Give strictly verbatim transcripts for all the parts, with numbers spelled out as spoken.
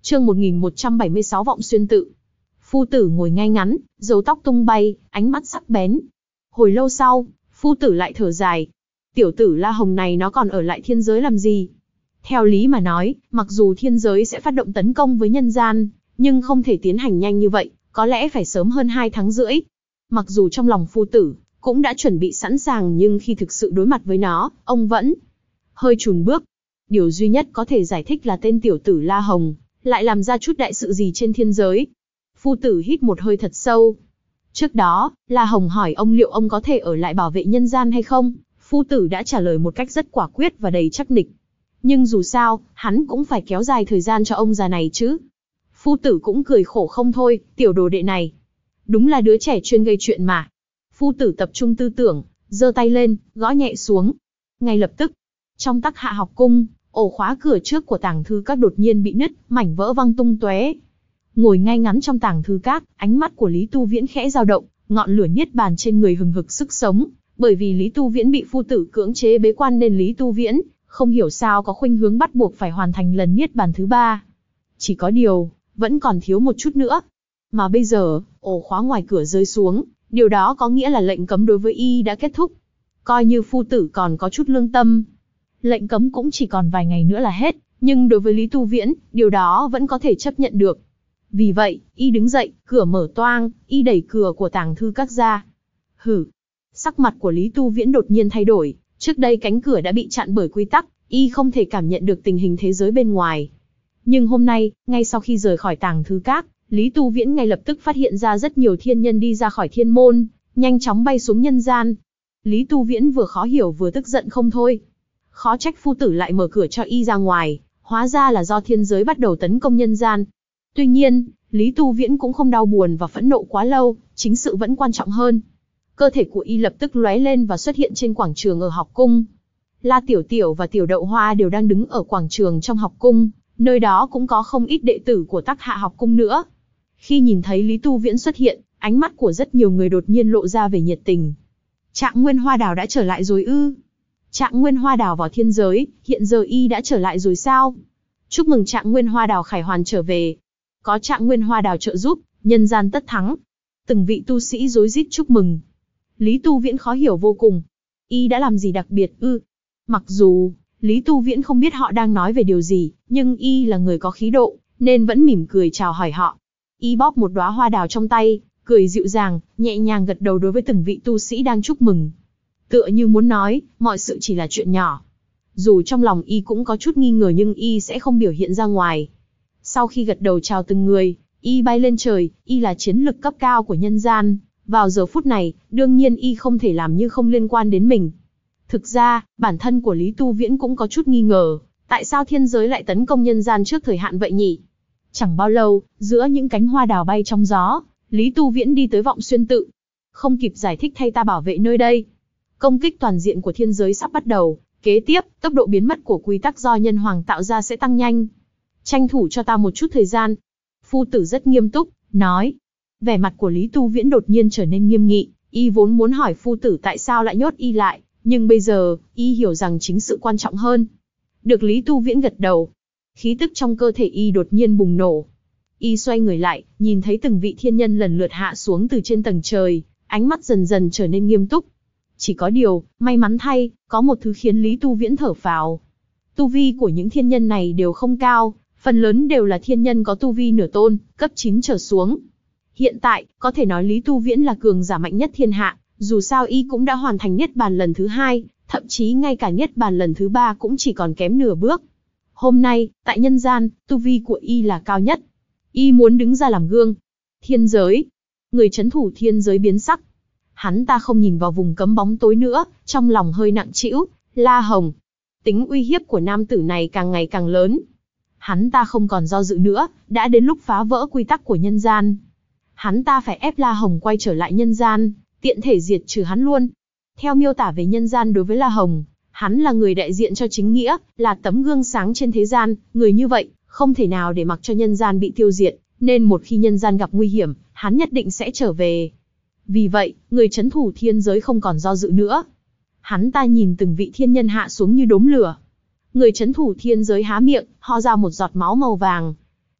Chương một nghìn một trăm bảy mươi sáu Vọng Xuyên Tự. Phu tử ngồi ngay ngắn, râu tóc tung bay, ánh mắt sắc bén. Hồi lâu sau, phu tử lại thở dài. Tiểu tử La Hồng này nó còn ở lại thiên giới làm gì? Theo lý mà nói, mặc dù thiên giới sẽ phát động tấn công với nhân gian, nhưng không thể tiến hành nhanh như vậy, có lẽ phải sớm hơn hai tháng rưỡi. Mặc dù trong lòng phu tử cũng đã chuẩn bị sẵn sàng, nhưng khi thực sự đối mặt với nó, ông vẫn hơi chùn bước. Điều duy nhất có thể giải thích là tên tiểu tử La Hồng lại làm ra chút đại sự gì trên thiên giới. Phu tử hít một hơi thật sâu. Trước đó, La Hồng hỏi ông liệu ông có thể ở lại bảo vệ nhân gian hay không. Phu tử đã trả lời một cách rất quả quyết và đầy chắc nịch. Nhưng dù sao, hắn cũng phải kéo dài thời gian cho ông già này chứ. Phu tử cũng cười khổ không thôi, tiểu đồ đệ này. Đúng là đứa trẻ chuyên gây chuyện mà. Phu tử tập trung tư tưởng, giơ tay lên, gõ nhẹ xuống. Ngay lập tức, trong Tắc Hạ học cung, ổ khóa cửa trước của tàng thư các đột nhiên bị nứt, mảnh vỡ văng tung tóe. Ngồi ngay ngắn trong tàng thư các, ánh mắt của Lý Tu Viễn khẽ dao động, ngọn lửa niết bàn trên người hừng hực sức sống. Bởi vì Lý Tu Viễn bị phu tử cưỡng chế bế quan nên Lý Tu Viễn không hiểu sao có khuynh hướng bắt buộc phải hoàn thành lần niết bàn thứ ba. Chỉ có điều, vẫn còn thiếu một chút nữa. Mà bây giờ, ổ khóa ngoài cửa rơi xuống, điều đó có nghĩa là lệnh cấm đối với y đã kết thúc. Coi như phu tử còn có chút lương tâm, lệnh cấm cũng chỉ còn vài ngày nữa là hết, nhưng đối với Lý Tu Viễn, điều đó vẫn có thể chấp nhận được. Vì vậy, y đứng dậy, cửa mở toang, y đẩy cửa của tàng thư các ra. Hử! Sắc mặt của Lý Tu Viễn đột nhiên thay đổi, trước đây cánh cửa đã bị chặn bởi quy tắc, y không thể cảm nhận được tình hình thế giới bên ngoài. Nhưng hôm nay, ngay sau khi rời khỏi tàng thư các, Lý Tu Viễn ngay lập tức phát hiện ra rất nhiều thiên nhân đi ra khỏi thiên môn, nhanh chóng bay xuống nhân gian. Lý Tu Viễn vừa khó hiểu vừa tức giận không thôi. Khó trách phu tử lại mở cửa cho y ra ngoài, hóa ra là do thiên giới bắt đầu tấn công nhân gian. Tuy nhiên, Lý Tu Viễn cũng không đau buồn và phẫn nộ quá lâu, chính sự vẫn quan trọng hơn. Cơ thể của y lập tức lóe lên và xuất hiện trên quảng trường ở học cung. La Tiểu Tiểu và Tiểu Đậu Hoa đều đang đứng ở quảng trường trong học cung, nơi đó cũng có không ít đệ tử của Tắc Hạ học cung nữa. Khi nhìn thấy Lý Tu Viễn xuất hiện, ánh mắt của rất nhiều người đột nhiên lộ ra vẻ nhiệt tình. Trạng Nguyên Hoa Đào đã trở lại rồi ư? Trạng Nguyên Hoa Đào vào thiên giới, hiện giờ y đã trở lại rồi sao? Chúc mừng Trạng Nguyên Hoa Đào khải hoàn trở về. Có Trạng Nguyên Hoa Đào trợ giúp, nhân gian tất thắng. Từng vị tu sĩ rối rít chúc mừng. Lý Tu Viễn khó hiểu vô cùng. Y đã làm gì đặc biệt ư? Mặc dù, Lý Tu Viễn không biết họ đang nói về điều gì, nhưng y là người có khí độ, nên vẫn mỉm cười chào hỏi họ. Y bóp một đóa hoa đào trong tay, cười dịu dàng, nhẹ nhàng gật đầu đối với từng vị tu sĩ đang chúc mừng. Tựa như muốn nói, mọi sự chỉ là chuyện nhỏ. Dù trong lòng y cũng có chút nghi ngờ nhưng y sẽ không biểu hiện ra ngoài. Sau khi gật đầu chào từng người, y bay lên trời, y là chiến lực cấp cao của nhân gian. Vào giờ phút này, đương nhiên y không thể làm như không liên quan đến mình. Thực ra, bản thân của Lý Tu Viễn cũng có chút nghi ngờ, tại sao thiên giới lại tấn công nhân gian trước thời hạn vậy nhỉ? Chẳng bao lâu, giữa những cánh hoa đào bay trong gió, Lý Tu Viễn đi tới Vọng Xuyên Tự. Không kịp giải thích thay ta bảo vệ nơi đây. Công kích toàn diện của thiên giới sắp bắt đầu, kế tiếp, tốc độ biến mất của quy tắc do nhân hoàng tạo ra sẽ tăng nhanh. Tranh thủ cho ta một chút thời gian. Phu tử rất nghiêm túc, nói. Vẻ mặt của Lý Tu Viễn đột nhiên trở nên nghiêm nghị, y vốn muốn hỏi phu tử tại sao lại nhốt y lại, nhưng bây giờ, y hiểu rằng chính sự quan trọng hơn. Được Lý Tu Viễn gật đầu. Khí tức trong cơ thể y đột nhiên bùng nổ. Y xoay người lại, nhìn thấy từng vị thiên nhân lần lượt hạ xuống từ trên tầng trời, ánh mắt dần dần trở nên nghiêm túc. Chỉ có điều, may mắn thay, có một thứ khiến Lý Tu Viễn thở phào. Tu vi của những thiên nhân này đều không cao, phần lớn đều là thiên nhân có tu vi nửa tôn, cấp chín trở xuống. Hiện tại, có thể nói Lý Tu Viễn là cường giả mạnh nhất thiên hạ, dù sao y cũng đã hoàn thành niết bàn lần thứ hai, thậm chí ngay cả niết bàn lần thứ ba cũng chỉ còn kém nửa bước. Hôm nay, tại nhân gian, tu vi của y là cao nhất. Y muốn đứng ra làm gương. Thiên giới. Người trấn thủ thiên giới biến sắc. Hắn ta không nhìn vào vùng cấm bóng tối nữa, trong lòng hơi nặng trĩu. La Hồng. Tính uy hiếp của nam tử này càng ngày càng lớn. Hắn ta không còn do dự nữa, đã đến lúc phá vỡ quy tắc của nhân gian. Hắn ta phải ép La Hồng quay trở lại nhân gian, tiện thể diệt trừ hắn luôn. Theo miêu tả về nhân gian đối với La Hồng, hắn là người đại diện cho chính nghĩa, là tấm gương sáng trên thế gian, người như vậy, không thể nào để mặc cho nhân gian bị tiêu diệt, nên một khi nhân gian gặp nguy hiểm, hắn nhất định sẽ trở về. Vì vậy, người trấn thủ thiên giới không còn do dự nữa. Hắn ta nhìn từng vị thiên nhân hạ xuống như đốm lửa. Người trấn thủ thiên giới há miệng, ho ra một giọt máu màu vàng.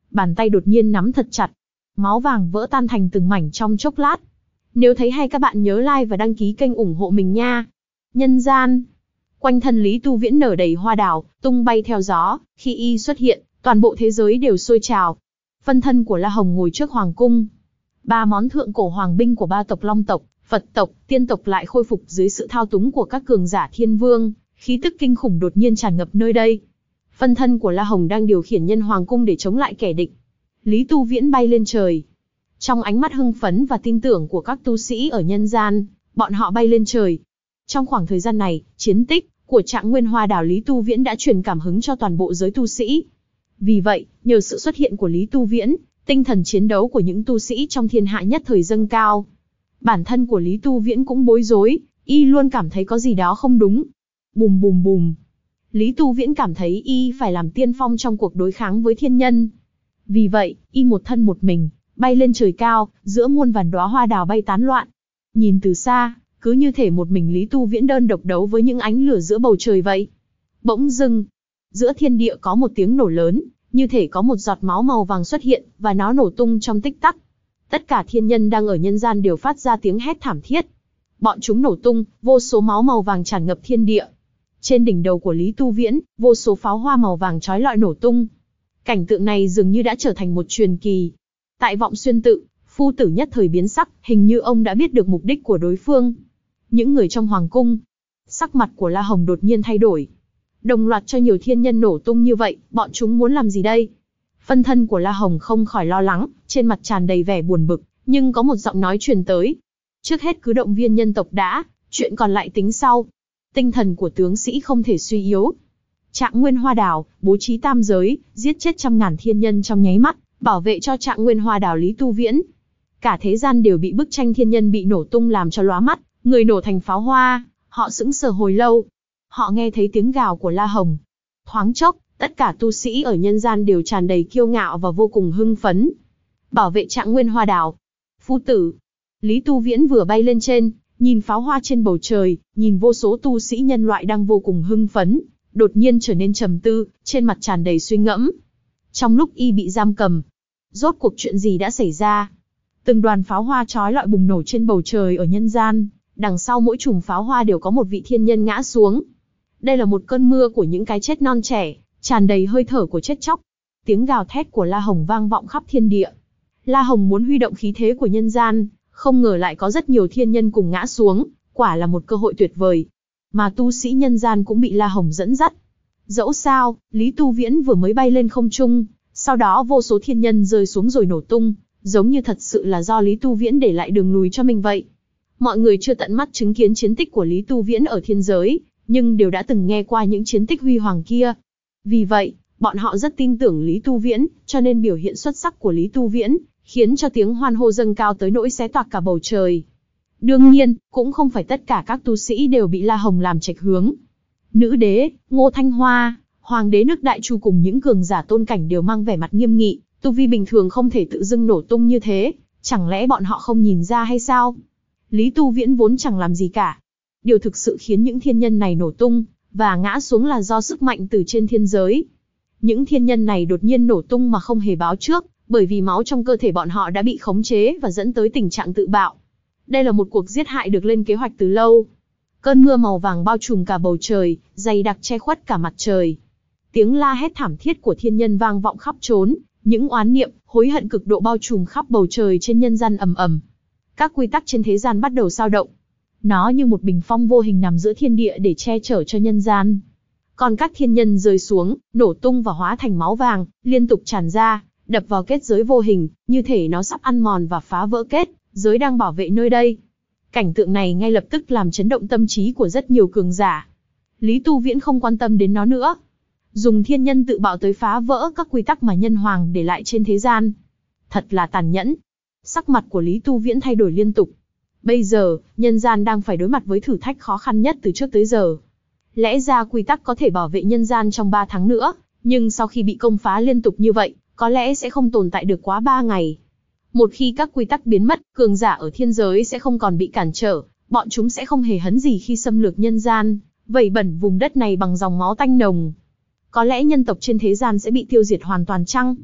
Bàn tay đột nhiên nắm thật chặt. Máu vàng vỡ tan thành từng mảnh trong chốc lát. Nếu thấy hay các bạn nhớ like và đăng ký kênh ủng hộ mình nha. Nhân gian. Quanh thân Lý Tu Viễn nở đầy hoa đào, tung bay theo gió, khi y xuất hiện, toàn bộ thế giới đều sôi trào. Phân thân của La Hồng ngồi trước hoàng cung. Ba món thượng cổ hoàng binh của ba tộc Long tộc, Phật tộc, Tiên tộc lại khôi phục dưới sự thao túng của các cường giả thiên vương, khí tức kinh khủng đột nhiên tràn ngập nơi đây. Phân thân của La Hồng đang điều khiển nhân hoàng cung để chống lại kẻ địch. Lý Tu Viễn bay lên trời. Trong ánh mắt hưng phấn và tin tưởng của các tu sĩ ở nhân gian, bọn họ bay lên trời. Trong khoảng thời gian này, chiến tích của Trạng Nguyên Hoa Đảo Lý Tu Viễn đã truyền cảm hứng cho toàn bộ giới tu sĩ. Vì vậy, nhờ sự xuất hiện của Lý Tu Viễn, tinh thần chiến đấu của những tu sĩ trong thiên hạ nhất thời dâng cao. Bản thân của Lý Tu Viễn cũng bối rối, y luôn cảm thấy có gì đó không đúng. Bùm bùm bùm. Lý Tu Viễn cảm thấy y phải làm tiên phong trong cuộc đối kháng với thiên nhân. Vì vậy, y một thân một mình, bay lên trời cao, giữa muôn vàn đóa hoa đào bay tán loạn. Nhìn từ xa, cứ như thể một mình Lý Tu Viễn đơn độc đấu với những ánh lửa giữa bầu trời vậy. Bỗng dưng, giữa thiên địa có một tiếng nổ lớn, như thể có một giọt máu màu vàng xuất hiện, và nó nổ tung trong tích tắc. Tất cả thiên nhân đang ở nhân gian đều phát ra tiếng hét thảm thiết. Bọn chúng nổ tung, vô số máu màu vàng tràn ngập thiên địa. Trên đỉnh đầu của Lý Tu Viễn, vô số pháo hoa màu vàng chói lọi nổ tung. Cảnh tượng này dường như đã trở thành một truyền kỳ. Tại Vọng Xuyên Tự, phu tử nhất thời biến sắc, hình như ông đã biết được mục đích của đối phương. Những người trong hoàng cung, sắc mặt của La Hồng đột nhiên thay đổi. Đồng loạt cho nhiều thiên nhân nổ tung như vậy, bọn chúng muốn làm gì đây? Phân thân của La Hồng không khỏi lo lắng, trên mặt tràn đầy vẻ buồn bực, nhưng có một giọng nói truyền tới. Trước hết cứ động viên nhân tộc đã, chuyện còn lại tính sau. Tinh thần của tướng sĩ không thể suy yếu. Trạng Nguyên Hoa Đảo, bố trí tam giới, giết chết trăm ngàn thiên nhân trong nháy mắt, bảo vệ cho Trạng Nguyên Hoa Đảo Lý Tu Viễn. Cả thế gian đều bị bức tranh thiên nhân bị nổ tung làm cho lóa mắt, người nổ thành pháo hoa, họ sững sờ hồi lâu. Họ nghe thấy tiếng gào của La Hồng. Thoáng chốc, tất cả tu sĩ ở nhân gian đều tràn đầy kiêu ngạo và vô cùng hưng phấn. Bảo vệ Trạng Nguyên Hoa Đảo. Phu tử. Lý Tu Viễn vừa bay lên trên, nhìn pháo hoa trên bầu trời, nhìn vô số tu sĩ nhân loại đang vô cùng hưng phấn, đột nhiên trở nên trầm tư, trên mặt tràn đầy suy ngẫm. Trong lúc y bị giam cầm, rốt cuộc chuyện gì đã xảy ra? Từng đoàn pháo hoa chói lọi bùng nổ trên bầu trời ở nhân gian, đằng sau mỗi chùm pháo hoa đều có một vị thiên nhân ngã xuống. Đây là một cơn mưa của những cái chết non trẻ, tràn đầy hơi thở của chết chóc. Tiếng gào thét của La Hồng vang vọng khắp thiên địa. La Hồng muốn huy động khí thế của nhân gian, không ngờ lại có rất nhiều thiên nhân cùng ngã xuống, quả là một cơ hội tuyệt vời. Mà tu sĩ nhân gian cũng bị La Hồng dẫn dắt. Dẫu sao, Lý Tu Viễn vừa mới bay lên không trung, sau đó vô số thiên nhân rơi xuống rồi nổ tung, giống như thật sự là do Lý Tu Viễn để lại đường lùi cho mình vậy. Mọi người chưa tận mắt chứng kiến chiến tích của Lý Tu Viễn ở thiên giới, nhưng đều đã từng nghe qua những chiến tích huy hoàng kia. Vì vậy, bọn họ rất tin tưởng Lý Tu Viễn, cho nên biểu hiện xuất sắc của Lý Tu Viễn khiến cho tiếng hoan hô dâng cao tới nỗi xé toạc cả bầu trời. Đương nhiên, cũng không phải tất cả các tu sĩ đều bị La Hồng làm chệch hướng. Nữ đế, Ngô Thanh Hoa, hoàng đế nước Đại Chu cùng những cường giả tôn cảnh đều mang vẻ mặt nghiêm nghị, tu vi bình thường không thể tự dưng nổ tung như thế, chẳng lẽ bọn họ không nhìn ra hay sao? Lý Tu Viễn vốn chẳng làm gì cả. Điều thực sự khiến những thiên nhân này nổ tung và ngã xuống là do sức mạnh từ trên thiên giới. Những thiên nhân này đột nhiên nổ tung mà không hề báo trước, bởi vì máu trong cơ thể bọn họ đã bị khống chế và dẫn tới tình trạng tự bạo. Đây là một cuộc giết hại được lên kế hoạch từ lâu. Cơn mưa màu vàng bao trùm cả bầu trời, dày đặc che khuất cả mặt trời. Tiếng la hét thảm thiết của thiên nhân vang vọng khắp trốn, những oán niệm, hối hận cực độ bao trùm khắp bầu trời trên nhân gian ầm ầm. Các quy tắc trên thế gian bắt đầu dao động. Nó như một bình phong vô hình nằm giữa thiên địa để che chở cho nhân gian. Còn các thiên nhân rơi xuống, nổ tung và hóa thành máu vàng, liên tục tràn ra, đập vào kết giới vô hình, như thể nó sắp ăn mòn và phá vỡ kết giới đang bảo vệ nơi đây. Cảnh tượng này ngay lập tức làm chấn động tâm trí của rất nhiều cường giả. Lý Tu Viễn không quan tâm đến nó nữa. Dùng thiên nhân tự bạo tới phá vỡ các quy tắc mà nhân hoàng để lại trên thế gian. Thật là tàn nhẫn. Sắc mặt của Lý Tu Viễn thay đổi liên tục. Bây giờ, nhân gian đang phải đối mặt với thử thách khó khăn nhất từ trước tới giờ. Lẽ ra quy tắc có thể bảo vệ nhân gian trong ba tháng nữa, nhưng sau khi bị công phá liên tục như vậy, có lẽ sẽ không tồn tại được quá ba ngày. Một khi các quy tắc biến mất, cường giả ở thiên giới sẽ không còn bị cản trở, bọn chúng sẽ không hề hấn gì khi xâm lược nhân gian, vẩy bẩn vùng đất này bằng dòng máu tanh nồng. Có lẽ nhân tộc trên thế gian sẽ bị tiêu diệt hoàn toàn chăng?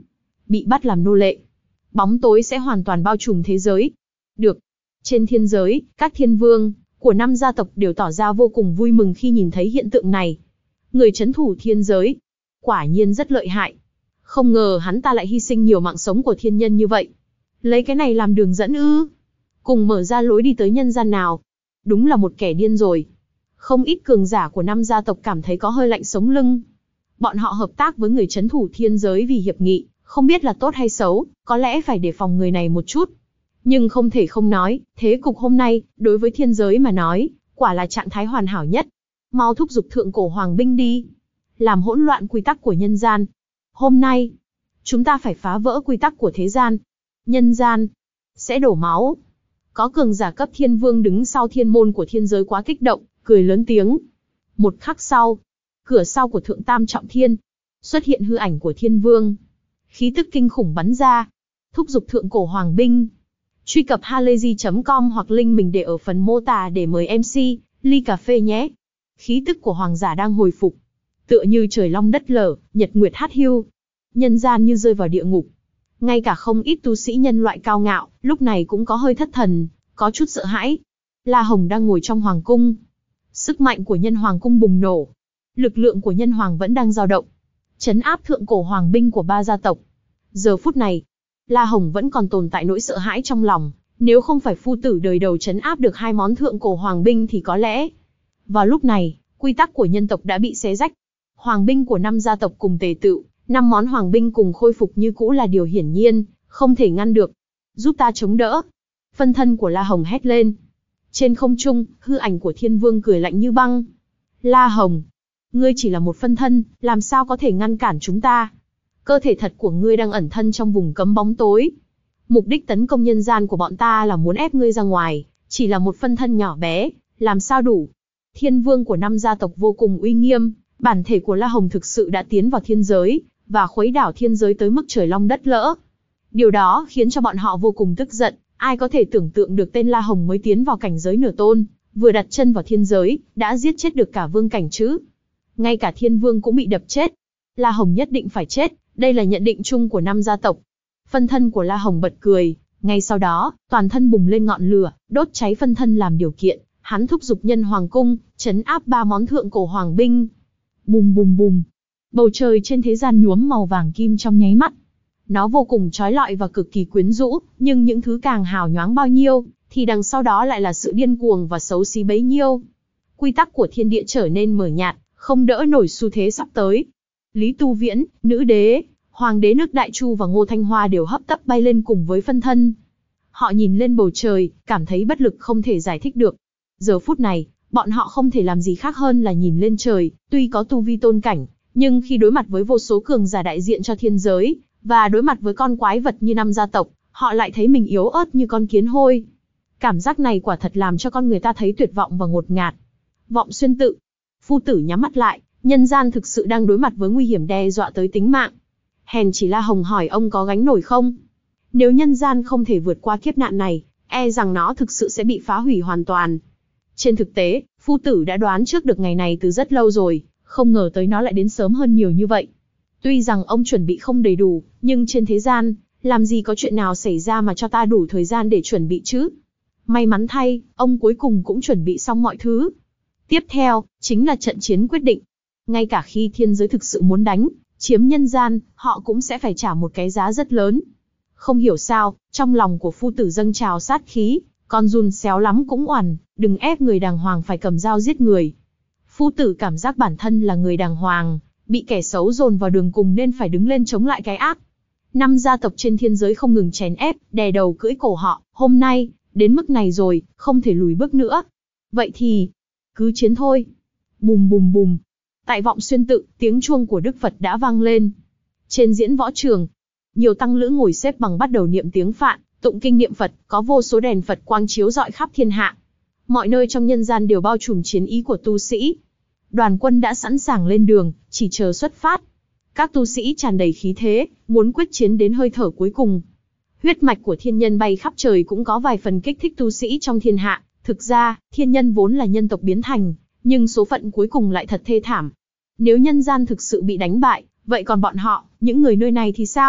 bị bắt làm nô lệ. Bóng tối sẽ hoàn toàn bao trùm thế giới. Được. Trên thiên giới, các thiên vương của năm gia tộc đều tỏ ra vô cùng vui mừng khi nhìn thấy hiện tượng này. Người trấn thủ thiên giới, quả nhiên rất lợi hại. Không ngờ hắn ta lại hy sinh nhiều mạng sống của thiên nhân như vậy. Lấy cái này làm đường dẫn ư? Cùng mở ra lối đi tới nhân gian nào? Đúng là một kẻ điên rồi. Không ít cường giả của năm gia tộc cảm thấy có hơi lạnh sống lưng. Bọn họ hợp tác với người trấn thủ thiên giới vì hiệp nghị, không biết là tốt hay xấu, có lẽ phải đề phòng người này một chút. Nhưng không thể không nói, thế cục hôm nay, đối với thiên giới mà nói, quả là trạng thái hoàn hảo nhất. Mau thúc giục thượng cổ hoàng binh đi. Làm hỗn loạn quy tắc của nhân gian. Hôm nay, chúng ta phải phá vỡ quy tắc của thế gian. Nhân gian sẽ đổ máu. Có cường giả cấp thiên vương đứng sau thiên môn của thiên giới quá kích động, cười lớn tiếng. Một khắc sau, cửa sau của thượng tam trọng thiên, xuất hiện hư ảnh của thiên vương. Khí tức kinh khủng bắn ra. Thúc giục thượng cổ hoàng binh. Truy cập halayzi chấm com hoặc link mình để ở phần mô tả để mời em xê, ly cà phê nhé. Khí tức của hoàng giả đang hồi phục. Tựa như trời long đất lở, nhật nguyệt hát hiu. Nhân gian như rơi vào địa ngục. Ngay cả không ít tu sĩ nhân loại cao ngạo, lúc này cũng có hơi thất thần, có chút sợ hãi. La Hồng đang ngồi trong hoàng cung. Sức mạnh của nhân hoàng cung bùng nổ. Lực lượng của nhân hoàng vẫn đang dao động. Trấn áp thượng cổ hoàng binh của ba gia tộc. Giờ phút này, La Hồng vẫn còn tồn tại nỗi sợ hãi trong lòng. Nếu không phải phu tử đời đầu trấn áp được hai món thượng cổ hoàng binh thì có lẽ. Vào lúc này, quy tắc của nhân tộc đã bị xé rách. Hoàng binh của năm gia tộc cùng tề tựu, năm món hoàng binh cùng khôi phục như cũ là điều hiển nhiên, không thể ngăn được. Giúp ta chống đỡ. Phân thân của La Hồng hét lên. Trên không trung, hư ảnh của thiên vương cười lạnh như băng. La Hồng, ngươi chỉ là một phân thân, làm sao có thể ngăn cản chúng ta? Cơ thể thật của ngươi đang ẩn thân trong vùng cấm bóng tối. Mục đích tấn công nhân gian của bọn ta là muốn ép ngươi ra ngoài, chỉ là một phân thân nhỏ bé, làm sao đủ? Thiên vương của năm gia tộc vô cùng uy nghiêm, bản thể của La Hồng thực sự đã tiến vào thiên giới, và khuấy đảo thiên giới tới mức trời long đất lỡ. Điều đó khiến cho bọn họ vô cùng tức giận, ai có thể tưởng tượng được tên La Hồng mới tiến vào cảnh giới nửa tôn, vừa đặt chân vào thiên giới, đã giết chết được cả vương cảnh chứ. Ngay cả thiên vương cũng bị đập chết. La Hồng nhất định phải chết, đây là nhận định chung của năm gia tộc. Phân thân của La Hồng bật cười, ngay sau đó, toàn thân bùng lên ngọn lửa, đốt cháy phân thân làm điều kiện, hắn thúc giục nhân hoàng cung, trấn áp ba món thượng cổ hoàng binh. Bùm bùm bùm. Bầu trời trên thế gian nhuốm màu vàng kim trong nháy mắt. Nó vô cùng chói lọi và cực kỳ quyến rũ, nhưng những thứ càng hào nhoáng bao nhiêu, thì đằng sau đó lại là sự điên cuồng và xấu xí bấy nhiêu. Quy tắc của thiên địa trở nên mờ nhạt, không đỡ nổi xu thế sắp tới. Lý Tu Viễn, Nữ Đế, Hoàng đế nước Đại Chu và Ngô Thanh Hoa đều hấp tấp bay lên cùng với phân thân. Họ nhìn lên bầu trời, cảm thấy bất lực không thể giải thích được. Giờ phút này, bọn họ không thể làm gì khác hơn là nhìn lên trời, tuy có tu vi tôn cảnh, nhưng khi đối mặt với vô số cường giả đại diện cho thiên giới, và đối mặt với con quái vật như năm gia tộc, họ lại thấy mình yếu ớt như con kiến hôi. Cảm giác này quả thật làm cho con người ta thấy tuyệt vọng và ngột ngạt. Vọng xuyên tự. Phu tử nhắm mắt lại, nhân gian thực sự đang đối mặt với nguy hiểm đe dọa tới tính mạng. Hèn chỉ La Hồng hỏi ông có gánh nổi không? Nếu nhân gian không thể vượt qua kiếp nạn này, e rằng nó thực sự sẽ bị phá hủy hoàn toàn. Trên thực tế, phu tử đã đoán trước được ngày này từ rất lâu rồi, không ngờ tới nó lại đến sớm hơn nhiều như vậy. Tuy rằng ông chuẩn bị không đầy đủ, nhưng trên thế gian, làm gì có chuyện nào xảy ra mà cho ta đủ thời gian để chuẩn bị chứ? May mắn thay, ông cuối cùng cũng chuẩn bị xong mọi thứ. Tiếp theo, chính là trận chiến quyết định. Ngay cả khi thiên giới thực sự muốn đánh, chiếm nhân gian, họ cũng sẽ phải trả một cái giá rất lớn. Không hiểu sao, trong lòng của phu tử dâng trào sát khí, con run xéo lắm cũng oằn, đừng ép người đàng hoàng phải cầm dao giết người. Phu tử cảm giác bản thân là người đàng hoàng, bị kẻ xấu dồn vào đường cùng nên phải đứng lên chống lại cái ác. Năm gia tộc trên thiên giới không ngừng chèn ép, đè đầu cưỡi cổ họ, hôm nay, đến mức này rồi, không thể lùi bước nữa. Vậy thì, cứ chiến thôi. Bùm bùm bùm. Tại Vọng Xuyên tự, tiếng chuông của Đức Phật đã vang lên. Trên diễn võ trường, nhiều tăng lữ ngồi xếp bằng bắt đầu niệm tiếng Phạn, tụng kinh niệm Phật, có vô số đèn Phật quang chiếu rọi khắp thiên hạ. Mọi nơi trong nhân gian đều bao trùm chiến ý của tu sĩ. Đoàn quân đã sẵn sàng lên đường, chỉ chờ xuất phát. Các tu sĩ tràn đầy khí thế, muốn quyết chiến đến hơi thở cuối cùng. Huyết mạch của thiên nhân bay khắp trời cũng có vài phần kích thích tu sĩ trong thiên hạ. Thực ra, thiên nhân vốn là nhân tộc biến thành, nhưng số phận cuối cùng lại thật thê thảm. Nếu nhân gian thực sự bị đánh bại, vậy còn bọn họ, những người nơi này thì sao?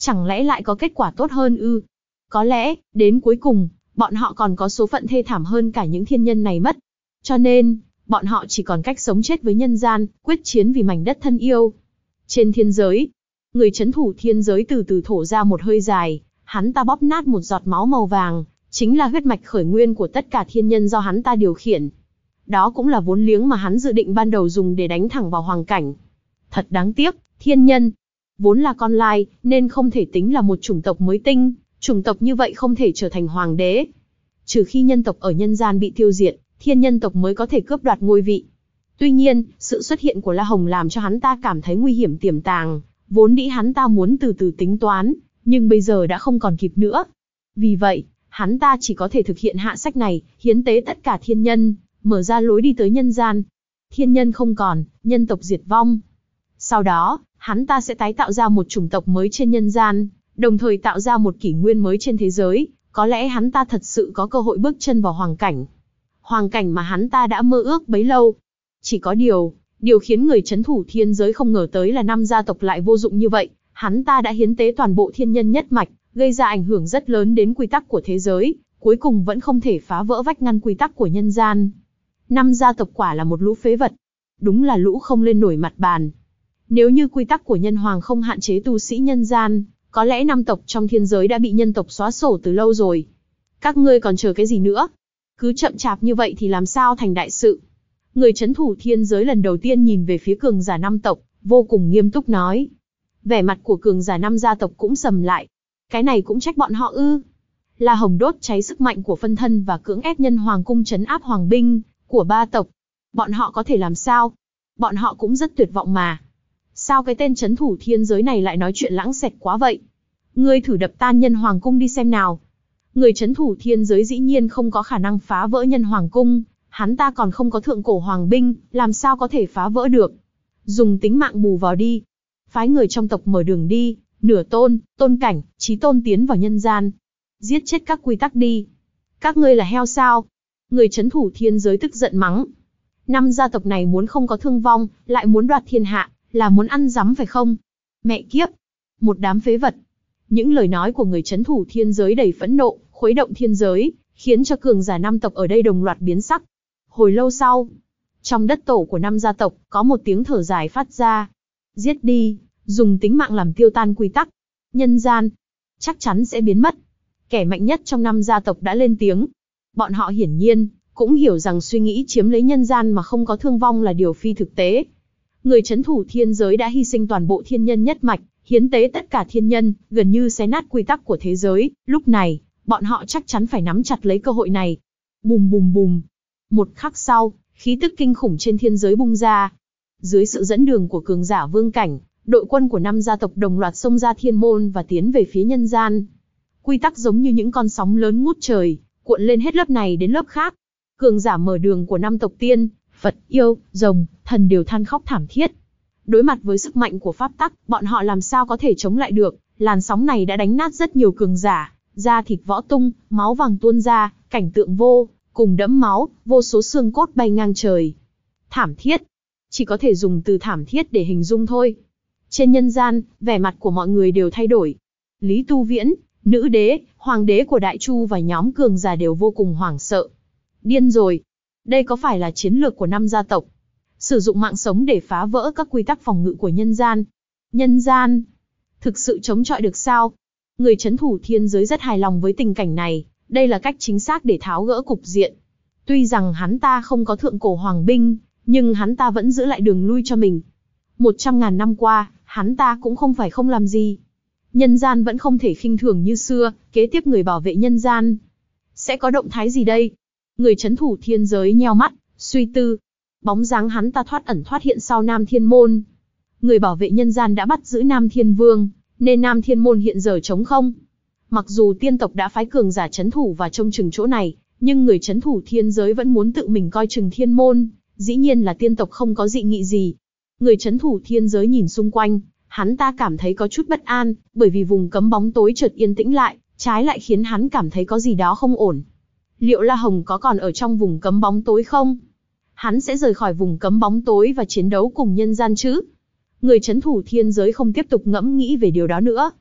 Chẳng lẽ lại có kết quả tốt hơn ư? Có lẽ, đến cuối cùng, bọn họ còn có số phận thê thảm hơn cả những thiên nhân này mất. Cho nên, bọn họ chỉ còn cách sống chết với nhân gian, quyết chiến vì mảnh đất thân yêu. Trên thiên giới, người trấn thủ thiên giới từ từ thổ ra một hơi dài, hắn ta bóp nát một giọt máu màu vàng, chính là huyết mạch khởi nguyên của tất cả thiên nhân do hắn ta điều khiển. Đó cũng là vốn liếng mà hắn dự định ban đầu dùng để đánh thẳng vào hoàng cảnh. Thật đáng tiếc, thiên nhân vốn là con lai, nên không thể tính là một chủng tộc mới tinh, chủng tộc như vậy không thể trở thành hoàng đế. Trừ khi nhân tộc ở nhân gian bị tiêu diệt, thiên nhân tộc mới có thể cướp đoạt ngôi vị. Tuy nhiên, sự xuất hiện của La Hồng làm cho hắn ta cảm thấy nguy hiểm tiềm tàng, vốn dĩ hắn ta muốn từ từ tính toán, nhưng bây giờ đã không còn kịp nữa. Vì vậy, hắn ta chỉ có thể thực hiện hạ sách này, hiến tế tất cả thiên nhân, mở ra lối đi tới nhân gian. Thiên nhân không còn, nhân tộc diệt vong. Sau đó, hắn ta sẽ tái tạo ra một chủng tộc mới trên nhân gian, đồng thời tạo ra một kỷ nguyên mới trên thế giới. Có lẽ hắn ta thật sự có cơ hội bước chân vào hoàng cảnh. Hoàng cảnh mà hắn ta đã mơ ước bấy lâu. Chỉ có điều, điều khiến người trấn thủ thiên giới không ngờ tới là năm gia tộc lại vô dụng như vậy. Hắn ta đã hiến tế toàn bộ thiên nhân nhất mạch, gây ra ảnh hưởng rất lớn đến quy tắc của thế giới, cuối cùng vẫn không thể phá vỡ vách ngăn quy tắc của nhân gian. Năm gia tộc quả là một lũ phế vật. Đúng là lũ không lên nổi mặt bàn. Nếu như quy tắc của nhân hoàng không hạn chế tu sĩ nhân gian, có lẽ năm tộc trong thiên giới đã bị nhân tộc xóa sổ từ lâu rồi. Các ngươi còn chờ cái gì nữa? Cứ chậm chạp như vậy thì làm sao thành đại sự? Người trấn thủ thiên giới lần đầu tiên nhìn về phía cường giả năm tộc, vô cùng nghiêm túc nói. Vẻ mặt của cường giả năm gia tộc cũng sầm lại. Cái này cũng trách bọn họ ư? La Hồng đốt cháy sức mạnh của phân thân và cưỡng ép nhân hoàng cung trấn áp hoàng binh của ba tộc. Bọn họ có thể làm sao? Bọn họ cũng rất tuyệt vọng mà. Sao cái tên trấn thủ thiên giới này lại nói chuyện lãng xẹt quá vậy? Ngươi thử đập tan nhân hoàng cung đi xem nào. Người trấn thủ thiên giới dĩ nhiên không có khả năng phá vỡ nhân hoàng cung, hắn ta còn không có thượng cổ hoàng binh, làm sao có thể phá vỡ được? Dùng tính mạng bù vào đi. Phái người trong tộc mở đường đi, nửa tôn, tôn cảnh, chí tôn tiến vào nhân gian. Giết chết các quy tắc đi. Các ngươi là heo sao? Người trấn thủ thiên giới tức giận mắng. Năm gia tộc này muốn không có thương vong, lại muốn đoạt thiên hạ, là muốn ăn rắm phải không? Mẹ kiếp! Một đám phế vật. Những lời nói của người trấn thủ thiên giới đầy phẫn nộ, khuấy động thiên giới, khiến cho cường giả năm tộc ở đây đồng loạt biến sắc. Hồi lâu sau, trong đất tổ của năm gia tộc, có một tiếng thở dài phát ra. Giết đi, dùng tính mạng làm tiêu tan quy tắc. Nhân gian, chắc chắn sẽ biến mất. Kẻ mạnh nhất trong năm gia tộc đã lên tiếng. Bọn họ hiển nhiên, cũng hiểu rằng suy nghĩ chiếm lấy nhân gian mà không có thương vong là điều phi thực tế. Người trấn thủ thiên giới đã hy sinh toàn bộ thiên nhân nhất mạch, hiến tế tất cả thiên nhân, gần như xé nát quy tắc của thế giới. Lúc này, bọn họ chắc chắn phải nắm chặt lấy cơ hội này. Bùm bùm bùm. Một khắc sau, khí tức kinh khủng trên thiên giới bung ra. Dưới sự dẫn đường của cường giả vương cảnh, đội quân của năm gia tộc đồng loạt xông ra thiên môn và tiến về phía nhân gian. Quy tắc giống như những con sóng lớn ngút trời, cuộn lên hết lớp này đến lớp khác. Cường giả mở đường của năm tộc tiên, Phật, yêu, rồng, thần đều than khóc thảm thiết. Đối mặt với sức mạnh của pháp tắc, bọn họ làm sao có thể chống lại được? Làn sóng này đã đánh nát rất nhiều cường giả, da thịt vỡ tung, máu vàng tuôn ra, cảnh tượng vô cùng đẫm máu, vô số xương cốt bay ngang trời. Thảm thiết, chỉ có thể dùng từ thảm thiết để hình dung thôi. Trên nhân gian, vẻ mặt của mọi người đều thay đổi. Lý Tu Viễn, nữ đế, hoàng đế của Đại Chu và nhóm cường giả đều vô cùng hoảng sợ. Điên rồi, đây có phải là chiến lược của năm gia tộc? Sử dụng mạng sống để phá vỡ các quy tắc phòng ngự của nhân gian. Nhân gian, thực sự chống chọi được sao? Người trấn thủ thiên giới rất hài lòng với tình cảnh này, đây là cách chính xác để tháo gỡ cục diện. Tuy rằng hắn ta không có thượng cổ hoàng binh, nhưng hắn ta vẫn giữ lại đường lui cho mình. Một trăm ngàn năm qua, hắn ta cũng không phải không làm gì. Nhân gian vẫn không thể khinh thường như xưa, kế tiếp người bảo vệ nhân gian. Sẽ có động thái gì đây? Người trấn thủ thiên giới nheo mắt, suy tư. Bóng dáng hắn ta thoát ẩn thoát hiện sau Nam Thiên Môn. Người bảo vệ nhân gian đã bắt giữ Nam Thiên Vương, nên Nam Thiên Môn hiện giờ trống không. Mặc dù tiên tộc đã phái cường giả trấn thủ và trông chừng chỗ này, nhưng người trấn thủ thiên giới vẫn muốn tự mình coi chừng thiên môn. Dĩ nhiên là tiên tộc không có dị nghị gì. Người trấn thủ thiên giới nhìn xung quanh, hắn ta cảm thấy có chút bất an, bởi vì vùng cấm bóng tối chợt yên tĩnh lại, trái lại khiến hắn cảm thấy có gì đó không ổn. Liệu La Hồng có còn ở trong vùng cấm bóng tối không? Hắn sẽ rời khỏi vùng cấm bóng tối và chiến đấu cùng nhân gian chứ? Người trấn thủ thiên giới không tiếp tục ngẫm nghĩ về điều đó nữa.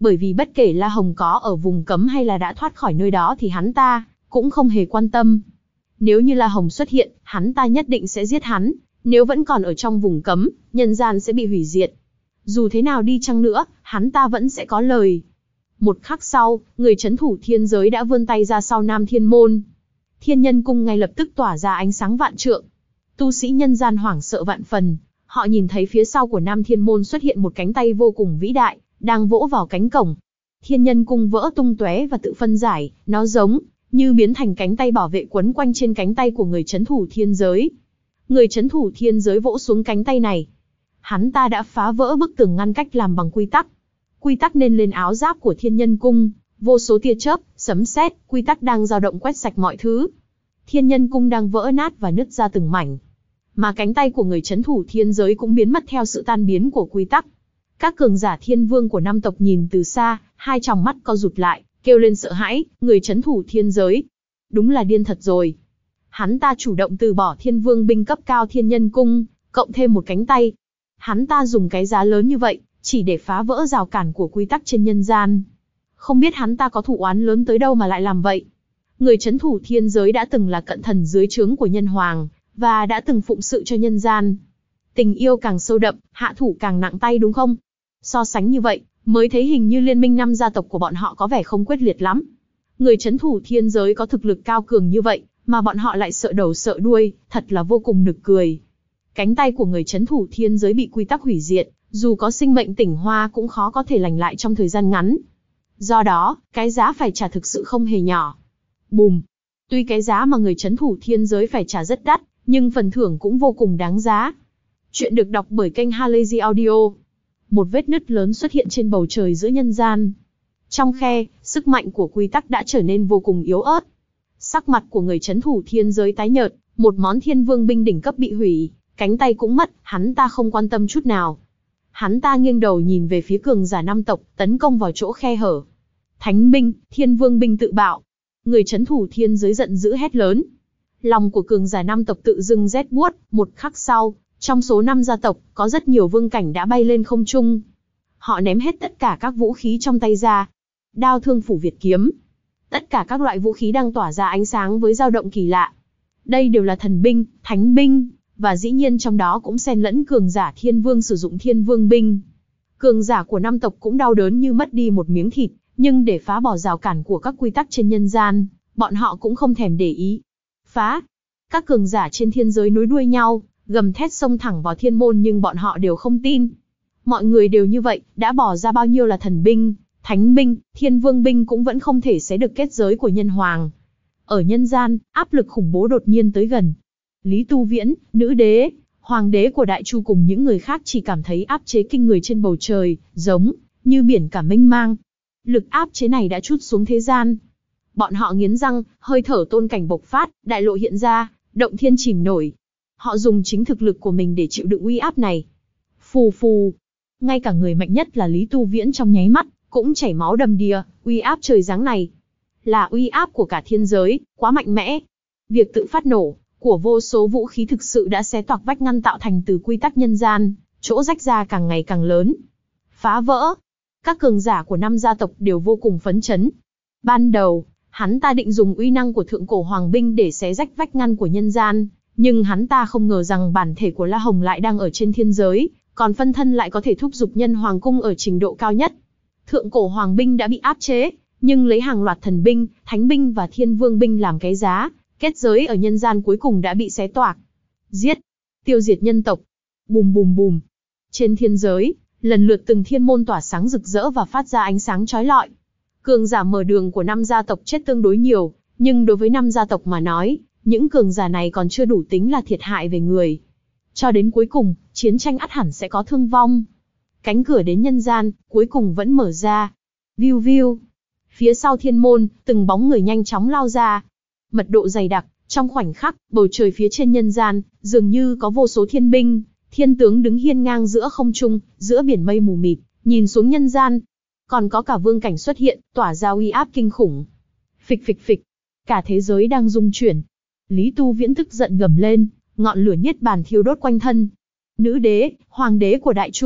Bởi vì bất kể La Hồng có ở vùng cấm hay là đã thoát khỏi nơi đó thì hắn ta cũng không hề quan tâm. Nếu như La Hồng xuất hiện, hắn ta nhất định sẽ giết hắn. Nếu vẫn còn ở trong vùng cấm, nhân gian sẽ bị hủy diệt. Dù thế nào đi chăng nữa, hắn ta vẫn sẽ có lời. Một khắc sau, người trấn thủ thiên giới đã vươn tay ra sau Nam Thiên Môn. Thiên Nhân Cung ngay lập tức tỏa ra ánh sáng vạn trượng. Tu sĩ nhân gian hoảng sợ vạn phần. Họ nhìn thấy phía sau của Nam Thiên Môn xuất hiện một cánh tay vô cùng vĩ đại, đang vỗ vào cánh cổng. Thiên Nhân Cung vỡ tung tóe và tự phân giải, nó giống như biến thành cánh tay bảo vệ quấn quanh trên cánh tay của người trấn thủ thiên giới. Người trấn thủ thiên giới vỗ xuống cánh tay này. Hắn ta đã phá vỡ bức tường ngăn cách làm bằng quy tắc. Quy tắc nên lên áo giáp của Thiên Nhân Cung, vô số tia chớp, sấm sét, quy tắc đang dao động quét sạch mọi thứ. Thiên Nhân Cung đang vỡ nát và nứt ra từng mảnh. Mà cánh tay của người trấn thủ thiên giới cũng biến mất theo sự tan biến của quy tắc. Các cường giả thiên vương của năm tộc nhìn từ xa, hai tròng mắt co rụt lại, kêu lên sợ hãi, người trấn thủ thiên giới. Đúng là điên thật rồi. Hắn ta chủ động từ bỏ thiên vương binh cấp cao Thiên Nhân Cung, cộng thêm một cánh tay. Hắn ta dùng cái giá lớn như vậy, chỉ để phá vỡ rào cản của quy tắc trên nhân gian. Không biết hắn ta có thù oán lớn tới đâu mà lại làm vậy. Người trấn thủ thiên giới đã từng là cận thần dưới trướng của nhân hoàng, và đã từng phụng sự cho nhân gian. Tình yêu càng sâu đậm, hạ thủ càng nặng tay đúng không? So sánh như vậy, mới thấy hình như liên minh năm gia tộc của bọn họ có vẻ không quyết liệt lắm. Người trấn thủ thiên giới có thực lực cao cường như vậy, mà bọn họ lại sợ đầu sợ đuôi, thật là vô cùng nực cười. Cánh tay của người trấn thủ thiên giới bị quy tắc hủy diệt, dù có sinh mệnh tỉnh hoa cũng khó có thể lành lại trong thời gian ngắn. Do đó, cái giá phải trả thực sự không hề nhỏ. Bùm! Tuy cái giá mà người trấn thủ thiên giới phải trả rất đắt, nhưng phần thưởng cũng vô cùng đáng giá. Chuyện được đọc bởi kênh Halazy Audio. Một vết nứt lớn xuất hiện trên bầu trời giữa nhân gian. Trong khe, sức mạnh của quy tắc đã trở nên vô cùng yếu ớt. Sắc mặt của người trấn thủ thiên giới tái nhợt, một món thiên vương binh đỉnh cấp bị hủy, cánh tay cũng mất, hắn ta không quan tâm chút nào. Hắn ta nghiêng đầu nhìn về phía cường giả năm tộc, tấn công vào chỗ khe hở. Thánh binh, thiên vương binh tự bạo. Người trấn thủ thiên giới giận dữ hét lớn. Lòng của cường giả năm tộc tự dưng rét buốt, một khắc sau, trong số năm gia tộc, có rất nhiều vương cảnh đã bay lên không trung. Họ ném hết tất cả các vũ khí trong tay ra. Đao thương phủ Việt kiếm. Tất cả các loại vũ khí đang tỏa ra ánh sáng với dao động kỳ lạ. Đây đều là thần binh, thánh binh, và dĩ nhiên trong đó cũng xen lẫn cường giả thiên vương sử dụng thiên vương binh. Cường giả của năm tộc cũng đau đớn như mất đi một miếng thịt, nhưng để phá bỏ rào cản của các quy tắc trên nhân gian, bọn họ cũng không thèm để ý. Phá! Các cường giả trên thiên giới nối đuôi nhau, gầm thét xông thẳng vào thiên môn nhưng bọn họ đều không tin. Mọi người đều như vậy, đã bỏ ra bao nhiêu là thần binh, thánh binh, thiên vương binh cũng vẫn không thể xé được kết giới của nhân hoàng. Ở nhân gian, áp lực khủng bố đột nhiên tới gần. Lý Tu Viễn, nữ đế, hoàng đế của Đại Chu cùng những người khác chỉ cảm thấy áp chế kinh người trên bầu trời, giống như biển cả mênh mang. Lực áp chế này đã trút xuống thế gian. Bọn họ nghiến răng, hơi thở tôn cảnh bộc phát, đại lộ hiện ra, động thiên chìm nổi. Họ dùng chính thực lực của mình để chịu đựng uy áp này. Phù phù. Ngay cả người mạnh nhất là Lý Tu Viễn trong nháy mắt, cũng chảy máu đầm đìa, uy áp trời giáng này. Là uy áp của cả thiên giới, quá mạnh mẽ. Việc tự phát nổ của vô số vũ khí thực sự đã xé toạc vách ngăn tạo thành từ quy tắc nhân gian, chỗ rách ra càng ngày càng lớn. Phá vỡ. Các cường giả của năm gia tộc đều vô cùng phấn chấn. Ban đầu, hắn ta định dùng uy năng của thượng cổ hoàng binh để xé rách vách ngăn của nhân gian, nhưng hắn ta không ngờ rằng bản thể của La Hồng lại đang ở trên thiên giới, còn phân thân lại có thể thúc giục nhân hoàng cung ở trình độ cao nhất. Thượng cổ hoàng binh đã bị áp chế, nhưng lấy hàng loạt thần binh, thánh binh và thiên vương binh làm cái giá, kết giới ở nhân gian cuối cùng đã bị xé toạc. Giết! Tiêu diệt nhân tộc! Bùm bùm bùm! Trên thiên giới, lần lượt từng thiên môn tỏa sáng rực rỡ và phát ra ánh sáng chói lọi. Cường giả mở đường của năm gia tộc chết tương đối nhiều, nhưng đối với năm gia tộc mà nói, những cường giả này còn chưa đủ tính là thiệt hại về người. Cho đến cuối cùng, chiến tranh ắt hẳn sẽ có thương vong. Cánh cửa đến nhân gian, cuối cùng vẫn mở ra. Viu viu. Phía sau thiên môn, từng bóng người nhanh chóng lao ra. Mật độ dày đặc, trong khoảnh khắc, bầu trời phía trên nhân gian, dường như có vô số thiên binh, thiên tướng đứng hiên ngang giữa không trung, giữa biển mây mù mịt, nhìn xuống nhân gian. Còn có cả vương cảnh xuất hiện, tỏa ra uy áp kinh khủng. Phịch phịch phịch. Cả thế giới đang rung chuyển. Lý Tu Viễn tức giận gầm lên, ngọn lửa niết bàn thiêu đốt quanh thân. Nữ đế, hoàng đế của Đại Chu,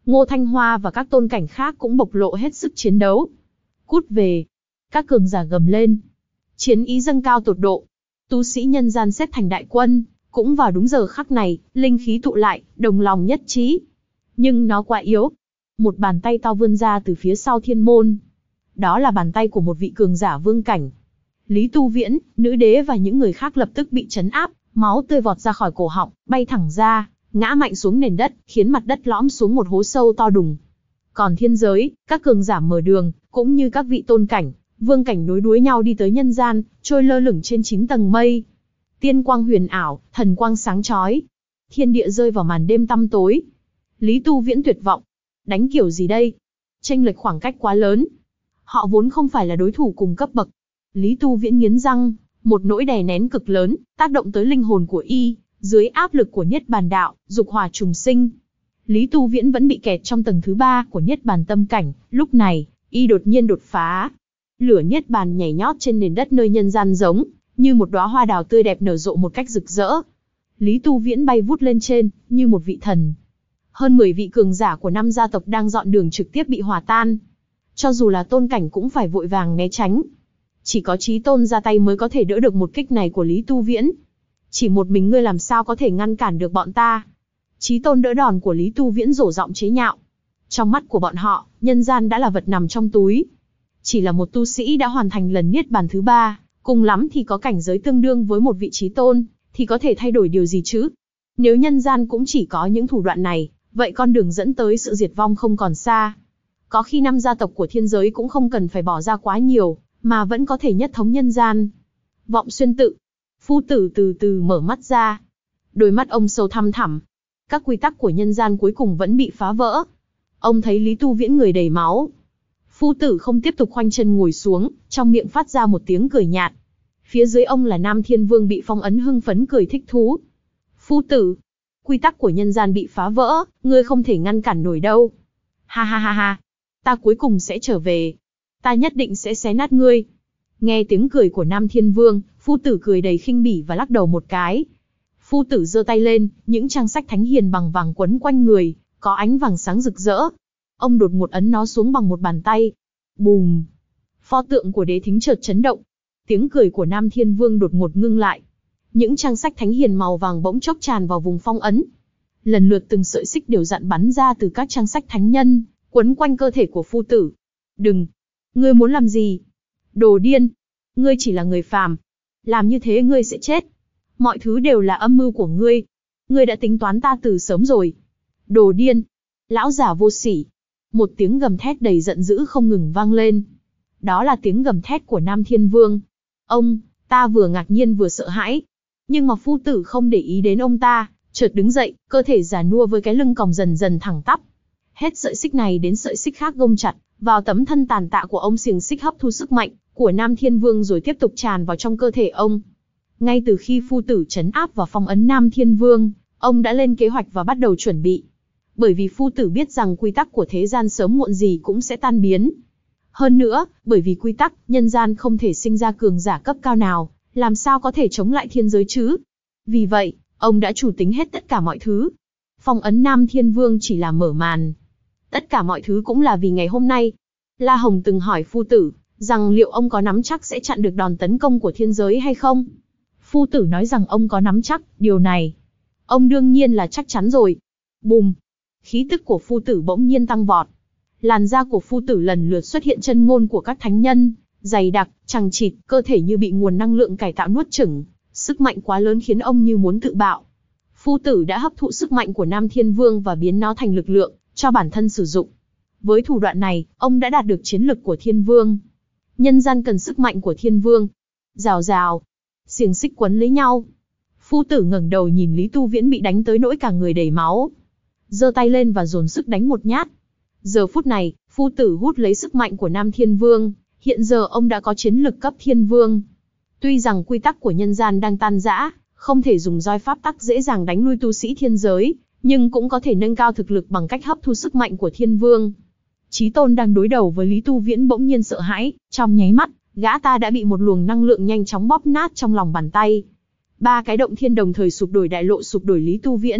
Ngô Thanh Hoa và các tôn cảnh khác cũng bộc lộ hết sức chiến đấu. Cút về! Các cường giả gầm lên. Chiến ý dâng cao tột độ. Tu sĩ nhân gian xếp thành đại quân, cũng vào đúng giờ khắc này, linh khí tụ lại, đồng lòng nhất trí. Nhưng nó quá yếu. Một bàn tay to vươn ra từ phía sau thiên môn. Đó là bàn tay của một vị cường giả vương cảnh. Lý Tu Viễn, nữ đế và những người khác lập tức bị trấn áp, máu tươi vọt ra khỏi cổ họng, bay thẳng ra, ngã mạnh xuống nền đất, khiến mặt đất lõm xuống một hố sâu to đùng. Còn thiên giới, các cường giả mở đường, cũng như các vị tôn cảnh, vương cảnh nối đuôi nhau đi tới nhân gian, trôi lơ lửng trên chín tầng mây. Tiên quang huyền ảo, thần quang sáng chói. Thiên địa rơi vào màn đêm tăm tối. Lý Tu Viễn tuyệt vọng. Đánh kiểu gì đây? Chênh lệch khoảng cách quá lớn. Họ vốn không phải là đối thủ cùng cấp bậc. Lý Tu Viễn nghiến răng, một nỗi đè nén cực lớn, tác động tới linh hồn của y, dưới áp lực của Niết Bàn đạo, dục hỏa trùng sinh. Lý Tu Viễn vẫn bị kẹt trong tầng thứ ba của Niết Bàn tâm cảnh, lúc này, y đột nhiên đột phá. Lửa Niết Bàn nhảy nhót trên nền đất nơi nhân gian giống như một đóa hoa đào tươi đẹp nở rộ một cách rực rỡ. Lý Tu Viễn bay vút lên trên, như một vị thần. Hơn mười vị cường giả của năm gia tộc đang dọn đường trực tiếp bị hòa tan. Cho dù là tôn cảnh cũng phải vội vàng né tránh. Chỉ có Chí Tôn ra tay mới có thể đỡ được một kích này của Lý Tu Viễn. Chỉ một mình ngươi làm sao có thể ngăn cản được bọn ta? Chí Tôn đỡ đòn của Lý Tu Viễn rổ giọng chế nhạo. Trong mắt của bọn họ, nhân gian đã là vật nằm trong túi. Chỉ là một tu sĩ đã hoàn thành lần Niết Bàn thứ ba, cùng lắm thì có cảnh giới tương đương với một vị Chí Tôn, thì có thể thay đổi điều gì chứ? Nếu nhân gian cũng chỉ có những thủ đoạn này, vậy con đường dẫn tới sự diệt vong không còn xa. Có khi năm gia tộc của thiên giới cũng không cần phải bỏ ra quá nhiều, mà vẫn có thể nhất thống nhân gian. Vọng Xuyên Tự. Phu tử từ từ mở mắt ra. Đôi mắt ông sâu thăm thẳm. Các quy tắc của nhân gian cuối cùng vẫn bị phá vỡ. Ông thấy Lý Tu Viễn người đầy máu. Phu tử không tiếp tục khoanh chân ngồi xuống, trong miệng phát ra một tiếng cười nhạt. Phía dưới ông là Nam Thiên Vương bị phong ấn hưng phấn cười thích thú. Phu tử, quy tắc của nhân gian bị phá vỡ, ngươi không thể ngăn cản nổi đâu. Ha ha ha ha, ta cuối cùng sẽ trở về. Ta nhất định sẽ xé nát ngươi. Nghe tiếng cười của Nam Thiên Vương, phu tử cười đầy khinh bỉ và lắc đầu một cái. Phu tử giơ tay lên, những trang sách thánh hiền bằng vàng quấn quanh người, có ánh vàng sáng rực rỡ. Ông đột ngột ấn nó xuống bằng một bàn tay. Bùm! Pho tượng của Đế Thính chợt chấn động. Tiếng cười của Nam Thiên Vương đột ngột ngưng lại. Những trang sách thánh hiền màu vàng bỗng chốc tràn vào vùng phong ấn. Lần lượt từng sợi xích đều dặn bắn ra từ các trang sách thánh nhân, quấn quanh cơ thể của phu tử. Đừng! Ngươi muốn làm gì? Đồ điên! Ngươi chỉ là người phàm. Làm như thế ngươi sẽ chết. Mọi thứ đều là âm mưu của ngươi. Ngươi đã tính toán ta từ sớm rồi. Đồ điên! Lão già vô sỉ! Một tiếng gầm thét đầy giận dữ không ngừng vang lên. Đó là tiếng gầm thét của Nam Thiên Vương. Ông, ta vừa ngạc nhiên vừa sợ hãi. Nhưng mà phu tử không để ý đến ông ta, chợt đứng dậy, cơ thể già nua với cái lưng còng dần dần thẳng tắp. Hết sợi xích này đến sợi xích khác gông chặt vào tấm thân tàn tạ của ông, xiềng xích hấp thu sức mạnh của Nam Thiên Vương rồi tiếp tục tràn vào trong cơ thể ông. Ngay từ khi phu tử trấn áp và phong ấn Nam Thiên Vương, ông đã lên kế hoạch và bắt đầu chuẩn bị. Bởi vì phu tử biết rằng quy tắc của thế gian sớm muộn gì cũng sẽ tan biến. Hơn nữa, bởi vì quy tắc, nhân gian không thể sinh ra cường giả cấp cao nào, làm sao có thể chống lại thiên giới chứ? Vì vậy, ông đã chủ tính hết tất cả mọi thứ. Phong ấn Nam Thiên Vương chỉ là mở màn. Tất cả mọi thứ cũng là vì ngày hôm nay. La Hồng từng hỏi phu tử, rằng liệu ông có nắm chắc sẽ chặn được đòn tấn công của thiên giới hay không? Phu tử nói rằng ông có nắm chắc, điều này. Ông đương nhiên là chắc chắn rồi. Bùm! Khí tức của phu tử bỗng nhiên tăng vọt. Làn da của phu tử lần lượt xuất hiện chân ngôn của các thánh nhân, dày đặc, chằng chịt, cơ thể như bị nguồn năng lượng cải tạo nuốt chửng. Sức mạnh quá lớn khiến ông như muốn tự bạo. Phu tử đã hấp thụ sức mạnh của Nam Thiên Vương và biến nó thành lực lượng, cho bản thân sử dụng. Với thủ đoạn này, ông đã đạt được chiến lực của Thiên Vương. Nhân gian cần sức mạnh của Thiên Vương. Rào rào, xiềng xích quấn lấy nhau. Phu tử ngẩng đầu nhìn Lý Tu Viễn bị đánh tới nỗi cả người đầy máu. Giơ tay lên và dồn sức đánh một nhát. Giờ phút này, phu tử hút lấy sức mạnh của Nam Thiên Vương. Hiện giờ ông đã có chiến lực cấp Thiên Vương. Tuy rằng quy tắc của nhân gian đang tan rã, không thể dùng roi pháp tắc dễ dàng đánh lui tu sĩ thiên giới, nhưng cũng có thể nâng cao thực lực bằng cách hấp thu sức mạnh của Thiên Vương. Chí Tôn đang đối đầu với Lý Tu Viễn bỗng nhiên sợ hãi, trong nháy mắt, gã ta đã bị một luồng năng lượng nhanh chóng bóp nát trong lòng bàn tay. Ba cái động thiên đồng thời sụp đổi, đại lộ sụp đổi, Lý Tu Viễn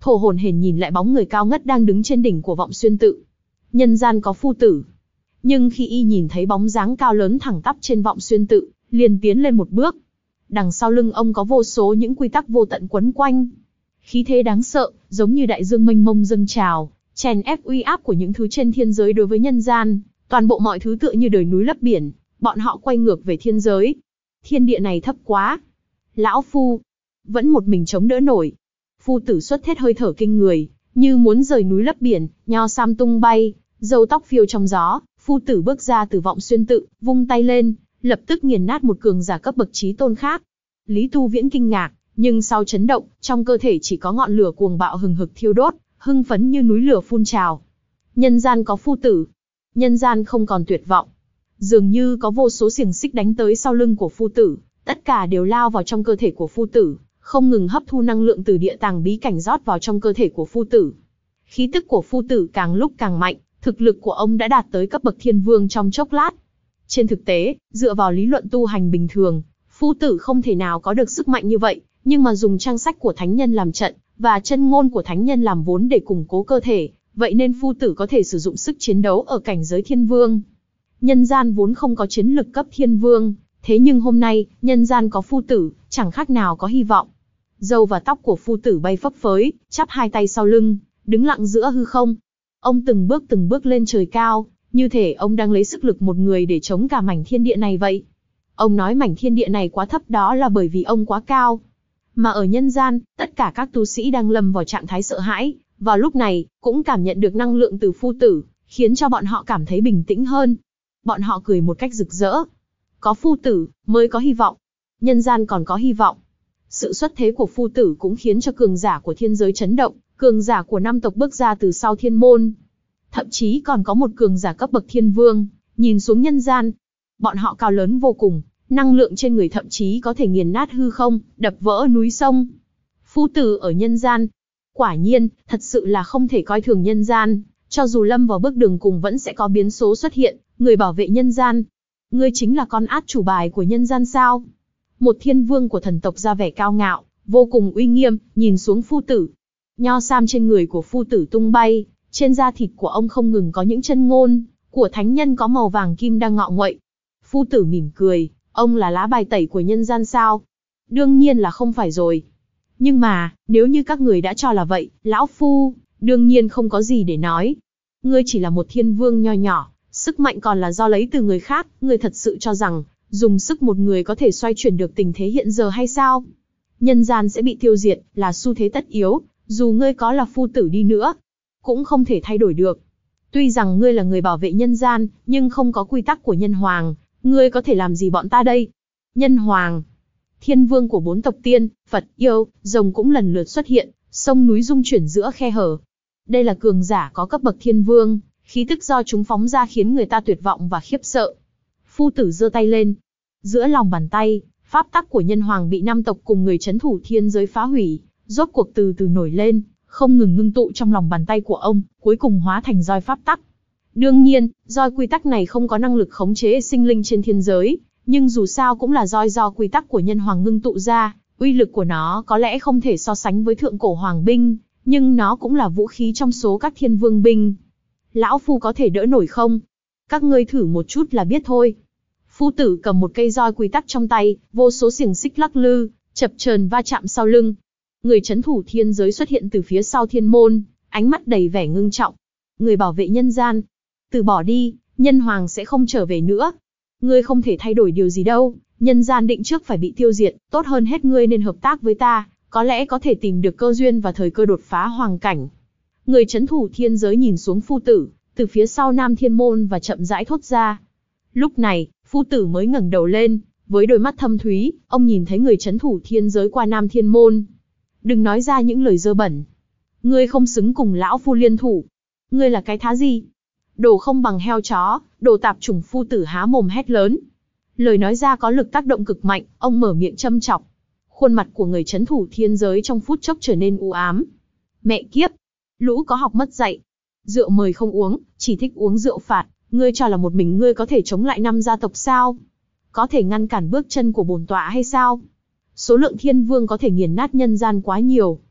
thổ hổn hển nhìn lại bóng người cao ngất đang đứng trên đỉnh của Vọng Xuyên tự. Nhân gian có phu tử. Nhưng khi y nhìn thấy bóng dáng cao lớn thẳng tắp trên Vọng Xuyên tự, liền tiến lên một bước. Đằng sau lưng ông có vô số những quy tắc vô tận quấn quanh. Khí thế đáng sợ, giống như đại dương mênh mông dâng trào, chèn ép uy áp của những thứ trên thiên giới đối với nhân gian. Toàn bộ mọi thứ tựa như đồi núi lấp biển, bọn họ quay ngược về thiên giới. Thiên địa này thấp quá. Lão Phu vẫn một mình chống đỡ nổi. Phu tử xuất hết hơi thở kinh người, như muốn rời núi lấp biển, nho sam tung bay, râu tóc phiêu trong gió. Phu tử bước ra từ Vọng Xuyên tự, vung tay lên, lập tức nghiền nát một cường giả cấp bậc chí tôn khác. Lý Tu Viễn kinh ngạc, nhưng sau chấn động, trong cơ thể chỉ có ngọn lửa cuồng bạo hừng hực thiêu đốt, hưng phấn như núi lửa phun trào. Nhân gian có phu tử. Nhân gian không còn tuyệt vọng. Dường như có vô số xiềng xích đánh tới sau lưng của phu tử, tất cả đều lao vào trong cơ thể của phu tử, không ngừng hấp thu năng lượng từ địa tàng bí cảnh rót vào trong cơ thể của phu tử. Khí tức của phu tử càng lúc càng mạnh, thực lực của ông đã đạt tới cấp bậc thiên vương trong chốc lát. Trên thực tế, dựa vào lý luận tu hành bình thường, phu tử không thể nào có được sức mạnh như vậy, nhưng mà dùng trang sách của thánh nhân làm trận, và chân ngôn của thánh nhân làm vốn để củng cố cơ thể, vậy nên phu tử có thể sử dụng sức chiến đấu ở cảnh giới thiên vương. Nhân gian vốn không có chiến lực cấp thiên vương, thế nhưng hôm nay, nhân gian có phu tử, chẳng khác nào có hy vọng. Râu và tóc của phu tử bay phấp phới, chắp hai tay sau lưng, đứng lặng giữa hư không. Ông từng bước từng bước lên trời cao, như thể ông đang lấy sức lực một người để chống cả mảnh thiên địa này vậy. Ông nói mảnh thiên địa này quá thấp đó là bởi vì ông quá cao. Mà ở nhân gian, tất cả các tu sĩ đang lâm vào trạng thái sợ hãi, vào lúc này, cũng cảm nhận được năng lượng từ phu tử, khiến cho bọn họ cảm thấy bình tĩnh hơn. Bọn họ cười một cách rực rỡ. Có phu tử, mới có hy vọng. Nhân gian còn có hy vọng. Sự xuất thế của phu tử cũng khiến cho cường giả của thiên giới chấn động, cường giả của năm tộc bước ra từ sau thiên môn. Thậm chí còn có một cường giả cấp bậc thiên vương, nhìn xuống nhân gian. Bọn họ cao lớn vô cùng, năng lượng trên người thậm chí có thể nghiền nát hư không, đập vỡ núi sông. Phu tử ở nhân gian. Quả nhiên, thật sự là không thể coi thường nhân gian, cho dù lâm vào bước đường cùng vẫn sẽ có biến số xuất hiện, người bảo vệ nhân gian. Ngươi chính là con át chủ bài của nhân gian sao? Một thiên vương của thần tộc ra vẻ cao ngạo, vô cùng uy nghiêm, nhìn xuống phu tử. Nho sam trên người của phu tử tung bay, trên da thịt của ông không ngừng có những chân ngôn của thánh nhân có màu vàng kim đang ngọ nguậy. Phu tử mỉm cười, ông là lá bài tẩy của nhân gian sao? Đương nhiên là không phải rồi. Nhưng mà, nếu như các người đã cho là vậy, lão phu, đương nhiên không có gì để nói. Ngươi chỉ là một thiên vương nho nhỏ, sức mạnh còn là do lấy từ người khác, ngươi thật sự cho rằng, dùng sức một người có thể xoay chuyển được tình thế hiện giờ hay sao? Nhân gian sẽ bị tiêu diệt, là xu thế tất yếu, dù ngươi có là phu tử đi nữa, cũng không thể thay đổi được. Tuy rằng ngươi là người bảo vệ nhân gian, nhưng không có quy tắc của nhân hoàng, ngươi có thể làm gì bọn ta đây? Nhân hoàng, thiên vương của bốn tộc tiên, Phật, yêu, rồng cũng lần lượt xuất hiện, sông núi rung chuyển giữa khe hở. Đây là cường giả có cấp bậc thiên vương, khí tức do chúng phóng ra khiến người ta tuyệt vọng và khiếp sợ. Phu tử giơ tay lên, giữa lòng bàn tay, pháp tắc của nhân hoàng bị năm tộc cùng người chấn thủ thiên giới phá hủy, rốt cuộc từ từ nổi lên, không ngừng ngưng tụ trong lòng bàn tay của ông, cuối cùng hóa thành roi pháp tắc. Đương nhiên, roi quy tắc này không có năng lực khống chế sinh linh trên thiên giới, nhưng dù sao cũng là roi do quy tắc của nhân hoàng ngưng tụ ra, uy lực của nó có lẽ không thể so sánh với thượng cổ hoàng binh, nhưng nó cũng là vũ khí trong số các thiên vương binh. Lão phu có thể đỡ nổi không? Các ngươi thử một chút là biết thôi. Phu tử cầm một cây roi quy tắc trong tay, vô số xiềng xích lắc lư, chập chờn va chạm sau lưng. Người chấn thủ thiên giới xuất hiện từ phía sau thiên môn, ánh mắt đầy vẻ ngưng trọng. Người bảo vệ nhân gian, từ bỏ đi, nhân hoàng sẽ không trở về nữa. Ngươi không thể thay đổi điều gì đâu, nhân gian định trước phải bị tiêu diệt, tốt hơn hết ngươi nên hợp tác với ta, có lẽ có thể tìm được cơ duyên và thời cơ đột phá hoàng cảnh. Người chấn thủ thiên giới nhìn xuống phu tử, từ phía sau nam thiên môn và chậm rãi thốt ra. Lúc này, phu tử mới ngẩng đầu lên, với đôi mắt thâm thúy, ông nhìn thấy người chấn thủ thiên giới qua nam thiên môn. Đừng nói ra những lời dơ bẩn. Ngươi không xứng cùng lão phu liên thủ. Ngươi là cái thá gì? Đồ không bằng heo chó, đồ tạp chủng, phu tử há mồm hét lớn. Lời nói ra có lực tác động cực mạnh, ông mở miệng châm chọc. Khuôn mặt của người chấn thủ thiên giới trong phút chốc trở nên u ám. Mẹ kiếp! Lũ có học mất dạy. Rượu mời không uống, chỉ thích uống rượu phạt. Ngươi cho là một mình ngươi có thể chống lại năm gia tộc sao? Có thể ngăn cản bước chân của bổn tọa hay sao? Số lượng thiên vương có thể nghiền nát nhân gian quá nhiều.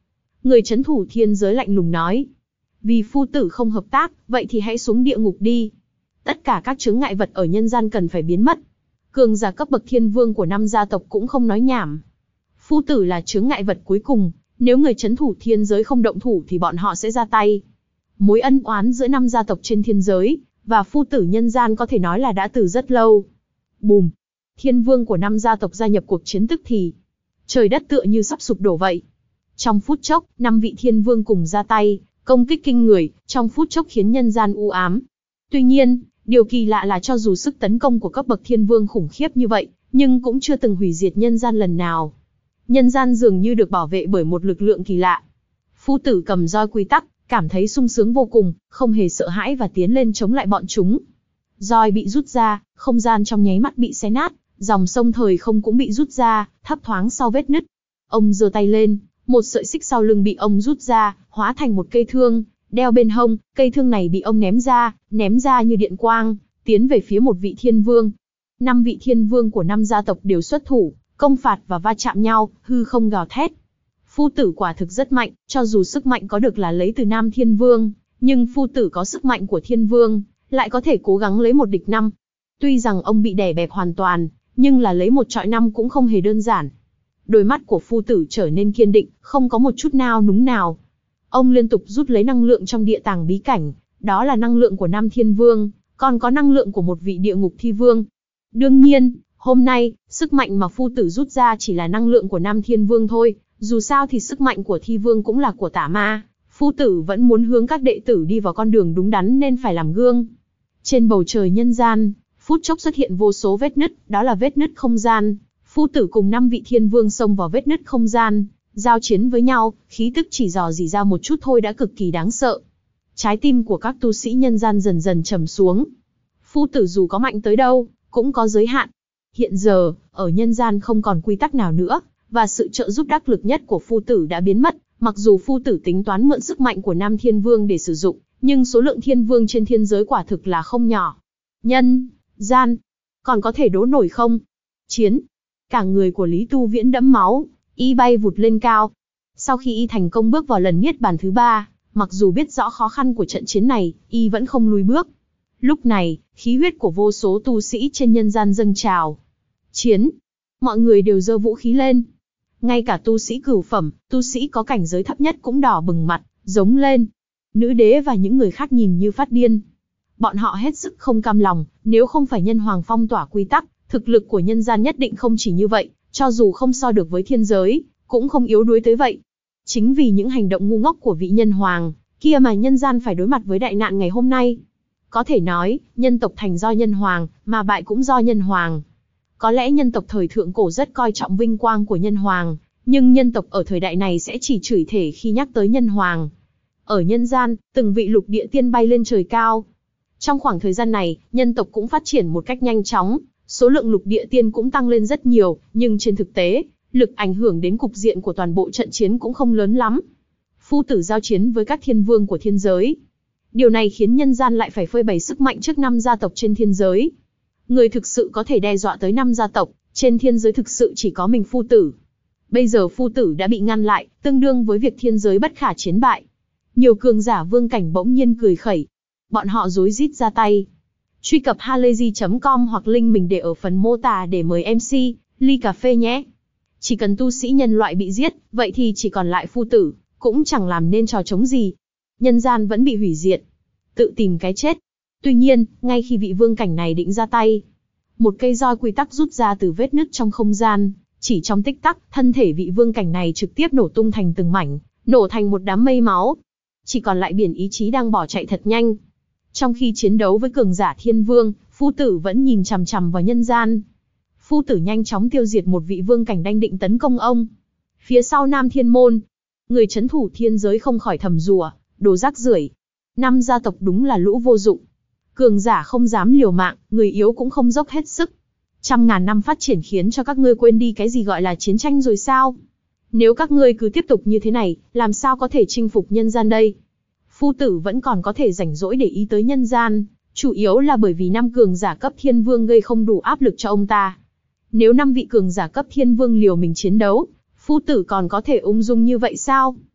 Người trấn thủ thiên giới lạnh lùng nói. Vì phu tử không hợp tác, vậy thì hãy xuống địa ngục đi. Tất cả các chướng ngại vật ở nhân gian cần phải biến mất. Cường giả cấp bậc thiên vương của năm gia tộc cũng không nói nhảm. Phu tử là chướng ngại vật cuối cùng, nếu người trấn thủ thiên giới không động thủ thì bọn họ sẽ ra tay. Mối ân oán giữa năm gia tộc trên thiên giới và phu tử nhân gian có thể nói là đã từ rất lâu. Bùm! Thiên vương của năm gia tộc gia nhập cuộc chiến tức thì. Trời đất tựa như sắp sụp đổ vậy. Trong phút chốc, năm vị thiên vương cùng ra tay, công kích kinh người, trong phút chốc khiến nhân gian u ám. Tuy nhiên, điều kỳ lạ là cho dù sức tấn công của cấp bậc thiên vương khủng khiếp như vậy, nhưng cũng chưa từng hủy diệt nhân gian lần nào. Nhân gian dường như được bảo vệ bởi một lực lượng kỳ lạ. Phu tử cầm roi quy tắc, cảm thấy sung sướng vô cùng, không hề sợ hãi và tiến lên chống lại bọn chúng. Roi bị rút ra, không gian trong nháy mắt bị xé nát, dòng sông thời không cũng bị rút ra, thấp thoáng sau vết nứt. Ông giơ tay lên, một sợi xích sau lưng bị ông rút ra, hóa thành một cây thương, đeo bên hông, cây thương này bị ông ném ra, ném ra như điện quang, tiến về phía một vị thiên vương. Năm vị thiên vương của năm gia tộc đều xuất thủ, công phạt và va chạm nhau, hư không gào thét. Phu tử quả thực rất mạnh, cho dù sức mạnh có được là lấy từ nam thiên vương, nhưng phu tử có sức mạnh của thiên vương, lại có thể cố gắng lấy một địch năm. Tuy rằng ông bị đè bẹp hoàn toàn, nhưng là lấy một trọi năm cũng không hề đơn giản. Đôi mắt của phu tử trở nên kiên định, không có một chút nào núng nào. Ông liên tục rút lấy năng lượng trong địa tàng bí cảnh, đó là năng lượng của năm thiên vương, còn có năng lượng của một vị địa ngục thi vương. Đương nhiên, hôm nay, sức mạnh mà phu tử rút ra chỉ là năng lượng của năm thiên vương thôi, dù sao thì sức mạnh của thi vương cũng là của tả ma, phu tử vẫn muốn hướng các đệ tử đi vào con đường đúng đắn nên phải làm gương. Trên bầu trời nhân gian, phút chốc xuất hiện vô số vết nứt, đó là vết nứt không gian. Phu tử cùng năm vị thiên vương xông vào vết nứt không gian, giao chiến với nhau, khí tức chỉ dò dỉ ra một chút thôi đã cực kỳ đáng sợ. Trái tim của các tu sĩ nhân gian dần dần trầm xuống. Phu tử dù có mạnh tới đâu, cũng có giới hạn. Hiện giờ, ở nhân gian không còn quy tắc nào nữa, và sự trợ giúp đắc lực nhất của phu tử đã biến mất. Mặc dù phu tử tính toán mượn sức mạnh của năm thiên vương để sử dụng, nhưng số lượng thiên vương trên thiên giới quả thực là không nhỏ. Nhân, gian, còn có thể đố nổi không? Chiến! Cả người của Lý Tu Viễn đẫm máu, y bay vụt lên cao. Sau khi y thành công bước vào lần niết bàn thứ ba, mặc dù biết rõ khó khăn của trận chiến này, y vẫn không lùi bước. Lúc này, khí huyết của vô số tu sĩ trên nhân gian dâng trào. Chiến! Mọi người đều giơ vũ khí lên. Ngay cả tu sĩ cửu phẩm, tu sĩ có cảnh giới thấp nhất cũng đỏ bừng mặt, giống lên. Nữ đế và những người khác nhìn như phát điên. Bọn họ hết sức không cam lòng, nếu không phải nhân hoàng phong tỏa quy tắc, thực lực của nhân gian nhất định không chỉ như vậy, cho dù không so được với thiên giới, cũng không yếu đuối tới vậy. Chính vì những hành động ngu ngốc của vị nhân hoàng kia mà nhân gian phải đối mặt với đại nạn ngày hôm nay. Có thể nói, nhân tộc thành do nhân hoàng, mà bại cũng do nhân hoàng. Có lẽ nhân tộc thời thượng cổ rất coi trọng vinh quang của nhân hoàng, nhưng nhân tộc ở thời đại này sẽ chỉ chửi thể khi nhắc tới nhân hoàng. Ở nhân gian, từng vị lục địa tiên bay lên trời cao. Trong khoảng thời gian này, nhân tộc cũng phát triển một cách nhanh chóng, số lượng lục địa tiên cũng tăng lên rất nhiều, nhưng trên thực tế, lực ảnh hưởng đến cục diện của toàn bộ trận chiến cũng không lớn lắm. Phu tử giao chiến với các thiên vương của thiên giới. Điều này khiến nhân gian lại phải phơi bày sức mạnh trước năm gia tộc trên thiên giới. Người thực sự có thể đe dọa tới năm gia tộc, trên thiên giới thực sự chỉ có mình phu tử. Bây giờ phu tử đã bị ngăn lại, tương đương với việc thiên giới bất khả chiến bại. Nhiều cường giả vương cảnh bỗng nhiên cười khẩy. Bọn họ rối rít ra tay. Truy cập halayzi chấm com hoặc link mình để ở phần mô tả để mời em xê, ly cà phê nhé. Chỉ cần tu sĩ nhân loại bị giết, vậy thì chỉ còn lại phu tử, cũng chẳng làm nên trò trống gì. Nhân gian vẫn bị hủy diệt. Tự tìm cái chết. Tuy nhiên, ngay khi vị vương cảnh này định ra tay, một cây roi quy tắc rút ra từ vết nứt trong không gian, chỉ trong tích tắc, thân thể vị vương cảnh này trực tiếp nổ tung thành từng mảnh, nổ thành một đám mây máu. Chỉ còn lại biển ý chí đang bỏ chạy thật nhanh. Trong khi chiến đấu với cường giả thiên vương, phu tử vẫn nhìn chằm chằm vào nhân gian. Phu tử nhanh chóng tiêu diệt một vị vương cảnh đang định tấn công ông. Phía sau Nam Thiên Môn, người trấn thủ thiên giới không khỏi thầm rủa, đồ rác rưởi. Năm gia tộc đúng là lũ vô dụng. Cường giả không dám liều mạng, người yếu cũng không dốc hết sức. Trăm ngàn năm phát triển khiến cho các ngươi quên đi cái gì gọi là chiến tranh rồi sao? Nếu các ngươi cứ tiếp tục như thế này, làm sao có thể chinh phục nhân gian đây? Phu tử vẫn còn có thể rảnh rỗi để ý tới nhân gian, chủ yếu là bởi vì năm cường giả cấp thiên vương gây không đủ áp lực cho ông ta. Nếu năm vị cường giả cấp thiên vương liều mình chiến đấu, phu tử còn có thể ung dung như vậy sao?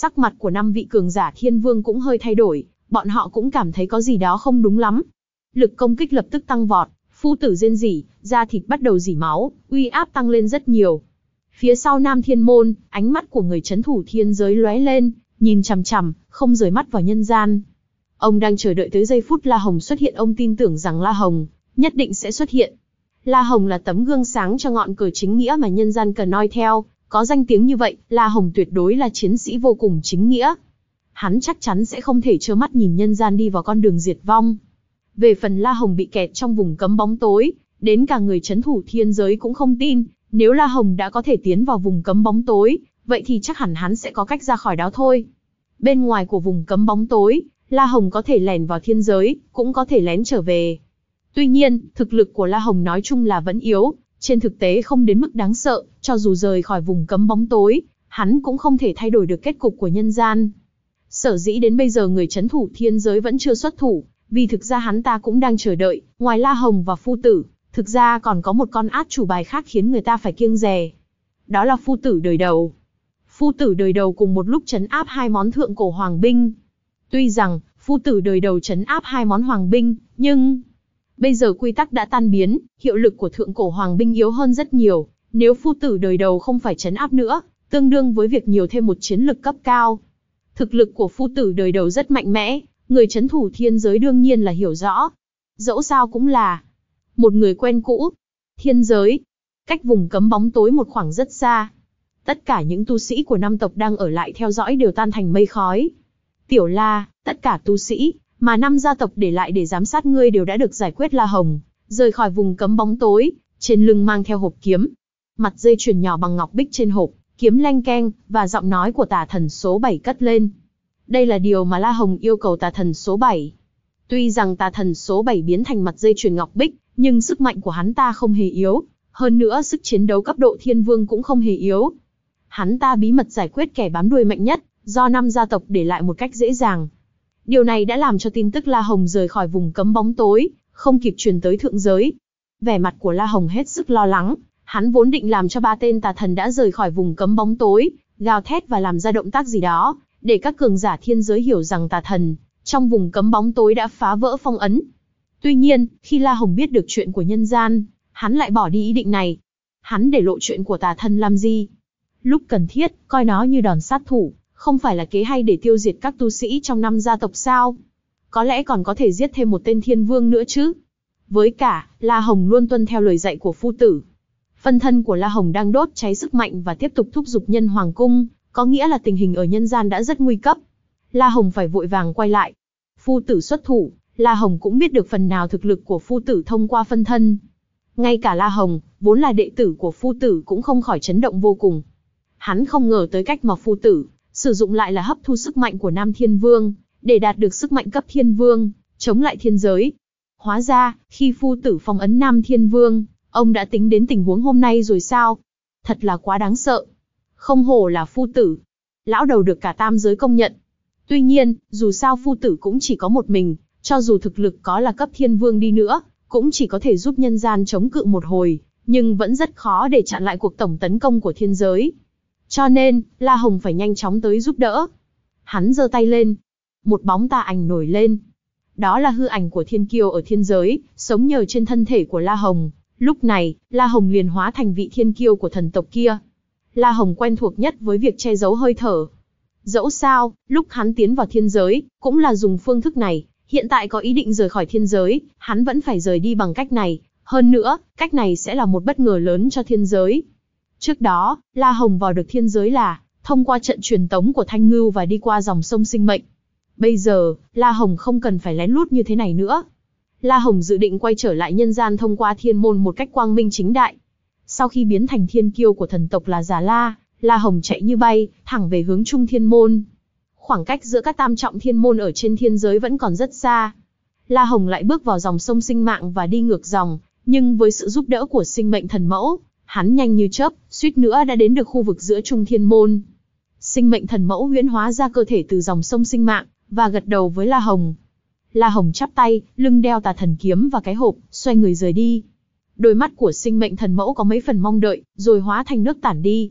Sắc mặt của năm vị cường giả thiên vương cũng hơi thay đổi, bọn họ cũng cảm thấy có gì đó không đúng lắm. Lực công kích lập tức tăng vọt, phu tử rên rỉ, da thịt bắt đầu rỉ máu, uy áp tăng lên rất nhiều. Phía sau Nam Thiên Môn, ánh mắt của người trấn thủ thiên giới lóe lên, nhìn chằm chằm, không rời mắt vào nhân gian. Ông đang chờ đợi tới giây phút La Hồng xuất hiện, ông tin tưởng rằng La Hồng nhất định sẽ xuất hiện. La Hồng là tấm gương sáng cho ngọn cờ chính nghĩa mà nhân gian cần noi theo, có danh tiếng như vậy, La Hồng tuyệt đối là chiến sĩ vô cùng chính nghĩa. Hắn chắc chắn sẽ không thể trơ mắt nhìn nhân gian đi vào con đường diệt vong. Về phần La Hồng bị kẹt trong vùng cấm bóng tối, đến cả người trấn thủ thiên giới cũng không tin, nếu La Hồng đã có thể tiến vào vùng cấm bóng tối, vậy thì chắc hẳn hắn sẽ có cách ra khỏi đó thôi. Bên ngoài của vùng cấm bóng tối, La Hồng có thể lẻn vào thiên giới, cũng có thể lén trở về. Tuy nhiên, thực lực của La Hồng nói chung là vẫn yếu, trên thực tế không đến mức đáng sợ, cho dù rời khỏi vùng cấm bóng tối, hắn cũng không thể thay đổi được kết cục của nhân gian. Sở dĩ đến bây giờ người trấn thủ thiên giới vẫn chưa xuất thủ, vì thực ra hắn ta cũng đang chờ đợi, ngoài La Hồng và phu tử, thực ra còn có một con át chủ bài khác khiến người ta phải kiêng dè. Đó là phu tử đời đầu. Phu tử đời đầu cùng một lúc trấn áp hai món thượng cổ hoàng binh. Tuy rằng, phu tử đời đầu trấn áp hai món hoàng binh, nhưng bây giờ quy tắc đã tan biến, hiệu lực của thượng cổ hoàng binh yếu hơn rất nhiều. Nếu phu tử đời đầu không phải trấn áp nữa, tương đương với việc nhiều thêm một chiến lực cấp cao. Thực lực của phu tử đời đầu rất mạnh mẽ, người trấn thủ thiên giới đương nhiên là hiểu rõ. Dẫu sao cũng là một người quen cũ. Thiên giới, cách vùng cấm bóng tối một khoảng rất xa. Tất cả những tu sĩ của năm tộc đang ở lại theo dõi đều tan thành mây khói. Tiểu La, tất cả tu sĩ mà năm gia tộc để lại để giám sát ngươi đều đã được giải quyết. La Hồng rời khỏi vùng cấm bóng tối, trên lưng mang theo hộp kiếm, mặt dây chuyền nhỏ bằng ngọc bích trên hộp kiếm leng keng, và giọng nói của tà thần số bảy cất lên. Đây là điều mà La Hồng yêu cầu tà thần số bảy. Tuy rằng tà thần số bảy biến thành mặt dây chuyền ngọc bích, nhưng sức mạnh của hắn ta không hề yếu, hơn nữa sức chiến đấu cấp độ thiên vương cũng không hề yếu. Hắn ta bí mật giải quyết kẻ bám đuôi mạnh nhất, do năm gia tộc để lại một cách dễ dàng. Điều này đã làm cho tin tức La Hồng rời khỏi vùng cấm bóng tối không kịp truyền tới thượng giới. Vẻ mặt của La Hồng hết sức lo lắng, hắn vốn định làm cho ba tên tà thần đã rời khỏi vùng cấm bóng tối gào thét và làm ra động tác gì đó, để các cường giả thiên giới hiểu rằng tà thần trong vùng cấm bóng tối đã phá vỡ phong ấn. Tuy nhiên, khi La Hồng biết được chuyện của nhân gian, hắn lại bỏ đi ý định này. Hắn để lộ chuyện của tà thần làm gì? Lúc cần thiết, coi nó như đòn sát thủ, không phải là kế hay để tiêu diệt các tu sĩ trong năm gia tộc sao? Có lẽ còn có thể giết thêm một tên thiên vương nữa chứ? Với cả, La Hồng luôn tuân theo lời dạy của phu tử. Phân thân của La Hồng đang đốt cháy sức mạnh và tiếp tục thúc giục nhân hoàng cung, có nghĩa là tình hình ở nhân gian đã rất nguy cấp. La Hồng phải vội vàng quay lại. Phu tử xuất thủ, La Hồng cũng biết được phần nào thực lực của phu tử thông qua phân thân. Ngay cả La Hồng, vốn là đệ tử của phu tử cũng không khỏi chấn động vô cùng. Hắn không ngờ tới cách mà phu tử sử dụng lại là hấp thu sức mạnh của Nam Thiên Vương, để đạt được sức mạnh cấp Thiên Vương, chống lại thiên giới. Hóa ra, khi phu tử phong ấn Nam Thiên Vương, ông đã tính đến tình huống hôm nay rồi sao? Thật là quá đáng sợ. Không hổ là phu tử. Lão đầu được cả tam giới công nhận. Tuy nhiên, dù sao phu tử cũng chỉ có một mình, cho dù thực lực có là cấp Thiên Vương đi nữa, cũng chỉ có thể giúp nhân gian chống cự một hồi, nhưng vẫn rất khó để chặn lại cuộc tổng tấn công của thiên giới. Cho nên, La Hồng phải nhanh chóng tới giúp đỡ. Hắn giơ tay lên. Một bóng tà ảnh nổi lên. Đó là hư ảnh của thiên kiêu ở thiên giới, sống nhờ trên thân thể của La Hồng. Lúc này, La Hồng liền hóa thành vị thiên kiêu của thần tộc kia. La Hồng quen thuộc nhất với việc che giấu hơi thở. Dẫu sao, lúc hắn tiến vào thiên giới, cũng là dùng phương thức này. Hiện tại có ý định rời khỏi thiên giới, hắn vẫn phải rời đi bằng cách này. Hơn nữa, cách này sẽ là một bất ngờ lớn cho thiên giới. Trước đó, La Hồng vào được thiên giới là thông qua trận truyền tống của Thanh Ngưu và đi qua dòng sông sinh mệnh. Bây giờ, La Hồng không cần phải lén lút như thế này nữa. La Hồng dự định quay trở lại nhân gian thông qua thiên môn một cách quang minh chính đại. Sau khi biến thành thiên kiêu của thần tộc là Già La, La Hồng chạy như bay, thẳng về hướng Trung Thiên Môn. Khoảng cách giữa các tam trọng thiên môn ở trên thiên giới vẫn còn rất xa. La Hồng lại bước vào dòng sông sinh mạng và đi ngược dòng, nhưng với sự giúp đỡ của sinh mệnh thần mẫu, hắn nhanh như chớp, suýt nữa đã đến được khu vực giữa Trung Thiên Môn. Sinh mệnh thần mẫu huyễn hóa ra cơ thể từ dòng sông sinh mạng, và gật đầu với La Hồng. La Hồng chắp tay, lưng đeo tà thần kiếm và cái hộp, xoay người rời đi. Đôi mắt của sinh mệnh thần mẫu có mấy phần mong đợi, rồi hóa thành nước tản đi.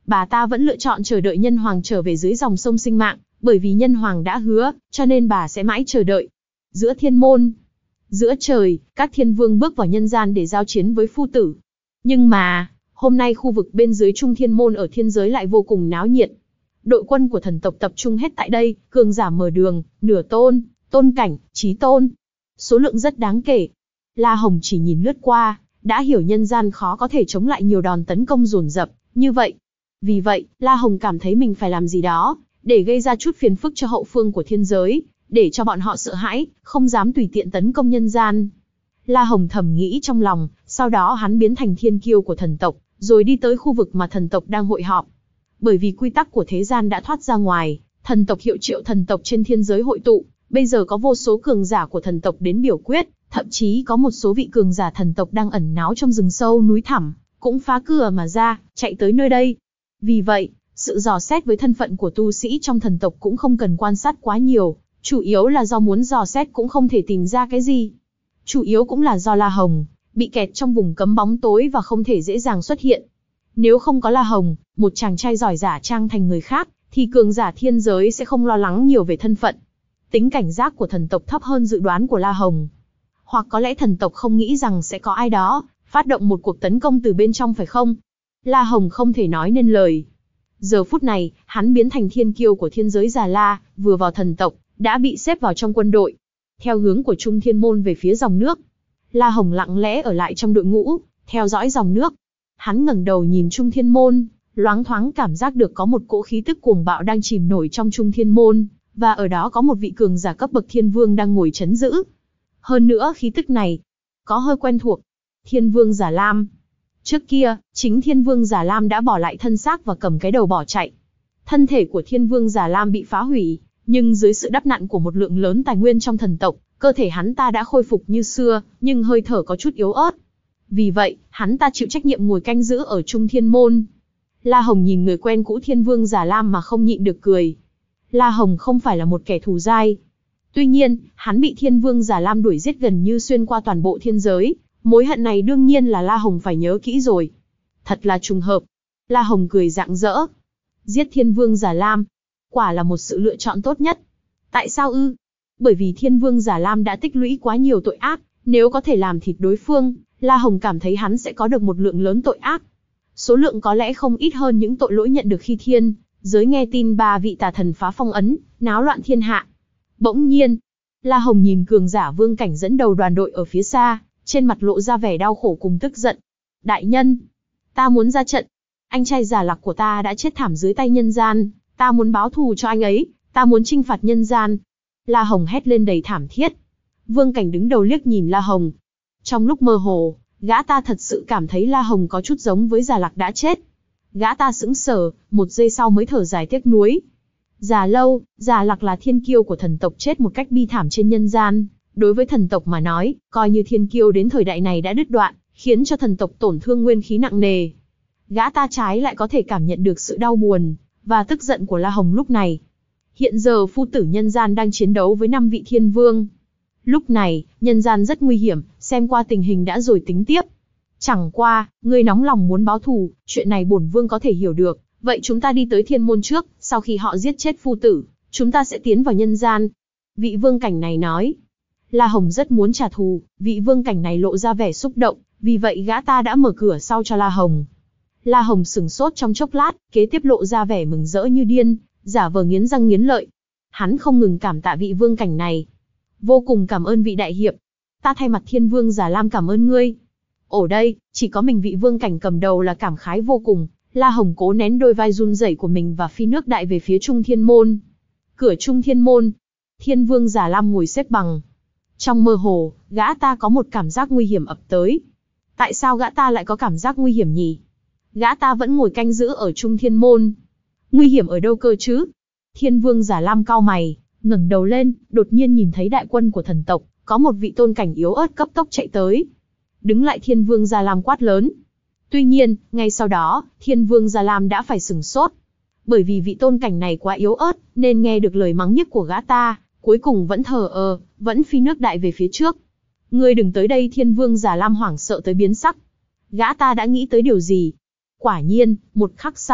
bà ta vẫn lựa chọn chờ đợi nhân hoàng trở về dưới dòng sông sinh mạng, bởi vì nhân hoàng đã hứa, cho nên bà sẽ mãi chờ đợi. Giữa thiên môn, giữa trời, các thiên vương bước vào nhân gian để giao chiến với phu tử. Nhưng mà, hôm nay khu vực bên dưới trung thiên môn ở thiên giới lại vô cùng náo nhiệt. Đội quân của thần tộc tập trung hết tại đây, cường giả mở đường, nửa tôn, tôn cảnh, chí tôn. Số lượng rất đáng kể. La Hồng chỉ nhìn lướt qua, đã hiểu nhân gian khó có thể chống lại nhiều đòn tấn công dồn dập như vậy. Vì vậy, La Hồng cảm thấy mình phải làm gì đó, để gây ra chút phiền phức cho hậu phương của thiên giới, để cho bọn họ sợ hãi, không dám tùy tiện tấn công nhân gian. La Hồng thầm nghĩ trong lòng, sau đó hắn biến thành thiên kiêu của thần tộc, rồi đi tới khu vực mà thần tộc đang hội họp. Bởi vì quy tắc của thế gian đã thoát ra ngoài, thần tộc hiệu triệu thần tộc trên thiên giới hội tụ, bây giờ có vô số cường giả của thần tộc đến biểu quyết, thậm chí có một số vị cường giả thần tộc đang ẩn náu trong rừng sâu núi thẳm, cũng phá cửa mà ra, chạy tới nơi đây. Vì vậy, sự dò xét với thân phận của tu sĩ trong thần tộc cũng không cần quan sát quá nhiều, chủ yếu là do muốn dò xét cũng không thể tìm ra cái gì. Chủ yếu cũng là do La Hồng bị kẹt trong vùng cấm bóng tối và không thể dễ dàng xuất hiện. Nếu không có La Hồng, một chàng trai giỏi giả trang thành người khác, thì cường giả thiên giới sẽ không lo lắng nhiều về thân phận. Tính cảnh giác của thần tộc thấp hơn dự đoán của La Hồng. Hoặc có lẽ thần tộc không nghĩ rằng sẽ có ai đó phát động một cuộc tấn công từ bên trong phải không? La Hồng không thể nói nên lời. Giờ phút này, hắn biến thành thiên kiêu của thiên giới Già La, vừa vào thần tộc, đã bị xếp vào trong quân đội. Theo hướng của Trung Thiên Môn về phía dòng nước, La Hồng lặng lẽ ở lại trong đội ngũ, theo dõi dòng nước. Hắn ngẩng đầu nhìn Trung Thiên Môn, loáng thoáng cảm giác được có một cỗ khí tức cuồng bạo đang chìm nổi trong Trung Thiên Môn, và ở đó có một vị cường giả cấp bậc thiên vương đang ngồi trấn giữ. Hơn nữa khí tức này có hơi quen thuộc. Thiên Vương Già Lam. Trước kia, chính Thiên Vương Già Lam đã bỏ lại thân xác và cầm cái đầu bỏ chạy. Thân thể của Thiên Vương Già Lam bị phá hủy, nhưng dưới sự đắp nặn của một lượng lớn tài nguyên trong thần tộc, cơ thể hắn ta đã khôi phục như xưa, nhưng hơi thở có chút yếu ớt. Vì vậy, hắn ta chịu trách nhiệm ngồi canh giữ ở Trung Thiên Môn. La Hồng nhìn người quen cũ Thiên Vương Già Lam mà không nhịn được cười. La Hồng không phải là một kẻ thù dai. Tuy nhiên, hắn bị Thiên Vương Già Lam đuổi giết gần như xuyên qua toàn bộ thiên giới. Mối hận này đương nhiên là La Hồng phải nhớ kỹ rồi. Thật là trùng hợp. La Hồng cười rạng rỡ. Giết Thiên Vương Già Lam. Quả là một sự lựa chọn tốt nhất. Tại sao ư? Bởi vì Thiên Vương Già Lam đã tích lũy quá nhiều tội ác. Nếu có thể làm thịt đối phương, La Hồng cảm thấy hắn sẽ có được một lượng lớn tội ác. Số lượng có lẽ không ít hơn những tội lỗi nhận được khi thiên giới nghe tin ba vị tà thần phá phong ấn, náo loạn thiên hạ. Bỗng nhiên, La Hồng nhìn cường giả vương cảnh dẫn đầu đoàn đội ở phía xa, trên mặt lộ ra vẻ đau khổ cùng tức giận. Đại nhân, ta muốn ra trận. Anh trai Già Lặc của ta đã chết thảm dưới tay nhân gian, ta muốn báo thù cho anh ấy, ta muốn chinh phạt nhân gian. La Hồng hét lên đầy thảm thiết. Vương cảnh đứng đầu liếc nhìn La Hồng. Trong lúc mơ hồ, gã ta thật sự cảm thấy La Hồng có chút giống với Già Lặc đã chết. Gã ta sững sờ, một giây sau mới thở dài tiếc nuối. Già Lâu, Già Lặc là thiên kiêu của thần tộc chết một cách bi thảm trên nhân gian. Đối với thần tộc mà nói, coi như thiên kiêu đến thời đại này đã đứt đoạn, khiến cho thần tộc tổn thương nguyên khí nặng nề. Gã ta trái lại có thể cảm nhận được sự đau buồn và tức giận của La Hồng lúc này. Hiện giờ phu tử nhân gian đang chiến đấu với năm vị thiên vương. Lúc này, nhân gian rất nguy hiểm, xem qua tình hình đã rồi tính tiếp. Chẳng qua, ngươi nóng lòng muốn báo thù, chuyện này bổn vương có thể hiểu được. Vậy chúng ta đi tới thiên môn trước, sau khi họ giết chết phu tử, chúng ta sẽ tiến vào nhân gian. Vị vương cảnh này nói. La Hồng rất muốn trả thù, vị vương cảnh này lộ ra vẻ xúc động, vì vậy gã ta đã mở cửa sau cho La Hồng. La Hồng sửng sốt trong chốc lát, kế tiếp lộ ra vẻ mừng rỡ như điên, giả vờ nghiến răng nghiến lợi. Hắn không ngừng cảm tạ vị vương cảnh này. Vô cùng cảm ơn vị đại hiệp. Ta thay mặt Thiên Vương Già Lam cảm ơn ngươi. Ở đây, chỉ có mình vị vương cảnh cầm đầu là cảm khái vô cùng. La Hồng cố nén đôi vai run rẩy của mình và phi nước đại về phía Trung Thiên Môn. Cửa Trung Thiên Môn. Thiên Vương Già Lam ngồi xếp bằng. Trong mơ hồ, gã ta có một cảm giác nguy hiểm ập tới. Tại sao gã ta lại có cảm giác nguy hiểm nhỉ? Gã ta vẫn ngồi canh giữ ở Trung Thiên Môn. Nguy hiểm ở đâu cơ chứ? Thiên Vương Già Lam cau mày, ngẩng đầu lên, đột nhiên nhìn thấy đại quân của thần tộc, có một vị tôn cảnh yếu ớt cấp tốc chạy tới. Đứng lại, Thiên Vương Già Lam quát lớn. Tuy nhiên, ngay sau đó, Thiên Vương Già Lam đã phải sửng sốt. Bởi vì vị tôn cảnh này quá yếu ớt, nên nghe được lời mắng nhiếc của gã ta, cuối cùng vẫn thờ ơ, vẫn phi nước đại về phía trước. Ngươi đừng tới đây. Thiên Vương Già Lam hoảng sợ tới biến sắc. Gã ta đã nghĩ tới điều gì? Quả nhiên, một khắc sau,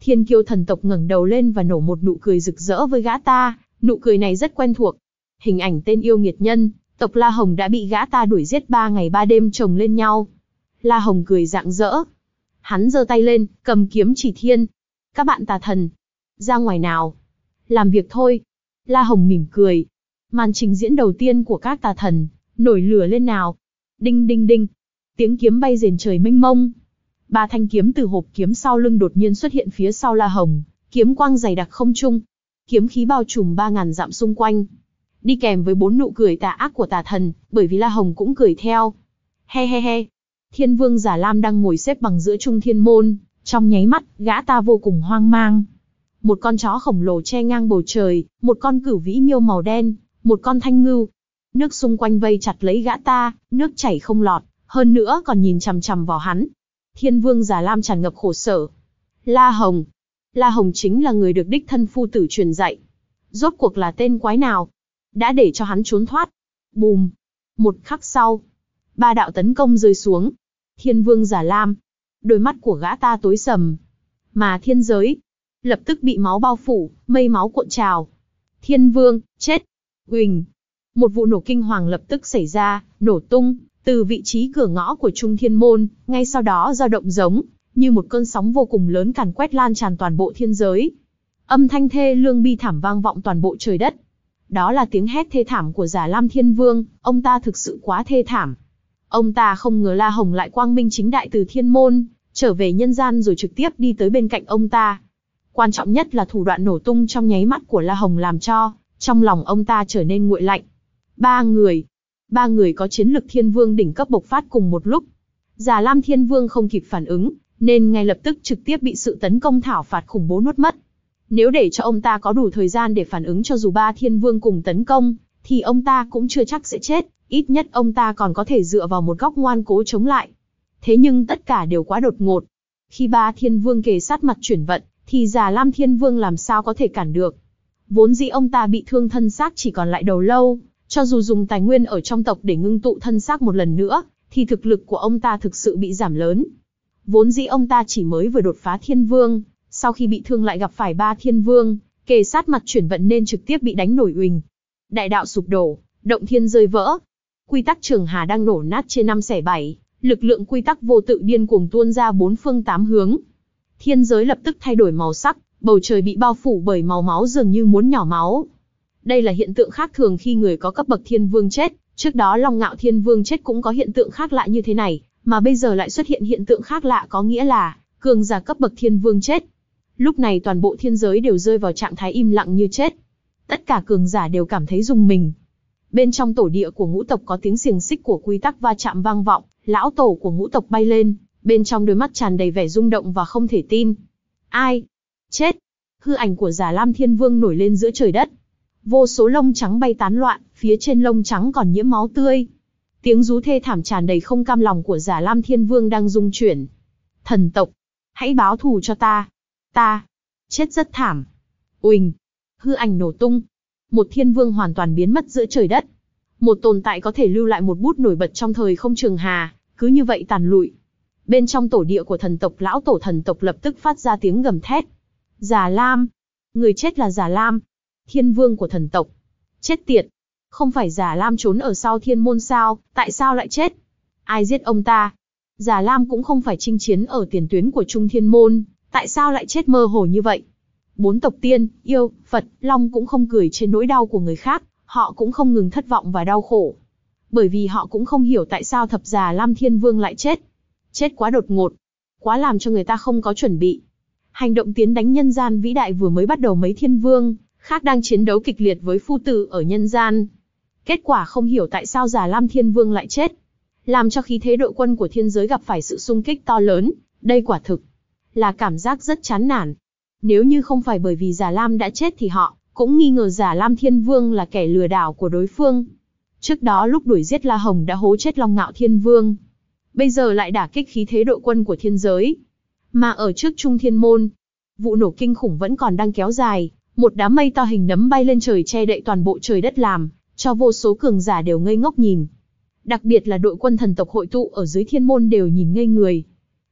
Thiên kiêu thần tộc ngẩng đầu lên và nổ một nụ cười rực rỡ với gã ta, nụ cười này rất quen thuộc. Hình ảnh tên yêu nghiệt nhân, tộc La Hồng đã bị gã ta đuổi giết ba ngày ba đêm chồng lên nhau. La Hồng cười rạng rỡ. Hắn giơ tay lên, cầm kiếm chỉ thiên. Các bạn tà thần, ra ngoài nào. Làm việc thôi. La Hồng mỉm cười. Màn trình diễn đầu tiên của các tà thần, nổi lửa lên nào. Đinh đinh đinh. Tiếng kiếm bay rền trời mênh mông. Ba thanh kiếm từ hộp kiếm sau lưng đột nhiên xuất hiện phía sau La Hồng, kiếm quang dày đặc không trung. Kiếm khí bao trùm ba ngàn dặm xung quanh. Đi kèm với bốn nụ cười tà ác của tà thần, bởi vì La Hồng cũng cười theo. He he he. Thiên Vương Già Lam đang ngồi xếp bằng giữa Trung Thiên Môn, trong nháy mắt, gã ta vô cùng hoang mang. Một con chó khổng lồ che ngang bầu trời, một con cửu vĩ miêu màu đen, một con thanh ngưu. Nước xung quanh vây chặt lấy gã ta, nước chảy không lọt, hơn nữa còn nhìn chằm chằm vào hắn. Thiên Vương Già Lam tràn ngập khổ sở. La Hồng. La Hồng chính là người được đích thân phu tử truyền dạy. Rốt cuộc là tên quái nào đã để cho hắn trốn thoát? Bùm. Một khắc sau, ba đạo tấn công rơi xuống. Thiên Vương Già Lam, đôi mắt của gã ta tối sầm. Mà thiên giới lập tức bị máu bao phủ, mây máu cuộn trào. Thiên Vương, chết. Uỳnh. Một vụ nổ kinh hoàng lập tức xảy ra, nổ tung, từ vị trí cửa ngõ của Trung Thiên Môn, ngay sau đó dao động giống, như một cơn sóng vô cùng lớn càn quét lan tràn toàn bộ thiên giới. Âm thanh thê lương bi thảm vang vọng toàn bộ trời đất. Đó là tiếng hét thê thảm của Già Lam Thiên Vương, ông ta thực sự quá thê thảm. Ông ta không ngờ La Hồng lại quang minh chính đại từ thiên môn, trở về nhân gian rồi trực tiếp đi tới bên cạnh ông ta. Quan trọng nhất là thủ đoạn nổ tung trong nháy mắt của La Hồng làm cho, trong lòng ông ta trở nên nguội lạnh. Ba người. Ba người có chiến lực thiên vương đỉnh cấp bộc phát cùng một lúc. Già Lam Thiên Vương không kịp phản ứng, nên ngay lập tức trực tiếp bị sự tấn công thảo phạt khủng bố nuốt mất. Nếu để cho ông ta có đủ thời gian để phản ứng cho dù ba thiên vương cùng tấn công, thì ông ta cũng chưa chắc sẽ chết, ít nhất ông ta còn có thể dựa vào một góc ngoan cố chống lại. Thế nhưng tất cả đều quá đột ngột. Khi ba thiên vương kề sát mặt chuyển vận, thì Già Lam Thiên Vương làm sao có thể cản được. Vốn dĩ ông ta bị thương thân xác chỉ còn lại đầu lâu, cho dù dùng tài nguyên ở trong tộc để ngưng tụ thân xác một lần nữa, thì thực lực của ông ta thực sự bị giảm lớn. Vốn dĩ ông ta chỉ mới vừa đột phá thiên vương, sau khi bị thương lại gặp phải ba thiên vương, kề sát mặt chuyển vận nên trực tiếp bị đánh nổi uỳnh. Đại đạo sụp đổ, động thiên rơi vỡ. Quy tắc Trường Hà đang nổ nát trên năm xẻ bảy, lực lượng quy tắc vô tự điên cuồng tuôn ra bốn phương tám hướng. Thiên giới lập tức thay đổi màu sắc, bầu trời bị bao phủ bởi màu máu dường như muốn nhỏ máu. Đây là hiện tượng khác thường khi người có cấp bậc thiên vương chết, trước đó Long Ngạo Thiên Vương chết cũng có hiện tượng khác lạ như thế này, mà bây giờ lại xuất hiện hiện tượng khác lạ có nghĩa là cường giả cấp bậc thiên vương chết. Lúc này toàn bộ thiên giới đều rơi vào trạng thái im lặng như chết. Tất cả cường giả đều cảm thấy rùng mình. Bên trong tổ địa của ngũ tộc có tiếng xiềng xích của quy tắc va chạm vang vọng, lão tổ của ngũ tộc bay lên, bên trong đôi mắt tràn đầy vẻ rung động và không thể tin. Ai? Chết! Hư ảnh của Già Lam Thiên Vương nổi lên giữa trời đất. Vô số lông trắng bay tán loạn, phía trên lông trắng còn nhiễm máu tươi. Tiếng rú thê thảm tràn đầy không cam lòng của Già Lam Thiên Vương đang rung chuyển. Thần tộc! Hãy báo thù cho ta! Ta! Chết rất thảm! Uỳnh! Hư ảnh nổ tung. Một thiên vương hoàn toàn biến mất giữa trời đất. Một tồn tại có thể lưu lại một bút nổi bật trong thời không Trường Hà, cứ như vậy tàn lụi. Bên trong tổ địa của thần tộc, lão tổ thần tộc lập tức phát ra tiếng gầm thét. Già Lam! Người chết là Già Lam, thiên vương của thần tộc. Chết tiệt! Không phải Già Lam trốn ở sau thiên môn sao, tại sao lại chết? Ai giết ông ta? Già Lam cũng không phải chinh chiến ở tiền tuyến của Trung Thiên Môn, tại sao lại chết mơ hồ như vậy? Bốn tộc tiên, yêu, Phật, Long cũng không cười trên nỗi đau của người khác, họ cũng không ngừng thất vọng và đau khổ. Bởi vì họ cũng không hiểu tại sao thập Già Lam Thiên Vương lại chết. Chết quá đột ngột, quá làm cho người ta không có chuẩn bị. Hành động tiến đánh nhân gian vĩ đại vừa mới bắt đầu, mấy thiên vương khác đang chiến đấu kịch liệt với phu tử ở nhân gian. Kết quả không hiểu tại sao Già Lam Thiên Vương lại chết, làm cho khí thế đội quân của thiên giới gặp phải sự xung kích to lớn. Đây quả thực là cảm giác rất chán nản. Nếu như không phải bởi vì Già Lam đã chết thì họ cũng nghi ngờ Già Lam Thiên Vương là kẻ lừa đảo của đối phương. Trước đó lúc đuổi giết La Hồng đã hố chết Long Ngạo Thiên Vương, bây giờ lại đả kích khí thế đội quân của thiên giới. Mà ở trước Trung Thiên Môn, vụ nổ kinh khủng vẫn còn đang kéo dài, một đám mây to hình nấm bay lên trời che đậy toàn bộ trời đất, làm cho vô số cường giả đều ngây ngốc nhìn. Đặc biệt là đội quân thần tộc hội tụ ở dưới thiên môn đều nhìn ngây người.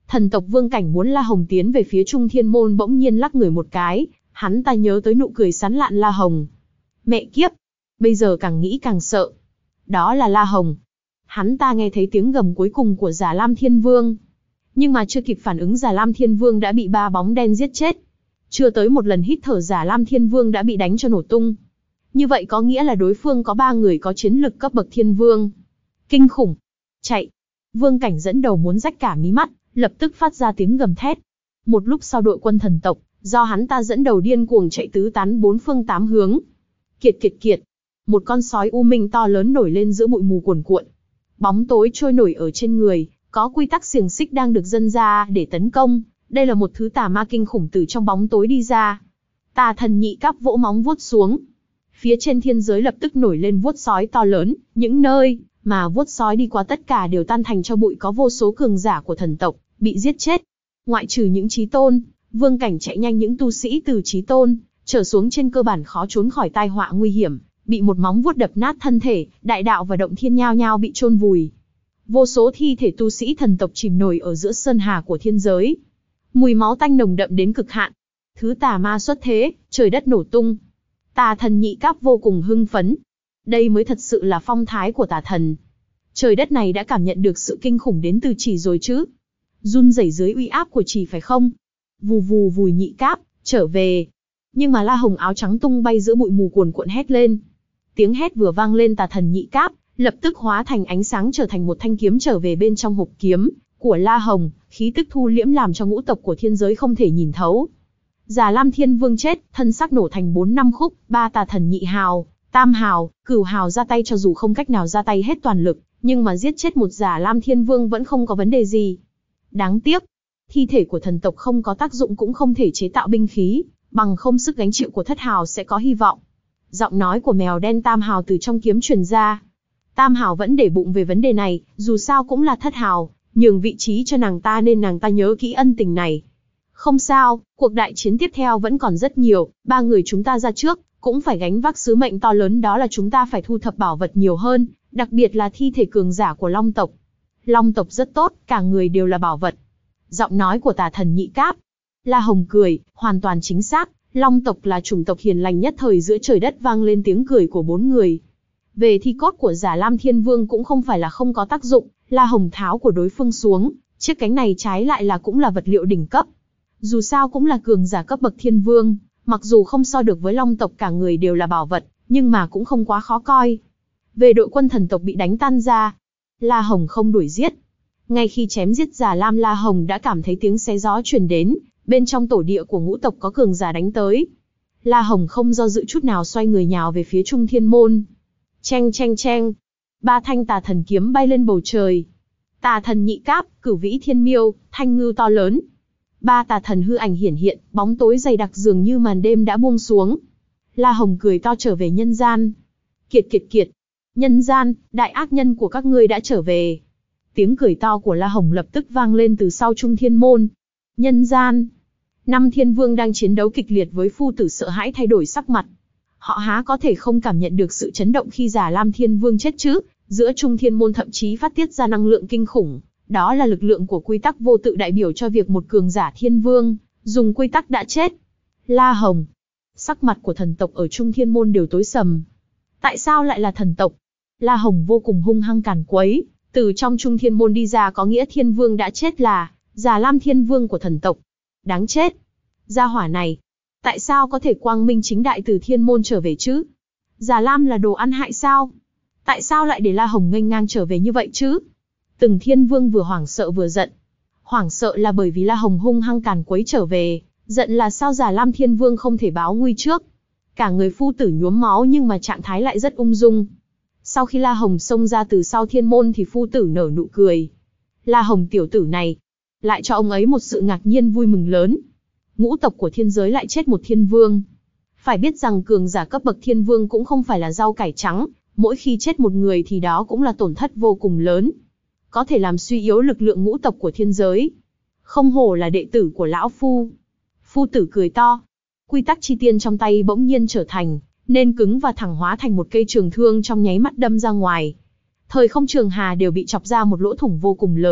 Thần tộc Vương Cảnh muốn La Hồng tiến về phía Trung Thiên Môn bỗng nhiên lắc người một cái, hắn ta nhớ tới nụ cười sán lạn La Hồng. Mẹ kiếp! Bây giờ càng nghĩ càng sợ. Đó là La Hồng. Hắn ta nghe thấy tiếng gầm cuối cùng của Già Lam Thiên Vương. Nhưng mà chưa kịp phản ứng, Già Lam Thiên Vương đã bị ba bóng đen giết chết. Chưa tới một lần hít thở, Già Lam Thiên Vương đã bị đánh cho nổ tung. Như vậy có nghĩa là đối phương có ba người có chiến lực cấp bậc Thiên Vương. Kinh khủng! Chạy! Vương Cảnh dẫn đầu muốn rách cả mí mắt, lập tức phát ra tiếng gầm thét. Một lúc sau đội quân thần tộc, do hắn ta dẫn đầu điên cuồng chạy tứ tán bốn phương tám hướng. Kiệt kiệt kiệt! Một con sói u minh to lớn nổi lên giữa bụi mù cuồn cuộn. Bóng tối trôi nổi ở trên người, có quy tắc xiềng xích đang được dâng ra để tấn công. Đây là một thứ tà ma kinh khủng từ trong bóng tối đi ra. Tà thần nhị cáp vỗ móng vuốt xuống. Phía trên thiên giới lập tức nổi lên vuốt sói to lớn, những nơi mà vuốt sói đi qua tất cả đều tan thành cho bụi, có vô số cường giả của thần tộc bị giết chết. Ngoại trừ những chí tôn, Vương Cảnh chạy nhanh, những tu sĩ từ chí tôn trở xuống trên cơ bản khó trốn khỏi tai họa nguy hiểm, bị một móng vuốt đập nát thân thể, đại đạo và động thiên nhao nhao bị chôn vùi. Vô số thi thể tu sĩ thần tộc chìm nổi ở giữa sơn hà của thiên giới. Mùi máu tanh nồng đậm đến cực hạn. Thứ tà ma xuất thế, trời đất nổ tung. Tà thần nhị cáp vô cùng hưng phấn. Đây mới thật sự là phong thái của tà thần. Trời đất này đã cảm nhận được sự kinh khủng đến từ chỉ rồi chứ. Run rẩy dưới uy áp của chỉ phải không? Vù vù vùi nhị cáp, trở về. Nhưng mà La Hồng áo trắng tung bay giữa bụi mù cuồn cuộn hét lên. Tiếng hét vừa vang lên, tà thần nhị cáp lập tức hóa thành ánh sáng, trở thành một thanh kiếm trở về bên trong hộp kiếm của La Hồng, khí tức thu liễm làm cho ngũ tộc của thiên giới không thể nhìn thấu. Già Lam Thiên Vương chết, thân xác nổ thành bốn năm khúc, ba tà thần nhị hào, tam hào, cửu hào ra tay, cho dù không cách nào ra tay hết toàn lực, nhưng mà giết chết một Già Lam Thiên Vương vẫn không có vấn đề gì. Đáng tiếc, thi thể của thần tộc không có tác dụng, cũng không thể chế tạo binh khí, bằng không sức gánh chịu của thất hào sẽ có hy vọng. Giọng nói của mèo đen tam hào từ trong kiếm truyền ra. Tam hào vẫn để bụng về vấn đề này, dù sao cũng là thất hào, nhường vị trí cho nàng ta nên nàng ta nhớ kỹ ân tình này. Không sao, cuộc đại chiến tiếp theo vẫn còn rất nhiều, ba người chúng ta ra trước, cũng phải gánh vác sứ mệnh to lớn, đó là chúng ta phải thu thập bảo vật nhiều hơn, đặc biệt là thi thể cường giả của Long tộc. Long tộc rất tốt, cả người đều là bảo vật. Giọng nói của tà thần nhị cáp. La Hồng cười, hoàn toàn chính xác, Long tộc là chủng tộc hiền lành nhất thời giữa trời đất, vang lên tiếng cười của bốn người. Về thi cốt của Già Lam Thiên Vương cũng không phải là không có tác dụng, La Hồng tháo của đối phương xuống, chiếc cánh này trái lại là cũng là vật liệu đỉnh cấp. Dù sao cũng là cường giả cấp bậc Thiên Vương, mặc dù không so được với Long tộc cả người đều là bảo vật, nhưng mà cũng không quá khó coi. Về đội quân thần tộc bị đánh tan ra, La Hồng không đuổi giết. Ngay khi chém giết Già Lam, La Hồng đã cảm thấy tiếng xé gió truyền đến, bên trong tổ địa của ngũ tộc có cường giả đánh tới. La Hồng không do dự chút nào, xoay người nhào về phía Trung Thiên Môn. Cheng cheng cheng, ba thanh tà thần kiếm bay lên bầu trời. Tà thần nhị cáp, cửu vĩ thiên miêu, thanh ngư to lớn. Ba tà thần hư ảnh hiển hiện, bóng tối dày đặc dường như màn đêm đã buông xuống. La Hồng cười to, trở về nhân gian. Kiệt kiệt kiệt, nhân gian, đại ác nhân của các ngươi đã trở về. Tiếng cười to của La Hồng lập tức vang lên từ sau Trung Thiên Môn. Nhân gian, năm thiên vương đang chiến đấu kịch liệt với phu tử sợ hãi thay đổi sắc mặt. Họ há có thể không cảm nhận được sự chấn động khi Già Lam Thiên Vương chết chứ? Giữa Trung Thiên Môn thậm chí phát tiết ra năng lượng kinh khủng. Đó là lực lượng của quy tắc vô tự, đại biểu cho việc một cường giả Thiên Vương dùng quy tắc đã chết. La Hồng, sắc mặt của thần tộc ở Trung Thiên Môn đều tối sầm. Tại sao lại là thần tộc? La Hồng vô cùng hung hăng càn quấy. Từ trong Trung Thiên Môn đi ra có nghĩa Thiên Vương đã chết là Già Lam Thiên Vương của thần tộc. Đáng chết! Gia hỏa này, tại sao có thể quang minh chính đại từ Thiên Môn trở về chứ? Già Lam là đồ ăn hại sao? Tại sao lại để La Hồng nghênh ngang trở về như vậy chứ? Từng Thiên Vương vừa hoảng sợ vừa giận. Hoảng sợ là bởi vì La Hồng hung hăng càn quấy trở về, giận là sao Già Lam Thiên Vương không thể báo nguy trước. Cả người phu tử nhuốm máu nhưng mà trạng thái lại rất ung dung. Sau khi La Hồng xông ra từ sau Thiên Môn thì phu tử nở nụ cười. La Hồng tiểu tử này, lại cho ông ấy một sự ngạc nhiên vui mừng lớn. Ngũ tộc của thiên giới lại chết một Thiên Vương. Phải biết rằng cường giả cấp bậc Thiên Vương cũng không phải là rau cải trắng, mỗi khi chết một người thì đó cũng là tổn thất vô cùng lớn. Có thể làm suy yếu lực lượng ngũ tộc của thiên giới. Không hổ là đệ tử của lão phu. Phu tử cười to. Quy tắc chi tiên trong tay bỗng nhiên trở thành nên cứng và thẳng, hóa thành một cây trường thương trong nháy mắt đâm ra ngoài. Thời không trường hà đều bị chọc ra một lỗ thủng vô cùng lớn,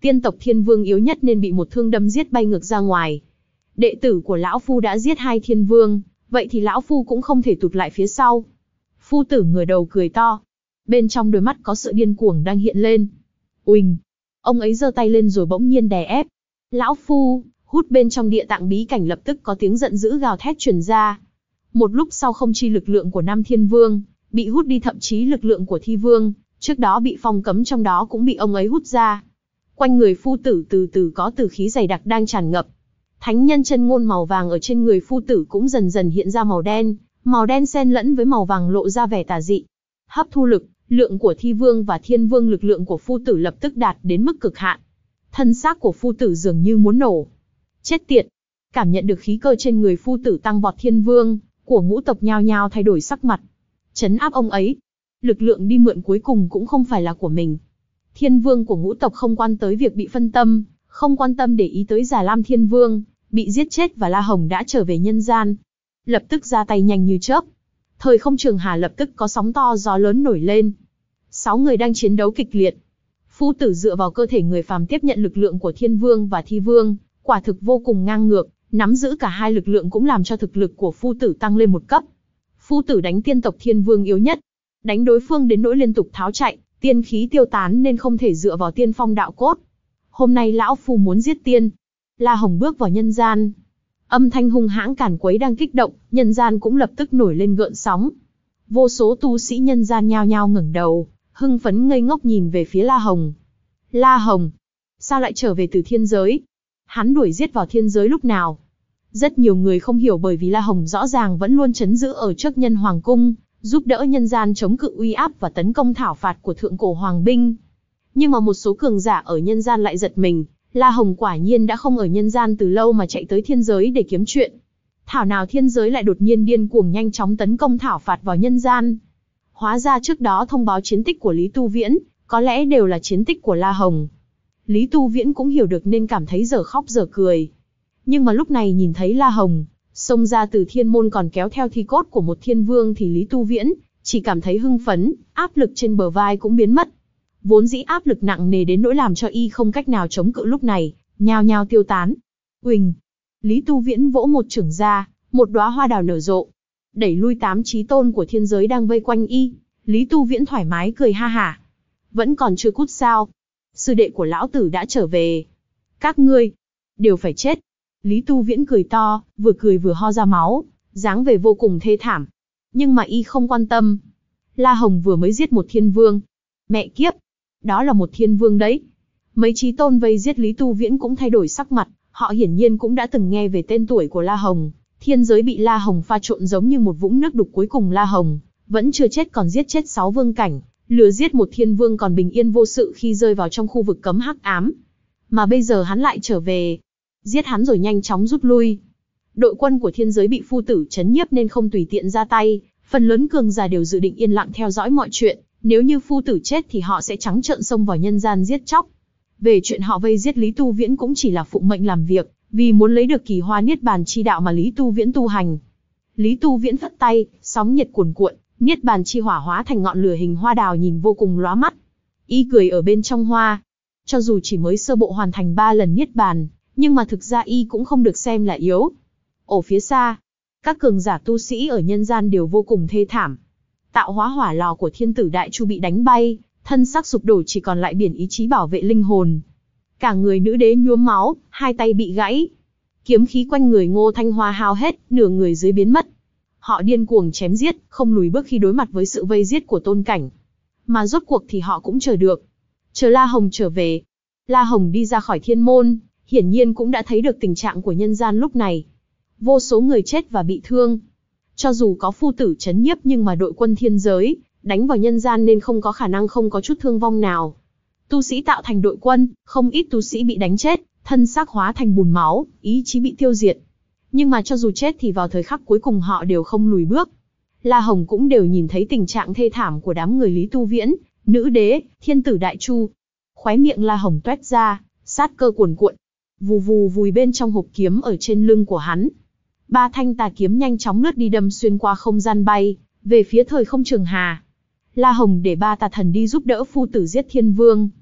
Tiên tộc Thiên Vương yếu nhất nên bị một thương đâm giết bay ngược ra ngoài. Đệ tử của lão phu đã giết hai Thiên Vương, vậy thì lão phu cũng không thể tụt lại phía sau. Phu tử ngửa đầu cười to. Bên trong đôi mắt có sự điên cuồng đang hiện lên. Uỳnh! Ông ấy giơ tay lên rồi bỗng nhiên đè ép. Lão phu! Hút bên trong địa tạng bí cảnh lập tức có tiếng giận dữ gào thét truyền ra. Một lúc sau không chi lực lượng của Nam Thiên Vương bị hút đi, thậm chí lực lượng của Thi Vương trước đó bị phong cấm trong đó cũng bị ông ấy hút ra. Quanh người phu tử từ từ có tử khí dày đặc đang tràn ngập. Thánh nhân chân ngôn màu vàng ở trên người phu tử cũng dần dần hiện ra màu đen, màu đen xen lẫn với màu vàng lộ ra vẻ tà dị. Hấp thu lực lượng của Thi Vương và Thiên Vương, lực lượng của phu tử lập tức đạt đến mức cực hạn. Thân xác của phu tử dường như muốn nổ. Chết tiệt! Cảm nhận được khí cơ trên người phu tử tăng vọt, Thiên Vương của ngũ tộc nhao nhao thay đổi sắc mặt. Trấn áp ông ấy. Lực lượng đi mượn cuối cùng cũng không phải là của mình. Thiên Vương của ngũ tộc không quan tới việc bị phân tâm, không quan tâm để ý tới Già Lam Thiên Vương bị giết chết và La Hồng đã trở về nhân gian. Lập tức ra tay nhanh như chớp. Thời không trường hà lập tức có sóng to gió lớn nổi lên. Sáu người đang chiến đấu kịch liệt. Phu tử dựa vào cơ thể người phàm tiếp nhận lực lượng của Thiên Vương và Thi Vương, quả thực vô cùng ngang ngược, nắm giữ cả hai lực lượng cũng làm cho thực lực của phu tử tăng lên một cấp. Phu tử đánh tiên tộc Thiên Vương yếu nhất, đánh đối phương đến nỗi liên tục tháo chạy, tiên khí tiêu tán nên không thể dựa vào tiên phong đạo cốt. Hôm nay lão phu muốn giết tiên. La Hồng bước vào nhân gian. Âm thanh hung hãng càn quấy đang kích động, nhân gian cũng lập tức nổi lên gợn sóng. Vô số tu sĩ nhân gian nhao nhao ngẩng đầu, hưng phấn ngây ngốc nhìn về phía La Hồng. La Hồng, sao lại trở về từ thiên giới? Hắn đuổi giết vào thiên giới lúc nào? Rất nhiều người không hiểu, bởi vì La Hồng rõ ràng vẫn luôn trấn giữ ở trước Nhân Hoàng cung, giúp đỡ nhân gian chống cự uy áp và tấn công thảo phạt của thượng cổ hoàng binh. Nhưng mà một số cường giả ở nhân gian lại giật mình, La Hồng quả nhiên đã không ở nhân gian từ lâu mà chạy tới thiên giới để kiếm chuyện. Thảo nào thiên giới lại đột nhiên điên cuồng nhanh chóng tấn công thảo phạt vào nhân gian. Hóa ra trước đó thông báo chiến tích của Lý Tu Viễn, có lẽ đều là chiến tích của La Hồng. Lý Tu Viễn cũng hiểu được nên cảm thấy dở khóc dở cười. Nhưng mà lúc này nhìn thấy La Hồng xông ra từ thiên môn còn kéo theo thi cốt của một thiên vương thì Lý Tu Viễn chỉ cảm thấy hưng phấn, áp lực trên bờ vai cũng biến mất. Vốn dĩ áp lực nặng nề đến nỗi làm cho y không cách nào chống cự lúc này, nhao nhao tiêu tán. Uỳnh! Lý Tu Viễn vỗ một chưởng ra, một đóa hoa đào nở rộ, đẩy lui tám chí tôn của thiên giới đang vây quanh y. Lý Tu Viễn thoải mái cười ha hả. Vẫn còn chưa cút sao? Sư đệ của lão tử đã trở về. Các ngươi đều phải chết. Lý Tu Viễn cười to, vừa cười vừa ho ra máu, dáng vẻ vô cùng thê thảm. Nhưng mà y không quan tâm. La Hồng vừa mới giết một thiên vương. Mẹ kiếp! Đó là một thiên vương đấy. Mấy chí tôn vây giết Lý Tu Viễn cũng thay đổi sắc mặt, họ hiển nhiên cũng đã từng nghe về tên tuổi của La Hồng. Thiên giới bị La Hồng pha trộn giống như một vũng nước đục, cuối cùng La Hồng vẫn chưa chết còn giết chết sáu vương cảnh, lừa giết một thiên vương còn bình yên vô sự khi rơi vào trong khu vực cấm hắc ám. Mà bây giờ hắn lại trở về. Giết hắn rồi nhanh chóng rút lui. Đội quân của thiên giới bị phu tử trấn nhiếp nên không tùy tiện ra tay, phần lớn cường giả đều dự định yên lặng theo dõi mọi chuyện, nếu như phu tử chết thì họ sẽ trắng trợn xông vào nhân gian giết chóc. Về chuyện họ vây giết Lý Tu Viễn cũng chỉ là phụng mệnh làm việc, vì muốn lấy được kỳ hoa niết bàn chi đạo mà Lý Tu Viễn tu hành. Lý Tu Viễn phất tay, sóng nhiệt cuồn cuộn, niết bàn chi hỏa hóa thành ngọn lửa hình hoa đào nhìn vô cùng lóa mắt. Y cười ở bên trong hoa. Cho dù chỉ mới sơ bộ hoàn thành ba lần niết bàn, nhưng mà thực ra y cũng không được xem là yếu. Ở phía xa, các cường giả tu sĩ ở nhân gian đều vô cùng thê thảm. Tạo hóa hỏa lò của thiên tử Đại Chu bị đánh bay, thân xác sụp đổ, chỉ còn lại biển ý chí bảo vệ linh hồn. Cả người nữ đế nhuốm máu, hai tay bị gãy. Kiếm khí quanh người Ngô Thanh Hoa hao hết, nửa người dưới biến mất. Họ điên cuồng chém giết, không lùi bước khi đối mặt với sự vây giết của tôn cảnh. Mà rốt cuộc thì họ cũng chờ được. Chờ La Hồng trở về. La Hồng đi ra khỏi thiên môn, hiển nhiên cũng đã thấy được tình trạng của nhân gian lúc này. Vô số người chết và bị thương. Cho dù có phu tử trấn nhiếp nhưng mà đội quân thiên giới đánh vào nhân gian nên không có khả năng không có chút thương vong nào. Tu sĩ tạo thành đội quân, không ít tu sĩ bị đánh chết, thân xác hóa thành bùn máu, ý chí bị tiêu diệt. Nhưng mà cho dù chết thì vào thời khắc cuối cùng họ đều không lùi bước. La Hồng cũng đều nhìn thấy tình trạng thê thảm của đám người Lý Tu Viễn, nữ đế, thiên tử Đại Chu. Khóe miệng La Hồng toét ra, sát cơ cuồn cuộn. Vù vù vùi bên trong hộp kiếm ở trên lưng của hắn. Ba thanh tà kiếm nhanh chóng lướt đi đâm xuyên qua không gian bay, về phía thời không trường hà. La Hồng để ba tà thần đi giúp đỡ phu tử giết thiên vương.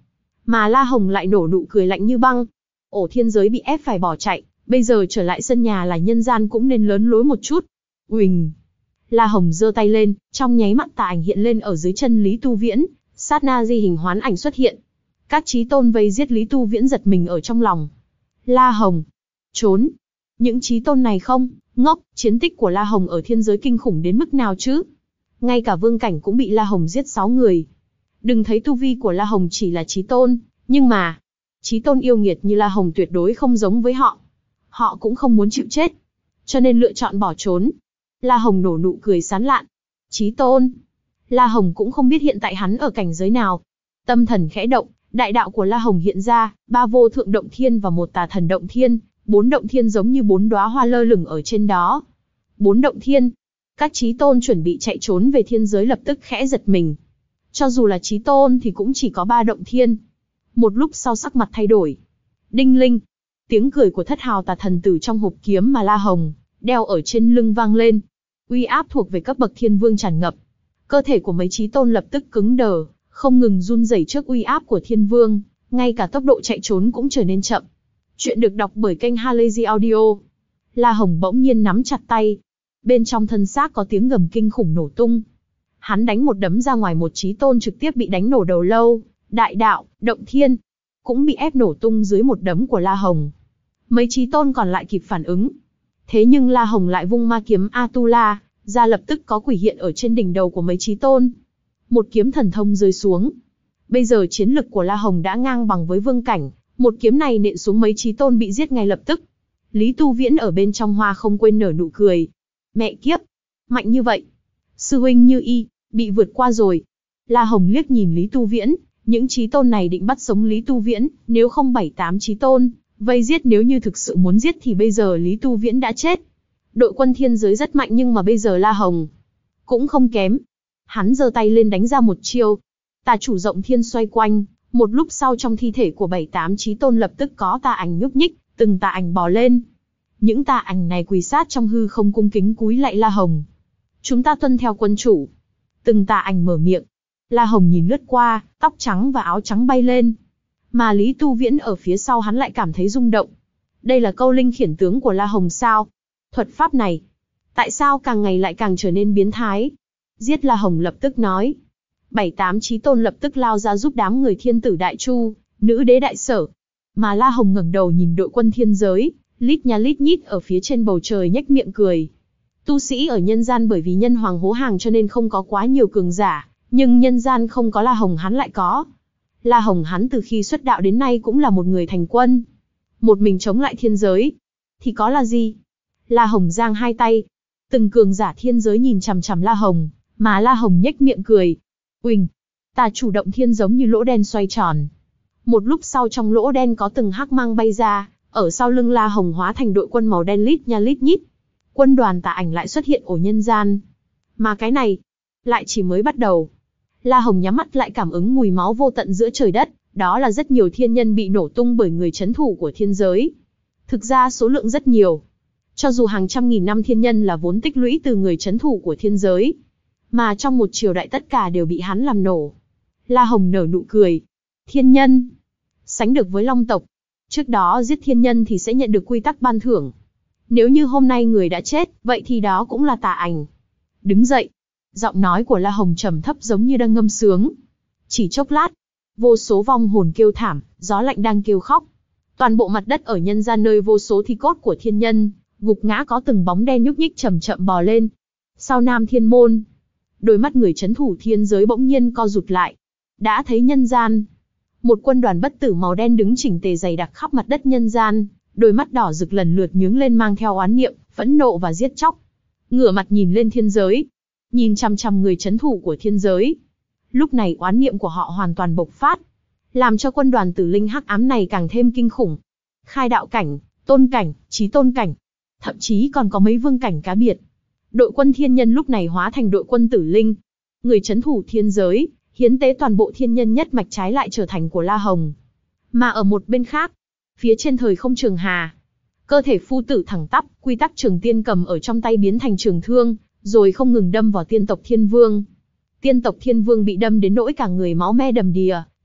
Mà La Hồng lại nổ nụ cười lạnh như băng. Ổ thiên giới bị ép phải bỏ chạy, bây giờ trở lại sân nhà là nhân gian cũng nên lớn lối một chút. Uỳnh! La Hồng giơ tay lên, trong nháy mắt tà ảnh hiện lên ở dưới chân Lý Tu Viễn, sát na di hình hoán ảnh xuất hiện. Các chí tôn vây giết Lý Tu Viễn giật mình ở trong lòng. La Hồng! Trốn! Những chí tôn này không, ngốc, chiến tích của La Hồng ở thiên giới kinh khủng đến mức nào chứ? Ngay cả vương cảnh cũng bị La Hồng giết sáu người. Đừng thấy tu vi của La Hồng chỉ là chí tôn, nhưng mà, chí tôn yêu nghiệt như La Hồng tuyệt đối không giống với họ. Họ cũng không muốn chịu chết, cho nên lựa chọn bỏ trốn. La Hồng nổ nụ cười sán lạn. Chí tôn! La Hồng cũng không biết hiện tại hắn ở cảnh giới nào. Tâm thần khẽ động, đại đạo của La Hồng hiện ra, ba vô thượng động thiên và một tà thần động thiên, bốn động thiên giống như bốn đóa hoa lơ lửng ở trên đó. Bốn động thiên. Các chí tôn chuẩn bị chạy trốn về thiên giới lập tức khẽ giật mình. Cho dù là chí tôn thì cũng chỉ có ba động thiên. Một lúc sau sắc mặt thay đổi. Đinh linh. Tiếng cười của thất hào tà thần tử trong hộp kiếm mà La Hồng đeo ở trên lưng vang lên. Uy áp thuộc về cấp bậc thiên vương tràn ngập. Cơ thể của mấy chí tôn lập tức cứng đờ, không ngừng run rẩy trước uy áp của thiên vương, ngay cả tốc độ chạy trốn cũng trở nên chậm. Chuyện được đọc bởi kênh Halazy Audio. La Hồng bỗng nhiên nắm chặt tay. Bên trong thân xác có tiếng gầm kinh khủng nổ tung. Hắn đánh một đấm ra ngoài, một chí tôn trực tiếp bị đánh nổ đầu lâu, đại đạo, động thiên cũng bị ép nổ tung dưới một đấm của La Hồng. Mấy chí tôn còn lại kịp phản ứng. Thế nhưng La Hồng lại vung ma kiếm Atula ra, lập tức có quỷ hiện ở trên đỉnh đầu của mấy chí tôn. Một kiếm thần thông rơi xuống. Bây giờ chiến lực của La Hồng đã ngang bằng với vương cảnh, một kiếm này nện xuống mấy chí tôn bị giết ngay lập tức. Lý Tu Viễn ở bên trong hoa không quên nở nụ cười. Mẹ kiếp! Mạnh như vậy! Sư huynh Như Y, bị vượt qua rồi. La Hồng liếc nhìn Lý Tu Viễn, những chí tôn này định bắt sống Lý Tu Viễn, nếu không bảy tám chí tôn vây giết, nếu như thực sự muốn giết thì bây giờ Lý Tu Viễn đã chết. Đội quân thiên giới rất mạnh nhưng mà bây giờ La Hồng cũng không kém. Hắn giơ tay lên đánh ra một chiêu. Tà chủ rộng thiên xoay quanh, một lúc sau trong thi thể của bảy tám chí tôn lập tức có tà ảnh nhúc nhích, từng tà ảnh bò lên. Những tà ảnh này quỳ sát trong hư không cung kính cúi lạy La Hồng. Chúng ta tuân theo quân chủ. Từng tà ảnh mở miệng. La Hồng nhìn lướt qua, tóc trắng và áo trắng bay lên. Mà Lý Tu Viễn ở phía sau hắn lại cảm thấy rung động. Đây là câu linh khiển tướng của La Hồng sao? Thuật pháp này, tại sao càng ngày lại càng trở nên biến thái? Giết! La Hồng lập tức nói. Bảy tám chí tôn lập tức lao ra giúp đám người thiên tử đại chu, nữ đế đại sở. Mà La Hồng ngẩng đầu nhìn đội quân thiên giới, lít nha lít nhít ở phía trên bầu trời nhếch miệng cười. Tu sĩ ở nhân gian bởi vì nhân hoàng hố hàng cho nên không có quá nhiều cường giả, nhưng nhân gian không có La Hồng hắn lại có. La Hồng hắn từ khi xuất đạo đến nay cũng là một người thành quân. Một mình chống lại thiên giới. Thì có là gì? La Hồng giang hai tay. Từng cường giả thiên giới nhìn chằm chằm La Hồng, mà La Hồng nhếch miệng cười. Uỳnh! Tà chủ động thiên giống như lỗ đen xoay tròn. Một lúc sau trong lỗ đen có từng hắc mang bay ra, ở sau lưng La Hồng hóa thành đội quân màu đen lít nha lít nhít. Quân đoàn tà ảnh lại xuất hiện ở nhân gian. Mà cái này, lại chỉ mới bắt đầu. La Hồng nhắm mắt lại cảm ứng mùi máu vô tận giữa trời đất, đó là rất nhiều thiên nhân bị nổ tung bởi người trấn thủ của thiên giới. Thực ra số lượng rất nhiều. Cho dù hàng trăm nghìn năm thiên nhân là vốn tích lũy từ người trấn thủ của thiên giới, mà trong một triều đại tất cả đều bị hắn làm nổ. La Hồng nở nụ cười. Thiên nhân, sánh được với long tộc. Trước đó giết thiên nhân thì sẽ nhận được quy tắc ban thưởng. Nếu như hôm nay người đã chết, vậy thì đó cũng là tà ảnh. Đứng dậy. Giọng nói của La Hồng trầm thấp giống như đang ngâm sướng. Chỉ chốc lát, vô số vong hồn kêu thảm, gió lạnh đang kêu khóc. Toàn bộ mặt đất ở nhân gian nơi vô số thi cốt của thiên nhân gục ngã có từng bóng đen nhúc nhích chậm chậm bò lên. Sau Nam Thiên Môn, đôi mắt người trấn thủ thiên giới bỗng nhiên co rụt lại. Đã thấy nhân gian, một quân đoàn bất tử màu đen đứng chỉnh tề dày đặc khắp mặt đất nhân gian, đôi mắt đỏ rực lần lượt nhướng lên mang theo oán niệm, phẫn nộ và giết chóc. Ngửa mặt nhìn lên thiên giới, nhìn chằm chằm người trấn thủ của thiên giới. Lúc này oán niệm của họ hoàn toàn bộc phát, làm cho quân đoàn tử linh hắc ám này càng thêm kinh khủng. Khai đạo cảnh, tôn cảnh, chí tôn cảnh, thậm chí còn có mấy vương cảnh cá biệt. Đội quân thiên nhân lúc này hóa thành đội quân tử linh. Người trấn thủ thiên giới, hiến tế toàn bộ thiên nhân nhất mạch trái lại trở thành của La Hồng. Mà ở một bên khác, phía trên thời không trường hà, cơ thể phu tử thẳng tắp, quy tắc trường tiên cầm ở trong tay biến thành trường thương, rồi không ngừng đâm vào tiên tộc thiên vương. Tiên tộc thiên vương bị đâm đến nỗi cả người máu me đầm đìa,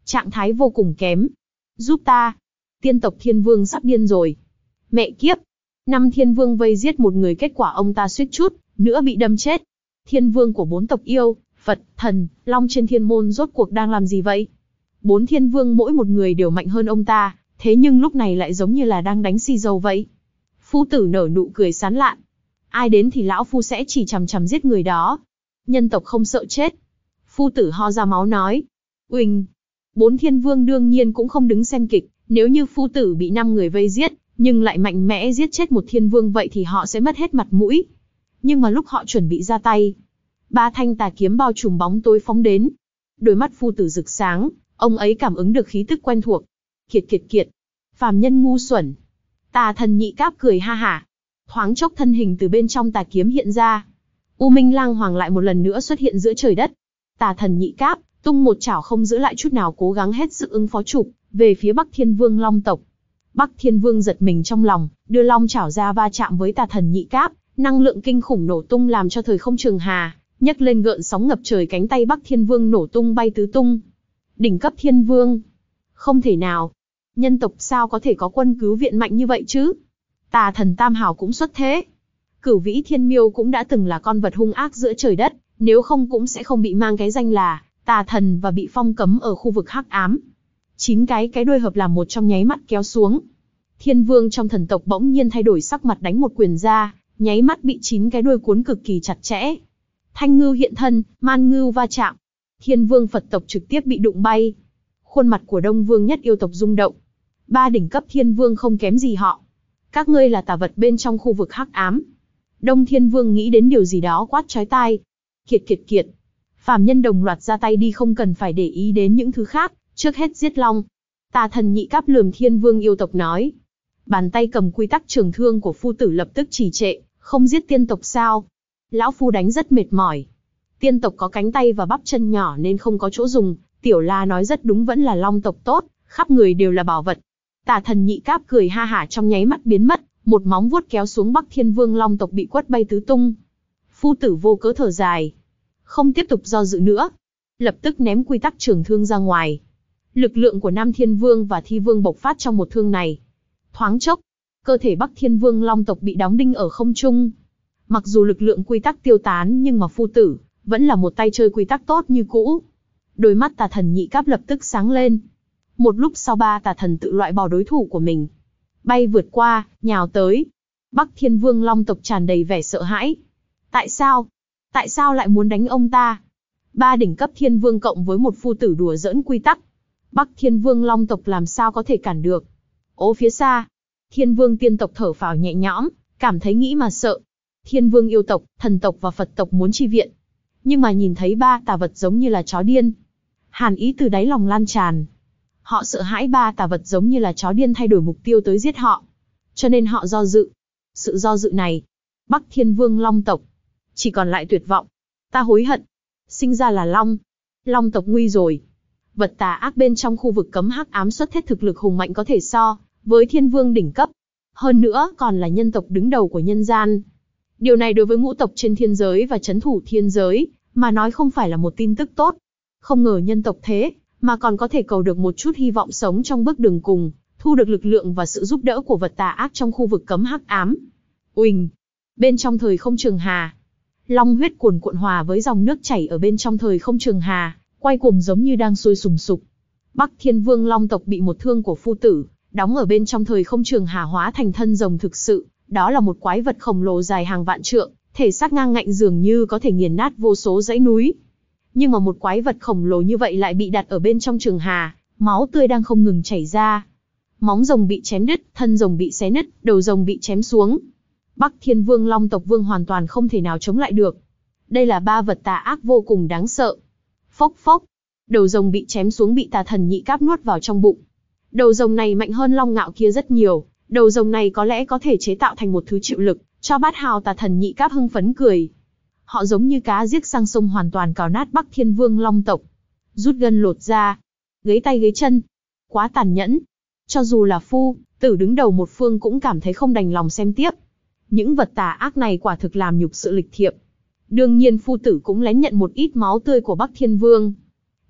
trạng thái vô cùng kém. Giúp ta! Tiên tộc Thiên Vương sắp điên rồi. Mẹ kiếp! Năm Thiên Vương vây giết một người, kết quả ông ta suýt chút nữa bị đâm chết. Thiên Vương của bốn tộc yêu, Phật, Thần, Long trên thiên môn rốt cuộc đang làm gì vậy? Bốn Thiên Vương mỗi một người đều mạnh hơn ông ta, thế nhưng lúc này lại giống như là đang đánh xì dầu vậy. Phu tử nở nụ cười sán lạn. Ai đến thì lão phu sẽ chỉ chằm chằm giết người đó. Nhân tộc không sợ chết. Phu tử ho ra máu nói. Uỳnh! Bốn Thiên Vương đương nhiên cũng không đứng xem kịch, nếu như phu tử bị năm người vây giết, nhưng lại mạnh mẽ giết chết một Thiên Vương vậy thì họ sẽ mất hết mặt mũi. Nhưng mà lúc họ chuẩn bị ra tay, ba thanh tà kiếm bao trùm bóng tối phóng đến. Đôi mắt phu tử rực sáng, ông ấy cảm ứng được khí tức quen thuộc. Kiệt kiệt kiệt! Phàm nhân ngu xuẩn! Tà thần nhị cáp cười ha hả. Thoáng chốc thân hình từ bên trong tà kiếm hiện ra. U Minh Lang Hoàng lại một lần nữa xuất hiện giữa trời đất. Tà thần nhị cáp tung một chảo không giữ lại chút nào, cố gắng hết sức ứng phó chụp về phía Bắc Thiên Vương Long tộc. Bắc Thiên Vương giật mình trong lòng, đưa long chảo ra va chạm với tà thần nhị cáp, năng lượng kinh khủng nổ tung làm cho thời không trường hà nhấc lên gợn sóng ngập trời, cánh tay Bắc Thiên Vương nổ tung bay tứ tung. Đỉnh cấp Thiên Vương! Không thể nào! Nhân tộc sao có thể có quân cứu viện mạnh như vậy chứ? Tà thần Tam Hào cũng xuất thế. Cửu Vĩ Thiên Miêu cũng đã từng là con vật hung ác giữa trời đất, nếu không cũng sẽ không bị mang cái danh là tà thần và bị phong cấm ở khu vực hắc ám. Chín cái cái đuôi hợp làm một trong nháy mắt kéo xuống. Thiên Vương trong thần tộc bỗng nhiên thay đổi sắc mặt, đánh một quyền ra, nháy mắt bị chín cái đuôi cuốn cực kỳ chặt chẽ. Thanh ngưu hiện thân, man ngưu va chạm. Thiên Vương Phật tộc trực tiếp bị đụng bay. Khuôn mặt của Đông Vương nhất yêu tộc rung động. Ba đỉnh cấp Thiên Vương không kém gì họ. Các ngươi là tà vật bên trong khu vực hắc ám. Đông Thiên Vương nghĩ đến điều gì đó quát chói tai. Kiệt kiệt kiệt! Phàm nhân đồng loạt ra tay đi, không cần phải để ý đến những thứ khác, trước hết giết long. Tà thần nhị cáp lườm Thiên Vương yêu tộc nói. Bàn tay cầm quy tắc trường thương của phu tử lập tức trì trệ, không giết tiên tộc sao? Lão phu đánh rất mệt mỏi. Tiên tộc có cánh tay và bắp chân nhỏ nên không có chỗ dùng, Tiểu La nói rất đúng, vẫn là long tộc tốt, khắp người đều là bảo vật. Tà thần nhị cáp cười ha hả, trong nháy mắt biến mất, một móng vuốt kéo xuống Bắc Thiên Vương Long tộc bị quất bay tứ tung. Phu tử vô cớ thở dài, không tiếp tục do dự nữa, lập tức ném quy tắc trường thương ra ngoài. Lực lượng của Nam Thiên Vương và Thi Vương bộc phát trong một thương này. Thoáng chốc, cơ thể Bắc Thiên Vương Long tộc bị đóng đinh ở không trung. Mặc dù lực lượng quy tắc tiêu tán, nhưng mà phu tử vẫn là một tay chơi quy tắc tốt như cũ. Đôi mắt tà thần nhị cáp lập tức sáng lên. Một lúc sau, ba tà thần tự loại bỏ đối thủ của mình, bay vượt qua, nhào tới. Bắc Thiên Vương Long tộc tràn đầy vẻ sợ hãi. Tại sao? Tại sao lại muốn đánh ông ta? Ba đỉnh cấp Thiên Vương cộng với một phu tử đùa giỡn quy tắc, Bắc Thiên Vương Long tộc làm sao có thể cản được? Ố phía xa, Thiên Vương tiên tộc thở phào nhẹ nhõm, cảm thấy nghĩ mà sợ. Thiên Vương yêu tộc, thần tộc và Phật tộc muốn chi viện, nhưng mà nhìn thấy ba tà vật giống như là chó điên. Hàn ý từ đáy lòng lan tràn. Họ sợ hãi ba tà vật giống như là chó điên thay đổi mục tiêu tới giết họ, cho nên họ do dự. Sự do dự này, Bắc Thiên Vương Long tộc chỉ còn lại tuyệt vọng. Ta hối hận, sinh ra là Long. Long tộc nguy rồi. Vật tà ác bên trong khu vực cấm hắc ám xuất hết thực lực hùng mạnh có thể so với Thiên Vương đỉnh cấp. Hơn nữa còn là nhân tộc đứng đầu của nhân gian. Điều này đối với ngũ tộc trên thiên giới và trấn thủ thiên giới mà nói không phải là một tin tức tốt. Không ngờ nhân tộc thế mà còn có thể cầu được một chút hy vọng sống trong bước đường cùng, thu được lực lượng và sự giúp đỡ của vật tà ác trong khu vực cấm hắc ám. Uỳnh! Bên trong thời không trường hà, long huyết cuồn cuộn hòa với dòng nước chảy ở bên trong thời không trường hà, quay cuồng giống như đang sôi sùng sục. Bắc Thiên Vương Long tộc bị một thương của phu tử đóng ở bên trong thời không trường hà hóa thành thân rồng thực sự, đó là một quái vật khổng lồ dài hàng vạn trượng, thể xác ngang ngạnh dường như có thể nghiền nát vô số dãy núi. Nhưng mà một quái vật khổng lồ như vậy lại bị đặt ở bên trong trường hà, máu tươi đang không ngừng chảy ra. Móng rồng bị chém đứt, thân rồng bị xé nứt, đầu rồng bị chém xuống. Bắc Thiên Vương Long tộc vương hoàn toàn không thể nào chống lại được. Đây là ba vật tà ác vô cùng đáng sợ. Phốc phốc, đầu rồng bị chém xuống bị tà thần nhị cáp nuốt vào trong bụng. Đầu rồng này mạnh hơn long ngạo kia rất nhiều, đầu rồng này có lẽ có thể chế tạo thành một thứ chịu lực, cho bát hào tà thần nhị cáp hưng phấn cười. Họ giống như cá giết sang sông hoàn toàn cào nát Bắc Thiên Vương Long tộc. Rút gân lột da, gấy tay gấy chân. Quá tàn nhẫn. Cho dù là phu tử đứng đầu một phương cũng cảm thấy không đành lòng xem tiếp. Những vật tà ác này quả thực làm nhục sự lịch thiệp. Đương nhiên phu tử cũng lén nhận một ít máu tươi của Bắc Thiên Vương.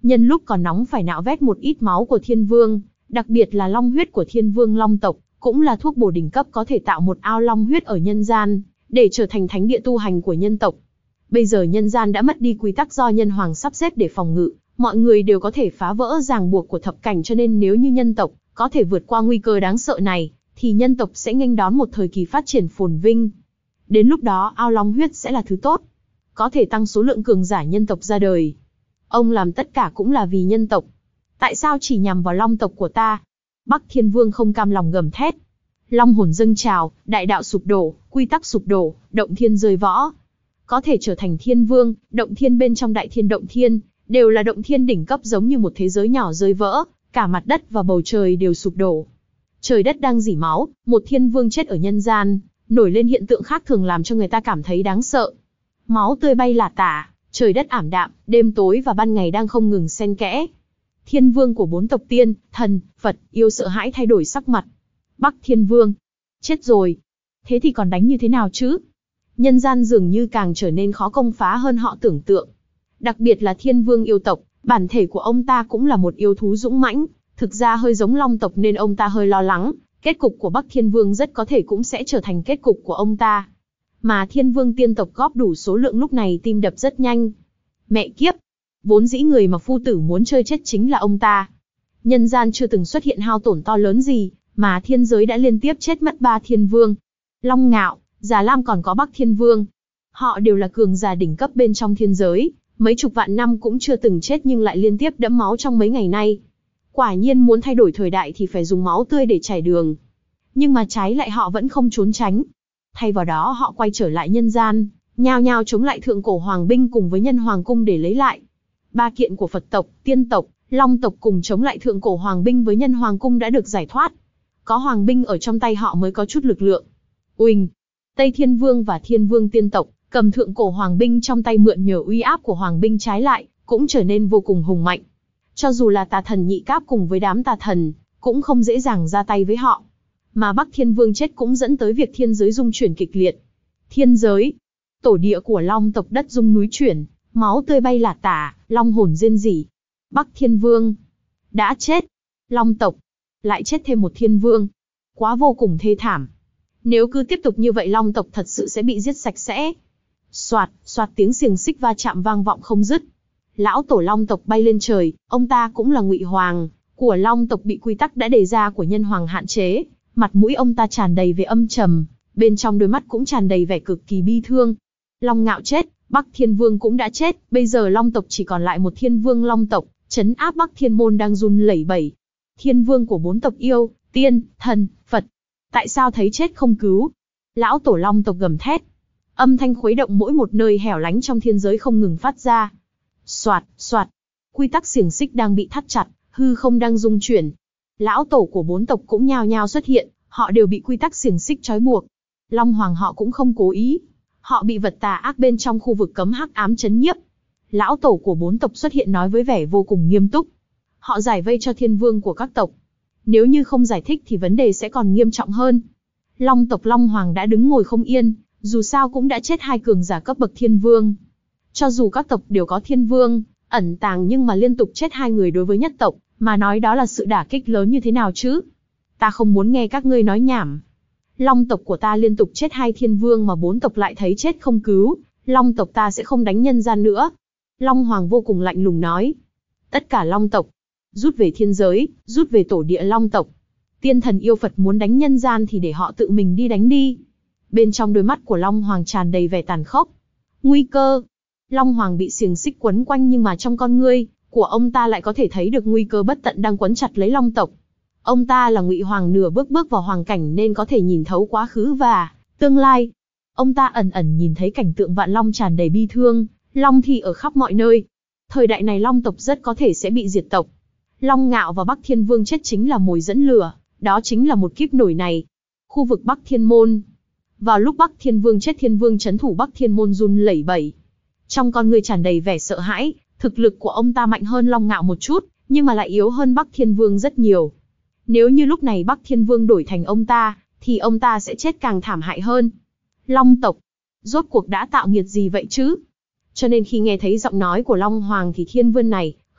Nhân lúc còn nóng phải nạo vét một ít máu của thiên vương, đặc biệt là long huyết của thiên vương long tộc, cũng là thuốc bổ đỉnh cấp có thể tạo một ao long huyết ở nhân gian, để trở thành thánh địa tu hành của nhân tộc. Bây giờ nhân gian đã mất đi quy tắc do nhân hoàng sắp xếp để phòng ngự, mọi người đều có thể phá vỡ ràng buộc của thập cảnh, cho nên nếu như nhân tộc có thể vượt qua nguy cơ đáng sợ này, thì nhân tộc sẽ nghênh đón một thời kỳ phát triển phồn vinh. Đến lúc đó ao long huyết sẽ là thứ tốt, có thể tăng số lượng cường giả nhân tộc ra đời. Ông làm tất cả cũng là vì nhân tộc. Tại sao chỉ nhằm vào long tộc của ta? Bắc Thiên Vương không cam lòng gầm thét. Long hồn dâng trào, đại đạo sụp đổ, quy tắc sụp đổ, động thiên rơi võ. Có thể trở thành thiên vương, động thiên bên trong đại thiên động thiên, đều là động thiên đỉnh cấp, giống như một thế giới nhỏ rơi vỡ, cả mặt đất và bầu trời đều sụp đổ. Trời đất đang rỉ máu, một thiên vương chết ở nhân gian, nổi lên hiện tượng khác thường làm cho người ta cảm thấy đáng sợ. Máu tươi bay lả tả, trời đất ảm đạm, đêm tối và ban ngày đang không ngừng xen kẽ. Thiên vương của bốn tộc tiên, thần, Phật, yêu sợ hãi thay đổi sắc mặt. Bắc Thiên Vương, chết rồi. Thế thì còn đánh như thế nào chứ? Nhân gian dường như càng trở nên khó công phá hơn họ tưởng tượng. Đặc biệt là Thiên Vương yêu tộc, bản thể của ông ta cũng là một yêu thú dũng mãnh, thực ra hơi giống long tộc nên ông ta hơi lo lắng, kết cục của Bắc Thiên Vương rất có thể cũng sẽ trở thành kết cục của ông ta. Mà Thiên Vương tiên tộc góp đủ số lượng lúc này tim đập rất nhanh. Mẹ kiếp, vốn dĩ người mà phu tử muốn chơi chết chính là ông ta. Nhân gian chưa từng xuất hiện hao tổn to lớn gì, mà thiên giới đã liên tiếp chết mất ba thiên vương. Long Ngạo, Già Lam còn có Bắc Thiên Vương. Họ đều là cường giả đỉnh cấp bên trong thiên giới, mấy chục vạn năm cũng chưa từng chết nhưng lại liên tiếp đẫm máu trong mấy ngày nay. Quả nhiên muốn thay đổi thời đại thì phải dùng máu tươi để trải đường. Nhưng mà trái lại họ vẫn không trốn tránh. Thay vào đó họ quay trở lại nhân gian, nhao nhao chống lại thượng cổ hoàng binh cùng với nhân hoàng cung để lấy lại. Ba kiện của Phật tộc, tiên tộc, long tộc cùng chống lại thượng cổ hoàng binh với nhân hoàng cung đã được giải thoát. Có hoàng binh ở trong tay họ mới có chút lực lượng. Uỳnh, Tây Thiên Vương và Thiên Vương tiên tộc cầm thượng cổ hoàng binh trong tay mượn nhờ uy áp của hoàng binh trái lại, cũng trở nên vô cùng hùng mạnh. Cho dù là tà thần nhị cáp cùng với đám tà thần, cũng không dễ dàng ra tay với họ. Mà Bắc Thiên Vương chết cũng dẫn tới việc thiên giới rung chuyển kịch liệt. Thiên giới, tổ địa của long tộc, đất rung núi chuyển, máu tươi bay lả tả, long hồn rên rỉ. Bắc Thiên Vương đã chết, long tộc lại chết thêm một thiên vương. Quá vô cùng thê thảm. Nếu cứ tiếp tục như vậy long tộc thật sự sẽ bị giết sạch sẽ. Soạt, soạt tiếng xiềng xích va chạm vang vọng không dứt. Lão tổ long tộc bay lên trời, ông ta cũng là ngụy hoàng của long tộc, bị quy tắc đã đề ra của nhân hoàng hạn chế. Mặt mũi ông ta tràn đầy vẻ âm trầm, bên trong đôi mắt cũng tràn đầy vẻ cực kỳ bi thương. Long Ngạo chết, Bắc Thiên Vương cũng đã chết, bây giờ long tộc chỉ còn lại một thiên vương long tộc, trấn áp Bắc Thiên môn đang run lẩy bẩy. Thiên vương của bốn tộc yêu, tiên, thần, Phật. Tại sao thấy chết không cứu? Lão tổ long tộc gầm thét. Âm thanh khuấy động mỗi một nơi hẻo lánh trong thiên giới không ngừng phát ra. Soạt, soạt. Quy tắc xiềng xích đang bị thắt chặt, hư không đang rung chuyển. Lão tổ của bốn tộc cũng nhao nhao xuất hiện, họ đều bị quy tắc xiềng xích trói buộc. Long Hoàng họ cũng không cố ý. Họ bị vật tà ác bên trong khu vực cấm hắc ám chấn nhiếp. Lão tổ của bốn tộc xuất hiện nói với vẻ vô cùng nghiêm túc. Họ giải vây cho thiên vương của các tộc. Nếu như không giải thích thì vấn đề sẽ còn nghiêm trọng hơn. Long tộc Long Hoàng đã đứng ngồi không yên, dù sao cũng đã chết hai cường giả cấp bậc thiên vương. Cho dù các tộc đều có thiên vương ẩn tàng nhưng mà liên tục chết hai người đối với nhất tộc, mà nói đó là sự đả kích lớn như thế nào chứ? Ta không muốn nghe các ngươi nói nhảm. Long tộc của ta liên tục chết hai thiên vương mà bốn tộc lại thấy chết không cứu, long tộc ta sẽ không đánh nhân gian nữa. Long Hoàng vô cùng lạnh lùng nói. Tất cả long tộc, rút về thiên giới, rút về tổ địa long tộc. Tiên thần yêu Phật muốn đánh nhân gian thì để họ tự mình đi đánh đi. Bên trong đôi mắt của Long Hoàng tràn đầy vẻ tàn khốc. Nguy cơ. Long Hoàng bị xiềng xích quấn quanh nhưng mà trong con ngươi của ông ta lại có thể thấy được nguy cơ bất tận đang quấn chặt lấy long tộc. Ông ta là Ngụy Hoàng nửa bước bước vào hoàng cảnh nên có thể nhìn thấu quá khứ và tương lai. Ông ta ẩn ẩn nhìn thấy cảnh tượng vạn long tràn đầy bi thương, long thi ở khắp mọi nơi. Thời đại này long tộc rất có thể sẽ bị diệt tộc. Long Ngạo và Bắc Thiên Vương chết chính là mồi dẫn lửa, đó chính là một kiếp nổi này. Khu vực Bắc Thiên Môn. Vào lúc Bắc Thiên Vương chết, Thiên Vương trấn thủ Bắc Thiên Môn run lẩy bẩy. Trong con người tràn đầy vẻ sợ hãi, thực lực của ông ta mạnh hơn Long Ngạo một chút, nhưng mà lại yếu hơn Bắc Thiên Vương rất nhiều. Nếu như lúc này Bắc Thiên Vương đổi thành ông ta, thì ông ta sẽ chết càng thảm hại hơn. Long tộc, rốt cuộc đã tạo nghiệt gì vậy chứ? Cho nên khi nghe thấy giọng nói của Long Hoàng thì Thiên Vương này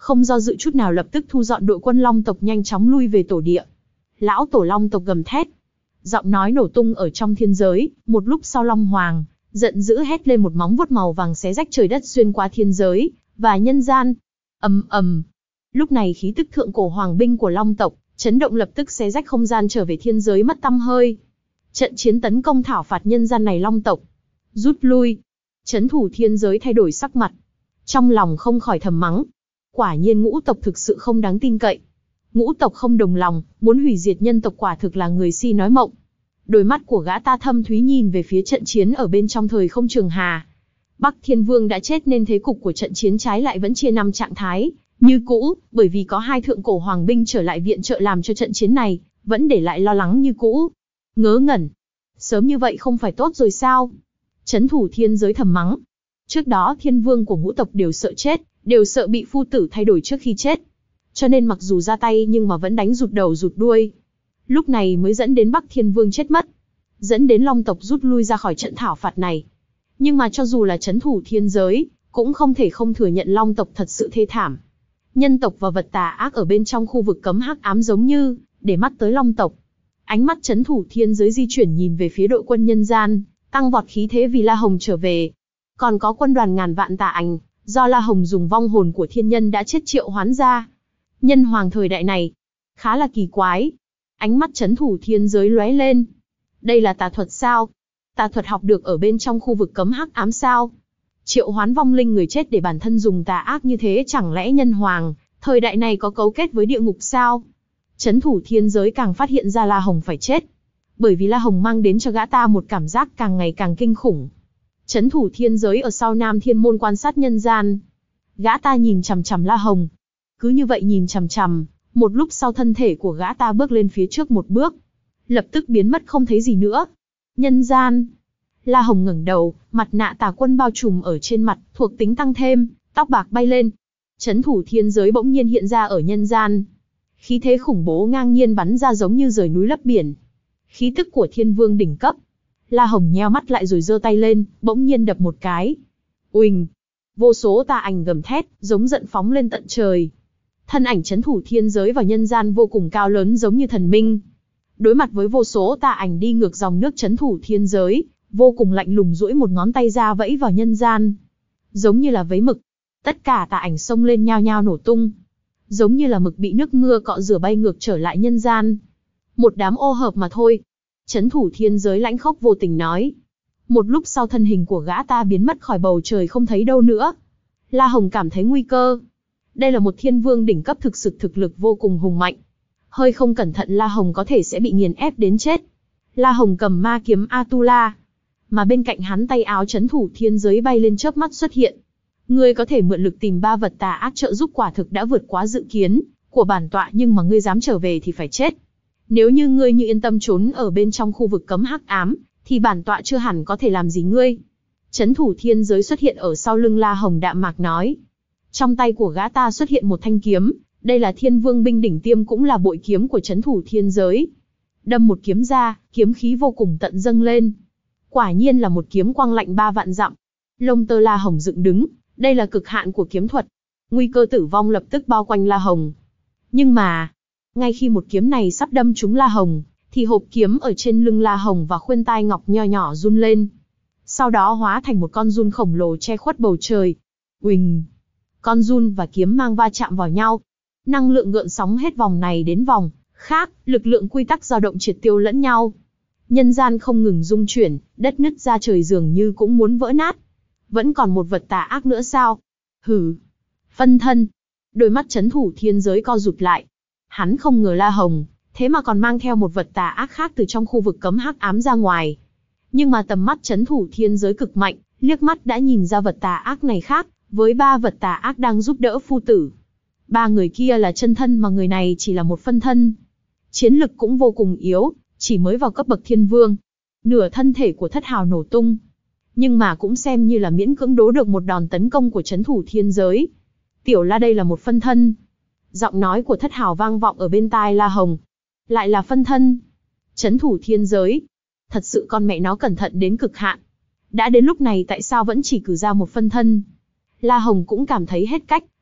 không do dự chút nào lập tức thu dọn đội quân Long tộc nhanh chóng lui về tổ địa. Lão tổ Long tộc gầm thét. Giọng nói nổ tung ở trong thiên giới, một lúc sau Long Hoàng, giận dữ hét lên một móng vuốt màu vàng xé rách trời đất xuyên qua thiên giới, và nhân gian. Ầm ầm. Lúc này khí tức thượng cổ hoàng binh của Long tộc, chấn động lập tức xé rách không gian trở về thiên giới mất tăm hơi. Trận chiến tấn công thảo phạt nhân gian này Long tộc. Rút lui. Chấn thủ thiên giới thay đổi sắc mặt. Trong lòng không khỏi thầm mắng. Quả nhiên ngũ tộc thực sự không đáng tin cậy. Ngũ tộc không đồng lòng, muốn hủy diệt nhân tộc quả thực là người si nói mộng. Đôi mắt của gã ta thâm thúy nhìn về phía trận chiến ở bên trong thời không trường hà. Bắc Thiên Vương đã chết nên thế cục của trận chiến trái lại vẫn chia năm trạng thái, như cũ, bởi vì có hai thượng cổ hoàng binh trở lại viện trợ làm cho trận chiến này, vẫn để lại lo lắng như cũ. Ngớ ngẩn. Sớm như vậy không phải tốt rồi sao? Chấn thủ thiên giới thầm mắng. Trước đó thiên vương của ngũ tộc đều sợ chết, đều sợ bị phu tử thay đổi trước khi chết. Cho nên mặc dù ra tay nhưng mà vẫn đánh rụt đầu rụt đuôi. Lúc này mới dẫn đến Bắc Thiên Vương chết mất. Dẫn đến Long tộc rút lui ra khỏi trận thảo phạt này. Nhưng mà cho dù là chấn thủ thiên giới, cũng không thể không thừa nhận Long tộc thật sự thê thảm. Nhân tộc và vật tà ác ở bên trong khu vực cấm hắc ám giống như để mắt tới Long tộc. Ánh mắt chấn thủ thiên giới di chuyển nhìn về phía đội quân nhân gian, tăng vọt khí thế vì La Hồng trở về. Còn có quân đoàn ngàn vạn tà ảnh, do La Hồng dùng vong hồn của thiên nhân đã chết triệu hoán ra. Nhân hoàng thời đại này, khá là kỳ quái. Ánh mắt chấn thủ thiên giới lóe lên. Đây là tà thuật sao? Tà thuật học được ở bên trong khu vực cấm hắc ám sao? Triệu hoán vong linh người chết để bản thân dùng tà ác như thế, chẳng lẽ nhân hoàng thời đại này có cấu kết với địa ngục sao? Chấn thủ thiên giới càng phát hiện ra La Hồng phải chết. Bởi vì La Hồng mang đến cho gã ta một cảm giác càng ngày càng kinh khủng. Chấn thủ thiên giới ở sau Nam Thiên Môn quan sát nhân gian. Gã ta nhìn chằm chằm La Hồng. Cứ như vậy nhìn chằm chằm, một lúc sau thân thể của gã ta bước lên phía trước một bước. Lập tức biến mất không thấy gì nữa. Nhân gian. La Hồng ngẩng đầu, mặt nạ tà quân bao trùm ở trên mặt, thuộc tính tăng thêm, tóc bạc bay lên. Chấn thủ thiên giới bỗng nhiên hiện ra ở nhân gian. Khí thế khủng bố ngang nhiên bắn ra giống như rời núi lấp biển. Khí tức của thiên vương đỉnh cấp. La Hồng nheo mắt lại rồi giơ tay lên, bỗng nhiên đập một cái. Uỳnh! Vô số tà ảnh gầm thét, giống giận phóng lên tận trời. Thân ảnh chấn thủ thiên giới vào nhân gian vô cùng cao lớn giống như thần minh. Đối mặt với vô số tà ảnh đi ngược dòng nước chấn thủ thiên giới, vô cùng lạnh lùng duỗi một ngón tay ra vẫy vào nhân gian. Giống như là vấy mực. Tất cả tà ảnh xông lên nhao nhao nổ tung. Giống như là mực bị nước mưa cọ rửa bay ngược trở lại nhân gian. Một đám ô hợp mà thôi. Chấn thủ thiên giới lãnh khốc vô tình nói. Một lúc sau thân hình của gã ta biến mất khỏi bầu trời không thấy đâu nữa. La Hồng cảm thấy nguy cơ. Đây là một thiên vương đỉnh cấp thực sự thực lực vô cùng hùng mạnh. Hơi không cẩn thận La Hồng có thể sẽ bị nghiền ép đến chết. La Hồng cầm ma kiếm Atula. Mà bên cạnh hắn tay áo chấn thủ thiên giới bay lên chớp mắt xuất hiện. Ngươi có thể mượn lực tìm ba vật tà ác trợ giúp quả thực đã vượt quá dự kiến của bản tọa, nhưng mà ngươi dám trở về thì phải chết. Nếu như ngươi như yên tâm trốn ở bên trong khu vực cấm hắc ám, thì bản tọa chưa hẳn có thể làm gì ngươi. Chấn thủ thiên giới xuất hiện ở sau lưng La Hồng đạm mạc nói. Trong tay của gã ta xuất hiện một thanh kiếm, đây là thiên vương binh đỉnh tiêm cũng là bội kiếm của chấn thủ thiên giới. Đâm một kiếm ra, kiếm khí vô cùng tận dâng lên. Quả nhiên là một kiếm quang lạnh ba vạn dặm. Lông tơ La Hồng dựng đứng, đây là cực hạn của kiếm thuật. Nguy cơ tử vong lập tức bao quanh La Hồng. Nhưng mà, ngay khi một kiếm này sắp đâm trúng La Hồng, thì hộp kiếm ở trên lưng La Hồng và khuyên tai ngọc nho nhỏ run lên. Sau đó hóa thành một con giun khổng lồ che khuất bầu trời. Uỳnh! Con giun và kiếm mang va chạm vào nhau. Năng lượng gợn sóng hết vòng này đến vòng khác, lực lượng quy tắc dao động triệt tiêu lẫn nhau. Nhân gian không ngừng rung chuyển, đất nứt ra trời dường như cũng muốn vỡ nát. Vẫn còn một vật tà ác nữa sao? Hừ! Phân thân! Đôi mắt chấn thủ thiên giới co rụt lại. Hắn không ngờ La Hồng, thế mà còn mang theo một vật tà ác khác từ trong khu vực cấm hắc ám ra ngoài. Nhưng mà tầm mắt chấn thủ thiên giới cực mạnh, liếc mắt đã nhìn ra vật tà ác này khác với ba vật tà ác đang giúp đỡ phu tử. Ba người kia là chân thân mà người này chỉ là một phân thân. Chiến lực cũng vô cùng yếu, chỉ mới vào cấp bậc thiên vương. Nửa thân thể của thất hào nổ tung. Nhưng mà cũng xem như là miễn cưỡng đố được một đòn tấn công của chấn thủ thiên giới. Tiểu La đây là một phân thân. Giọng nói của thất hào vang vọng ở bên tai La Hồng. Lại là phân thân. Chấn thủ thiên giới. Thật sự con mẹ nó cẩn thận đến cực hạn. Đã đến lúc này tại sao vẫn chỉ cử ra một phân thân? La Hồng cũng cảm thấy hết cách,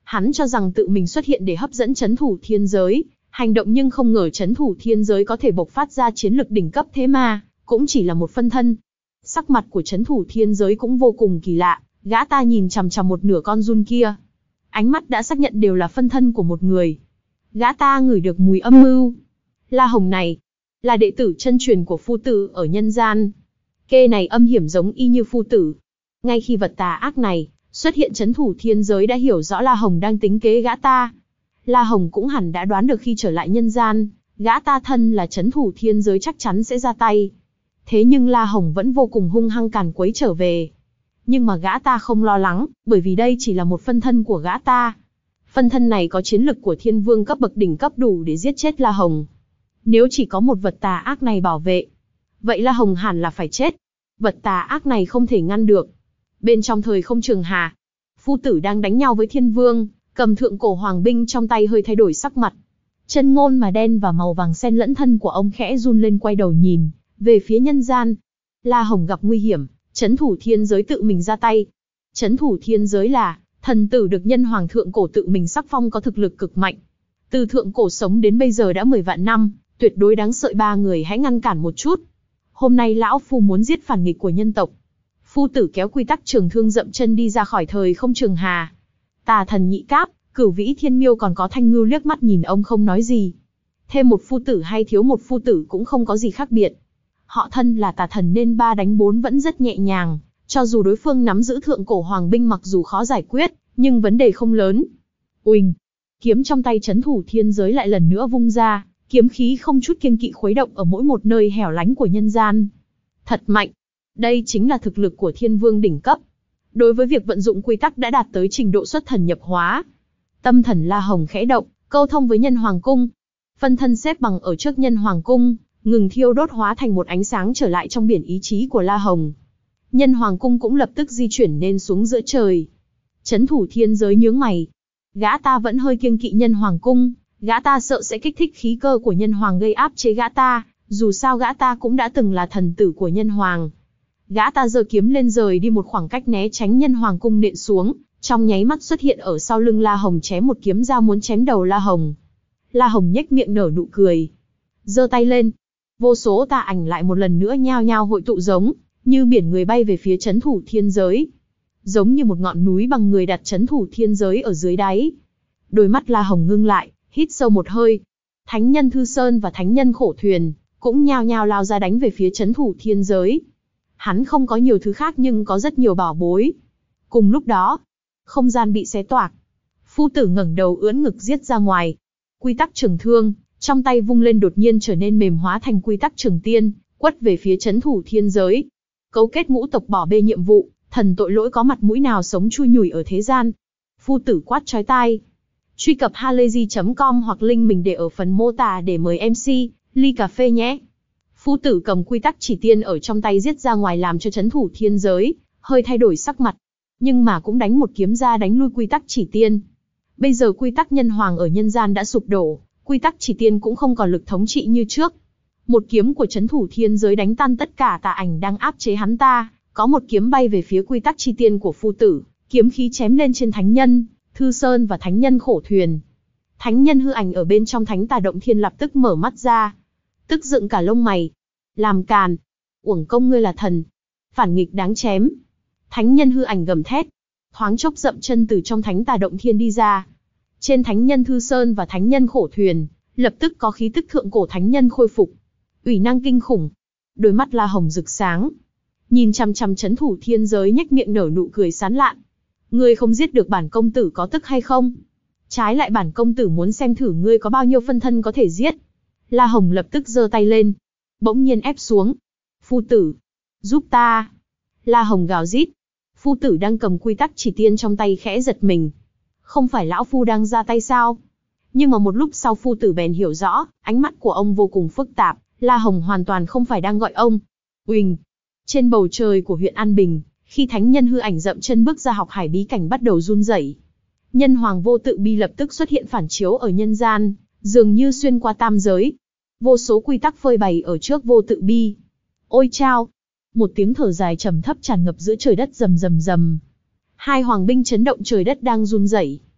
Hắn cho rằng tự mình xuất hiện để hấp dẫn trấn thủ thiên giới, hành động nhưng không ngờ trấn thủ thiên giới có thể bộc phát ra chiến lực đỉnh cấp thế mà, cũng chỉ là một phân thân. Sắc mặt của trấn thủ thiên giới cũng vô cùng kỳ lạ, gã ta nhìn chằm chằm một nửa con giun kia. Ánh mắt đã xác nhận đều là phân thân của một người. Gã ta ngửi được mùi âm mưu. La Hồng này, là đệ tử chân truyền của phu tử ở nhân gian. Kê này âm hiểm giống y như phu tử. Ngay khi vật tà ác này xuất hiện, trấn thủ thiên giới đã hiểu rõ La Hồng đang tính kế gã ta. La Hồng cũng hẳn đã đoán được khi trở lại nhân gian, gã ta thân là trấn thủ thiên giới chắc chắn sẽ ra tay. Thế nhưng La Hồng vẫn vô cùng hung hăng càn quấy trở về. Nhưng mà gã ta không lo lắng, bởi vì đây chỉ là một phân thân của gã ta. Phân thân này có chiến lực của thiên vương cấp bậc đỉnh cấp đủ để giết chết La Hồng. Nếu chỉ có một vật tà ác này bảo vệ, vậy La Hồng hẳn là phải chết. Vật tà ác này không thể ngăn được. Bên trong thời không trường hà, phu tử đang đánh nhau với thiên vương, cầm thượng cổ hoàng binh trong tay hơi thay đổi sắc mặt. Chân ngôn mà đen và màu vàng xen lẫn thân của ông khẽ run lên, quay đầu nhìn về phía nhân gian. La Hồng gặp nguy hiểm, trấn thủ thiên giới tự mình ra tay. Trấn thủ thiên giới là thần tử được nhân hoàng thượng cổ tự mình sắc phong, có thực lực cực mạnh. Từ thượng cổ sống đến bây giờ đã mười vạn năm, tuyệt đối đáng sợ. Ba người hãy ngăn cản một chút. Hôm nay lão phu muốn giết phản nghịch của nhân tộc. Phu tử kéo quy tắc trường thương dậm chân đi ra khỏi thời không trường hà. Tà thần Nhị Cáp, Cửu Vĩ Thiên Miêu còn có Thanh Ngưu liếc mắt nhìn ông không nói gì. Thêm một phu tử hay thiếu một phu tử cũng không có gì khác biệt. Họ thân là tà thần nên ba đánh bốn vẫn rất nhẹ nhàng, cho dù đối phương nắm giữ thượng cổ hoàng binh mặc dù khó giải quyết, nhưng vấn đề không lớn. Uỳnh, kiếm trong tay trấn thủ thiên giới lại lần nữa vung ra, kiếm khí không chút kiêng kỵ khuấy động ở mỗi một nơi hẻo lánh của nhân gian. Thật mạnh, đây chính là thực lực của thiên vương đỉnh cấp. Đối với việc vận dụng quy tắc đã đạt tới trình độ xuất thần nhập hóa. Tâm thần La Hồng khẽ động, câu thông với nhân hoàng cung. Phân thân xếp bằng ở trước nhân hoàng cung, ngừng thiêu đốt hóa thành một ánh sáng trở lại trong biển ý chí của La Hồng. Nhân hoàng cung cũng lập tức di chuyển nên xuống giữa trời. Trấn thủ thiên giới nhướng mày. Gã ta vẫn hơi kiêng kỵ nhân hoàng cung, gã ta sợ sẽ kích thích khí cơ của nhân hoàng gây áp chế gã ta, dù sao gã ta cũng đã từng là thần tử của nhân hoàng. Gã ta giơ kiếm lên rời đi một khoảng cách né tránh nhân hoàng cung nện xuống, trong nháy mắt xuất hiện ở sau lưng La Hồng, chém một kiếm ra muốn chém đầu La Hồng. La Hồng nhếch miệng nở nụ cười, giơ tay lên. Vô số tà ảnh lại một lần nữa nhao nhao hội tụ, giống như biển người bay về phía trấn thủ thiên giới. Giống như một ngọn núi bằng người đặt trấn thủ thiên giới ở dưới đáy. Đôi mắt La Hồng ngưng lại, hít sâu một hơi. Thánh nhân Thư Sơn và thánh nhân Khổ Thuyền cũng nhao nhao lao ra đánh về phía trấn thủ thiên giới. Hắn không có nhiều thứ khác nhưng có rất nhiều bảo bối. Cùng lúc đó, không gian bị xé toạc. Phu tử ngẩng đầu ưỡn ngực giết ra ngoài. Quy tắc trường thương trong tay vung lên đột nhiên trở nên mềm hóa thành quy tắc trường tiên, quất về phía trấn thủ thiên giới. Cấu kết ngũ tộc bỏ bê nhiệm vụ, thần tội lỗi có mặt mũi nào sống chui nhủi ở thế gian. Phu tử quát chói tai. Truy cập halayzi chấm com hoặc link mình để ở phần mô tả để mời em xê ly cà phê nhé. Phu tử cầm quy tắc chỉ tiên ở trong tay giết ra ngoài, làm cho trấn thủ thiên giới hơi thay đổi sắc mặt, nhưng mà cũng đánh một kiếm ra đánh lui quy tắc chỉ tiên. Bây giờ quy tắc nhân hoàng ở nhân gian đã sụp đổ, quy tắc chỉ tiên cũng không còn lực thống trị như trước. Một kiếm của trấn thủ thiên giới đánh tan tất cả tà ảnh đang áp chế hắn ta, có một kiếm bay về phía quy tắc chi tiên của phu tử, kiếm khí chém lên trên thánh nhân Thư Sơn và thánh nhân Khổ Thuyền. Thánh nhân hư ảnh ở bên trong thánh tà động thiên lập tức mở mắt ra, tức dựng cả lông mày. Làm càn, uổng công ngươi là thần, phản nghịch đáng chém. Thánh nhân hư ảnh gầm thét, thoáng chốc dậm chân từ trong thánh tà động thiên đi ra. Trên thánh nhân Thư Sơn và thánh nhân Khổ Thuyền, lập tức có khí tức thượng cổ thánh nhân khôi phục, ủy năng kinh khủng. Đôi mắt La Hồng rực sáng, nhìn chằm chằm trấn thủ thiên giới, nhếch miệng nở nụ cười sán lạn. Ngươi không giết được bản công tử có tức hay không? Trái lại bản công tử muốn xem thử ngươi có bao nhiêu phân thân có thể giết. La Hồng lập tức giơ tay lên, bỗng nhiên ép xuống. Phu tử, giúp ta! La Hồng gào rít. Phu tử đang cầm quy tắc chỉ tiên trong tay khẽ giật mình. Không phải lão phu đang ra tay sao? Nhưng mà một lúc sau phu tử bèn hiểu rõ, ánh mắt của ông vô cùng phức tạp. La Hồng hoàn toàn không phải đang gọi ông. Uỳnh! Trên bầu trời của huyện An Bình, khi thánh nhân hư ảnh dậm chân bước ra học hải bí cảnh bắt đầu run rẩy. Nhân hoàng vô tự bi lập tức xuất hiện phản chiếu ở nhân gian, dường như xuyên qua tam giới. Vô số quy tắc phơi bày ở trước vô tự bi. Ôi chao! Một tiếng thở dài trầm thấp tràn ngập giữa trời đất, rầm rầm rầm. Hai hoàng binh chấn động trời đất đang run rẩy.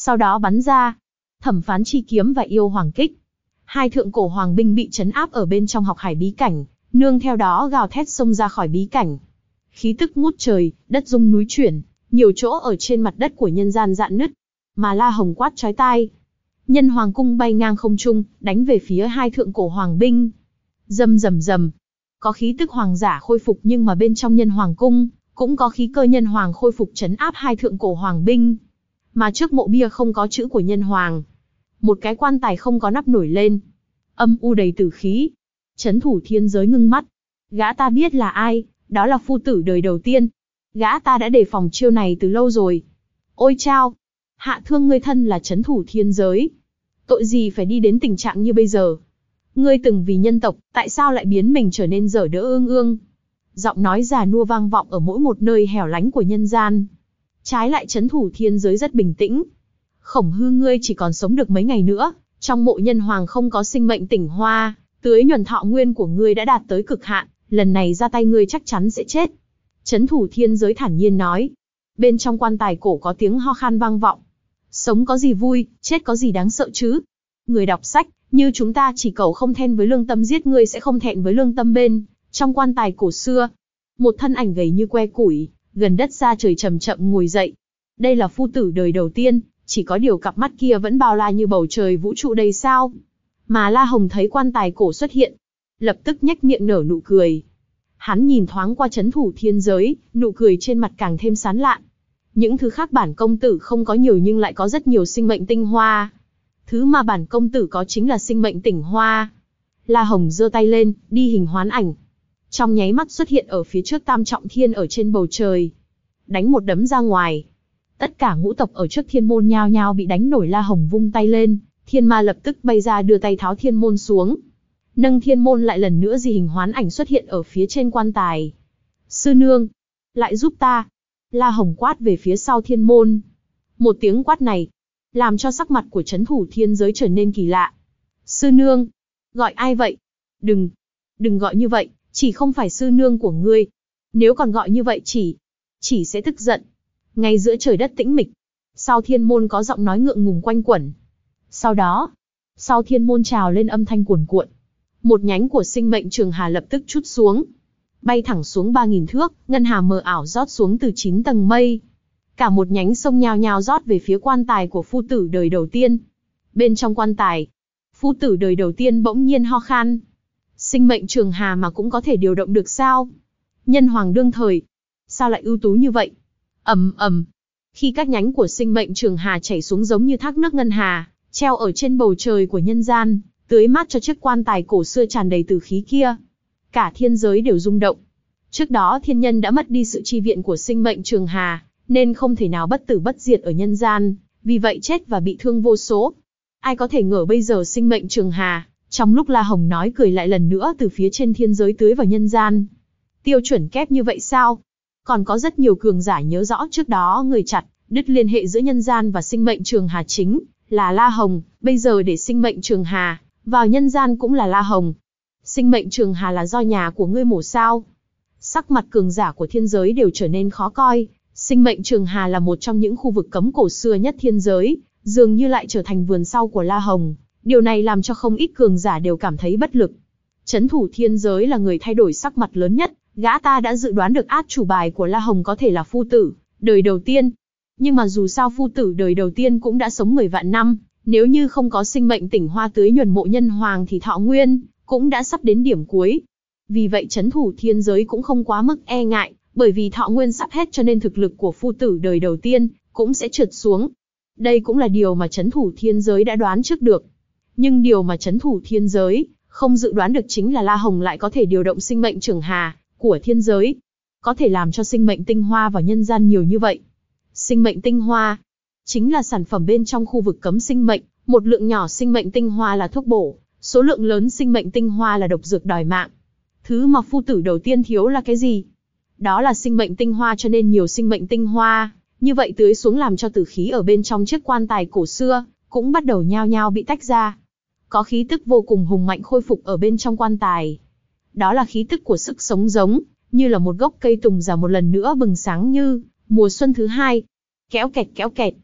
sau đó bắn ra. Thẩm phán chi kiếm và yêu hoàng kích. Hai thượng cổ hoàng binh bị trấn áp ở bên trong học hải bí cảnh, nương theo đó gào thét xông ra khỏi bí cảnh. Khí tức ngút trời, đất rung núi chuyển, nhiều chỗ ở trên mặt đất của nhân gian rạn nứt. Mà La Hồng quát chói tai. Nhân hoàng cung bay ngang không trung, đánh về phía hai thượng cổ hoàng binh. Rầm rầm rầm. Có khí tức hoàng giả khôi phục, nhưng mà bên trong nhân hoàng cung cũng có khí cơ nhân hoàng khôi phục trấn áp hai thượng cổ hoàng binh. Mà trước mộ bia không có chữ của nhân hoàng. Một cái quan tài không có nắp nổi lên. Âm u đầy tử khí. Chấn thủ thiên giới ngưng mắt. Gã ta biết là ai, đó là phu tử đời đầu tiên. Gã ta đã đề phòng chiêu này từ lâu rồi. Ôi chao! Hạ thương ngươi thân là chấn thủ thiên giới. Tội gì phải đi đến tình trạng như bây giờ? Ngươi từng vì nhân tộc, tại sao lại biến mình trở nên dở đỡ ương ương? Giọng nói già nua vang vọng ở mỗi một nơi hẻo lánh của nhân gian. Trái lại chấn thủ thiên giới rất bình tĩnh. Khổng Hư ngươi chỉ còn sống được mấy ngày nữa, trong mộ nhân hoàng không có sinh mệnh tỉnh hoa, tưới nhuần thọ nguyên của ngươi đã đạt tới cực hạn, lần này ra tay ngươi chắc chắn sẽ chết. Chấn thủ thiên giới thản nhiên nói. Bên trong quan tài cổ có tiếng ho khan vang vọng. Sống có gì vui, chết có gì đáng sợ chứ? Người đọc sách, như chúng ta chỉ cầu không thẹn với lương tâm giết ngươi sẽ không thẹn với lương tâm bên. Trong quan tài cổ xưa, một thân ảnh gầy như que củi, gần đất xa trời chậm chậm ngồi dậy. Đây là phu tử đời đầu tiên, chỉ có điều cặp mắt kia vẫn bao la như bầu trời vũ trụ đầy sao. Mà La Hồng thấy quan tài cổ xuất hiện, lập tức nhếch miệng nở nụ cười. Hắn nhìn thoáng qua chấn thủ thiên giới, nụ cười trên mặt càng thêm sán lạn. Những thứ khác bản công tử không có nhiều nhưng lại có rất nhiều sinh mệnh tinh hoa. Thứ mà bản công tử có chính là sinh mệnh tỉnh hoa. La Hồng giơ tay lên, đi hình hoán ảnh. Trong nháy mắt xuất hiện ở phía trước tam trọng thiên ở trên bầu trời. Đánh một đấm ra ngoài. Tất cả ngũ tộc ở trước thiên môn nhao nhao bị đánh nổi. La Hồng vung tay lên, thiên ma lập tức bay ra đưa tay tháo thiên môn xuống. Nâng thiên môn lại lần nữa di hình hoán ảnh xuất hiện ở phía trên quan tài. Sư nương, lại giúp ta. La Hồng quát về phía sau thiên môn. Một tiếng quát này, làm cho sắc mặt của chấn thủ thiên giới trở nên kỳ lạ. Sư nương, gọi ai vậy? Đừng, đừng gọi như vậy, chỉ không phải sư nương của ngươi. Nếu còn gọi như vậy chỉ, chỉ sẽ tức giận. Ngay giữa trời đất tĩnh mịch, sau thiên môn có giọng nói ngượng ngùng quanh quẩn. Sau đó, sau thiên môn trào lên âm thanh cuồn cuộn. Một nhánh của sinh mệnh trường hà lập tức trút xuống. Bay thẳng xuống ba nghìn thước, ngân hà mờ ảo rót xuống từ chín tầng mây. Cả một nhánh sông nhao nhao rót về phía quan tài của phu tử đời đầu tiên. Bên trong quan tài, phu tử đời đầu tiên bỗng nhiên ho khan. Sinh mệnh trường hà mà cũng có thể điều động được sao? Nhân hoàng đương thời, sao lại ưu tú như vậy? Ầm ầm. Khi các nhánh của sinh mệnh trường hà chảy xuống giống như thác nước ngân hà, treo ở trên bầu trời của nhân gian, tưới mát cho chiếc quan tài cổ xưa tràn đầy tử khí kia. Cả thiên giới đều rung động. Trước đó thiên nhân đã mất đi sự chi viện của sinh mệnh trường hà, nên không thể nào bất tử bất diệt ở nhân gian, vì vậy chết và bị thương vô số. Ai có thể ngờ bây giờ sinh mệnh trường hà, trong lúc La Hồng nói cười lại lần nữa từ phía trên thiên giới tưới vào nhân gian. Tiêu chuẩn kép như vậy sao? Còn có rất nhiều cường giả nhớ rõ trước đó người chặt, đứt liên hệ giữa nhân gian và sinh mệnh trường hà chính là La Hồng, bây giờ để sinh mệnh trường hà vào nhân gian cũng là La Hồng. Sinh mệnh trường hà là do nhà của ngươi mổ sao? Sắc mặt cường giả của thiên giới đều trở nên khó coi. Sinh mệnh trường hà là một trong những khu vực cấm cổ xưa nhất thiên giới, dường như lại trở thành vườn sau của La Hồng. Điều này làm cho không ít cường giả đều cảm thấy bất lực. Chấn thủ thiên giới là người thay đổi sắc mặt lớn nhất, gã ta đã dự đoán được át chủ bài của La Hồng có thể là phu tử đời đầu tiên. Nhưng mà dù sao phu tử đời đầu tiên cũng đã sống mười vạn năm, nếu như không có sinh mệnh tỉnh hoa tưới nhuần mộ nhân hoàng thì thọ nguyên cũng đã sắp đến điểm cuối. Vì vậy chấn thủ thiên giới cũng không quá mức e ngại, bởi vì thọ nguyên sắp hết cho nên thực lực của phu tử đời đầu tiên cũng sẽ trượt xuống. Đây cũng là điều mà chấn thủ thiên giới đã đoán trước được. Nhưng điều mà chấn thủ thiên giới không dự đoán được chính là La Hồng lại có thể điều động sinh mệnh trường hà của thiên giới, có thể làm cho sinh mệnh tinh hoa vào nhân gian nhiều như vậy. Sinh mệnh tinh hoa chính là sản phẩm bên trong khu vực cấm sinh mệnh, một lượng nhỏ sinh mệnh tinh hoa là thuốc bổ, số lượng lớn sinh mệnh tinh hoa là độc dược đòi mạng. Thứ mà phu tử đầu tiên thiếu là cái gì? Đó là sinh mệnh tinh hoa, cho nên nhiều sinh mệnh tinh hoa như vậy tưới xuống làm cho tử khí ở bên trong chiếc quan tài cổ xưa cũng bắt đầu nhao nhao bị tách ra. Có khí tức vô cùng hùng mạnh khôi phục ở bên trong quan tài. Đó là khí tức của sức sống giống, như là một gốc cây tùng già một lần nữa bừng sáng như mùa xuân thứ hai. Kéo kẹt kéo kẹt.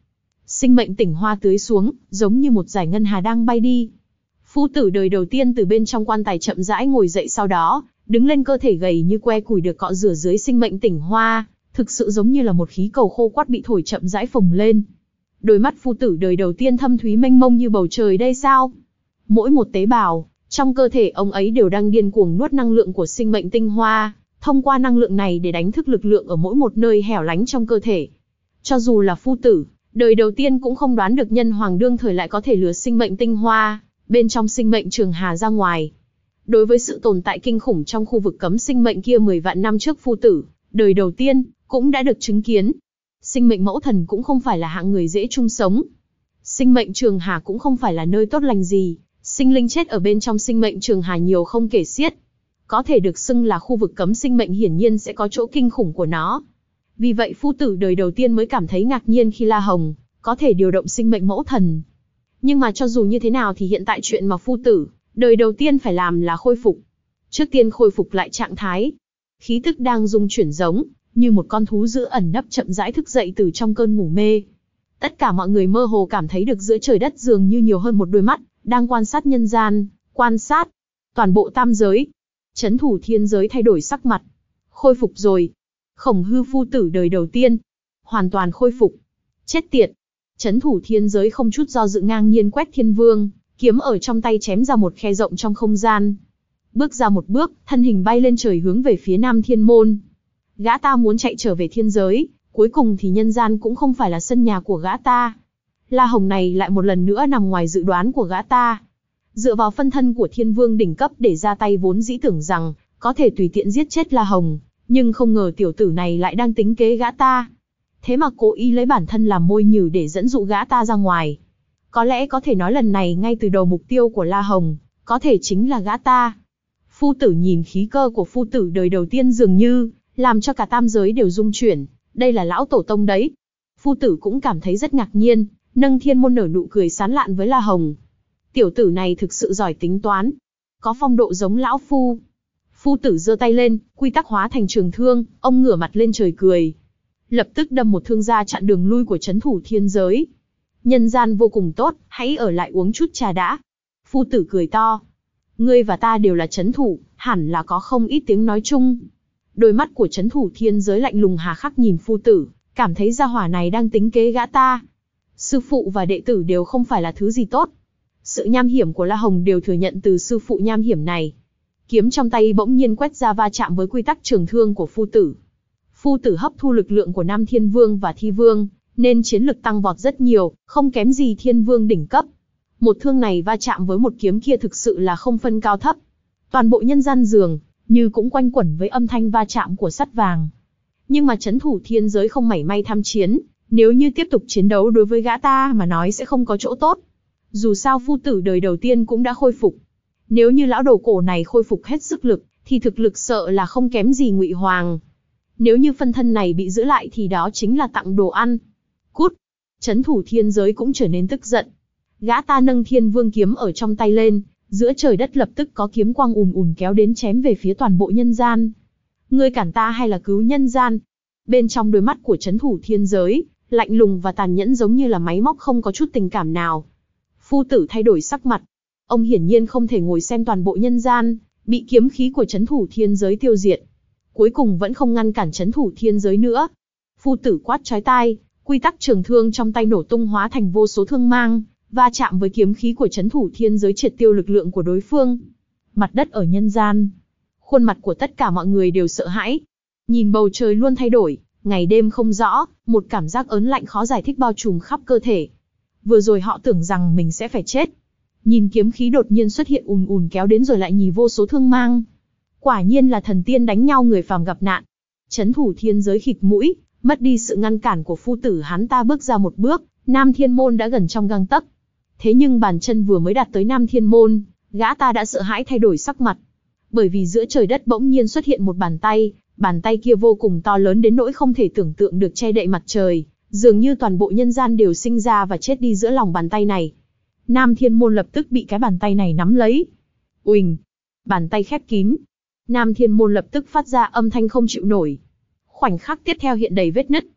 Sinh mệnh tỉnh hoa tưới xuống, giống như một dải ngân hà đang bay đi. Phu tử đời đầu tiên từ bên trong quan tài chậm rãi ngồi dậy, sau đó đứng lên, cơ thể gầy như que củi được cọ rửa dưới sinh mệnh tỉnh hoa, thực sự giống như là một khí cầu khô quắt bị thổi chậm rãi phồng lên. Đôi mắt phu tử đời đầu tiên thâm thúy mênh mông như bầu trời đây sao? Mỗi một tế bào trong cơ thể ông ấy đều đang điên cuồng nuốt năng lượng của sinh mệnh tinh hoa, thông qua năng lượng này để đánh thức lực lượng ở mỗi một nơi hẻo lánh trong cơ thể. Cho dù là phu tử đời đầu tiên cũng không đoán được nhân hoàng đương thời lại có thể lừa sinh mệnh tinh hoa bên trong sinh mệnh trường hà ra ngoài. Đối với sự tồn tại kinh khủng trong khu vực cấm sinh mệnh kia mười vạn năm trước, phu tử đời đầu tiên cũng đã được chứng kiến. Sinh mệnh mẫu thần cũng không phải là hạng người dễ chung sống. Sinh mệnh trường hà cũng không phải là nơi tốt lành gì, sinh linh chết ở bên trong sinh mệnh trường hà nhiều không kể xiết. Có thể được xưng là khu vực cấm sinh mệnh, hiển nhiên sẽ có chỗ kinh khủng của nó. Vì vậy phu tử đời đầu tiên mới cảm thấy ngạc nhiên khi La Hồng có thể điều động sinh mệnh mẫu thần. Nhưng mà cho dù như thế nào thì hiện tại chuyện mà phu tử đời đầu tiên phải làm là khôi phục. Trước tiên khôi phục lại trạng thái. Khí tức đang rung chuyển giống như một con thú dữ ẩn nấp chậm rãi thức dậy từ trong cơn ngủ mê. Tất cả mọi người mơ hồ cảm thấy được giữa trời đất dường như nhiều hơn một đôi mắt đang quan sát nhân gian, quan sát toàn bộ tam giới. Chấn thủ thiên giới thay đổi sắc mặt. Khôi phục rồi. Khổng hư phu tử đời đầu tiên hoàn toàn khôi phục. Chết tiệt. Chấn thủ thiên giới không chút do dự ngang nhiên quét thiên vương, kiếm ở trong tay chém ra một khe rộng trong không gian. Bước ra một bước, thân hình bay lên trời hướng về phía Nam Thiên Môn. Gã ta muốn chạy trở về thiên giới, cuối cùng thì nhân gian cũng không phải là sân nhà của gã ta. La Hồng này lại một lần nữa nằm ngoài dự đoán của gã ta. Dựa vào phân thân của thiên vương đỉnh cấp để ra tay, vốn dĩ tưởng rằng có thể tùy tiện giết chết La Hồng, nhưng không ngờ tiểu tử này lại đang tính kế gã ta. Thế mà cố ý lấy bản thân làm môi nhử để dẫn dụ gã ta ra ngoài. Có lẽ có thể nói lần này ngay từ đầu mục tiêu của La Hồng có thể chính là gã ta. Phu tử nhìn khí cơ của phu tử đời đầu tiên dường như làm cho cả tam giới đều rung chuyển. Đây là lão tổ tông đấy. Phu tử cũng cảm thấy rất ngạc nhiên, nâng thiên môn nở nụ cười sán lạn với La Hồng. Tiểu tử này thực sự giỏi tính toán, có phong độ giống lão phu. Phu tử giơ tay lên, quy tắc hóa thành trường thương, ông ngửa mặt lên trời cười. Lập tức đâm một thương ra chặn đường lui của chấn thủ thiên giới. Nhân gian vô cùng tốt, hãy ở lại uống chút trà đã. Phu tử cười to. Ngươi và ta đều là chấn thủ, hẳn là có không ít tiếng nói chung. Đôi mắt của chấn thủ thiên giới lạnh lùng hà khắc nhìn phu tử, cảm thấy gia hỏa này đang tính kế gã ta. Sư phụ và đệ tử đều không phải là thứ gì tốt. Sự nham hiểm của La Hồng đều thừa nhận từ sư phụ nham hiểm này. Kiếm trong tay bỗng nhiên quét ra va chạm với quy tắc trường thương của phu tử. Phu tử hấp thu lực lượng của Nam Thiên Vương và Thi Vương, nên chiến lực tăng vọt rất nhiều, không kém gì Thiên Vương đỉnh cấp. Một thương này va chạm với một kiếm kia thực sự là không phân cao thấp. Toàn bộ nhân gian dường như cũng quanh quẩn với âm thanh va chạm của sắt vàng. Nhưng mà chấn thủ thiên giới không mảy may tham chiến, nếu như tiếp tục chiến đấu đối với gã ta mà nói sẽ không có chỗ tốt. Dù sao phu tử đời đầu tiên cũng đã khôi phục. Nếu như lão đầu cổ này khôi phục hết sức lực, thì thực lực sợ là không kém gì Ngụy Hoàng. Nếu như phân thân này bị giữ lại thì đó chính là tặng đồ ăn. Cút! Chấn thủ thiên giới cũng trở nên tức giận. Gã ta nâng thiên vương kiếm ở trong tay lên, giữa trời đất lập tức có kiếm quang ùn ùn kéo đến chém về phía toàn bộ nhân gian. Ngươi cản ta hay là cứu nhân gian? Bên trong đôi mắt của chấn thủ thiên giới, lạnh lùng và tàn nhẫn giống như là máy móc, không có chút tình cảm nào. Phu tử thay đổi sắc mặt. Ông hiển nhiên không thể ngồi xem toàn bộ nhân gian bị kiếm khí của chấn thủ thiên giới tiêu diệt. Cuối cùng vẫn không ngăn cản chấn thủ thiên giới nữa. Phu tử quát chói tai, quy tắc trường thương trong tay nổ tung hóa thành vô số thương mang, va chạm với kiếm khí của chấn thủ thiên giới, triệt tiêu lực lượng của đối phương. Mặt đất ở nhân gian, khuôn mặt của tất cả mọi người đều sợ hãi. Nhìn bầu trời luôn thay đổi, ngày đêm không rõ, một cảm giác ớn lạnh khó giải thích bao trùm khắp cơ thể. Vừa rồi họ tưởng rằng mình sẽ phải chết. Nhìn kiếm khí đột nhiên xuất hiện ùn ùn kéo đến rồi lại nhìn vô số thương mang. Quả nhiên là thần tiên đánh nhau người phàm gặp nạn. Chấn thủ thiên giới khịt mũi, mất đi sự ngăn cản của phu tử, hắn ta bước ra một bước, Nam Thiên Môn đã gần trong gang tấc. Thế nhưng bàn chân vừa mới đạt tới Nam Thiên Môn, gã ta đã sợ hãi thay đổi sắc mặt. Bởi vì giữa trời đất bỗng nhiên xuất hiện một bàn tay, bàn tay kia vô cùng to lớn đến nỗi không thể tưởng tượng được, che đậy mặt trời, dường như toàn bộ nhân gian đều sinh ra và chết đi giữa lòng bàn tay này. Nam Thiên Môn lập tức bị cái bàn tay này nắm lấy. Uỳnh! Bàn tay khép kín. Nam Thiên Môn lập tức phát ra âm thanh không chịu nổi. Khoảnh khắc tiếp theo hiện đầy vết nứt.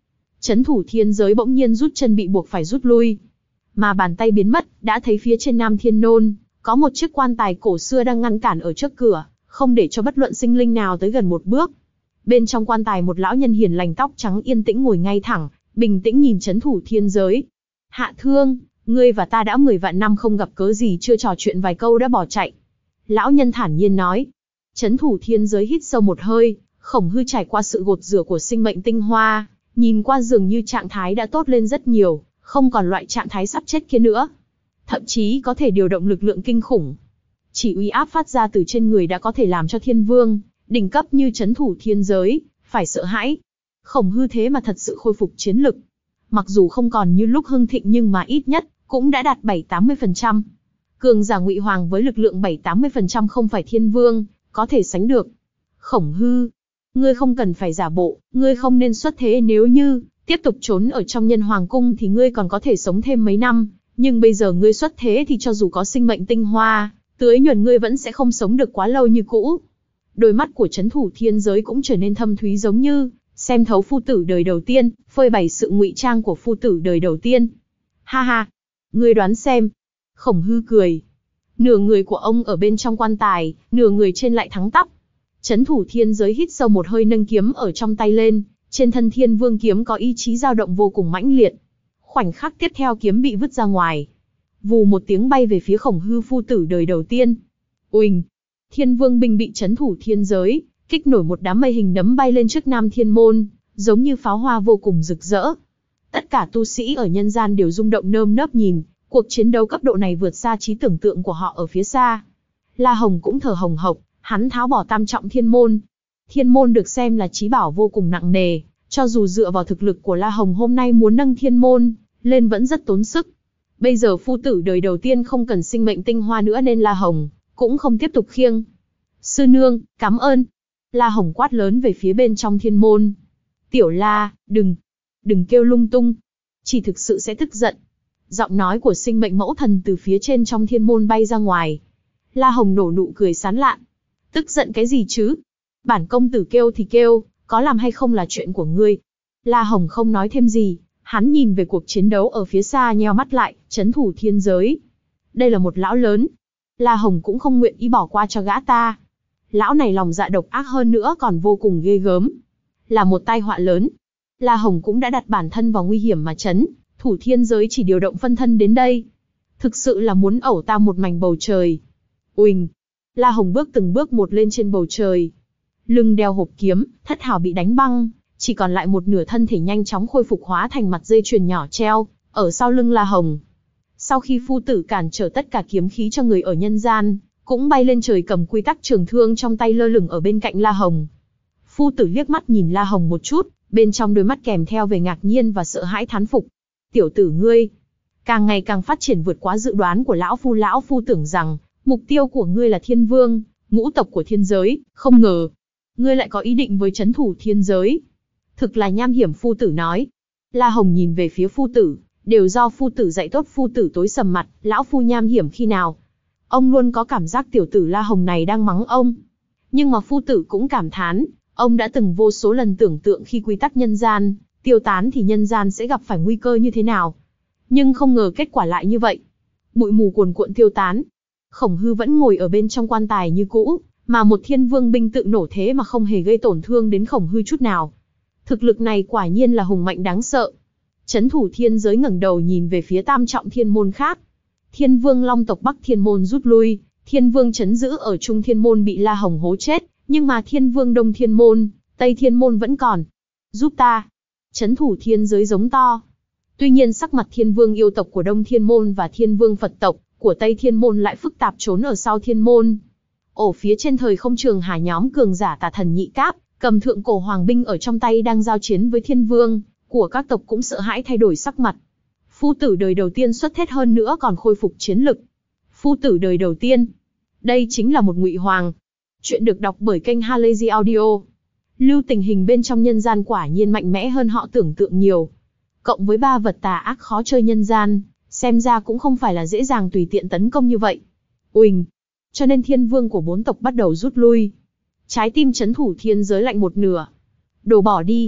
Chấn thủ thiên giới bỗng nhiên rút chân bị buộc phải rút lui. Mà bàn tay biến mất, đã thấy phía trên Nam Thiên Nôn, có một chiếc quan tài cổ xưa đang ngăn cản ở trước cửa, không để cho bất luận sinh linh nào tới gần một bước. Bên trong quan tài một lão nhân hiền lành tóc trắng yên tĩnh ngồi ngay thẳng, bình tĩnh nhìn chấn thủ thiên giới. Hạ Thương, ngươi và ta đã mười vạn năm không gặp, cớ gì chưa trò chuyện vài câu đã bỏ chạy. Lão nhân thản nhiên nói. Chấn thủ thiên giới hít sâu một hơi, Khổng Hư trải qua sự gột rửa của sinh mệnh tinh hoa, nhìn qua dường như trạng thái đã tốt lên rất nhiều, không còn loại trạng thái sắp chết kia nữa. Thậm chí có thể điều động lực lượng kinh khủng. Chỉ uy áp phát ra từ trên người đã có thể làm cho thiên vương, đỉnh cấp như chấn thủ thiên giới, phải sợ hãi. Khổng Hư thế mà thật sự khôi phục chiến lực. Mặc dù không còn như lúc hưng thịnh nhưng mà ít nhất, cũng đã đạt bảy tám mươi phần trăm. Cường giả Ngụy Hoàng với lực lượng bảy tám mươi phần trăm không phải thiên vương, có thể sánh được. Khổng Hư, ngươi không cần phải giả bộ, ngươi không nên xuất thế, nếu như tiếp tục trốn ở trong Nhân Hoàng cung thì ngươi còn có thể sống thêm mấy năm, nhưng bây giờ ngươi xuất thế thì cho dù có sinh mệnh tinh hoa, tưới nhuần ngươi vẫn sẽ không sống được quá lâu như cũ. Đôi mắt của chấn thủ thiên giới cũng trở nên thâm thúy, giống như xem thấu phu tử đời đầu tiên, phơi bày sự ngụy trang của phu tử đời đầu tiên. Ha ha, ngươi đoán xem. Khổng Hư cười. Nửa người của ông ở bên trong quan tài, nửa người trên lại thắng tắp. Chấn thủ thiên giới hít sâu một hơi, nâng kiếm ở trong tay lên, trên thân thiên vương kiếm có ý chí dao động vô cùng mãnh liệt. Khoảnh khắc tiếp theo kiếm bị vứt ra ngoài. Vù một tiếng bay về phía Khổng Hư phu tử đời đầu tiên. Uỳnh! Thiên vương binh bị chấn thủ thiên giới, kích nổi một đám mây hình nấm bay lên trước Nam Thiên Môn, giống như pháo hoa vô cùng rực rỡ. Tất cả tu sĩ ở nhân gian đều rung động nơm nớp nhìn, cuộc chiến đấu cấp độ này vượt xa trí tưởng tượng của họ ở phía xa. La Hồng cũng thở hồng hộc, hắn tháo bỏ tam trọng thiên môn. Thiên môn được xem là chí bảo vô cùng nặng nề, cho dù dựa vào thực lực của La Hồng hôm nay muốn nâng thiên môn lên vẫn rất tốn sức. Bây giờ phu tử đời đầu tiên không cần sinh mệnh tinh hoa nữa nên La Hồng cũng không tiếp tục khiêng. Sư nương, cảm ơn. La Hồng quát lớn về phía bên trong thiên môn. Tiểu La, đừng, đừng kêu lung tung. Chỉ thực sự sẽ tức giận. Giọng nói của sinh mệnh mẫu thần từ phía trên trong thiên môn bay ra ngoài. La Hồng nổ nụ cười sán lạn. Tức giận cái gì chứ? Bản công tử kêu thì kêu, có làm hay không là chuyện của ngươi. La Hồng không nói thêm gì, hắn nhìn về cuộc chiến đấu ở phía xa nheo mắt lại, chấn thủ thiên giới. Đây là một lão lớn. La Hồng cũng không nguyện ý bỏ qua cho gã ta. Lão này lòng dạ độc ác hơn nữa còn vô cùng ghê gớm. Là một tai họa lớn. La Hồng cũng đã đặt bản thân vào nguy hiểm mà chấn thủ thiên giới chỉ điều động phân thân đến đây. Thực sự là muốn ẩu ta một mảnh bầu trời. Uỳnh! La Hồng bước từng bước một lên trên bầu trời. Lưng đeo hộp kiếm, thất hào bị đánh băng, chỉ còn lại một nửa thân thể nhanh chóng khôi phục hóa thành mặt dây chuyền nhỏ treo ở sau lưng La Hồng. Sau khi phu tử cản trở tất cả kiếm khí cho người ở nhân gian, cũng bay lên trời, cầm quy tắc trường thương trong tay lơ lửng ở bên cạnh La Hồng. Phu tử liếc mắt nhìn La Hồng một chút, bên trong đôi mắt kèm theo về ngạc nhiên và sợ hãi thán phục. Tiểu tử ngươi, càng ngày càng phát triển vượt quá dự đoán của lão phu. Lão phu tưởng rằng mục tiêu của ngươi là thiên vương, ngũ tộc của thiên giới, không ngờ ngươi lại có ý định với chấn thủ thiên giới. Thực là nham hiểm, phu tử nói. La Hồng nhìn về phía phu tử, đều do phu tử dạy tốt. Phu tử tối sầm mặt, lão phu nham hiểm khi nào? Ông luôn có cảm giác tiểu tử La Hồng này đang mắng ông. Nhưng mà phu tử cũng cảm thán, ông đã từng vô số lần tưởng tượng khi quy tắc nhân gian tiêu tán thì nhân gian sẽ gặp phải nguy cơ như thế nào. Nhưng không ngờ kết quả lại như vậy. Bụi mù cuồn cuộn tiêu tán. Khổng Hư vẫn ngồi ở bên trong quan tài như cũ, mà một thiên vương binh tự nổ thế mà không hề gây tổn thương đến Khổng Hư chút nào. Thực lực này quả nhiên là hùng mạnh đáng sợ. Chấn thủ thiên giới ngẩng đầu nhìn về phía tam trọng thiên môn khác. Thiên vương Long tộc Bắc Thiên Môn rút lui, thiên vương chấn giữ ở Trung Thiên Môn bị La Hồng hố chết, nhưng mà thiên vương Đông Thiên Môn, Tây Thiên Môn vẫn còn. Giúp ta! Chấn thủ thiên giới giống to. Tuy nhiên sắc mặt thiên vương yêu tộc của Đông Thiên Môn và thiên vương Phật tộc của Tây Thiên Môn lại phức tạp, trốn ở sau thiên môn. Ở phía trên thời không trường hà, nhóm cường giả Tà Thần Nhị Cáp, cầm thượng cổ hoàng binh ở trong tay đang giao chiến với thiên vương của các tộc cũng sợ hãi thay đổi sắc mặt. Phu tử đời đầu tiên xuất hết hơn nữa còn khôi phục chiến lực. Phu tử đời đầu tiên. Đây chính là một Ngụy Hoàng. Chuyện được đọc bởi kênh Halazy Audio. Lưu tình hình bên trong nhân gian quả nhiên mạnh mẽ hơn họ tưởng tượng nhiều. Cộng với ba vật tà ác khó chơi nhân gian, xem ra cũng không phải là dễ dàng tùy tiện tấn công như vậy. Uỳnh! Cho nên thiên vương của bốn tộc bắt đầu rút lui. Trái tim chấn thủ thiên giới lạnh một nửa. Đồ bỏ đi!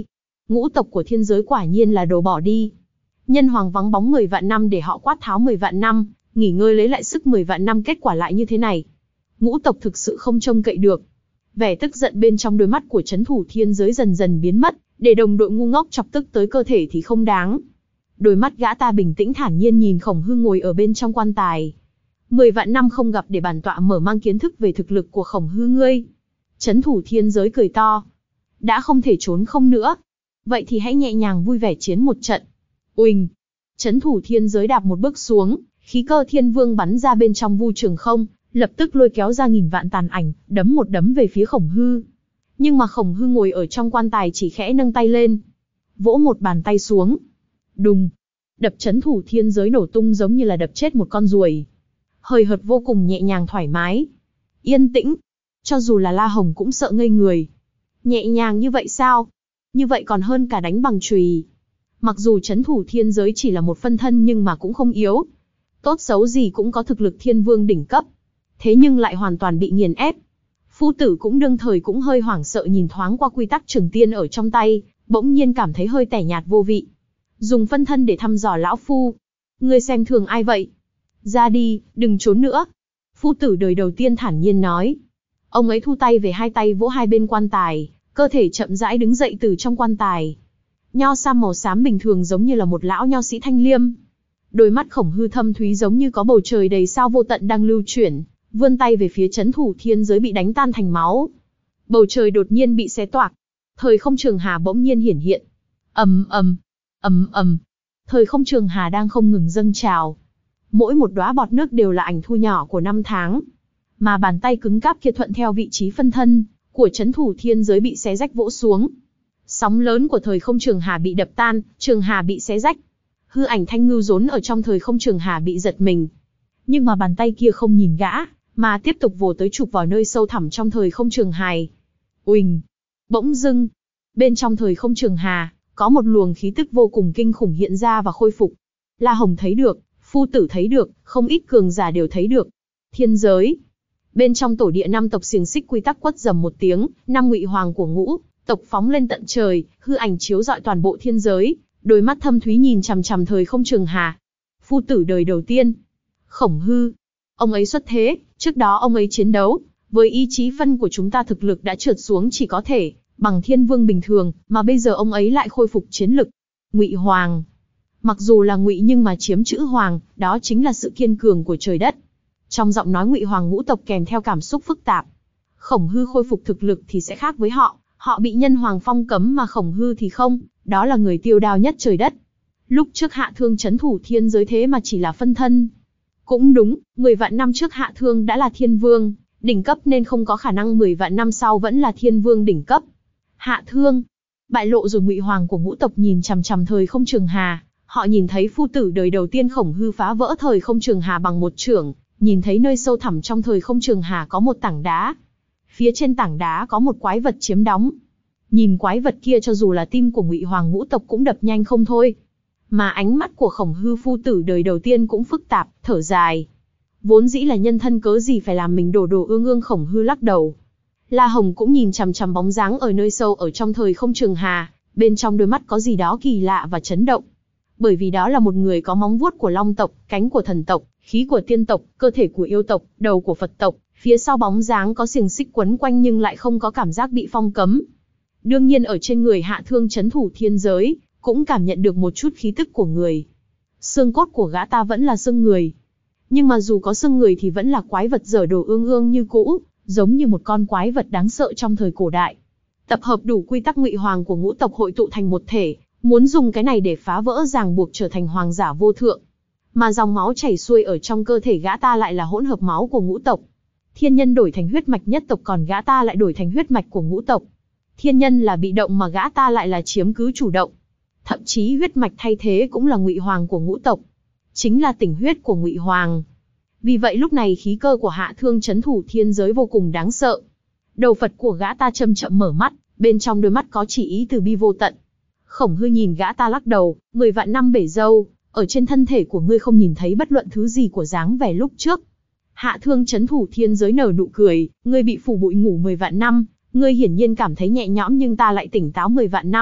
Ngũ tộc của thiên giới quả nhiên là đồ bỏ đi. Nhân hoàng vắng bóng mười vạn năm để họ quát tháo mười vạn năm, nghỉ ngơi lấy lại sức mười vạn năm, kết quả lại như thế này. Ngũ tộc thực sự không trông cậy được. Vẻ tức giận bên trong đôi mắt của trấn thủ thiên giới dần dần biến mất, để đồng đội ngu ngốc chọc tức tới cơ thể thì không đáng. Đôi mắt gã ta bình tĩnh thản nhiên nhìn Khổng Hư ngồi ở bên trong quan tài. Mười vạn năm không gặp để bản tọa mở mang kiến thức về thực lực của Khổng Hư ngươi. Trấn thủ thiên giới cười to. Đã không thể trốn không nữa. Vậy thì hãy nhẹ nhàng vui vẻ chiến một trận. Uỳnh. Trấn thủ thiên giới đạp một bước xuống, khí cơ thiên vương bắn ra bên trong vu trường không, lập tức lôi kéo ra nghìn vạn tàn ảnh, đấm một đấm về phía Khổng Hư. Nhưng mà Khổng Hư ngồi ở trong quan tài chỉ khẽ nâng tay lên, vỗ một bàn tay xuống. Đùng. Đập trấn thủ thiên giới nổ tung giống như là đập chết một con ruồi. Hời hợt vô cùng nhẹ nhàng thoải mái. Yên tĩnh. Cho dù là La Hồng cũng sợ ngây người. Nhẹ nhàng như vậy sao? Như vậy còn hơn cả đánh bằng chùy. Mặc dù trấn thủ thiên giới chỉ là một phân thân nhưng mà cũng không yếu. Tốt xấu gì cũng có thực lực thiên vương đỉnh cấp. Thế nhưng lại hoàn toàn bị nghiền ép. Phu tử cũng đương thời cũng hơi hoảng sợ nhìn thoáng qua quy tắc trường tiên ở trong tay, bỗng nhiên cảm thấy hơi tẻ nhạt vô vị. Dùng phân thân để thăm dò lão phu. Ngươi xem thường ai vậy? Ra đi, đừng trốn nữa. Phu tử đời đầu tiên thản nhiên nói. Ông ấy thu tay về, hai tay vỗ hai bên quan tài, cơ thể chậm rãi đứng dậy từ trong quan tài. Nho sam màu xám bình thường giống như là một lão nho sĩ thanh liêm. Đôi mắt Khổng Hư thâm thúy giống như có bầu trời đầy sao vô tận đang lưu chuyển, vươn tay về phía trấn thủ thiên giới bị đánh tan thành máu. Bầu trời đột nhiên bị xé toạc. Thời không trường hà bỗng nhiên hiển hiện. Ầm ầm, ầm ầm. Thời không trường hà đang không ngừng dâng trào. Mỗi một đóa bọt nước đều là ảnh thu nhỏ của năm tháng. Mà bàn tay cứng cáp kia thuận theo vị trí phân thân của trấn thủ thiên giới bị xé rách vỗ xuống. Sóng lớn của thời không trường hà bị đập tan, trường hà bị xé rách. Hư ảnh Thanh Ngưu rốn ở trong thời không trường hà bị giật mình. Nhưng mà bàn tay kia không nhìn gã, mà tiếp tục vồ tới chụp vào nơi sâu thẳm trong thời không trường hài. Uỳnh. Bỗng dưng, bên trong thời không trường hà, có một luồng khí tức vô cùng kinh khủng hiện ra và khôi phục. La Hồng thấy được, phu tử thấy được, không ít cường giả đều thấy được. Thiên giới. Bên trong tổ địa năm tộc xiềng xích quy tắc quất dầm một tiếng, năm ngụy hoàng của ngũ tộc phóng lên tận trời, hư ảnh chiếu rọi toàn bộ thiên giới, đôi mắt thâm thúy nhìn chằm chằm thời không trường hà. Phu tử đời đầu tiên, Khổng Hư. Ông ấy xuất thế, trước đó ông ấy chiến đấu, với ý chí phân của chúng ta thực lực đã trượt xuống chỉ có thể bằng thiên vương bình thường, mà bây giờ ông ấy lại khôi phục chiến lực. Ngụy Hoàng. Mặc dù là ngụy nhưng mà chiếm chữ hoàng, đó chính là sự kiên cường của trời đất. Trong giọng nói Ngụy Hoàng ngũ tộc kèm theo cảm xúc phức tạp. Khổng Hư khôi phục thực lực thì sẽ khác với họ, họ bị nhân hoàng phong cấm mà Khổng Hư thì không, đó là người tiêu đao nhất trời đất. Lúc trước hạ thương trấn thủ thiên giới thế mà chỉ là phân thân. Cũng đúng, mười vạn năm trước hạ thương đã là thiên vương đỉnh cấp nên không có khả năng mười vạn năm sau vẫn là thiên vương đỉnh cấp. Hạ thương bại lộ rồi. Ngụy Hoàng của ngũ tộc nhìn chằm chằm thời không trường hà, họ nhìn thấy phu tử đời đầu tiên Khổng Hư phá vỡ thời không trường hà bằng một chưởng, nhìn thấy nơi sâu thẳm trong thời không trường hà có một tảng đá. Phía trên tảng đá có một quái vật chiếm đóng. Nhìn quái vật kia cho dù là tim của Ngụy Hoàng ngũ tộc cũng đập nhanh không thôi. Mà ánh mắt của Khổng Hư phu tử đời đầu tiên cũng phức tạp, thở dài. Vốn dĩ là nhân thân cớ gì phải làm mình đổ đồ ương ương. Khổng Hư lắc đầu. La Hồng cũng nhìn chằm chằm bóng dáng ở nơi sâu ở trong thời không trường hà, bên trong đôi mắt có gì đó kỳ lạ và chấn động. Bởi vì đó là một người có móng vuốt của long tộc, cánh của thần tộc, khí của tiên tộc, cơ thể của yêu tộc, đầu của Phật tộc, phía sau bóng dáng có xiềng xích quấn quanh nhưng lại không có cảm giác bị phong cấm. Đương nhiên ở trên người hạ thương trấn thủ thiên giới, cũng cảm nhận được một chút khí tức của người. Xương cốt của gã ta vẫn là xương người. Nhưng mà dù có xương người thì vẫn là quái vật dở đồ ương ương như cũ, giống như một con quái vật đáng sợ trong thời cổ đại. Tập hợp đủ quy tắc Ngụy Hoàng của ngũ tộc hội tụ thành một thể, muốn dùng cái này để phá vỡ ràng buộc trở thành hoàng giả vô thượng. Mà dòng máu chảy xuôi ở trong cơ thể gã ta lại là hỗn hợp máu của ngũ tộc. Thiên nhân đổi thành huyết mạch nhất tộc còn gã ta lại đổi thành huyết mạch của ngũ tộc. Thiên nhân là bị động mà gã ta lại là chiếm cứ chủ động. Thậm chí huyết mạch thay thế cũng là Ngụy Hoàng của ngũ tộc, chính là tình huyết của Ngụy Hoàng. Vì vậy lúc này khí cơ của hạ thương trấn thủ thiên giới vô cùng đáng sợ. Đầu Phật của gã ta chậm chậm mở mắt, bên trong đôi mắt có chỉ ý từ bi vô tận. Khổng Hư nhìn gã ta lắc đầu, mười vạn năm bể dâu, ở trên thân thể của ngươi không nhìn thấy bất luận thứ gì của dáng vẻ lúc trước. Hạ thương trấn thủ thiên giới nở nụ cười, ngươi bị phủ bụi ngủ mười vạn năm, ngươi hiển nhiên cảm thấy nhẹ nhõm nhưng ta lại tỉnh táo mười vạn năm,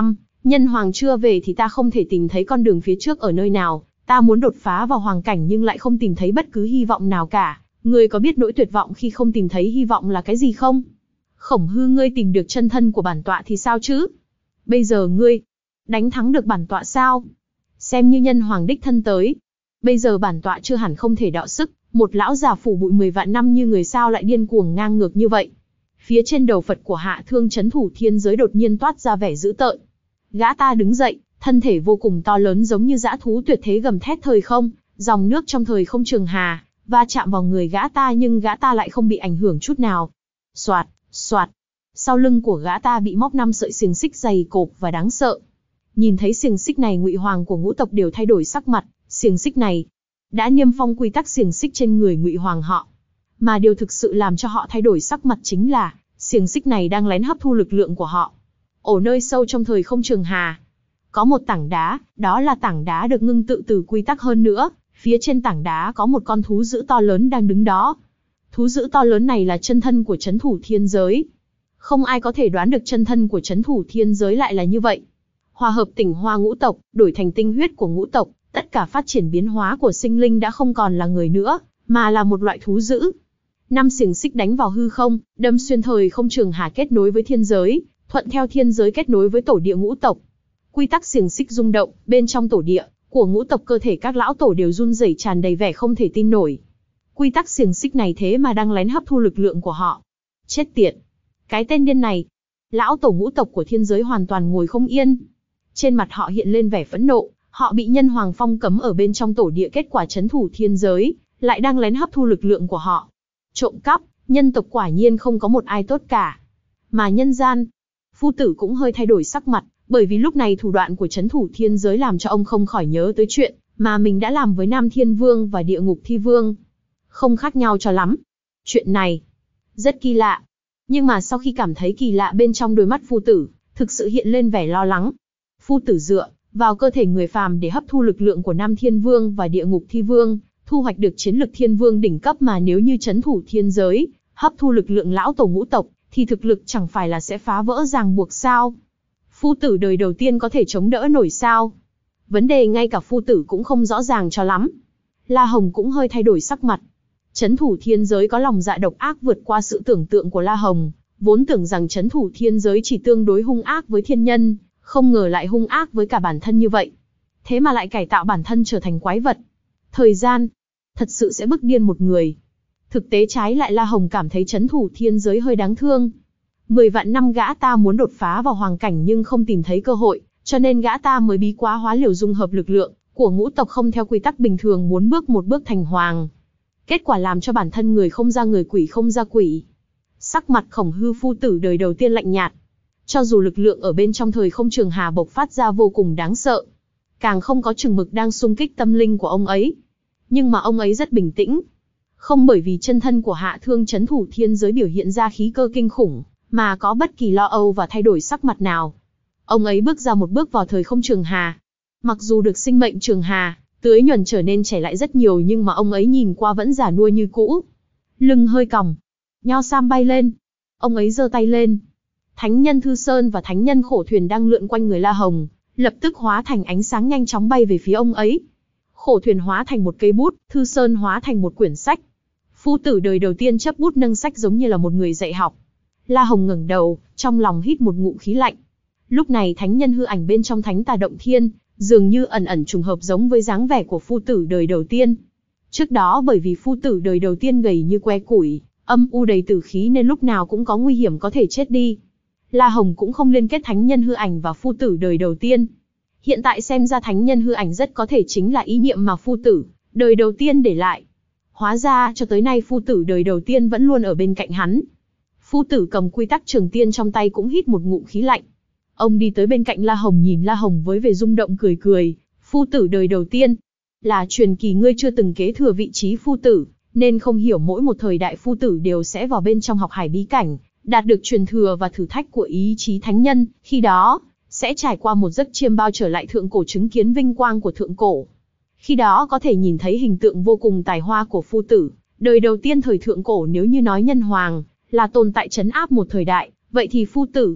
Nhân hoàng chưa về thì ta không thể tìm thấy con đường phía trước ở nơi nào, ta muốn đột phá vào hoàng cảnh nhưng lại không tìm thấy bất cứ hy vọng nào cả. Ngươi có biết nỗi tuyệt vọng khi không tìm thấy hy vọng là cái gì không? Khổng Hư, ngươi tìm được chân thân của bản tọa thì sao chứ? Bây giờ ngươi đánh thắng được bản tọa sao? Xem như nhân hoàng đích thân tới. Bây giờ bản tọa chưa hẳn không thể đọ sức, một lão già phủ bụi mười vạn năm như người sao lại điên cuồng ngang ngược như vậy. Phía trên đầu Phật của Hạ Thương Chấn Thủ Thiên Giới đột nhiên toát ra vẻ dữ tợn. Gã ta đứng dậy, thân thể vô cùng to lớn giống như dã thú tuyệt thế gầm thét thời không, dòng nước trong thời không trường hà, va chạm vào người gã ta nhưng gã ta lại không bị ảnh hưởng chút nào. Soạt, soạt, sau lưng của gã ta bị móc năm sợi xiềng xích dày cộp và đáng sợ. Nhìn thấy xiềng xích này, Ngụy Hoàng của ngũ tộc đều thay đổi sắc mặt. Xiềng xích này đã niêm phong quy tắc xiềng xích trên người Ngụy Hoàng họ. Mà điều thực sự làm cho họ thay đổi sắc mặt chính là xiềng xích này đang lén hấp thu lực lượng của họ. Ở nơi sâu trong thời không trường hà, có một tảng đá, đó là tảng đá được ngưng tự từ quy tắc hơn nữa. Phía trên tảng đá có một con thú dữ to lớn đang đứng đó. Thú dữ to lớn này là chân thân của Chấn Thủ Thiên Giới. Không ai có thể đoán được chân thân của Chấn Thủ Thiên Giới lại là như vậy. Hòa hợp tinh hoa ngũ tộc, đổi thành tinh huyết của ngũ tộc, tất cả phát triển biến hóa của sinh linh đã không còn là người nữa, mà là một loại thú dữ. Năm xiềng xích đánh vào hư không, đâm xuyên thời không trường hà kết nối với thiên giới, thuận theo thiên giới kết nối với tổ địa ngũ tộc. Quy tắc xiềng xích rung động, bên trong tổ địa của ngũ tộc cơ thể các lão tổ đều run rẩy tràn đầy vẻ không thể tin nổi. Quy tắc xiềng xích này thế mà đang lén hấp thu lực lượng của họ. Chết tiệt! Cái tên điên này! Lão tổ ngũ tộc của thiên giới hoàn toàn ngồi không yên. Trên mặt họ hiện lên vẻ phẫn nộ, họ bị nhân hoàng phong cấm ở bên trong tổ địa kết quả Chấn Thủ Thiên Giới, lại đang lén hấp thu lực lượng của họ. Trộm cắp, nhân tộc quả nhiên không có một ai tốt cả. Mà nhân gian, Phu Tử cũng hơi thay đổi sắc mặt, bởi vì lúc này thủ đoạn của Chấn Thủ Thiên Giới làm cho ông không khỏi nhớ tới chuyện mà mình đã làm với Nam Thiên Vương và Địa Ngục Thi Vương. Không khác nhau cho lắm. Chuyện này rất kỳ lạ. Nhưng mà sau khi cảm thấy kỳ lạ bên trong đôi mắt Phu Tử, thực sự hiện lên vẻ lo lắng. Phu Tử dựa vào cơ thể người phàm để hấp thu lực lượng của Nam Thiên Vương và Địa Ngục Thi Vương, thu hoạch được chiến lực Thiên Vương đỉnh cấp, mà nếu như Chấn Thủ Thiên Giới hấp thu lực lượng lão tổ ngũ tộc, thì thực lực chẳng phải là sẽ phá vỡ ràng buộc sao? Phu Tử đời đầu tiên có thể chống đỡ nổi sao? Vấn đề ngay cả Phu Tử cũng không rõ ràng cho lắm. La Hồng cũng hơi thay đổi sắc mặt. Chấn Thủ Thiên Giới có lòng dạ độc ác vượt qua sự tưởng tượng của La Hồng, vốn tưởng rằng Chấn Thủ Thiên Giới chỉ tương đối hung ác với thiên nhân, không ngờ lại hung ác với cả bản thân như vậy. Thế mà lại cải tạo bản thân trở thành quái vật. Thời gian, thật sự sẽ bức điên một người. Thực tế trái lại La Hồng cảm thấy Chấn Thủ Thiên Giới hơi đáng thương. Mười vạn năm gã ta muốn đột phá vào hoàng cảnh nhưng không tìm thấy cơ hội, cho nên gã ta mới bí quá hóa liều dung hợp lực lượng của ngũ tộc không theo quy tắc bình thường, muốn bước một bước thành hoàng. Kết quả làm cho bản thân người không ra người, quỷ không ra quỷ. Sắc mặt Khổng Hư Phu Tử đời đầu tiên lạnh nhạt. Cho dù lực lượng ở bên trong thời không trường hà bộc phát ra vô cùng đáng sợ, càng không có chừng mực đang xung kích tâm linh của ông ấy. Nhưng mà ông ấy rất bình tĩnh. Không bởi vì chân thân của Hạ Thương Chấn Thủ Thiên Giới biểu hiện ra khí cơ kinh khủng, mà có bất kỳ lo âu và thay đổi sắc mặt nào. Ông ấy bước ra một bước vào thời không trường hà. Mặc dù được sinh mệnh trường hà tưới nhuần trở nên trẻ lại rất nhiều, nhưng mà ông ấy nhìn qua vẫn già nua như cũ. Lưng hơi còng, nho sam bay lên. Ông ấy giơ tay lên. Thánh nhân Thư Sơn và Thánh nhân Khổ Thuyền đang lượn quanh người La Hồng, lập tức hóa thành ánh sáng nhanh chóng bay về phía ông ấy. Khổ Thuyền hóa thành một cây bút, Thư Sơn hóa thành một quyển sách. Phu Tử đời đầu tiên chấp bút nâng sách giống như là một người dạy học. La Hồng ngẩng đầu, trong lòng hít một ngụm khí lạnh. Lúc này thánh nhân hư ảnh bên trong Thánh Tà Động Thiên, dường như ẩn ẩn trùng hợp giống với dáng vẻ của Phu Tử đời đầu tiên. Trước đó bởi vì Phu Tử đời đầu tiên gầy như que củi, âm u đầy tử khí nên lúc nào cũng có nguy hiểm có thể chết đi. La Hồng cũng không liên kết thánh nhân hư ảnh và Phu Tử đời đầu tiên. Hiện tại xem ra thánh nhân hư ảnh rất có thể chính là ý niệm mà Phu Tử đời đầu tiên để lại. Hóa ra cho tới nay Phu Tử đời đầu tiên vẫn luôn ở bên cạnh hắn. Phu Tử cầm quy tắc trường tiên trong tay cũng hít một ngụm khí lạnh. Ông đi tới bên cạnh La Hồng, nhìn La Hồng với vẻ rung động cười cười. Phu Tử đời đầu tiên, là truyền kỳ, ngươi chưa từng kế thừa vị trí Phu Tử, nên không hiểu mỗi một thời đại Phu Tử đều sẽ vào bên trong học hải bí cảnh, đạt được truyền thừa và thử thách của ý chí thánh nhân, khi đó sẽ trải qua một giấc chiêm bao trở lại thượng cổ, chứng kiến vinh quang của thượng cổ. Khi đó có thể nhìn thấy hình tượng vô cùng tài hoa của Phu Tử đời đầu tiên thời thượng cổ. Nếu như nói nhân hoàng là tồn tại trấn áp một thời đại, vậy thì Phu Tử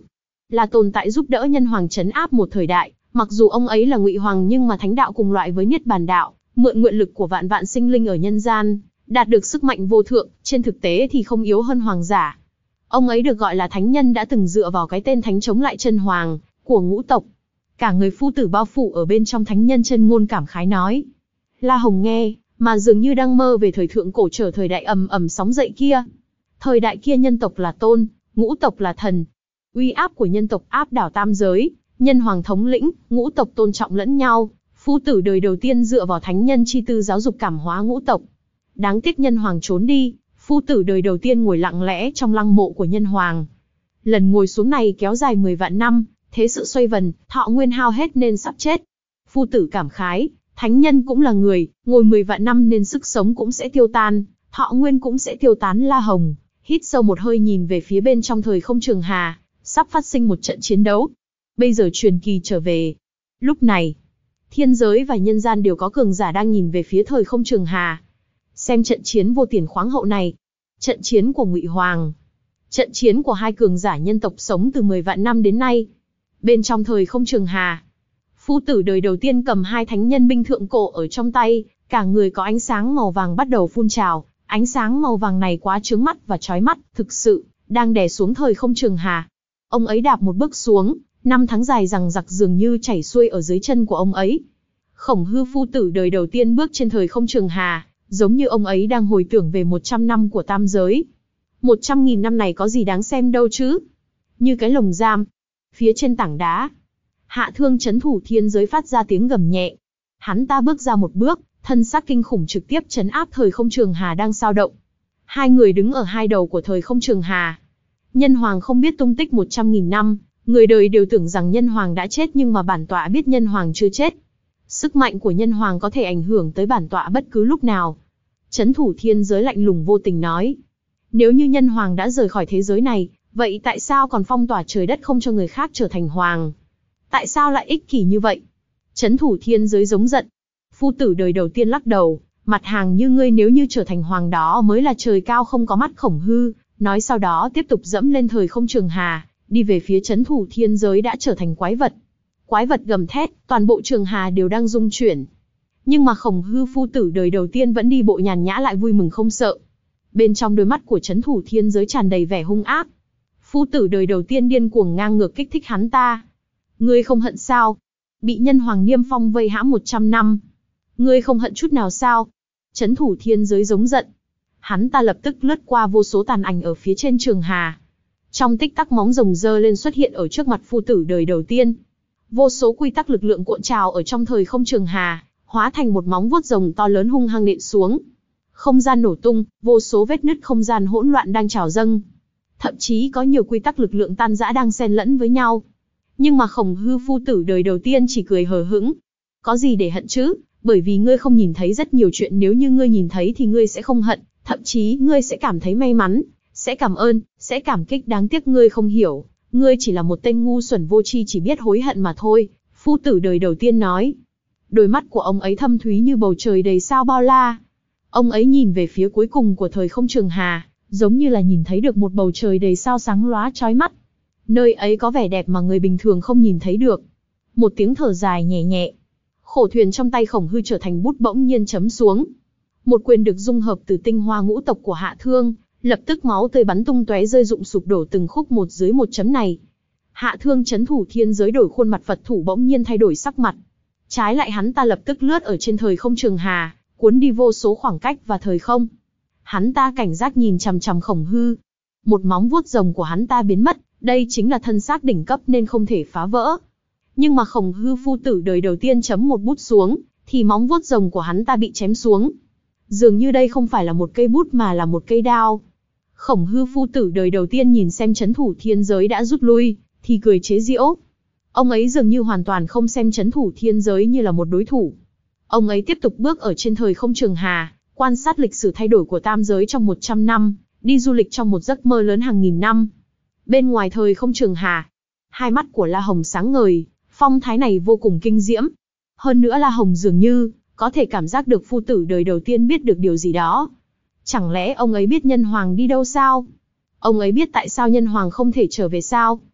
là tồn tại giúp đỡ nhân hoàng trấn áp một thời đại. Mặc dù ông ấy là Ngụy Hoàng nhưng mà thánh đạo cùng loại với Niết Bàn đạo, mượn nguyện lực của vạn vạn sinh linh ở nhân gian, đạt được sức mạnh vô thượng, trên thực tế thì không yếu hơn hoàng giả. Ông ấy được gọi là thánh nhân đã từng dựa vào cái tên thánh chống lại chân hoàng của ngũ tộc. Cả người phu tử bao phủ ở bên trong thánh nhân chân ngôn cảm khái nói. La Hồng nghe, mà dường như đang mơ về thời thượng cổ trở thời đại ầm ầm sóng dậy kia. Thời đại kia nhân tộc là tôn, ngũ tộc là thần. Uy áp của nhân tộc áp đảo tam giới, nhân hoàng thống lĩnh, ngũ tộc tôn trọng lẫn nhau. Phu tử đời đầu tiên dựa vào thánh nhân chi tư giáo dục cảm hóa ngũ tộc. Đáng tiếc nhân hoàng trốn đi, phu tử đời đầu tiên ngồi lặng lẽ trong lăng mộ của nhân hoàng. Lần ngồi xuống này kéo dài mười vạn năm, thế sự xoay vần, thọ nguyên hao hết nên sắp chết. Phu tử cảm khái, thánh nhân cũng là người, ngồi mười vạn năm nên sức sống cũng sẽ tiêu tan, thọ nguyên cũng sẽ tiêu tán. La Hồng hít sâu một hơi nhìn về phía bên trong thời không trường hà, sắp phát sinh một trận chiến đấu. Bây giờ truyền kỳ trở về. Lúc này, thiên giới và nhân gian đều có cường giả đang nhìn về phía thời không trường hà. Xem trận chiến vô tiền khoáng hậu này. Trận chiến của Ngụy Hoàng. Trận chiến của hai cường giả nhân tộc sống từ mười vạn năm đến nay. Bên trong thời không trường hà, phu tử đời đầu tiên cầm hai thánh nhân binh thượng cổ ở trong tay, cả người có ánh sáng màu vàng bắt đầu phun trào. Ánh sáng màu vàng này quá chướng mắt và chói mắt, thực sự, đang đè xuống thời không trường hà. Ông ấy đạp một bước xuống, năm tháng dài rằng giặc dường như chảy xuôi ở dưới chân của ông ấy. Khổng Hư phu tử đời đầu tiên bước trên thời không trường hà, giống như ông ấy đang hồi tưởng về một trăm năm của tam giới. Một trăm nghìn năm này có gì đáng xem đâu chứ? Như cái lồng giam. Phía trên tảng đá, Hạ Thương trấn thủ thiên giới phát ra tiếng gầm nhẹ. Hắn ta bước ra một bước, thân xác kinh khủng trực tiếp trấn áp thời không trường hà đang sao động. Hai người đứng ở hai đầu của thời không trường hà. Nhân hoàng không biết tung tích một trăm nghìn năm, người đời đều tưởng rằng nhân hoàng đã chết nhưng mà bản tọa biết nhân hoàng chưa chết. Sức mạnh của nhân hoàng có thể ảnh hưởng tới bản tọa bất cứ lúc nào. Trấn thủ thiên giới lạnh lùng vô tình nói. Nếu như nhân hoàng đã rời khỏi thế giới này, vậy tại sao còn phong tỏa trời đất không cho người khác trở thành hoàng? Tại sao lại ích kỷ như vậy? Trấn thủ thiên giới giống giận. Phu tử đời đầu tiên lắc đầu, mặt hàng như ngươi nếu như trở thành hoàng đó mới là trời cao không có mắt. Khổng Hư nói, sau đó tiếp tục dẫm lên thời không trường hà, đi về phía trấn thủ thiên giới đã trở thành quái vật. Quái vật gầm thét, toàn bộ trường hà đều đang rung chuyển. Nhưng mà Khổng Hư phu tử đời đầu tiên vẫn đi bộ nhàn nhã lại vui mừng không sợ. Bên trong đôi mắt của trấn thủ thiên giới tràn đầy vẻ hung ác. Phu tử đời đầu tiên điên cuồng ngang ngược kích thích hắn ta. Ngươi không hận sao? Bị nhân hoàng niêm phong vây hãm một trăm năm. Ngươi không hận chút nào sao? Trấn thủ thiên giới giống giận. Hắn ta lập tức lướt qua vô số tàn ảnh ở phía trên trường hà. Trong tích tắc móng rồng dơ lên xuất hiện ở trước mặt phu tử đời đầu tiên. Vô số quy tắc lực lượng cuộn trào ở trong thời không trường hà, hóa thành một móng vuốt rồng to lớn hung hăng nện xuống. Không gian nổ tung, vô số vết nứt không gian hỗn loạn đang trào dâng. Thậm chí có nhiều quy tắc lực lượng tan rã đang xen lẫn với nhau. Nhưng mà Khổng Hư phu tử đời đầu tiên chỉ cười hờ hững. Có gì để hận chứ, bởi vì ngươi không nhìn thấy rất nhiều chuyện, nếu như ngươi nhìn thấy thì ngươi sẽ không hận, thậm chí ngươi sẽ cảm thấy may mắn, sẽ cảm ơn, sẽ cảm kích. Đáng tiếc ngươi không hiểu, ngươi chỉ là một tên ngu xuẩn vô tri chỉ biết hối hận mà thôi, phu tử đời đầu tiên nói. Đôi mắt của ông ấy thâm thúy như bầu trời đầy sao bao la. Ông ấy nhìn về phía cuối cùng của thời không trường hà, giống như là nhìn thấy được một bầu trời đầy sao sáng lóa chói mắt. Nơi ấy có vẻ đẹp mà người bình thường không nhìn thấy được. Một tiếng thở dài nhẹ nhẹ. Khổ thuyền trong tay Khổng Hư trở thành bút bỗng nhiên chấm xuống. Một quyền được dung hợp từ tinh hoa ngũ tộc của Hạ Thương, lập tức máu tươi bắn tung tóe rơi rụng sụp đổ từng khúc một dưới một chấm này. Hạ Thương trấn thủ thiên giới đổi khuôn mặt Phật thủ bỗng nhiên thay đổi sắc mặt. Trái lại hắn ta lập tức lướt ở trên thời không trường hà, cuốn đi vô số khoảng cách và thời không. Hắn ta cảnh giác nhìn chằm chằm Khổng Hư. Một móng vuốt rồng của hắn ta biến mất, đây chính là thân xác đỉnh cấp nên không thể phá vỡ. Nhưng mà Khổng Hư phu tử đời đầu tiên chấm một bút xuống, thì móng vuốt rồng của hắn ta bị chém xuống. Dường như đây không phải là một cây bút mà là một cây đao. Khổng Hư phu tử đời đầu tiên nhìn xem trấn thủ thiên giới đã rút lui, thì cười chế giễu. Ông ấy dường như hoàn toàn không xem trấn thủ thiên giới như là một đối thủ. Ông ấy tiếp tục bước ở trên thời không trường hà, quan sát lịch sử thay đổi của tam giới trong một trăm năm, đi du lịch trong một giấc mơ lớn hàng nghìn năm. Bên ngoài thời không trường hà, hai mắt của La Hồng sáng ngời, phong thái này vô cùng kinh diễm. Hơn nữa La Hồng dường như có thể cảm giác được phu tử đời đầu tiên biết được điều gì đó. Chẳng lẽ ông ấy biết nhân hoàng đi đâu sao? Ông ấy biết tại sao nhân hoàng không thể trở về sao?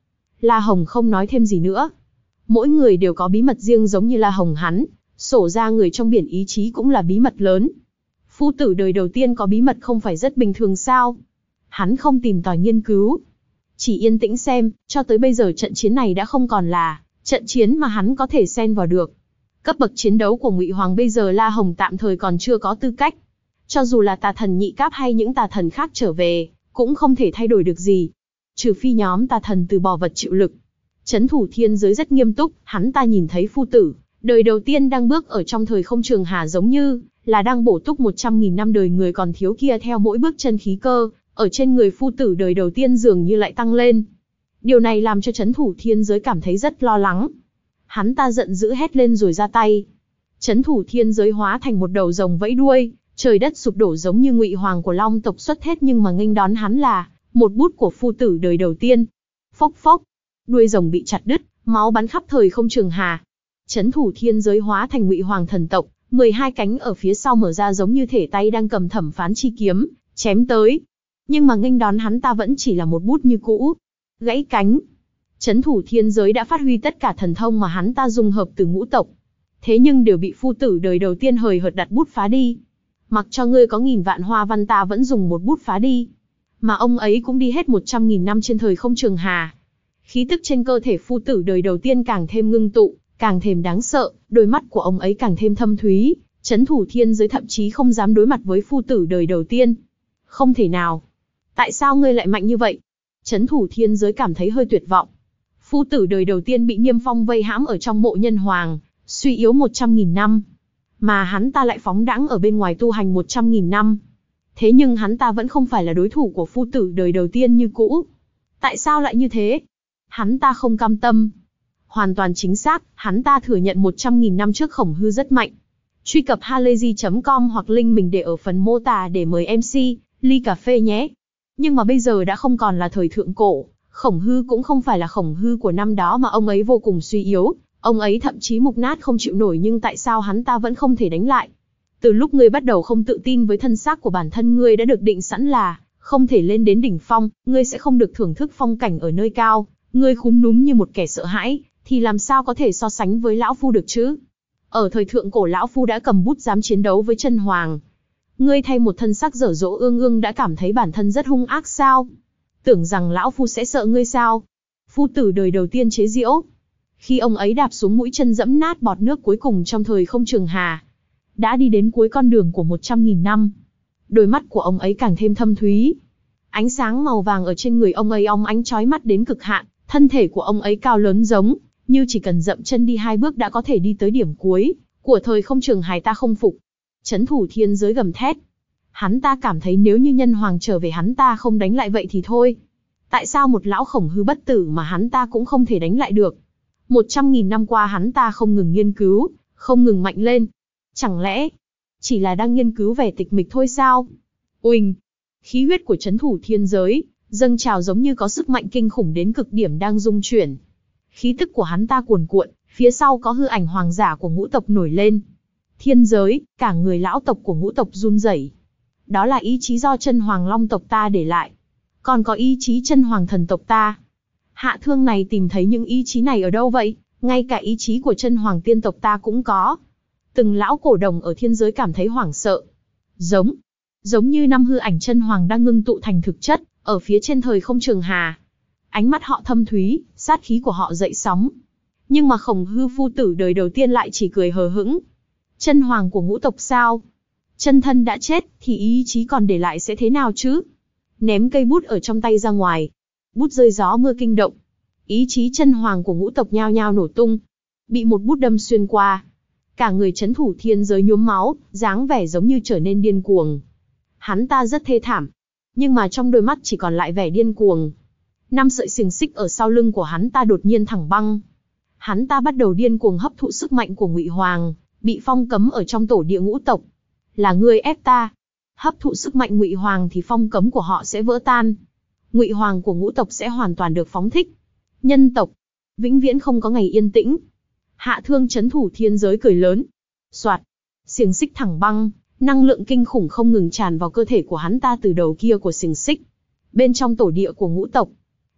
La Hồng không nói thêm gì nữa. Mỗi người đều có bí mật riêng giống như La Hồng hắn, sổ ra người trong biển ý chí cũng là bí mật lớn. Phu tử đời đầu tiên có bí mật không phải rất bình thường sao? Hắn không tìm tòi nghiên cứu, chỉ yên tĩnh xem, cho tới bây giờ trận chiến này đã không còn là trận chiến mà hắn có thể xen vào được. Cấp bậc chiến đấu của Ngụy Hoàng bây giờ La Hồng tạm thời còn chưa có tư cách. Cho dù là tà thần nhị cáp hay những tà thần khác trở về, cũng không thể thay đổi được gì. Trừ phi nhóm tà thần từ bỏ vật chịu lực. Chấn thủ thiên giới rất nghiêm túc, hắn ta nhìn thấy phu tử, đời đầu tiên đang bước ở trong thời không trường hà giống như là đang bổ túc một trăm nghìn năm đời người còn thiếu kia theo mỗi bước chân khí cơ, ở trên người phu tử đời đầu tiên dường như lại tăng lên. Điều này làm cho chấn thủ thiên giới cảm thấy rất lo lắng. Hắn ta giận dữ hét lên rồi ra tay. Chấn thủ thiên giới hóa thành một đầu rồng vẫy đuôi, trời đất sụp đổ giống như Ngụy Hoàng của Long tộc xuất hết nhưng mà nghênh đón hắn là một bút của phu tử đời đầu tiên. Phốc phốc, đuôi rồng bị chặt đứt, máu bắn khắp thời không trường hà. Chấn thủ thiên giới hóa thành Ngụy Hoàng thần tộc, mười hai cánh ở phía sau mở ra giống như thể tay đang cầm thẩm phán chi kiếm, chém tới. Nhưng mà nghênh đón hắn ta vẫn chỉ là một bút như cũ. Gãy cánh. Chấn thủ thiên giới đã phát huy tất cả thần thông mà hắn ta dung hợp từ ngũ tộc. Thế nhưng đều bị phu tử đời đầu tiên hời hợt đặt bút phá đi. Mặc cho ngươi có nghìn vạn hoa văn ta vẫn dùng một bút phá đi. Mà ông ấy cũng đi hết một trăm nghìn năm trên thời không trường hà. Khí tức trên cơ thể phu tử đời đầu tiên càng thêm ngưng tụ, càng thêm đáng sợ, đôi mắt của ông ấy càng thêm thâm thúy. Chấn thủ thiên giới thậm chí không dám đối mặt với phu tử đời đầu tiên. Không thể nào. Tại sao ngươi lại mạnh như vậy? Chấn thủ thiên giới cảm thấy hơi tuyệt vọng. Phu tử đời đầu tiên bị Niêm Phong vây hãm ở trong mộ nhân hoàng, suy yếu một trăm nghìn năm. Mà hắn ta lại phóng đãng ở bên ngoài tu hành một trăm nghìn năm. Thế nhưng hắn ta vẫn không phải là đối thủ của phu tử đời đầu tiên như cũ. Tại sao lại như thế? Hắn ta không cam tâm. Hoàn toàn chính xác, hắn ta thừa nhận một trăm nghìn năm trước Khổng Hư rất mạnh. Truy cập halayzi chấm com hoặc link mình để ở phần mô tả để mời em xê, ly cà phê nhé. Nhưng mà bây giờ đã không còn là thời thượng cổ, Khổng Hư cũng không phải là Khổng Hư của năm đó mà ông ấy vô cùng suy yếu, ông ấy thậm chí mục nát không chịu nổi nhưng tại sao hắn ta vẫn không thể đánh lại? Từ lúc ngươi bắt đầu không tự tin với thân xác của bản thân ngươi đã được định sẵn là không thể lên đến đỉnh phong, ngươi sẽ không được thưởng thức phong cảnh ở nơi cao, ngươi khúm núm như một kẻ sợ hãi, thì làm sao có thể so sánh với lão phu được chứ? Ở thời thượng cổ lão phu đã cầm bút dám chiến đấu với chân hoàng. Ngươi thay một thân xác dở dỗ ương ương đã cảm thấy bản thân rất hung ác sao? Tưởng rằng lão phu sẽ sợ ngươi sao? Phu tử đời đầu tiên chế giễu. Khi ông ấy đạp xuống mũi chân dẫm nát bọt nước cuối cùng trong thời không trường hà, đã đi đến cuối con đường của một trăm nghìn năm. Đôi mắt của ông ấy càng thêm thâm thúy. Ánh sáng màu vàng ở trên người ông ấy óng ánh chói mắt đến cực hạn, thân thể của ông ấy cao lớn giống như chỉ cần dậm chân đi hai bước đã có thể đi tới điểm cuối của thời không trường hà. Ta không phục. Chấn thủ thiên giới gầm thét. Hắn ta cảm thấy nếu như nhân hoàng trở về hắn ta không đánh lại vậy thì thôi. Tại sao một lão Khổng Hư bất tử mà hắn ta cũng không thể đánh lại được? Một trăm nghìn năm qua hắn ta không ngừng nghiên cứu, không ngừng mạnh lên. Chẳng lẽ chỉ là đang nghiên cứu vẻ tịch mịch thôi sao? Uỳnh! Khí huyết của chấn thủ thiên giới dâng trào giống như có sức mạnh kinh khủng đến cực điểm đang rung chuyển. Khí tức của hắn ta cuồn cuộn, phía sau có hư ảnh hoàng giả của ngũ tộc nổi lên. Thiên giới, cả người lão tộc của ngũ tộc run rẩy. Đó là ý chí do chân hoàng long tộc ta để lại. Còn có ý chí chân hoàng thần tộc ta. Hạ Thương này tìm thấy những ý chí này ở đâu vậy? Ngay cả ý chí của chân hoàng tiên tộc ta cũng có. Từng lão cổ đồng ở thiên giới cảm thấy hoảng sợ. Giống, giống như năm hư ảnh chân hoàng đang ngưng tụ thành thực chất, ở phía trên thời không trường hà. Ánh mắt họ thâm thúy, sát khí của họ dậy sóng. Nhưng mà Khổng Hư phu tử đời đầu tiên lại chỉ cười hờ hững. Chân hoàng của ngũ tộc sao? Chân thân đã chết, thì ý chí còn để lại sẽ thế nào chứ? Ném cây bút ở trong tay ra ngoài. Bút rơi gió mưa kinh động. Ý chí chân hoàng của ngũ tộc nhao nhao nổ tung. Bị một bút đâm xuyên qua. Cả người chấn thủ thiên giới nhuốm máu, dáng vẻ giống như trở nên điên cuồng. Hắn ta rất thê thảm. Nhưng mà trong đôi mắt chỉ còn lại vẻ điên cuồng. Năm sợi xiềng xích ở sau lưng của hắn ta đột nhiên thẳng băng. Hắn ta bắt đầu điên cuồng hấp thụ sức mạnh của Ngụy Hoàng, bị phong cấm ở trong tổ địa ngũ tộc. Là ngươi ép ta. Hấp thụ sức mạnh Ngụy Hoàng thì phong cấm của họ sẽ vỡ tan. Ngụy Hoàng của ngũ tộc sẽ hoàn toàn được phóng thích. Nhân tộc, vĩnh viễn không có ngày yên tĩnh. Hạ Thương chấn thủ thiên giới cười lớn. Soạt, xiềng xích thẳng băng, năng lượng kinh khủng không ngừng tràn vào cơ thể của hắn ta từ đầu kia của xiềng xích. Bên trong tổ địa của ngũ tộc,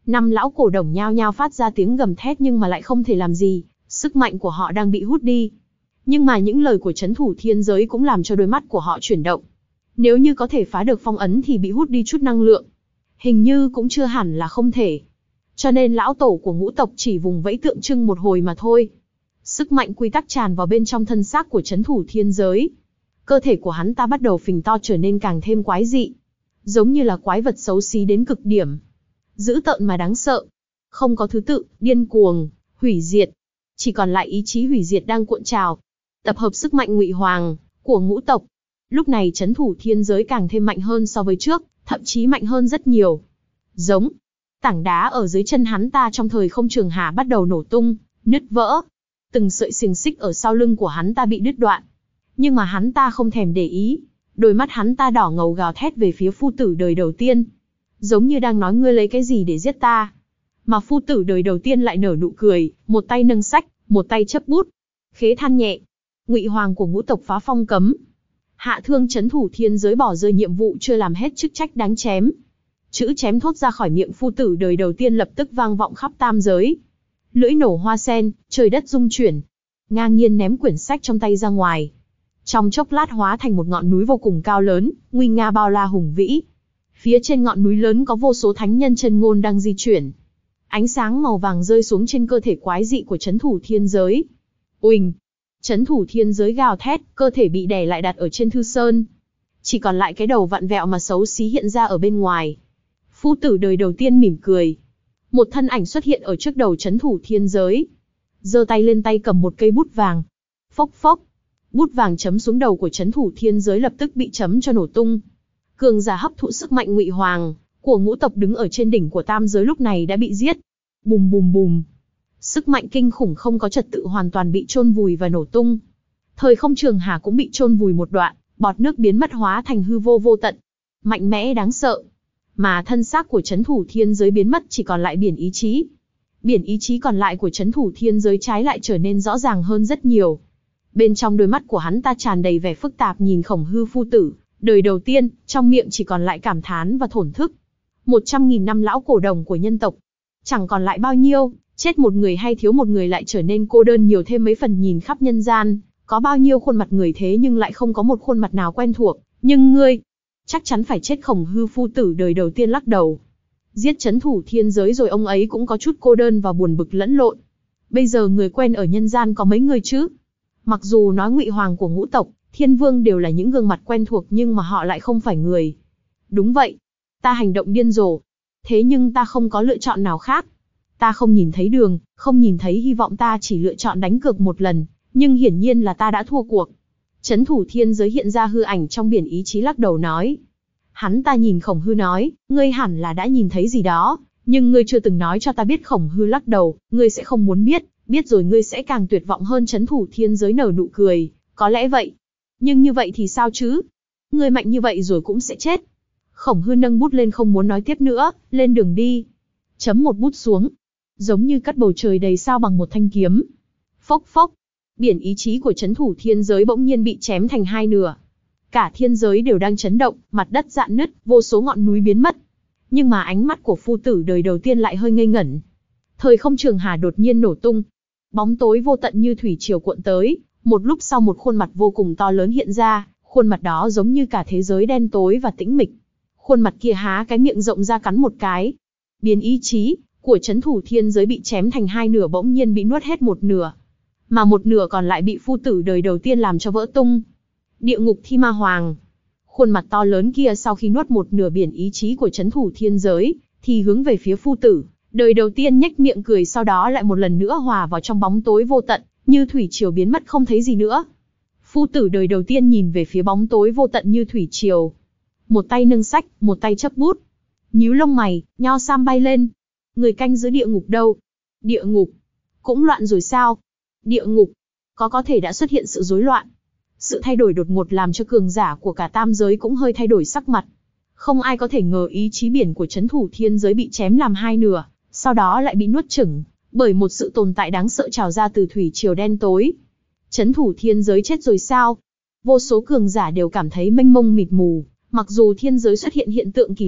Năm lão cổ đồng nhao nhao phát ra tiếng gầm thét nhưng mà lại không thể làm gì, sức mạnh của họ đang bị hút đi. Nhưng mà những lời của trấn thủ thiên giới cũng làm cho đôi mắt của họ chuyển động. Nếu như có thể phá được phong ấn thì bị hút đi chút năng lượng. Hình như cũng chưa hẳn là không thể. Cho nên lão tổ của ngũ tộc chỉ vùng vẫy tượng trưng một hồi mà thôi. Sức mạnh quy tắc tràn vào bên trong thân xác của trấn thủ thiên giới. Cơ thể của hắn ta bắt đầu phình to trở nên càng thêm quái dị. Giống như là quái vật xấu xí đến cực điểm. Dữ tợn mà đáng sợ. Không có thứ tự, điên cuồng, hủy diệt. Chỉ còn lại ý chí hủy diệt đang cuộn trào. Tập hợp sức mạnh ngụy hoàng của ngũ tộc. Lúc này trấn thủ thiên giới càng thêm mạnh hơn so với trước, thậm chí mạnh hơn rất nhiều. Giống. Tảng đá ở dưới chân hắn ta trong thời không trường hà bắt đầu nổ tung, nứt vỡ. Từng sợi xiềng xích ở sau lưng của hắn ta bị đứt đoạn. Nhưng mà hắn ta không thèm để ý. Đôi mắt hắn ta đỏ ngầu gào thét về phía phu tử đời đầu tiên. Giống như đang nói ngươi lấy cái gì để giết ta. Mà phu tử đời đầu tiên lại nở nụ cười, một tay nâng sách, một tay chấp bút. Khế than nhẹ. Ngụy hoàng của ngũ tộc phá phong cấm. Hạ thương trấn thủ thiên giới bỏ rơi nhiệm vụ chưa làm hết chức trách đáng chém. Chữ chém thốt ra khỏi miệng phu tử đời đầu tiên lập tức vang vọng khắp tam giới. Lưỡi nổ hoa sen, trời đất rung chuyển. Ngang nhiên ném quyển sách trong tay ra ngoài. Trong chốc lát hóa thành một ngọn núi vô cùng cao lớn, nguy nga bao la hùng vĩ. Phía trên ngọn núi lớn có vô số thánh nhân chân ngôn đang di chuyển. Ánh sáng màu vàng rơi xuống trên cơ thể quái dị của trấn thủ thiên giới. Uỳnh! Trấn thủ thiên giới gào thét, cơ thể bị đè lại đặt ở trên thư sơn. Chỉ còn lại cái đầu vặn vẹo mà xấu xí hiện ra ở bên ngoài. Phu tử đời đầu tiên mỉm cười. Một thân ảnh xuất hiện ở trước đầu trấn thủ thiên giới. Giơ tay lên tay cầm một cây bút vàng. Phốc phốc. Bút vàng chấm xuống đầu của trấn thủ thiên giới lập tức bị chấm cho nổ tung. Cường giả hấp thụ sức mạnh ngụy hoàng của ngũ tộc đứng ở trên đỉnh của tam giới lúc này đã bị giết. Bùm bùm bùm. Sức mạnh kinh khủng không có trật tự hoàn toàn bị chôn vùi và nổ tung. Thời không trường hà cũng bị chôn vùi một đoạn, bọt nước biến mất hóa thành hư vô vô tận. Mạnh mẽ đáng sợ. Mà thân xác của trấn thủ thiên giới biến mất chỉ còn lại biển ý chí. Biển ý chí còn lại của trấn thủ thiên giới trái lại trở nên rõ ràng hơn rất nhiều. Bên trong đôi mắt của hắn ta tràn đầy vẻ phức tạp nhìn khổng hư phu tử, đời đầu tiên, trong miệng chỉ còn lại cảm thán và thổn thức. Một trăm nghìn năm lão cổ đồng của nhân tộc. Chẳng còn lại bao nhiêu, chết một người hay thiếu một người lại trở nên cô đơn nhiều thêm mấy phần nhìn khắp nhân gian. Có bao nhiêu khuôn mặt người thế nhưng lại không có một khuôn mặt nào quen thuộc. Nhưng ngươi, chắc chắn phải chết. Khổng hư phu tử đời đầu tiên lắc đầu. Giết trấn thủ thiên giới rồi ông ấy cũng có chút cô đơn và buồn bực lẫn lộn. Bây giờ người quen ở nhân gian có mấy người chứ? Mặc dù nói ngụy hoàng của ngũ tộc, thiên vương đều là những gương mặt quen thuộc nhưng mà họ lại không phải người. Đúng vậy. Ta hành động điên rồ. Thế nhưng ta không có lựa chọn nào khác. Ta không nhìn thấy đường, không nhìn thấy hy vọng, ta chỉ lựa chọn đánh cược một lần. Nhưng hiển nhiên là ta đã thua cuộc. Trấn thủ thiên giới hiện ra hư ảnh trong biển ý chí lắc đầu nói. Hắn ta nhìn khổng hư nói, ngươi hẳn là đã nhìn thấy gì đó, nhưng ngươi chưa từng nói cho ta biết. Khổng hư lắc đầu, ngươi sẽ không muốn biết, biết rồi ngươi sẽ càng tuyệt vọng hơn. Trấn thủ thiên giới nở nụ cười, có lẽ vậy. Nhưng như vậy thì sao chứ? Ngươi mạnh như vậy rồi cũng sẽ chết. Khổng hư nâng bút lên không muốn nói tiếp nữa, lên đường đi. Chấm một bút xuống. Giống như cắt bầu trời đầy sao bằng một thanh kiếm. Phốc phốc. Biển ý chí của trấn thủ thiên giới bỗng nhiên bị chém thành hai nửa. Cả thiên giới đều đang chấn động, mặt đất rạn nứt, vô số ngọn núi biến mất. Nhưng mà ánh mắt của phu tử đời đầu tiên lại hơi ngây ngẩn. Thời không trường hà đột nhiên nổ tung. Bóng tối vô tận như thủy triều cuộn tới. Một lúc sau một khuôn mặt vô cùng to lớn hiện ra. Khuôn mặt đó giống như cả thế giới đen tối và tĩnh mịch. Khuôn mặt kia há cái miệng rộng ra cắn một cái. Biển ý chí của trấn thủ thiên giới bị chém thành hai nửa bỗng nhiên bị nuốt hết một nửa. Mà một nửa còn lại bị phu tử đời đầu tiên làm cho vỡ tung. Địa ngục thi ma hoàng. Khuôn mặt to lớn kia sau khi nuốt một nửa biển ý chí của trấn thủ thiên giới, thì hướng về phía phu tử. Đời đầu tiên nhếch miệng cười, sau đó lại một lần nữa hòa vào trong bóng tối vô tận, như thủy triều biến mất không thấy gì nữa. Phu tử đời đầu tiên nhìn về phía bóng tối vô tận như thủy triều. Một tay nâng sách, một tay chấp bút. Nhíu lông mày, nho sam bay lên. Người canh giữ địa ngục đâu? Địa ngục? Cũng loạn rồi sao? Địa ngục? Có có thể đã xuất hiện sự rối loạn. Sự thay đổi đột ngột làm cho cường giả của cả tam giới cũng hơi thay đổi sắc mặt. Không ai có thể ngờ ý chí biển của trấn thủ thiên giới bị chém làm hai nửa, sau đó lại bị nuốt chửng, bởi một sự tồn tại đáng sợ trào ra từ thủy triều đen tối. Trấn thủ thiên giới chết rồi sao? Vô số cường giả đều cảm thấy mênh mông mịt mù, mặc dù thiên giới xuất hiện hiện tượng kỳ lạ,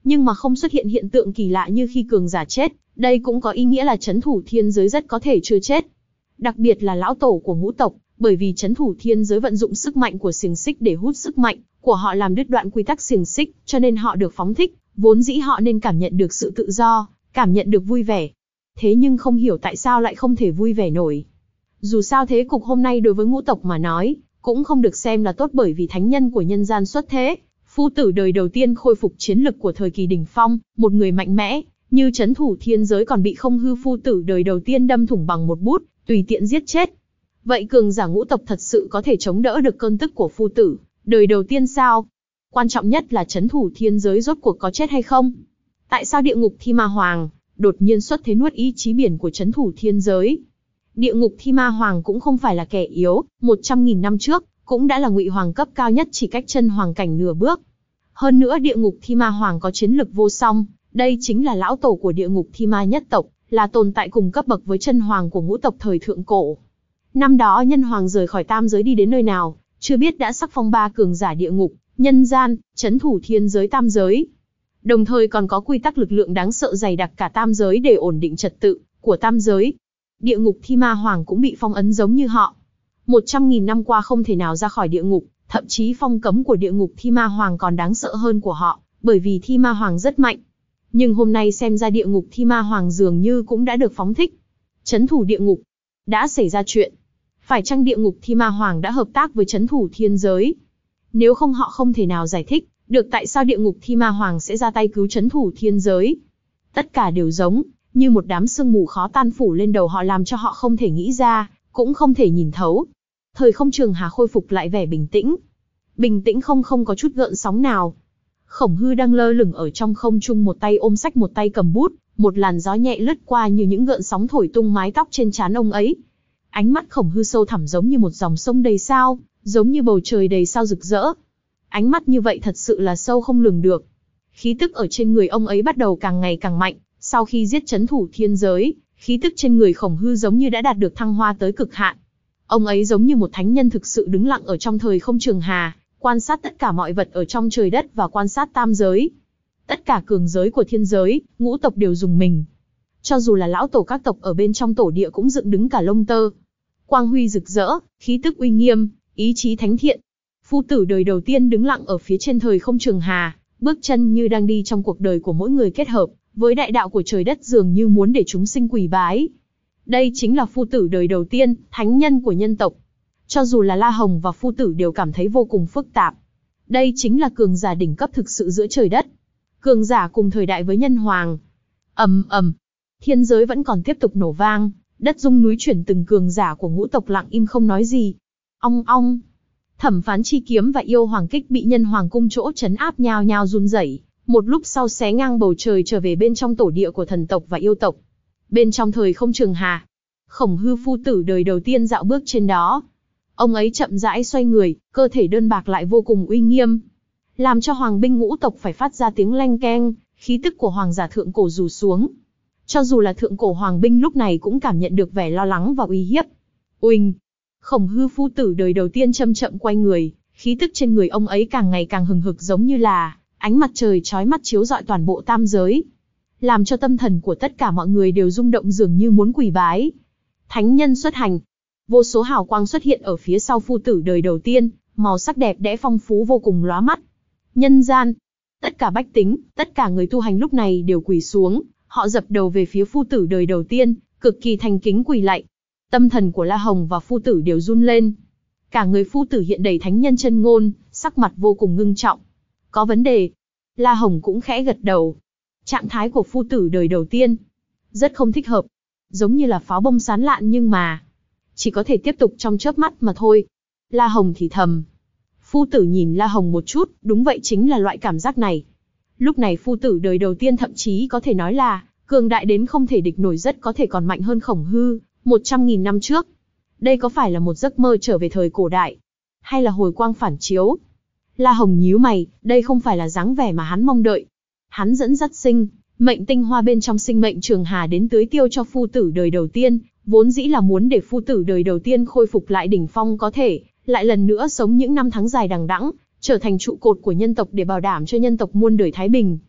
Nhưng mà không xuất hiện hiện tượng kỳ lạ như khi cường giả chết, đây cũng có ý nghĩa là trấn thủ thiên giới rất có thể chưa chết. Đặc biệt là lão tổ của ngũ tộc, bởi vì trấn thủ thiên giới vận dụng sức mạnh của xiềng xích để hút sức mạnh của họ làm đứt đoạn quy tắc xiềng xích, cho nên họ được phóng thích, vốn dĩ họ nên cảm nhận được sự tự do, cảm nhận được vui vẻ. Thế nhưng không hiểu tại sao lại không thể vui vẻ nổi. Dù sao thế cục hôm nay đối với ngũ tộc mà nói, cũng không được xem là tốt, bởi vì thánh nhân của nhân gian xuất thế, phu tử đời đầu tiên khôi phục chiến lực của thời kỳ đỉnh phong, một người mạnh mẽ, như trấn thủ thiên giới còn bị không hư phu tử đời đầu tiên đâm thủng bằng một bút, tùy tiện giết chết. Vậy cường giả ngũ tộc thật sự có thể chống đỡ được cơn tức của phu tử đời đầu tiên sao? Quan trọng nhất là trấn thủ thiên giới rốt cuộc có chết hay không? Tại sao địa ngục thi ma hoàng đột nhiên xuất thế nuốt ý chí biển của trấn thủ thiên giới? Địa ngục thi ma hoàng cũng không phải là kẻ yếu, một trăm nghìn năm trước, cũng đã là ngụy hoàng cấp cao nhất, chỉ cách chân hoàng cảnh nửa bước. Hơn nữa địa ngục thi ma hoàng có chiến lực vô song, đây chính là lão tổ của địa ngục thi ma nhất tộc, là tồn tại cùng cấp bậc với chân hoàng của ngũ tộc thời thượng cổ. Năm đó nhân hoàng rời khỏi tam giới đi đến nơi nào, chưa biết đã sắc phong ba cường giả địa ngục, nhân gian, trấn thủ thiên giới tam giới. Đồng thời còn có quy tắc lực lượng đáng sợ dày đặc cả tam giới để ổn định trật tự của tam giới. Địa ngục thi ma hoàng cũng bị phong ấn giống như họ. Một trăm nghìn năm qua không thể nào ra khỏi địa ngục, thậm chí phong cấm của địa ngục thi ma hoàng còn đáng sợ hơn của họ, bởi vì thi ma hoàng rất mạnh. Nhưng hôm nay xem ra địa ngục thi ma hoàng dường như cũng đã được phóng thích. Trấn thủ địa ngục. Đã xảy ra chuyện. Phải chăng địa ngục thi ma hoàng đã hợp tác với trấn thủ thiên giới? Nếu không họ không thể nào giải thích được tại sao địa ngục thi ma hoàng sẽ ra tay cứu trấn thủ thiên giới. Tất cả đều giống như một đám sương mù khó tan phủ lên đầu họ, làm cho họ không thể nghĩ ra, cũng không thể nhìn thấu. Thời không trường hà khôi phục lại vẻ bình tĩnh. Bình tĩnh không không có chút gợn sóng nào. Khổng Hư đang lơ lửng ở trong không trung, một tay ôm sách một tay cầm bút, một làn gió nhẹ lướt qua như những gợn sóng thổi tung mái tóc trên trán ông ấy. Ánh mắt Khổng Hư sâu thẳm giống như một dòng sông đầy sao, giống như bầu trời đầy sao rực rỡ. Ánh mắt như vậy thật sự là sâu không lường được. Khí tức ở trên người ông ấy bắt đầu càng ngày càng mạnh, sau khi giết trấn thủ thiên giới, khí tức trên người Khổng Hư giống như đã đạt được thăng hoa tới cực hạn. Ông ấy giống như một thánh nhân thực sự đứng lặng ở trong thời không trường hà, quan sát tất cả mọi vật ở trong trời đất và quan sát tam giới. Tất cả cường giới của thiên giới, ngũ tộc đều rùng mình. Cho dù là lão tổ các tộc ở bên trong tổ địa cũng dựng đứng cả lông tơ. Quang huy rực rỡ, khí tức uy nghiêm, ý chí thánh thiện. Phu tử đời đầu tiên đứng lặng ở phía trên thời không trường hà, bước chân như đang đi trong cuộc đời của mỗi người kết hợp với đại đạo của trời đất, dường như muốn để chúng sinh quỳ bái. Đây chính là phu tử đời đầu tiên, thánh nhân của nhân tộc. Cho dù là La Hồng và phu tử đều cảm thấy vô cùng phức tạp. Đây chính là cường giả đỉnh cấp thực sự giữa trời đất. Cường giả cùng thời đại với nhân hoàng. Ầm ầm, thiên giới vẫn còn tiếp tục nổ vang, đất rung núi chuyển, từng cường giả của ngũ tộc lặng im không nói gì. Ong ong. Thẩm Phán chi kiếm và yêu hoàng kích bị nhân hoàng cung chỗ trấn áp nhao nhao run rẩy, một lúc sau xé ngang bầu trời trở về bên trong tổ địa của thần tộc và yêu tộc. Bên trong thời không trường hà, Khổng Hư phu tử đời đầu tiên dạo bước trên đó. Ông ấy chậm rãi xoay người, cơ thể đơn bạc lại vô cùng uy nghiêm, làm cho hoàng binh ngũ tộc phải phát ra tiếng leng keng, khí tức của hoàng giả thượng cổ rủ xuống. Cho dù là thượng cổ hoàng binh lúc này cũng cảm nhận được vẻ lo lắng và uy hiếp. Uỳnh! Khổng Hư phu tử đời đầu tiên chậm chậm quay người, khí tức trên người ông ấy càng ngày càng hừng hực, giống như là ánh mặt trời chói mắt chiếu rọi toàn bộ tam giới, làm cho tâm thần của tất cả mọi người đều rung động, dường như muốn quỳ bái. Thánh nhân xuất hành. Vô số hào quang xuất hiện ở phía sau phu tử đời đầu tiên, màu sắc đẹp đẽ phong phú vô cùng lóa mắt. Nhân gian, tất cả bách tính, tất cả người tu hành lúc này đều quỳ xuống, họ dập đầu về phía phu tử đời đầu tiên, cực kỳ thành kính quỳ lạy. Tâm thần của La Hồng và phu tử đều run lên. Cả người phu tử hiện đầy thánh nhân chân ngôn, sắc mặt vô cùng ngưng trọng. Có vấn đề. La Hồng cũng khẽ gật đầu. Trạng thái của phu tử đời đầu tiên rất không thích hợp, giống như là pháo bông sán lạn, nhưng mà chỉ có thể tiếp tục trong chớp mắt mà thôi. La Hồng thì thầm. Phu tử nhìn La Hồng một chút, đúng vậy, chính là loại cảm giác này. Lúc này phu tử đời đầu tiên thậm chí có thể nói là cường đại đến không thể địch nổi, rất có thể còn mạnh hơn Khổng Hư một trăm nghìn năm trước. Đây có phải là một giấc mơ trở về thời cổ đại, hay là hồi quang phản chiếu? La Hồng nhíu mày, đây không phải là dáng vẻ mà hắn mong đợi. Hắn dẫn dắt sinh mệnh tinh hoa bên trong sinh mệnh trường hà đến tưới tiêu cho phu tử đời đầu tiên, vốn dĩ là muốn để phu tử đời đầu tiên khôi phục lại đỉnh phong, có thể lại lần nữa sống những năm tháng dài đằng đẵng, trở thành trụ cột của nhân tộc để bảo đảm cho nhân tộc muôn đời thái bình.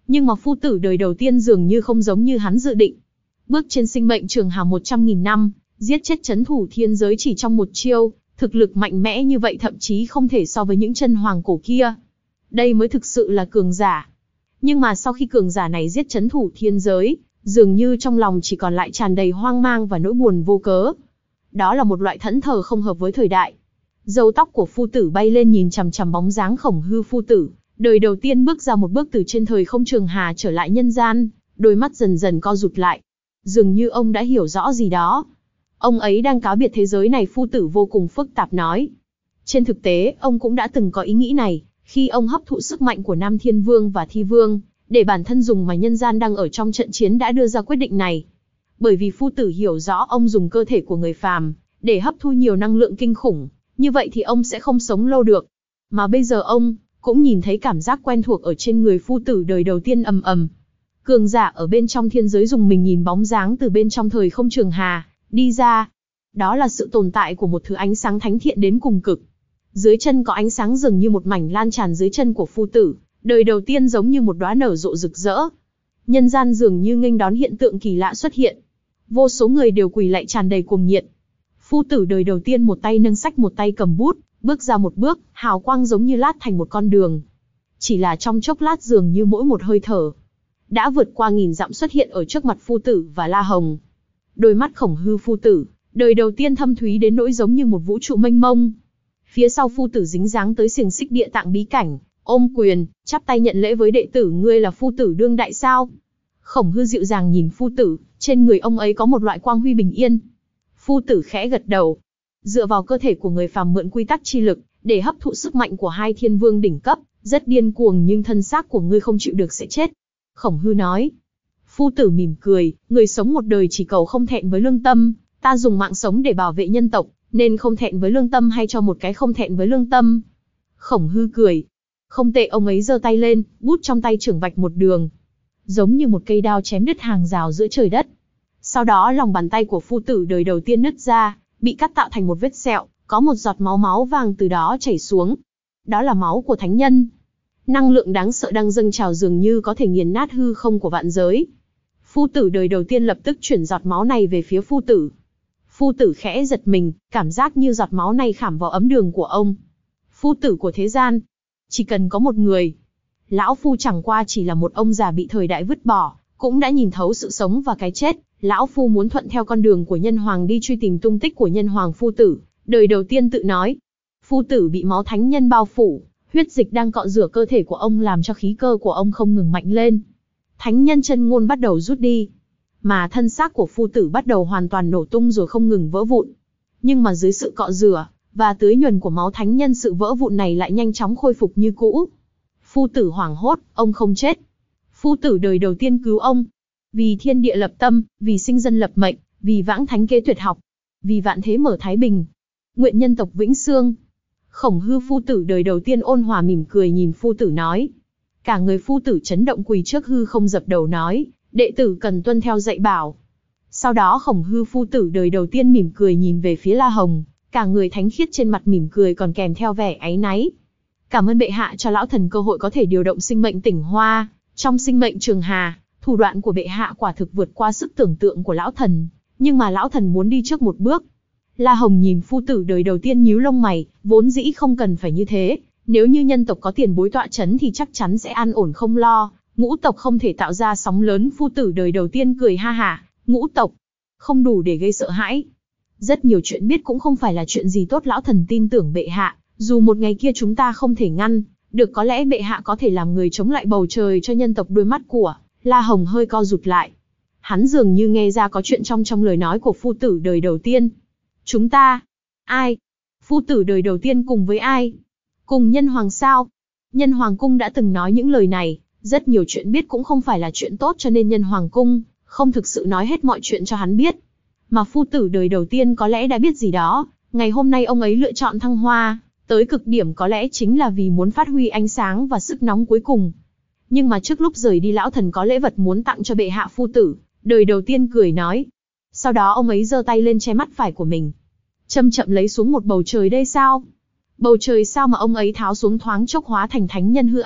Nhưng mà phu tử đời đầu tiên dường như không giống như hắn dự định. Bước trên sinh mệnh trường hà một trăm nghìn năm, giết chết chấn thủ thiên giới chỉ trong một chiêu, thực lực mạnh mẽ như vậy thậm chí không thể so với những chân hoàng cổ kia. Đây mới thực sự là cường giả. Nhưng mà sau khi cường giả này giết chấn thủ thiên giới, dường như trong lòng chỉ còn lại tràn đầy hoang mang và nỗi buồn vô cớ. Đó là một loại thẫn thờ không hợp với thời đại. Râu tóc của phu tử bay lên nhìn chằm chằm bóng dáng Khổng Hư phu tử, đời đầu tiên bước ra một bước từ trên thời không trường hà trở lại nhân gian, đôi mắt dần dần co rụt lại. Dường như ông đã hiểu rõ gì đó. Ông ấy đang cáo biệt thế giới này, phu tử vô cùng phức tạp nói. Trên thực tế, ông cũng đã từng có ý nghĩ này, khi ông hấp thụ sức mạnh của Nam Thiên Vương và Thi Vương, để bản thân dùng mà nhân gian đang ở trong trận chiến đã đưa ra quyết định này. Bởi vì phu tử hiểu rõ ông dùng cơ thể của người phàm, để hấp thu nhiều năng lượng kinh khủng, như vậy thì ông sẽ không sống lâu được. Mà bây giờ ông, cũng nhìn thấy cảm giác quen thuộc ở trên người phu tử đời đầu tiên ầm ầm. Cường giả ở bên trong thiên giới dùng mình nhìn bóng dáng từ bên trong thời không trường hà, đi ra. Đó là sự tồn tại của một thứ ánh sáng thánh thiện đến cùng cực. Dưới chân có ánh sáng dường như một mảnh lan tràn dưới chân của phu tử, đời đầu tiên giống như một đóa nở rộ rực rỡ. Nhân gian dường như nghênh đón hiện tượng kỳ lạ xuất hiện. Vô số người đều quỳ lạy tràn đầy cuồng nhiệt. Phu tử đời đầu tiên một tay nâng sách một tay cầm bút, bước ra một bước, hào quang giống như lát thành một con đường. Chỉ là trong chốc lát dường như mỗi một hơi thở đã vượt qua nghìn dặm xuất hiện ở trước mặt phu tử và La Hồng. Đôi mắt Khổng Hư phu tử, đời đầu tiên thâm thúy đến nỗi giống như một vũ trụ mênh mông. Phía sau phu tử dính dáng tới xiềng xích địa tạng bí cảnh, ôm quyền, chắp tay nhận lễ với đệ tử. Ngươi là phu tử đương đại sao? Khổng Hư dịu dàng nhìn phu tử, trên người ông ấy có một loại quang huy bình yên. Phu tử khẽ gật đầu. Dựa vào cơ thể của người phàm mượn quy tắc chi lực, để hấp thụ sức mạnh của hai thiên vương đỉnh cấp, rất điên cuồng nhưng thân xác của ngươi không chịu được sẽ chết. Khổng Hư nói. Phu tử mỉm cười, người sống một đời chỉ cầu không thẹn với lương tâm, ta dùng mạng sống để bảo vệ nhân tộc, nên không thẹn với lương tâm hay cho một cái không thẹn với lương tâm. Khổng Hư cười. Không tệ, ông ấy giơ tay lên, bút trong tay chưởng vạch một đường. Giống như một cây đao chém đứt hàng rào giữa trời đất. Sau đó lòng bàn tay của phu tử đời đầu tiên nứt ra, bị cắt tạo thành một vết sẹo, có một giọt máu máu vàng từ đó chảy xuống. Đó là máu của thánh nhân. Năng lượng đáng sợ đang dâng trào dường như có thể nghiền nát hư không của vạn giới. Phu tử đời đầu tiên lập tức chuyển giọt máu này về phía phu tử. Phu tử khẽ giật mình, cảm giác như giọt máu này khảm vào ấm đường của ông. Phu tử của thế gian, chỉ cần có một người. Lão Phu chẳng qua chỉ là một ông già bị thời đại vứt bỏ, cũng đã nhìn thấu sự sống và cái chết. Lão Phu muốn thuận theo con đường của nhân hoàng đi truy tìm tung tích của nhân hoàng phu tử. Đời đầu tiên tự nói. Phu tử bị máu thánh nhân bao phủ, huyết dịch đang cọ rửa cơ thể của ông làm cho khí cơ của ông không ngừng mạnh lên. Thánh nhân chân ngôn bắt đầu rút đi, mà thân xác của phu tử bắt đầu hoàn toàn nổ tung rồi không ngừng vỡ vụn. Nhưng mà dưới sự cọ rửa và tưới nhuần của máu thánh nhân, sự vỡ vụn này lại nhanh chóng khôi phục như cũ. Phu tử hoảng hốt, ông không chết. Phu tử đời đầu tiên cứu ông. Vì thiên địa lập tâm, vì sinh dân lập mệnh, vì vãng thánh kế tuyệt học, vì vạn thế mở thái bình, nguyện nhân tộc vĩnh xương. Khổng Hư phu tử đời đầu tiên ôn hòa mỉm cười nhìn phu tử nói. Cả người phu tử chấn động, quỳ trước hư không dập đầu nói, đệ tử cần tuân theo dạy bảo. Sau đó Khổng Hư phu tử đời đầu tiên mỉm cười nhìn về phía La Hồng, cả người thánh khiết trên mặt mỉm cười còn kèm theo vẻ áy náy. Cảm ơn bệ hạ cho lão thần cơ hội có thể điều động sinh mệnh tỉnh hoa trong sinh mệnh trường hà. Thủ đoạn của bệ hạ quả thực vượt qua sức tưởng tượng của lão thần, nhưng mà lão thần muốn đi trước một bước. La Hồng nhìn phu tử đời đầu tiên nhíu lông mày, vốn dĩ không cần phải như thế, nếu như nhân tộc có tiền bối tọa chấn thì chắc chắn sẽ an ổn không lo, ngũ tộc không thể tạo ra sóng lớn. Phu tử đời đầu tiên cười ha hả, ngũ tộc không đủ để gây sợ hãi. Rất nhiều chuyện biết cũng không phải là chuyện gì tốt, lão thần tin tưởng bệ hạ, dù một ngày kia chúng ta không thể ngăn được, có lẽ bệ hạ có thể làm người chống lại bầu trời cho nhân tộc. Đôi mắt của La Hồng hơi co rụt lại. Hắn dường như nghe ra có chuyện trong trong lời nói của phu tử đời đầu tiên. Chúng ta? Ai? Phu tử đời đầu tiên cùng với ai? Cùng nhân hoàng sao? Nhân hoàng cung đã từng nói những lời này, rất nhiều chuyện biết cũng không phải là chuyện tốt, cho nên nhân hoàng cung không thực sự nói hết mọi chuyện cho hắn biết. Mà phu tử đời đầu tiên có lẽ đã biết gì đó, ngày hôm nay ông ấy lựa chọn thăng hoa tới cực điểm có lẽ chính là vì muốn phát huy ánh sáng và sức nóng cuối cùng. Nhưng mà trước lúc rời đi, lão thần có lễ vật muốn tặng cho bệ hạ. Phu tử đời đầu tiên cười nói. Sau đó ông ấy giơ tay lên che mắt phải của mình, chậm chậm lấy xuống một bầu trời. Đây sao? Bầu trời sao mà ông ấy tháo xuống thoáng chốc hóa thành thánh nhân hư ảnh,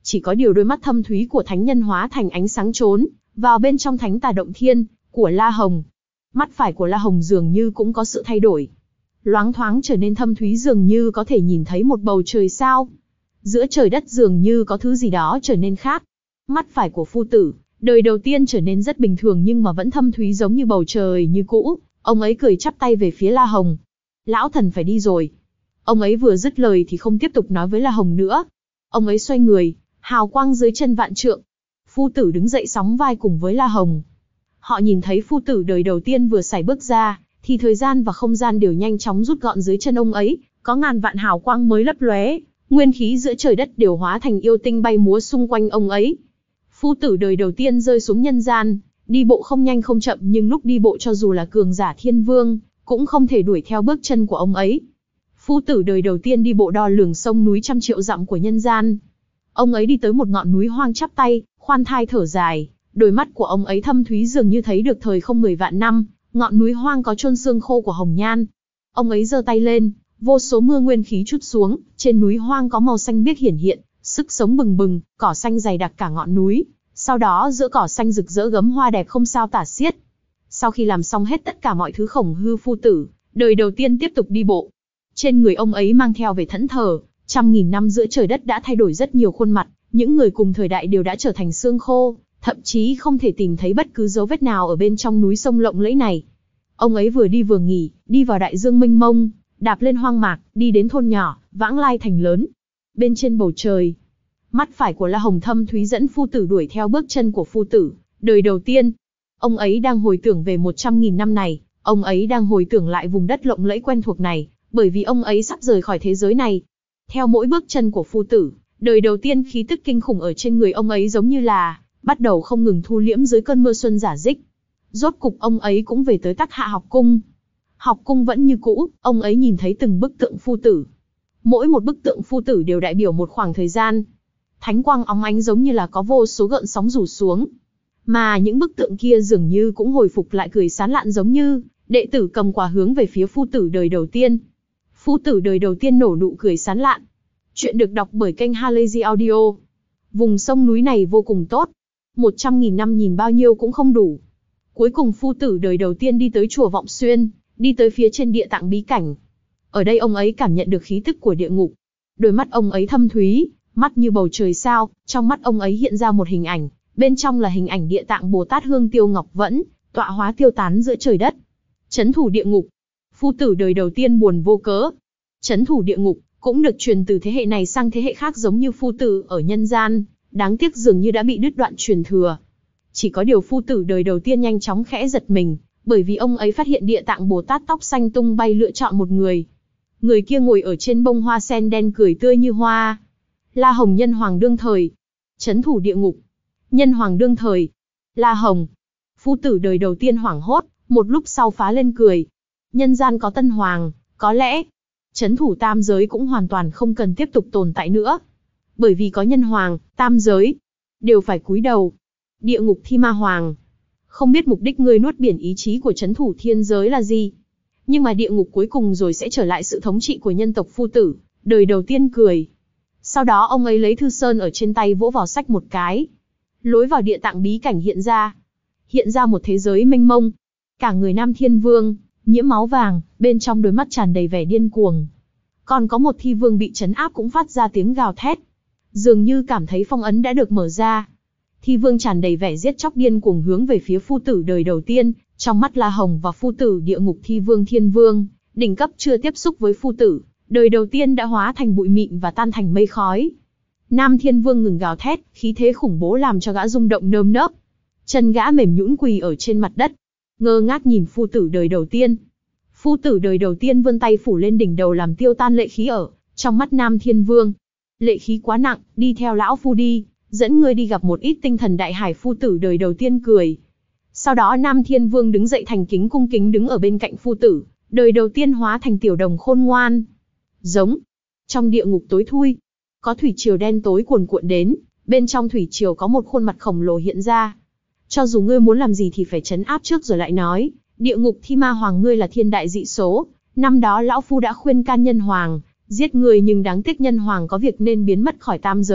Chỉ có điều đôi mắt thâm thúy của thánh nhân hóa thành ánh sáng trốn vào bên trong thánh tà động thiên của La Hồng. Mắt phải của La Hồng dường như cũng có sự thay đổi. Loáng thoáng trở nên thâm thúy, dường như có thể nhìn thấy một bầu trời sao. Giữa trời đất dường như có thứ gì đó trở nên khác. Mắt phải của phu tử, đời đầu tiên trở nên rất bình thường nhưng mà vẫn thâm thúy giống như bầu trời như cũ. Ông ấy cười chắp tay về phía La Hồng. Lão thần phải đi rồi. Ông ấy vừa dứt lời thì không tiếp tục nói với La Hồng nữa. Ông ấy xoay người, hào quang dưới chân vạn trượng. Phu tử đứng dậy sóng vai cùng với La Hồng. Họ nhìn thấy phu tử đời đầu tiên vừa sải bước ra, thì thời gian và không gian đều nhanh chóng rút gọn dưới chân ông ấy, có ngàn vạn hào quang mới lấp lóe, nguyên khí giữa trời đất đều hóa thành yêu tinh bay múa xung quanh ông ấy. Phu tử đời đầu tiên rơi xuống nhân gian, đi bộ không nhanh không chậm, nhưng lúc đi bộ cho dù là cường giả thiên vương, cũng không thể đuổi theo bước chân của ông ấy. Phu tử đời đầu tiên đi bộ đo lường sông núi trăm triệu dặm của nhân gian. Ông ấy đi tới một ngọn núi hoang chắp tay, khoan thai thở dài, đôi mắt của ông ấy thâm thúy dường như thấy được thời không mười vạn năm, ngọn núi hoang có chôn xương khô của hồng nhan. Ông ấy giơ tay lên, vô số mưa nguyên khí trút xuống, trên núi hoang có màu xanh biếc hiển hiện, sức sống bừng bừng, cỏ xanh dày đặc cả ngọn núi. Sau đó giữa cỏ xanh rực rỡ gấm hoa đẹp không sao tả xiết. Sau khi làm xong hết tất cả mọi thứ, Khổng Hư phu tử đời đầu tiên tiếp tục đi bộ. Trên người ông ấy mang theo về thẫn thờ, trăm nghìn năm giữa trời đất đã thay đổi rất nhiều khuôn mặt, những người cùng thời đại đều đã trở thành xương khô, thậm chí không thể tìm thấy bất cứ dấu vết nào ở bên trong núi sông lộng lẫy này. Ông ấy vừa đi vừa nghỉ, đi vào đại dương mênh mông, đạp lên hoang mạc, đi đến thôn nhỏ, vãng lai thành lớn. Bên trên bầu trời, mắt phải của La Hồng thâm thúy dẫn phu tử đuổi theo bước chân của phu tử đời đầu tiên. Ông ấy đang hồi tưởng về một trăm nghìn năm này, ông ấy đang hồi tưởng lại vùng đất lộng lẫy quen thuộc này, bởi vì ông ấy sắp rời khỏi thế giới này. Theo mỗi bước chân của phu tử đời đầu tiên, khí tức kinh khủng ở trên người ông ấy giống như là bắt đầu không ngừng thu liễm dưới cơn mưa xuân rả rích. Rốt cục ông ấy cũng về tới Tắc Hạ học cung. Học cung vẫn như cũ, ông ấy nhìn thấy từng bức tượng phu tử. Mỗi một bức tượng phu tử đều đại biểu một khoảng thời gian. Thánh quang óng ánh giống như là có vô số gợn sóng rủ xuống. Mà những bức tượng kia dường như cũng hồi phục lại cười sán lạn, giống như đệ tử cầm quả hướng về phía phu tử đời đầu tiên. Phu tử đời đầu tiên nổ nụ cười sán lạn. Chuyện được đọc bởi kênh Halazy Audio. Vùng sông núi này vô cùng tốt. Một trăm nghìn năm nhìn bao nhiêu cũng không đủ. Cuối cùng phu tử đời đầu tiên đi tới chùa Vọng Xuyên, đi tới phía trên địa tạng bí cảnh. Ở đây ông ấy cảm nhận được khí tức của địa ngục. Đôi mắt ông ấy thâm thúy, mắt như bầu trời sao, trong mắt ông ấy hiện ra một hình ảnh, bên trong là hình ảnh địa tạng Bồ Tát Hương Tiêu Ngọc Vẫn, tọa hóa tiêu tán giữa trời đất. Trấn thủ địa ngục. Phu tử đời đầu tiên buồn vô cớ. Trấn thủ địa ngục cũng được truyền từ thế hệ này sang thế hệ khác giống như phu tử ở nhân gian, đáng tiếc dường như đã bị đứt đoạn truyền thừa. Chỉ có điều phu tử đời đầu tiên nhanh chóng khẽ giật mình, bởi vì ông ấy phát hiện địa tạng Bồ Tát tóc xanh tung bay lựa chọn một người. Người kia ngồi ở trên bông hoa sen đen cười tươi như hoa. La Hồng nhân hoàng đương thời. Trấn thủ địa ngục. Nhân hoàng đương thời. La Hồng. Phu tử đời đầu tiên hoảng hốt, một lúc sau phá lên cười. Nhân gian có tân hoàng, có lẽ trấn thủ tam giới cũng hoàn toàn không cần tiếp tục tồn tại nữa. Bởi vì có nhân hoàng, tam giới đều phải cúi đầu. Địa ngục thi ma hoàng. Không biết mục đích ngươi nuốt biển ý chí của trấn thủ thiên giới là gì? Nhưng mà địa ngục cuối cùng rồi sẽ trở lại sự thống trị của nhân tộc phu tử đời đầu tiên cười. Sau đó ông ấy lấy thư sơn ở trên tay vỗ vào sách một cái. Lối vào địa tạng bí cảnh hiện ra. Hiện ra một thế giới mênh mông. Cả người nam thiên vương, nhiễm máu vàng, bên trong đôi mắt tràn đầy vẻ điên cuồng. Còn có một thi vương bị trấn áp cũng phát ra tiếng gào thét. Dường như cảm thấy phong ấn đã được mở ra. Thi vương tràn đầy vẻ giết chóc điên cuồng hướng về phía phu tử đời đầu tiên, trong mắt La Hồng và phu tử địa ngục thi vương thiên vương, đỉnh cấp chưa tiếp xúc với phu tử đời đầu tiên đã hóa thành bụi mịn và tan thành mây khói. Nam thiên vương ngừng gào thét, khí thế khủng bố làm cho gã rung động nơm nớp. Chân gã mềm nhũn quỳ ở trên mặt đất, ngơ ngác nhìn phu tử đời đầu tiên. Phu tử đời đầu tiên vươn tay phủ lên đỉnh đầu làm tiêu tan lệ khí ở trong mắt Nam thiên vương. Lệ khí quá nặng, đi theo lão phu đi, dẫn ngươi đi gặp một ít tinh thần đại hải. Phu tử đời đầu tiên cười. Sau đó Nam thiên vương đứng dậy thành kính cung kính đứng ở bên cạnh phu tử đời đầu tiên, hóa thành tiểu đồng khôn ngoan. Giống. Trong địa ngục tối thui, có thủy triều đen tối cuồn cuộn đến, bên trong thủy triều có một khuôn mặt khổng lồ hiện ra. Cho dù ngươi muốn làm gì thì phải trấn áp trước rồi lại nói. Địa ngục thi ma hoàng, ngươi là thiên đại dị số. Năm đó lão phu đã khuyên can nhân hoàng giết ngươi, nhưng đáng tiếc nhân hoàng có việc nên biến mất khỏi tam giới,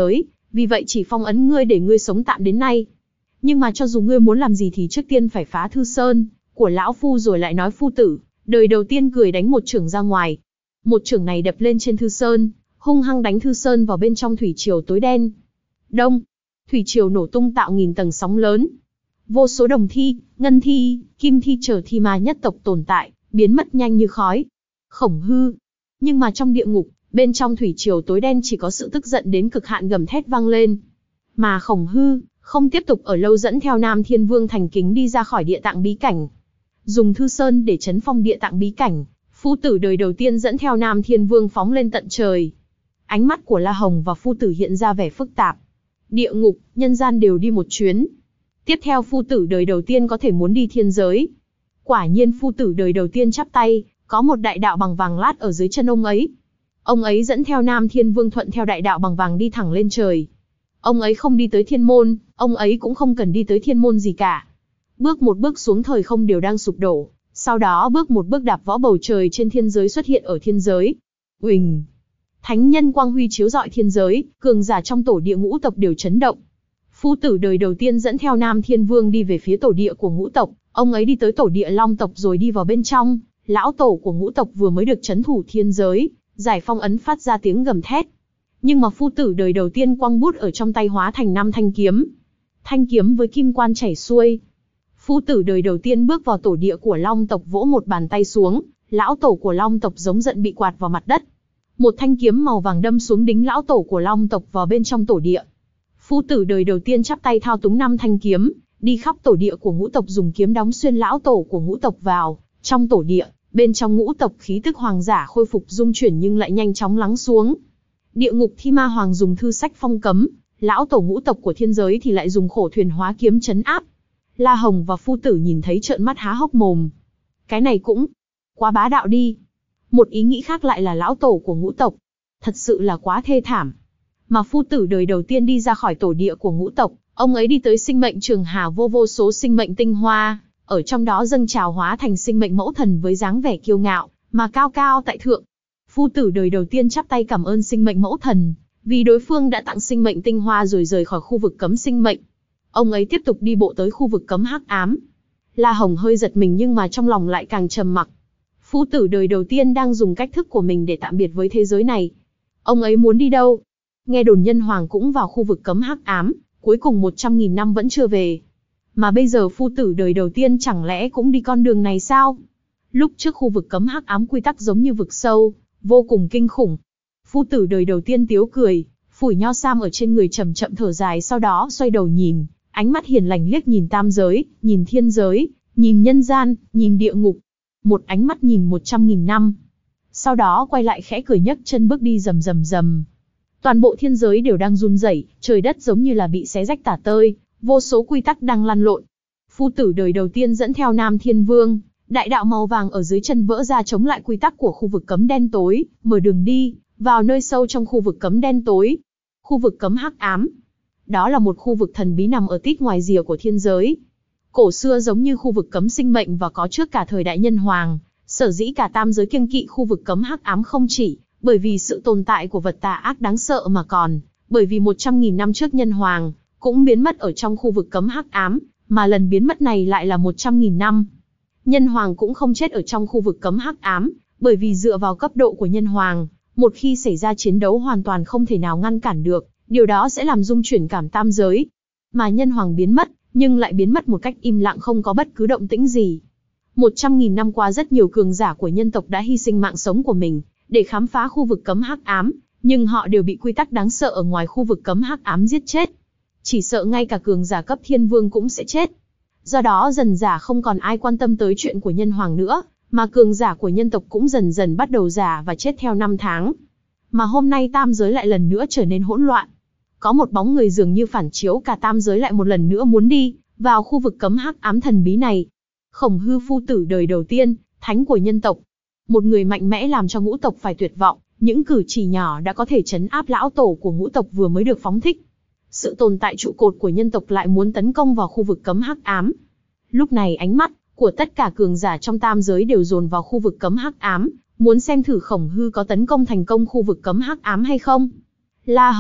vì vậy chỉ phong ấn ngươi để ngươi sống tạm đến nay. Nhưng mà cho dù ngươi muốn làm gì thì trước tiên phải phá Thư Sơn của lão phu rồi lại nói. Phu tử đời đầu tiên cười đánh một chưởng ra ngoài. Một chưởng này đập lên trên Thư Sơn, hung hăng đánh Thư Sơn vào bên trong thủy triều tối đen. Đông, thủy triều nổ tung tạo nghìn tầng sóng lớn. Vô số đồng thi, ngân thi, kim thi chờ thi ma nhất tộc tồn tại, biến mất nhanh như khói. Khổng Hư. Nhưng mà trong địa ngục, bên trong thủy triều tối đen chỉ có sự tức giận đến cực hạn gầm thét vang lên. Mà Khổng Hư không tiếp tục ở lâu, dẫn theo Nam Thiên Vương thành kính đi ra khỏi địa tạng bí cảnh. Dùng Thư Sơn để trấn phong địa tạng bí cảnh, phu tử đời đầu tiên dẫn theo Nam Thiên Vương phóng lên tận trời. Ánh mắt của La Hồng và phu tử hiện ra vẻ phức tạp. Địa ngục, nhân gian đều đi một chuyến. Tiếp theo phu tử đời đầu tiên có thể muốn đi thiên giới. Quả nhiên phu tử đời đầu tiên chắp tay, có một đại đạo bằng vàng lát ở dưới chân ông ấy. Ông ấy dẫn theo Nam Thiên Vương thuận theo đại đạo bằng vàng đi thẳng lên trời. Ông ấy không đi tới thiên môn, ông ấy cũng không cần đi tới thiên môn gì cả. Bước một bước xuống thời không đều đang sụp đổ, sau đó bước một bước đạp võ bầu trời trên thiên giới xuất hiện ở thiên giới. Uỳnh! Thánh nhân quang huy chiếu rọi thiên giới, cường giả trong tổ địa ngũ tộc đều chấn động. Phu tử đời đầu tiên dẫn theo Nam Thiên Vương đi về phía tổ địa của ngũ tộc, ông ấy đi tới tổ địa Long tộc rồi đi vào bên trong. Lão tổ của ngũ tộc vừa mới được trấn thủ thiên giới, giải phong ấn phát ra tiếng gầm thét. Nhưng mà phu tử đời đầu tiên quăng bút ở trong tay hóa thành năm thanh kiếm. Thanh kiếm với kim quan chảy xuôi. Phu tử đời đầu tiên bước vào tổ địa của Long tộc vỗ một bàn tay xuống, lão tổ của Long tộc giống giận bị quạt vào mặt đất. Một thanh kiếm màu vàng đâm xuống đính lão tổ của Long tộc vào bên trong tổ địa. Phu tử đời đầu tiên chắp tay thao túng năm thanh kiếm, đi khắp tổ địa của ngũ tộc dùng kiếm đóng xuyên lão tổ của ngũ tộc vào trong tổ địa. Bên trong ngũ tộc khí tức hoàng giả khôi phục dung chuyển nhưng lại nhanh chóng lắng xuống. Địa ngục thi ma hoàng dùng thư sách phong cấm, lão tổ ngũ tộc của thiên giới thì lại dùng khổ thuyền hóa kiếm trấn áp. La Hồng và phu tử nhìn thấy trợn mắt há hốc mồm. Cái này cũng quá bá đạo đi. Một ý nghĩ khác lại là lão tổ của ngũ tộc. Thật sự là quá thê thảm. Mà phu tử đời đầu tiên đi ra khỏi tổ địa của ngũ tộc, ông ấy đi tới sinh mệnh trường hà vô vô số sinh mệnh tinh hoa. Ở trong đó dâng trào hóa thành sinh mệnh mẫu thần với dáng vẻ kiêu ngạo, mà cao cao tại thượng. Phu tử đời đầu tiên chắp tay cảm ơn sinh mệnh mẫu thần, vì đối phương đã tặng sinh mệnh tinh hoa rồi rời khỏi khu vực cấm sinh mệnh. Ông ấy tiếp tục đi bộ tới khu vực cấm hắc ám. La Hồng hơi giật mình nhưng mà trong lòng lại càng trầm mặc. Phu tử đời đầu tiên đang dùng cách thức của mình để tạm biệt với thế giới này. Ông ấy muốn đi đâu? Nghe đồn nhân hoàng cũng vào khu vực cấm hắc ám, cuối cùng một trăm nghìn năm vẫn chưa về. Mà bây giờ phu tử đời đầu tiên chẳng lẽ cũng đi con đường này sao? Lúc trước khu vực cấm hắc ám quy tắc giống như vực sâu, vô cùng kinh khủng. Phu tử đời đầu tiên tiếu cười, phủi nho sam ở trên người chậm chậm thở dài, sau đó xoay đầu nhìn, ánh mắt hiền lành liếc nhìn tam giới, nhìn thiên giới, nhìn nhân gian, nhìn địa ngục. Một ánh mắt nhìn một trăm nghìn năm. Sau đó quay lại khẽ cười nhấc chân bước đi rầm rầm rầm. Toàn bộ thiên giới đều đang run rẩy, trời đất giống như là bị xé rách tả tơi. Vô số quy tắc đang lăn lộn. Phu tử đời đầu tiên dẫn theo Nam Thiên Vương, đại đạo màu vàng ở dưới chân vỡ ra chống lại quy tắc của khu vực cấm đen tối, mở đường đi vào nơi sâu trong khu vực cấm đen tối. Khu vực cấm hắc ám. Đó là một khu vực thần bí nằm ở tít ngoài rìa của thiên giới. Cổ xưa giống như khu vực cấm sinh mệnh và có trước cả thời đại nhân hoàng, sở dĩ cả tam giới kiêng kỵ khu vực cấm hắc ám không chỉ bởi vì sự tồn tại của vật tà ác đáng sợ mà còn bởi vì một trăm nghìn năm trước nhân hoàng cũng biến mất ở trong khu vực cấm hắc ám, mà lần biến mất này lại là một trăm nghìn năm. Nhân hoàng cũng không chết ở trong khu vực cấm hắc ám, bởi vì dựa vào cấp độ của nhân hoàng, một khi xảy ra chiến đấu hoàn toàn không thể nào ngăn cản được, điều đó sẽ làm rung chuyển cảm tam giới. Mà nhân hoàng biến mất, nhưng lại biến mất một cách im lặng không có bất cứ động tĩnh gì. Một trăm nghìn năm qua rất nhiều cường giả của nhân tộc đã hy sinh mạng sống của mình, để khám phá khu vực cấm hắc ám, nhưng họ đều bị quy tắc đáng sợ ở ngoài khu vực cấm hắc ám giết chết. Chỉ sợ ngay cả cường giả cấp thiên vương cũng sẽ chết. Do đó dần dà không còn ai quan tâm tới chuyện của nhân hoàng nữa, mà cường giả của nhân tộc cũng dần dần bắt đầu già và chết theo năm tháng. Mà hôm nay tam giới lại lần nữa trở nên hỗn loạn. Có một bóng người dường như phản chiếu cả tam giới lại một lần nữa muốn đi vào khu vực cấm hắc ám thần bí này. Khổng Hư phu tử đời đầu tiên, thánh của nhân tộc. Một người mạnh mẽ làm cho ngũ tộc phải tuyệt vọng, những cử chỉ nhỏ đã có thể trấn áp lão tổ của ngũ tộc vừa mới được phóng thích. Sự tồn tại trụ cột của nhân tộc lại muốn tấn công vào khu vực cấm hắc ám. Lúc này ánh mắt của tất cả cường giả trong tam giới đều dồn vào khu vực cấm hắc ám, muốn xem thử Khổng Hư có tấn công thành công khu vực cấm hắc ám hay không. La Hồng,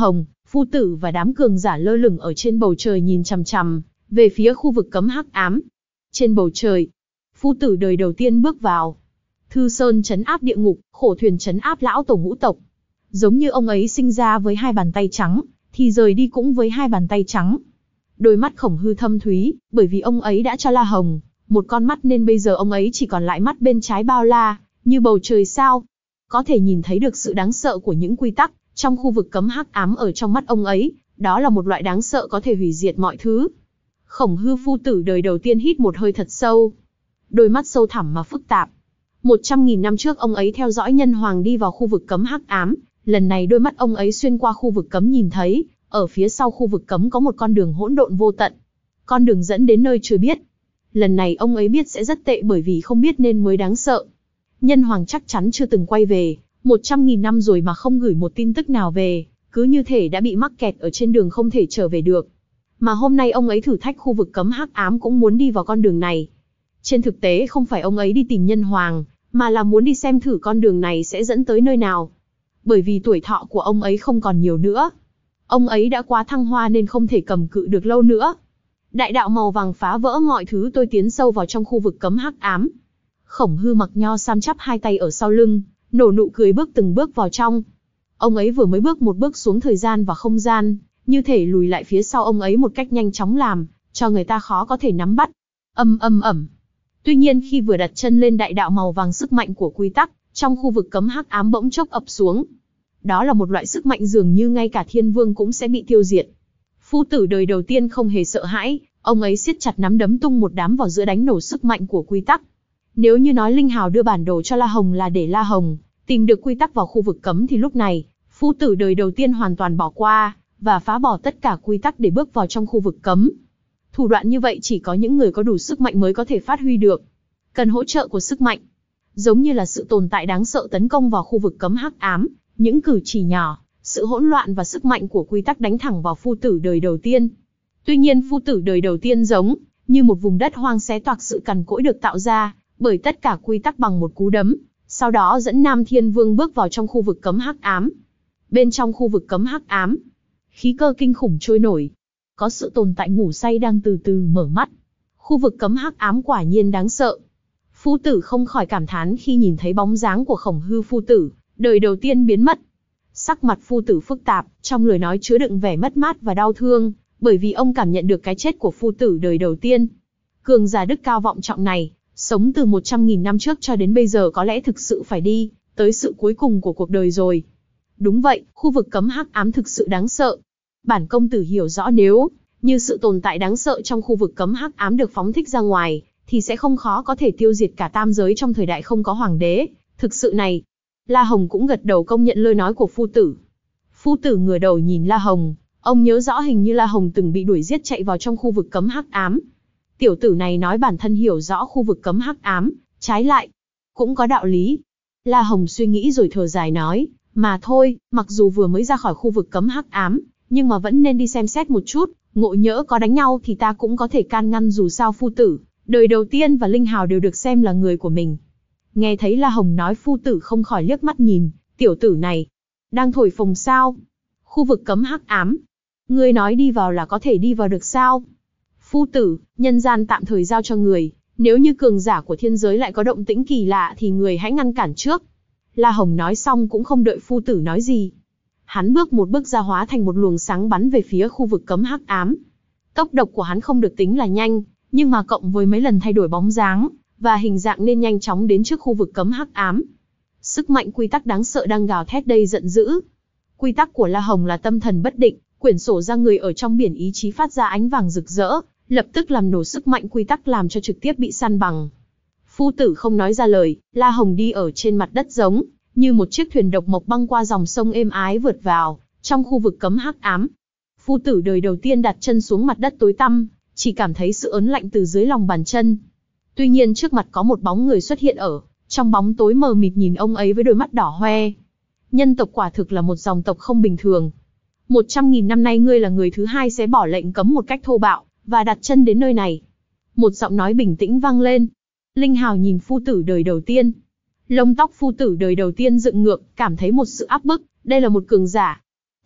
Phu tử và đám cường giả lơ lửng ở trên bầu trời nhìn chằm chằm về phía khu vực cấm hắc ám. Trên bầu trời, phu tử đời đầu tiên bước vào. Thư Sơn trấn áp địa ngục, Khổ Thuyền trấn áp lão tổ ngũ tộc. Giống như ông ấy sinh ra với hai bàn tay trắng, thì rời đi cũng với hai bàn tay trắng. Đôi mắt Khổng Hư thâm thúy, bởi vì ông ấy đã cho La Hồng một con mắt nên bây giờ ông ấy chỉ còn lại mắt bên trái bao la, như bầu trời sao. Có thể nhìn thấy được sự đáng sợ của những quy tắc trong khu vực cấm hắc ám ở trong mắt ông ấy, đó là một loại đáng sợ có thể hủy diệt mọi thứ. Khổng Hư phu tử đời đầu tiên hít một hơi thật sâu. Đôi mắt sâu thẳm mà phức tạp. Một trăm nghìn năm trước ông ấy theo dõi nhân hoàng đi vào khu vực cấm hắc ám, lần này đôi mắt ông ấy xuyên qua khu vực cấm nhìn thấy, ở phía sau khu vực cấm có một con đường hỗn độn vô tận. Con đường dẫn đến nơi chưa biết. Lần này ông ấy biết sẽ rất tệ bởi vì không biết nên mới đáng sợ. Nhân hoàng chắc chắn chưa từng quay về, một trăm nghìn năm rồi mà không gửi một tin tức nào về, cứ như thể đã bị mắc kẹt ở trên đường không thể trở về được. Mà hôm nay ông ấy thử thách khu vực cấm hắc ám cũng muốn đi vào con đường này. Trên thực tế không phải ông ấy đi tìm nhân hoàng, mà là muốn đi xem thử con đường này sẽ dẫn tới nơi nào. Bởi vì tuổi thọ của ông ấy không còn nhiều nữa. Ông ấy đã quá thăng hoa nên không thể cầm cự được lâu nữa. Đại đạo màu vàng phá vỡ mọi thứ, tôi tiến sâu vào trong khu vực cấm hắc ám. Khổng Hư mặc nho sam chắp hai tay ở sau lưng, nở nụ cười bước từng bước vào trong. Ông ấy vừa mới bước một bước xuống thời gian và không gian, như thể lùi lại phía sau ông ấy một cách nhanh chóng làm cho người ta khó có thể nắm bắt. Âm âm ẩm. Tuy nhiên khi vừa đặt chân lên đại đạo màu vàng, sức mạnh của quy tắc trong khu vực cấm hắc ám bỗng chốc ập xuống. Đó là một loại sức mạnh dường như ngay cả thiên vương cũng sẽ bị tiêu diệt. Phu tử đời đầu tiên không hề sợ hãi, ông ấy siết chặt nắm đấm tung một đám vào giữa đánh nổ sức mạnh của quy tắc. Nếu như nói Linh Hào đưa bản đồ cho La Hồng là để La Hồng tìm được quy tắc vào khu vực cấm thì lúc này, phu tử đời đầu tiên hoàn toàn bỏ qua và phá bỏ tất cả quy tắc để bước vào trong khu vực cấm. Thủ đoạn như vậy chỉ có những người có đủ sức mạnh mới có thể phát huy được. Cần hỗ trợ của sức mạnh. Giống như là sự tồn tại đáng sợ tấn công vào khu vực cấm hắc ám, những cử chỉ nhỏ, sự hỗn loạn và sức mạnh của quy tắc đánh thẳng vào phu tử đời đầu tiên. Tuy nhiên phu tử đời đầu tiên giống như một vùng đất hoang xé toạc, sự cằn cỗi được tạo ra bởi tất cả quy tắc bằng một cú đấm, sau đó dẫn Nam Thiên Vương bước vào trong khu vực cấm hắc ám. Bên trong khu vực cấm hắc ám, khí cơ kinh khủng trôi nổi. Có sự tồn tại ngủ say đang từ từ mở mắt. Khu vực cấm hắc ám quả nhiên đáng sợ. Phu tử không khỏi cảm thán khi nhìn thấy bóng dáng của Khổng Hư phu tử đời đầu tiên biến mất. Sắc mặt phu tử phức tạp, trong lời nói chứa đựng vẻ mất mát và đau thương, bởi vì ông cảm nhận được cái chết của phu tử đời đầu tiên. Cường giả đức cao vọng trọng này, sống từ một trăm nghìn năm trước cho đến bây giờ có lẽ thực sự phải đi tới sự cuối cùng của cuộc đời rồi. Đúng vậy, khu vực cấm hắc ám thực sự đáng sợ. Bản công tử hiểu rõ nếu như sự tồn tại đáng sợ trong khu vực cấm hắc ám được phóng thích ra ngoài, thì sẽ không khó có thể tiêu diệt cả tam giới trong thời đại không có hoàng đế. Thực sự này, La Hồng cũng gật đầu công nhận lời nói của phu tử. Phu tử ngửa đầu nhìn La Hồng, ông nhớ rõ hình như La Hồng từng bị đuổi giết chạy vào trong khu vực cấm hắc ám. Tiểu tử này nói bản thân hiểu rõ khu vực cấm hắc ám, trái lại, cũng có đạo lý. La Hồng suy nghĩ rồi thở dài nói, mà thôi, mặc dù vừa mới ra khỏi khu vực cấm hắc ám, nhưng mà vẫn nên đi xem xét một chút, ngộ nhỡ có đánh nhau thì ta cũng có thể can ngăn, dù sao phu tử đời đầu tiên và Linh Hào đều được xem là người của mình. Nghe thấy La Hồng nói, phu tử không khỏi liếc mắt nhìn, tiểu tử này, đang thổi phồng sao? Khu vực cấm hắc ám, ngươi nói đi vào là có thể đi vào được sao? Phu tử, nhân gian tạm thời giao cho người, nếu như cường giả của thiên giới lại có động tĩnh kỳ lạ thì người hãy ngăn cản trước. La Hồng nói xong cũng không đợi phu tử nói gì. Hắn bước một bước ra, hóa thành một luồng sáng bắn về phía khu vực cấm hắc ám. Tốc độ của hắn không được tính là nhanh, nhưng mà cộng với mấy lần thay đổi bóng dáng và hình dạng nên nhanh chóng đến trước khu vực cấm hắc ám. Sức mạnh quy tắc đáng sợ đang gào thét đầy giận dữ. Quy tắc của La Hồng là tâm thần bất định, quyển sổ ra người ở trong biển ý chí phát ra ánh vàng rực rỡ, lập tức làm nổ sức mạnh quy tắc, làm cho trực tiếp bị san bằng. Phu tử không nói ra lời, La Hồng đi ở trên mặt đất giống như một chiếc thuyền độc mộc băng qua dòng sông êm ái vượt vào trong khu vực cấm hắc ám. Phu tử đời đầu tiên đặt chân xuống mặt đất tối tăm, chỉ cảm thấy sự ớn lạnh từ dưới lòng bàn chân. Tuy nhiên trước mặt có một bóng người xuất hiện ở trong bóng tối mờ mịt, nhìn ông ấy với đôi mắt đỏ hoe. Nhân tộc quả thực là một dòng tộc không bình thường. Một trăm nghìn năm nay ngươi là người thứ hai sẽ bỏ lệnh cấm một cách thô bạo và đặt chân đến nơi này. Một giọng nói bình tĩnh vang lên. Linh Hào nhìn phu tử đời đầu tiên. Lông tóc phu tử đời đầu tiên dựng ngược, cảm thấy một sự áp bức. Đây là một cường giả.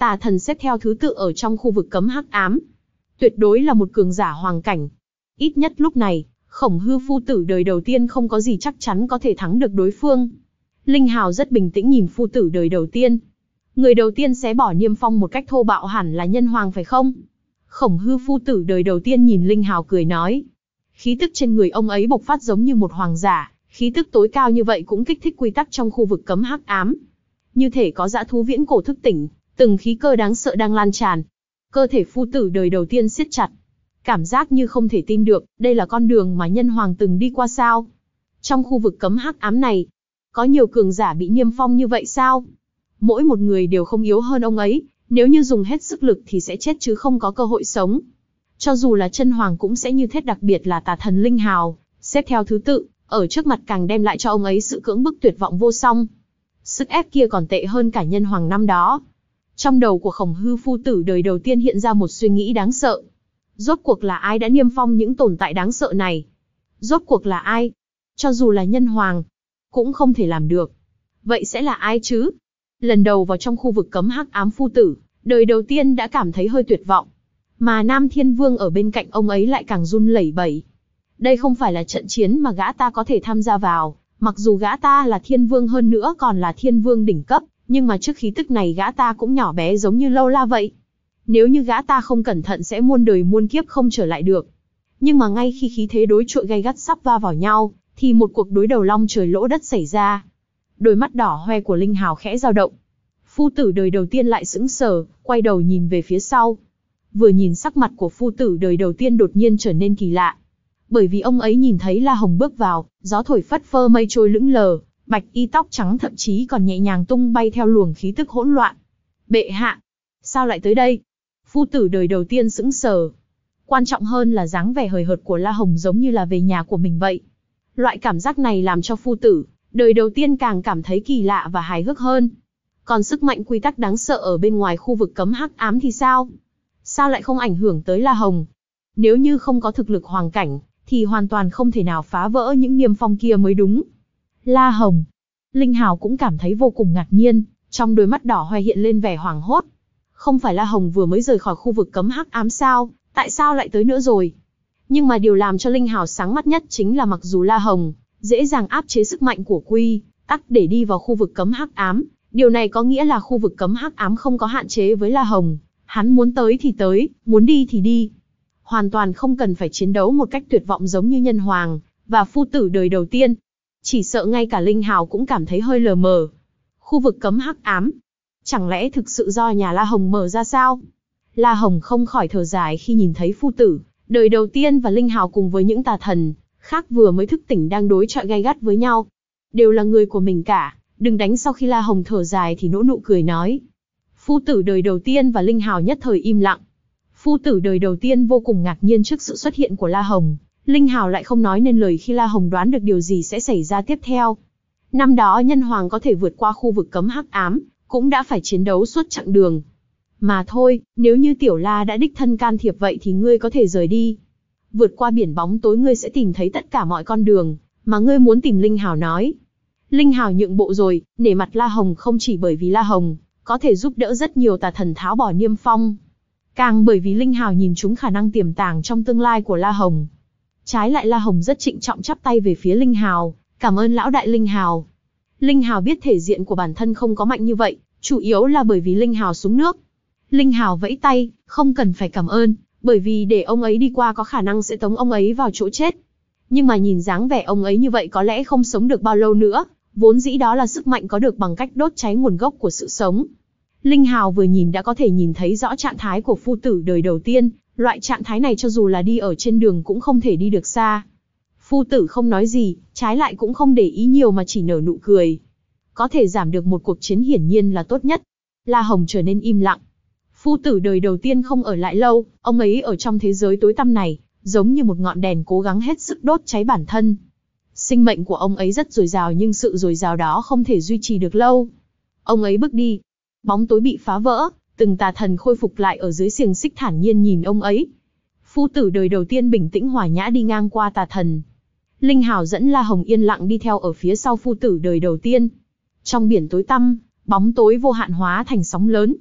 Tà thần xếp theo thứ tự ở trong khu vực cấm hắc ám. Tuyệt đối là một cường giả hoàng cảnh. Ít nhất lúc này, Khổng Hư phu tử đời đầu tiên không có gì chắc chắn có thể thắng được đối phương. Linh Hào rất bình tĩnh nhìn phu tử đời đầu tiên. Người đầu tiên xé bỏ niêm phong một cách thô bạo hẳn là nhân hoàng phải không? Khổng Hư phu tử đời đầu tiên nhìn Linh Hào cười nói. Khí tức trên người ông ấy bộc phát giống như một hoàng giả, khí tức tối cao như vậy cũng kích thích quy tắc trong khu vực cấm hắc ám. Như thể có dã thú viễn cổ thức tỉnh, từng khí cơ đáng sợ đang lan tràn. Cơ thể phu tử đời đầu tiên siết chặt. Cảm giác như không thể tin được, đây là con đường mà nhân hoàng từng đi qua sao? Trong khu vực cấm hắc ám này, có nhiều cường giả bị niêm phong như vậy sao? Mỗi một người đều không yếu hơn ông ấy, nếu như dùng hết sức lực thì sẽ chết chứ không có cơ hội sống. Cho dù là chân hoàng cũng sẽ như thế, đặc biệt là tà thần Linh Hào, xếp theo thứ tự, ở trước mặt càng đem lại cho ông ấy sự cưỡng bức tuyệt vọng vô song. Sức ép kia còn tệ hơn cả nhân hoàng năm đó. Trong đầu của Khổng Hư phu tử đời đầu tiên hiện ra một suy nghĩ đáng sợ. Rốt cuộc là ai đã niêm phong những tồn tại đáng sợ này? Rốt cuộc là ai? Cho dù là nhân hoàng, cũng không thể làm được. Vậy sẽ là ai chứ? Lần đầu vào trong khu vực cấm hắc ám, phu tử đời đầu tiên đã cảm thấy hơi tuyệt vọng. Mà Nam Thiên Vương ở bên cạnh ông ấy lại càng run lẩy bẩy. Đây không phải là trận chiến mà gã ta có thể tham gia vào, mặc dù gã ta là Thiên Vương, hơn nữa còn là Thiên Vương đỉnh cấp, nhưng mà trước khí tức này gã ta cũng nhỏ bé giống như lâu la vậy. Nếu như gã ta không cẩn thận sẽ muôn đời muôn kiếp không trở lại được. Nhưng mà ngay khi khí thế đối chọi gay gắt sắp va vào nhau, thì một cuộc đối đầu long trời lỗ đất xảy ra. Đôi mắt đỏ hoe của Linh Hào khẽ dao động. Phu tử đời đầu tiên lại sững sờ, quay đầu nhìn về phía sau. Vừa nhìn, sắc mặt của phu tử đời đầu tiên đột nhiên trở nên kỳ lạ. Bởi vì ông ấy nhìn thấy La Hồng bước vào, gió thổi phất phơ mây trôi lững lờ, bạch y tóc trắng thậm chí còn nhẹ nhàng tung bay theo luồng khí tức hỗn loạn. Bệ hạ, sao lại tới đây? Phu tử đời đầu tiên sững sờ. Quan trọng hơn là dáng vẻ hời hợt của La Hồng giống như là về nhà của mình vậy. Loại cảm giác này làm cho phu tử đời đầu tiên càng cảm thấy kỳ lạ và hài hước hơn. Còn sức mạnh quy tắc đáng sợ ở bên ngoài khu vực cấm hắc ám thì sao? Sao lại không ảnh hưởng tới La Hồng? Nếu như không có thực lực hoàng cảnh, thì hoàn toàn không thể nào phá vỡ những niêm phong kia mới đúng. La Hồng. Linh Hào cũng cảm thấy vô cùng ngạc nhiên, trong đôi mắt đỏ hoe hiện lên vẻ hoảng hốt. Không phải La Hồng vừa mới rời khỏi khu vực cấm hắc ám sao? Tại sao lại tới nữa rồi? Nhưng mà điều làm cho Linh Hào sáng mắt nhất chính là mặc dù La Hồng dễ dàng áp chế sức mạnh của quy tắc để đi vào khu vực cấm hắc ám, điều này có nghĩa là khu vực cấm hắc ám không có hạn chế với La Hồng. Hắn muốn tới thì tới, muốn đi thì đi. Hoàn toàn không cần phải chiến đấu một cách tuyệt vọng giống như nhân hoàng và phu tử đời đầu tiên. Chỉ sợ ngay cả Linh Hào cũng cảm thấy hơi lờ mờ. Khu vực cấm hắc ám, chẳng lẽ thực sự do nhà La Hồng mở ra sao? La Hồng không khỏi thở dài khi nhìn thấy phu tử đời đầu tiên và Linh Hào cùng với những tà thần khác vừa mới thức tỉnh đang đối chọi gay gắt với nhau. Đều là người của mình cả, đừng đánh. Sau khi La Hồng thở dài thì nỗ nụ cười nói. Phu tử đời đầu tiên và Linh Hào nhất thời im lặng. Phu tử đời đầu tiên vô cùng ngạc nhiên trước sự xuất hiện của La Hồng. Linh Hào lại không nói nên lời khi La Hồng đoán được điều gì sẽ xảy ra tiếp theo. Năm đó nhân hoàng có thể vượt qua khu vực cấm hắc ám, cũng đã phải chiến đấu suốt chặng đường. Mà thôi, nếu như Tiểu La đã đích thân can thiệp vậy thì ngươi có thể rời đi. Vượt qua biển bóng tối ngươi sẽ tìm thấy tất cả mọi con đường mà ngươi muốn tìm, Linh Hào nói. Linh Hào nhượng bộ rồi, nể mặt La Hồng không chỉ bởi vì La Hồng có thể giúp đỡ rất nhiều tà thần tháo bỏ niêm phong, càng bởi vì Linh Hào nhìn trúng khả năng tiềm tàng trong tương lai của La Hồng. Trái lại La Hồng rất trịnh trọng chắp tay về phía Linh Hào, cảm ơn lão đại Linh Hào. Linh Hào biết thể diện của bản thân không có mạnh như vậy, chủ yếu là bởi vì Linh Hào xuống nước. Linh Hào vẫy tay, không cần phải cảm ơn, bởi vì để ông ấy đi qua có khả năng sẽ tống ông ấy vào chỗ chết. Nhưng mà nhìn dáng vẻ ông ấy như vậy có lẽ không sống được bao lâu nữa, vốn dĩ đó là sức mạnh có được bằng cách đốt cháy nguồn gốc của sự sống. Linh Hào vừa nhìn đã có thể nhìn thấy rõ trạng thái của phu tử đời đầu tiên, loại trạng thái này cho dù là đi ở trên đường cũng không thể đi được xa. Phu tử không nói gì, trái lại cũng không để ý nhiều mà chỉ nở nụ cười. Có thể giảm được một cuộc chiến hiển nhiên là tốt nhất. La Hồng trở nên im lặng. Phu tử đời đầu tiên không ở lại lâu, ông ấy ở trong thế giới tối tăm này, giống như một ngọn đèn cố gắng hết sức đốt cháy bản thân. Sinh mệnh của ông ấy rất dồi dào nhưng sự dồi dào đó không thể duy trì được lâu. Ông ấy bước đi, bóng tối bị phá vỡ, từng tà thần khôi phục lại ở dưới xiềng xích thản nhiên nhìn ông ấy. Phu tử đời đầu tiên bình tĩnh hòa nhã đi ngang qua tà thần. Linh Hào dẫn La Hồng yên lặng đi theo ở phía sau phu tử đời đầu tiên. Trong biển tối tăm, bóng tối vô hạn hóa thành sóng lớn.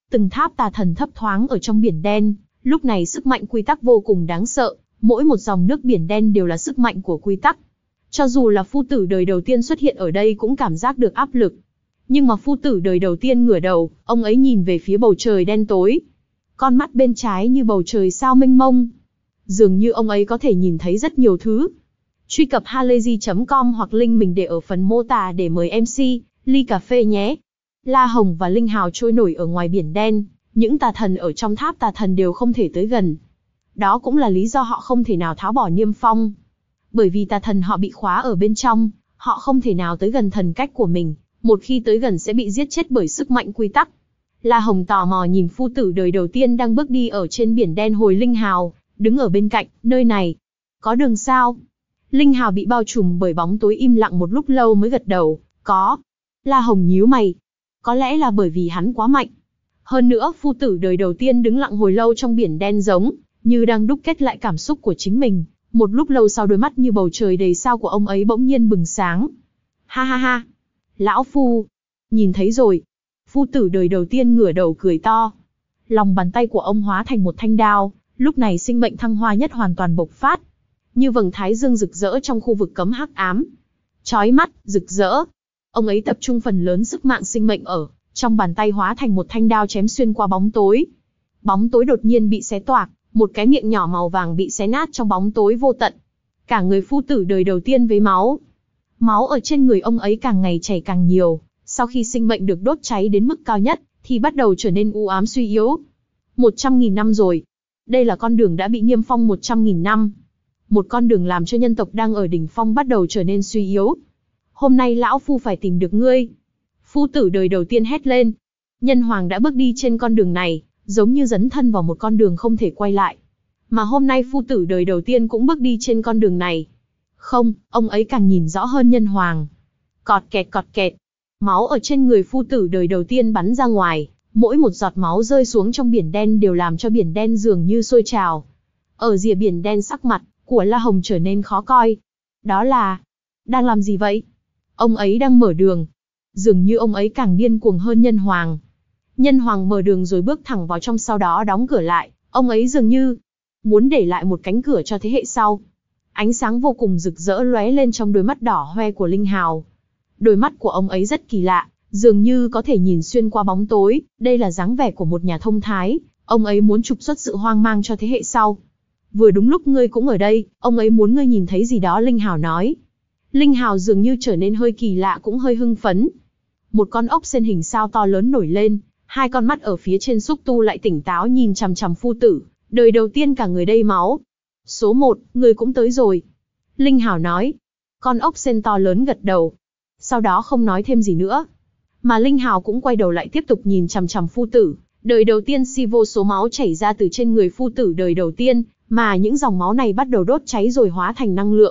Từng tháp tà thần thấp thoáng ở trong biển đen, lúc này sức mạnh quy tắc vô cùng đáng sợ, mỗi một dòng nước biển đen đều là sức mạnh của quy tắc. Cho dù là phu tử đời đầu tiên xuất hiện ở đây cũng cảm giác được áp lực. Nhưng mà phu tử đời đầu tiên ngửa đầu, ông ấy nhìn về phía bầu trời đen tối. Con mắt bên trái như bầu trời sao mênh mông. Dường như ông ấy có thể nhìn thấy rất nhiều thứ. Truy cập halayzi chấm com hoặc link mình để ở phần mô tả để mời em xê, ly cà phê nhé. La Hồng và Linh Hào trôi nổi ở ngoài biển đen, những tà thần ở trong tháp tà thần đều không thể tới gần. Đó cũng là lý do họ không thể nào tháo bỏ niêm phong. Bởi vì tà thần họ bị khóa ở bên trong, họ không thể nào tới gần thần cách của mình, một khi tới gần sẽ bị giết chết bởi sức mạnh quy tắc. La Hồng tò mò nhìn phu tử đời đầu tiên đang bước đi ở trên biển đen hồi Linh Hào, đứng ở bên cạnh, nơi này. Có đường sao? Linh Hào bị bao trùm bởi bóng tối im lặng một lúc lâu mới gật đầu, có. La Hồng nhíu mày. Có lẽ là bởi vì hắn quá mạnh. Hơn nữa phu tử đời đầu tiên đứng lặng hồi lâu trong biển đen giống như đang đúc kết lại cảm xúc của chính mình. Một lúc lâu sau đôi mắt như bầu trời đầy sao của ông ấy bỗng nhiên bừng sáng. Ha ha ha. Lão phu. Nhìn thấy rồi. Phu tử đời đầu tiên ngửa đầu cười to. Lòng bàn tay của ông hóa thành một thanh đao. Lúc này sinh mệnh thăng hoa nhất hoàn toàn bộc phát. Như vầng thái dương rực rỡ trong khu vực cấm hắc ám. Chói mắt, rực rỡ. Ông ấy tập trung phần lớn sức mạng sinh mệnh ở trong bàn tay hóa thành một thanh đao chém xuyên qua bóng tối. Bóng tối đột nhiên bị xé toạc, một cái miệng nhỏ màu vàng bị xé nát trong bóng tối vô tận. Cả người phu tử đời đầu tiên với máu. Máu ở trên người ông ấy càng ngày chảy càng nhiều, sau khi sinh mệnh được đốt cháy đến mức cao nhất, thì bắt đầu trở nên u ám suy yếu. Một trăm nghìn năm rồi. Đây là con đường đã bị niêm phong một trăm nghìn năm. Một con đường làm cho nhân tộc đang ở đỉnh phong bắt đầu trở nên suy yếu. Hôm nay lão phu phải tìm được ngươi. Phu tử đời đầu tiên hét lên. Nhân hoàng đã bước đi trên con đường này, giống như dấn thân vào một con đường không thể quay lại. Mà hôm nay phu tử đời đầu tiên cũng bước đi trên con đường này. Không, ông ấy càng nhìn rõ hơn nhân hoàng. Cọt kẹt cọt kẹt. Máu ở trên người phu tử đời đầu tiên bắn ra ngoài. Mỗi một giọt máu rơi xuống trong biển đen đều làm cho biển đen dường như sôi trào. Ở rìa biển đen sắc mặt của La Hồng trở nên khó coi. Đó là... Đang làm gì vậy? Ông ấy đang mở đường. Dường như ông ấy càng điên cuồng hơn nhân hoàng. Nhân hoàng mở đường rồi bước thẳng vào trong, sau đó đóng cửa lại. Ông ấy dường như muốn để lại một cánh cửa cho thế hệ sau. Ánh sáng vô cùng rực rỡ lóe lên trong đôi mắt đỏ hoe của Linh Hào. Đôi mắt của ông ấy rất kỳ lạ, dường như có thể nhìn xuyên qua bóng tối. Đây là dáng vẻ của một nhà thông thái. Ông ấy muốn trục xuất sự hoang mang cho thế hệ sau. Vừa đúng lúc ngươi cũng ở đây, ông ấy muốn ngươi nhìn thấy gì đó, Linh Hào nói. Linh Hào dường như trở nên hơi kỳ lạ cũng hơi hưng phấn. Một con ốc sên hình sao to lớn nổi lên, hai con mắt ở phía trên xúc tu lại tỉnh táo nhìn chằm chằm phu tử, đời đầu tiên cả người đầy máu. Số một, người cũng tới rồi. Linh Hào nói. Con ốc sên to lớn gật đầu. Sau đó không nói thêm gì nữa. Mà Linh Hào cũng quay đầu lại tiếp tục nhìn chằm chằm phu tử. Đời đầu tiên si vô số máu chảy ra từ trên người phu tử đời đầu tiên, mà những dòng máu này bắt đầu đốt cháy rồi hóa thành năng lượng.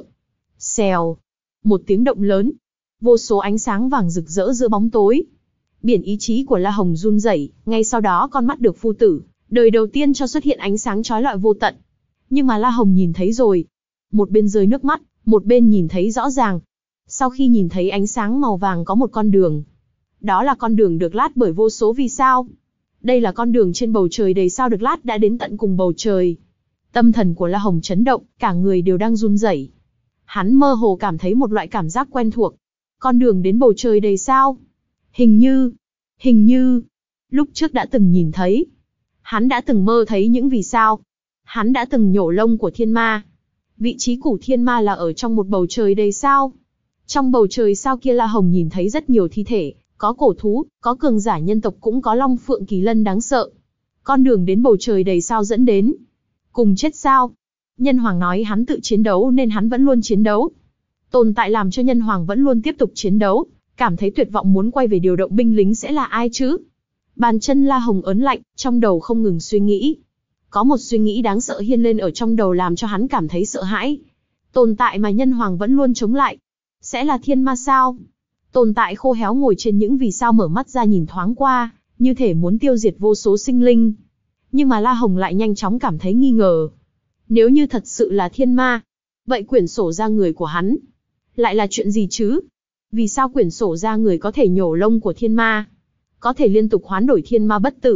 Xèo. Một tiếng động lớn. Vô số ánh sáng vàng rực rỡ giữa bóng tối. Biển ý chí của La Hồng run rẩy, ngay sau đó con mắt được phu tử đời đầu tiên cho xuất hiện ánh sáng chói lọi vô tận. Nhưng mà La Hồng nhìn thấy rồi. Một bên rơi nước mắt, một bên nhìn thấy rõ ràng. Sau khi nhìn thấy ánh sáng màu vàng có một con đường. Đó là con đường được lát bởi vô số vì sao. Đây là con đường trên bầu trời đầy sao được lát đã đến tận cùng bầu trời. Tâm thần của La Hồng chấn động, cả người đều đang run rẩy. Hắn mơ hồ cảm thấy một loại cảm giác quen thuộc. Con đường đến bầu trời đầy sao. Hình như, hình như, lúc trước đã từng nhìn thấy. Hắn đã từng mơ thấy những vì sao. Hắn đã từng nhổ lông của thiên ma. Vị trí của thiên ma là ở trong một bầu trời đầy sao. Trong bầu trời sao kia La Hồng nhìn thấy rất nhiều thi thể, có cổ thú, có cường giả nhân tộc, cũng có long phượng kỳ lân đáng sợ. Con đường đến bầu trời đầy sao dẫn đến cùng chết sao. Nhân hoàng nói hắn tự chiến đấu nên hắn vẫn luôn chiến đấu. Tồn tại làm cho nhân hoàng vẫn luôn tiếp tục chiến đấu, cảm thấy tuyệt vọng muốn quay về điều động binh lính sẽ là ai chứ? Bàn chân La Hồng ớn lạnh, trong đầu không ngừng suy nghĩ. Có một suy nghĩ đáng sợ hiên lên ở trong đầu làm cho hắn cảm thấy sợ hãi. Tồn tại mà nhân hoàng vẫn luôn chống lại, sẽ là thiên ma sao? Tồn tại khô héo ngồi trên những vì sao mở mắt ra nhìn thoáng qua, như thể muốn tiêu diệt vô số sinh linh. Nhưng mà La Hồng lại nhanh chóng cảm thấy nghi ngờ. Nếu như thật sự là thiên ma, vậy quyển sổ ra người của hắn lại là chuyện gì chứ? Vì sao quyển sổ ra người có thể nhổ lông của thiên ma? Có thể liên tục hoán đổi thiên ma bất tử?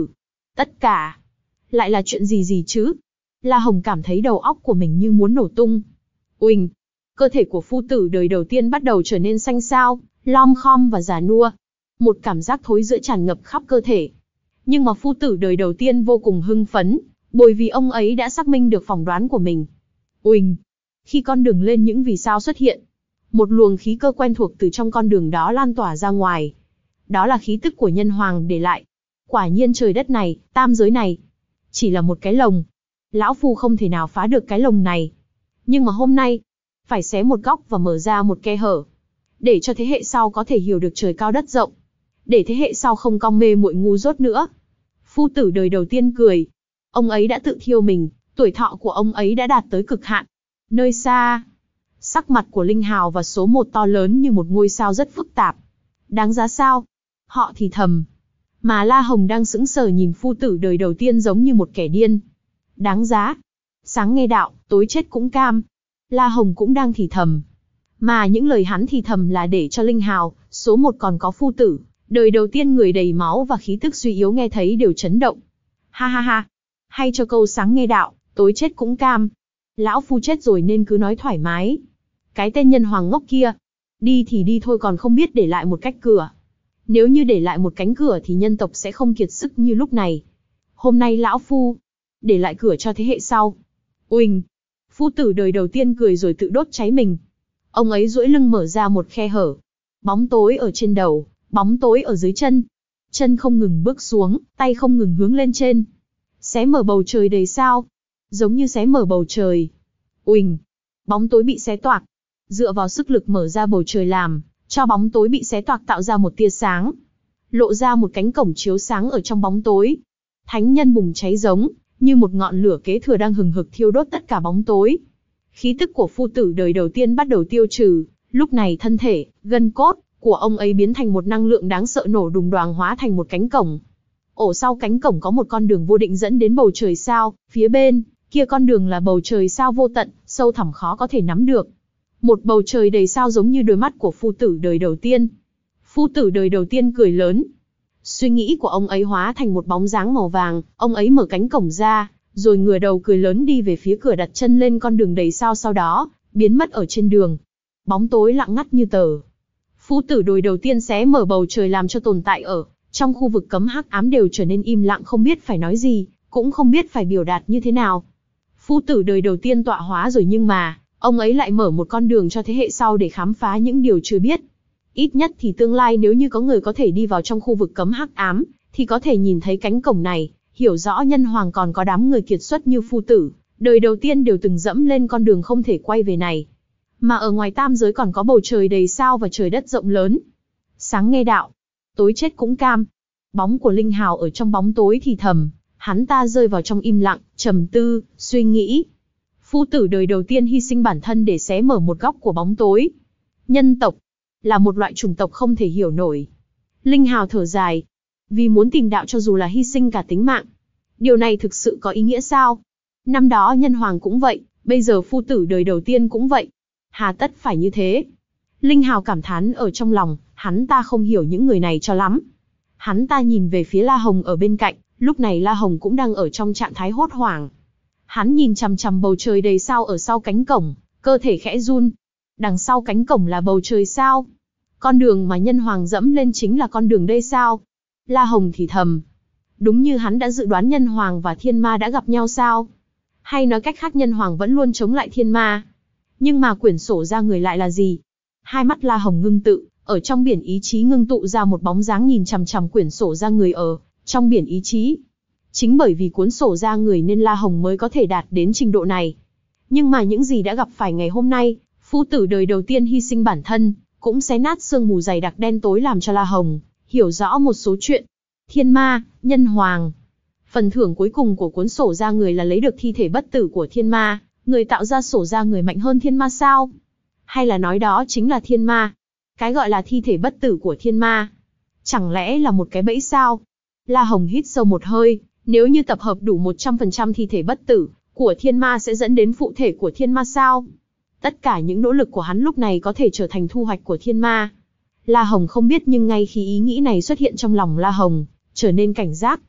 Tất cả, lại là chuyện gì gì chứ? La Hồng cảm thấy đầu óc của mình như muốn nổ tung. Uỳnh, cơ thể của phu tử đời đầu tiên bắt đầu trở nên xanh xao, lom khom và già nua. Một cảm giác thối rữa tràn ngập khắp cơ thể. Nhưng mà phu tử đời đầu tiên vô cùng hưng phấn, bởi vì ông ấy đã xác minh được phỏng đoán của mình. Uỳnh, khi con đường lên những vì sao xuất hiện, một luồng khí cơ quen thuộc từ trong con đường đó lan tỏa ra ngoài. Đó là khí tức của nhân hoàng để lại. Quả nhiên trời đất này, tam giới này, chỉ là một cái lồng. Lão phu không thể nào phá được cái lồng này. Nhưng mà hôm nay, phải xé một góc và mở ra một khe hở. Để cho thế hệ sau có thể hiểu được trời cao đất rộng. Để thế hệ sau không cong mê muội ngu dốt nữa. Phu tử đời đầu tiên cười. Ông ấy đã tự thiêu mình, tuổi thọ của ông ấy đã đạt tới cực hạn. Nơi xa, sắc mặt của Linh Hào và số một to lớn như một ngôi sao rất phức tạp. Đáng giá sao? Họ thì thầm. Mà La Hồng đang sững sờ nhìn phu tử đời đầu tiên giống như một kẻ điên. Đáng giá. Sáng nghe đạo, tối chết cũng cam. La Hồng cũng đang thì thầm. Mà những lời hắn thì thầm là để cho Linh Hào, số một còn có phu tử, đời đầu tiên người đầy máu và khí tức suy yếu nghe thấy đều chấn động. Ha ha ha. Hay cho câu sáng nghe đạo, tối chết cũng cam. Lão phu chết rồi nên cứ nói thoải mái. Cái tên nhân hoàng ngốc kia. Đi thì đi thôi còn không biết để lại một cách cửa. Nếu như để lại một cánh cửa thì nhân tộc sẽ không kiệt sức như lúc này. Hôm nay lão phu để lại cửa cho thế hệ sau. Uỳnh, phu tử đời đầu tiên cười rồi tự đốt cháy mình. Ông ấy duỗi lưng mở ra một khe hở. Bóng tối ở trên đầu, bóng tối ở dưới chân. Chân không ngừng bước xuống, tay không ngừng hướng lên trên. Xé mở bầu trời đầy sao. Giống như xé mở bầu trời. Uỳnh, bóng tối bị xé toạc. Dựa vào sức lực mở ra bầu trời làm cho bóng tối bị xé toạc tạo ra một tia sáng. Lộ ra một cánh cổng chiếu sáng ở trong bóng tối. Thánh nhân bùng cháy giống như một ngọn lửa kế thừa đang hừng hực thiêu đốt tất cả bóng tối. Khí tức của phu tử đời đầu tiên bắt đầu tiêu trừ, lúc này thân thể, gân cốt của ông ấy biến thành một năng lượng đáng sợ nổ đùng đoàng hóa thành một cánh cổng. Ổ sau cánh cổng có một con đường vô định dẫn đến bầu trời sao, phía bên kia con đường là bầu trời sao vô tận, sâu thẳm khó có thể nắm được. Một bầu trời đầy sao giống như đôi mắt của phu tử đời đầu tiên. Phu tử đời đầu tiên cười lớn. Suy nghĩ của ông ấy hóa thành một bóng dáng màu vàng, ông ấy mở cánh cổng ra, rồi ngửa đầu cười lớn đi về phía cửa đặt chân lên con đường đầy sao sau đó, biến mất ở trên đường. Bóng tối lặng ngắt như tờ. Phu tử đời đầu tiên xé mở bầu trời làm cho tồn tại ở trong khu vực cấm hắc ám đều trở nên im lặng không biết phải nói gì, cũng không biết phải biểu đạt như thế nào. Phu tử đời đầu tiên tọa hóa rồi nhưng mà, ông ấy lại mở một con đường cho thế hệ sau để khám phá những điều chưa biết. Ít nhất thì tương lai nếu như có người có thể đi vào trong khu vực cấm hắc ám, thì có thể nhìn thấy cánh cổng này, hiểu rõ nhân hoàng còn có đám người kiệt xuất như phu tử, đời đầu tiên đều từng dẫm lên con đường không thể quay về này. Mà ở ngoài tam giới còn có bầu trời đầy sao và trời đất rộng lớn. Sáng nghe đạo, tối chết cũng cam. Bóng của Linh Hào ở trong bóng tối thì thầm, hắn ta rơi vào trong im lặng, trầm tư, suy nghĩ. Phu tử đời đầu tiên hy sinh bản thân để xé mở một góc của bóng tối. Nhân tộc là một loại chủng tộc không thể hiểu nổi. Linh Hào thở dài, vì muốn tìm đạo cho dù là hy sinh cả tính mạng. Điều này thực sự có ý nghĩa sao? Năm đó nhân hoàng cũng vậy, bây giờ phu tử đời đầu tiên cũng vậy. Hà tất phải như thế? Linh Hào cảm thán ở trong lòng, hắn ta không hiểu những người này cho lắm. Hắn ta nhìn về phía La Hồng ở bên cạnh, lúc này La Hồng cũng đang ở trong trạng thái hốt hoảng. Hắn nhìn chằm chằm bầu trời đầy sao ở sau cánh cổng, cơ thể khẽ run. Đằng sau cánh cổng là bầu trời sao? Con đường mà nhân hoàng dẫm lên chính là con đường đây sao? La Hồng thì thầm. Đúng như hắn đã dự đoán nhân hoàng và thiên ma đã gặp nhau sao? Hay nói cách khác nhân hoàng vẫn luôn chống lại thiên ma? Nhưng mà quyển sổ ra người lại là gì? Hai mắt La Hồng ngưng tự, ở trong biển ý chí ngưng tụ ra một bóng dáng nhìn chằm chằm quyển sổ ra người ở trong biển ý chí. Chính bởi vì cuốn sổ ra người nên La Hồng mới có thể đạt đến trình độ này. Nhưng mà những gì đã gặp phải ngày hôm nay, phu tử đời đầu tiên hy sinh bản thân, cũng xé nát sương mù dày đặc đen tối làm cho La Hồng hiểu rõ một số chuyện. Thiên ma, nhân hoàng. Phần thưởng cuối cùng của cuốn sổ ra người là lấy được thi thể bất tử của thiên ma. Người tạo ra sổ ra người mạnh hơn thiên ma sao? Hay là nói đó chính là thiên ma? Cái gọi là thi thể bất tử của thiên ma, chẳng lẽ là một cái bẫy sao? La Hồng hít sâu một hơi, nếu như tập hợp đủ một trăm phần trăm thi thể bất tử của thiên ma sẽ dẫn đến phụ thể của thiên ma sao? Tất cả những nỗ lực của hắn lúc này có thể trở thành thu hoạch của thiên ma. La Hồng không biết nhưng ngay khi ý nghĩ này xuất hiện trong lòng La Hồng, trở nên cảnh giác.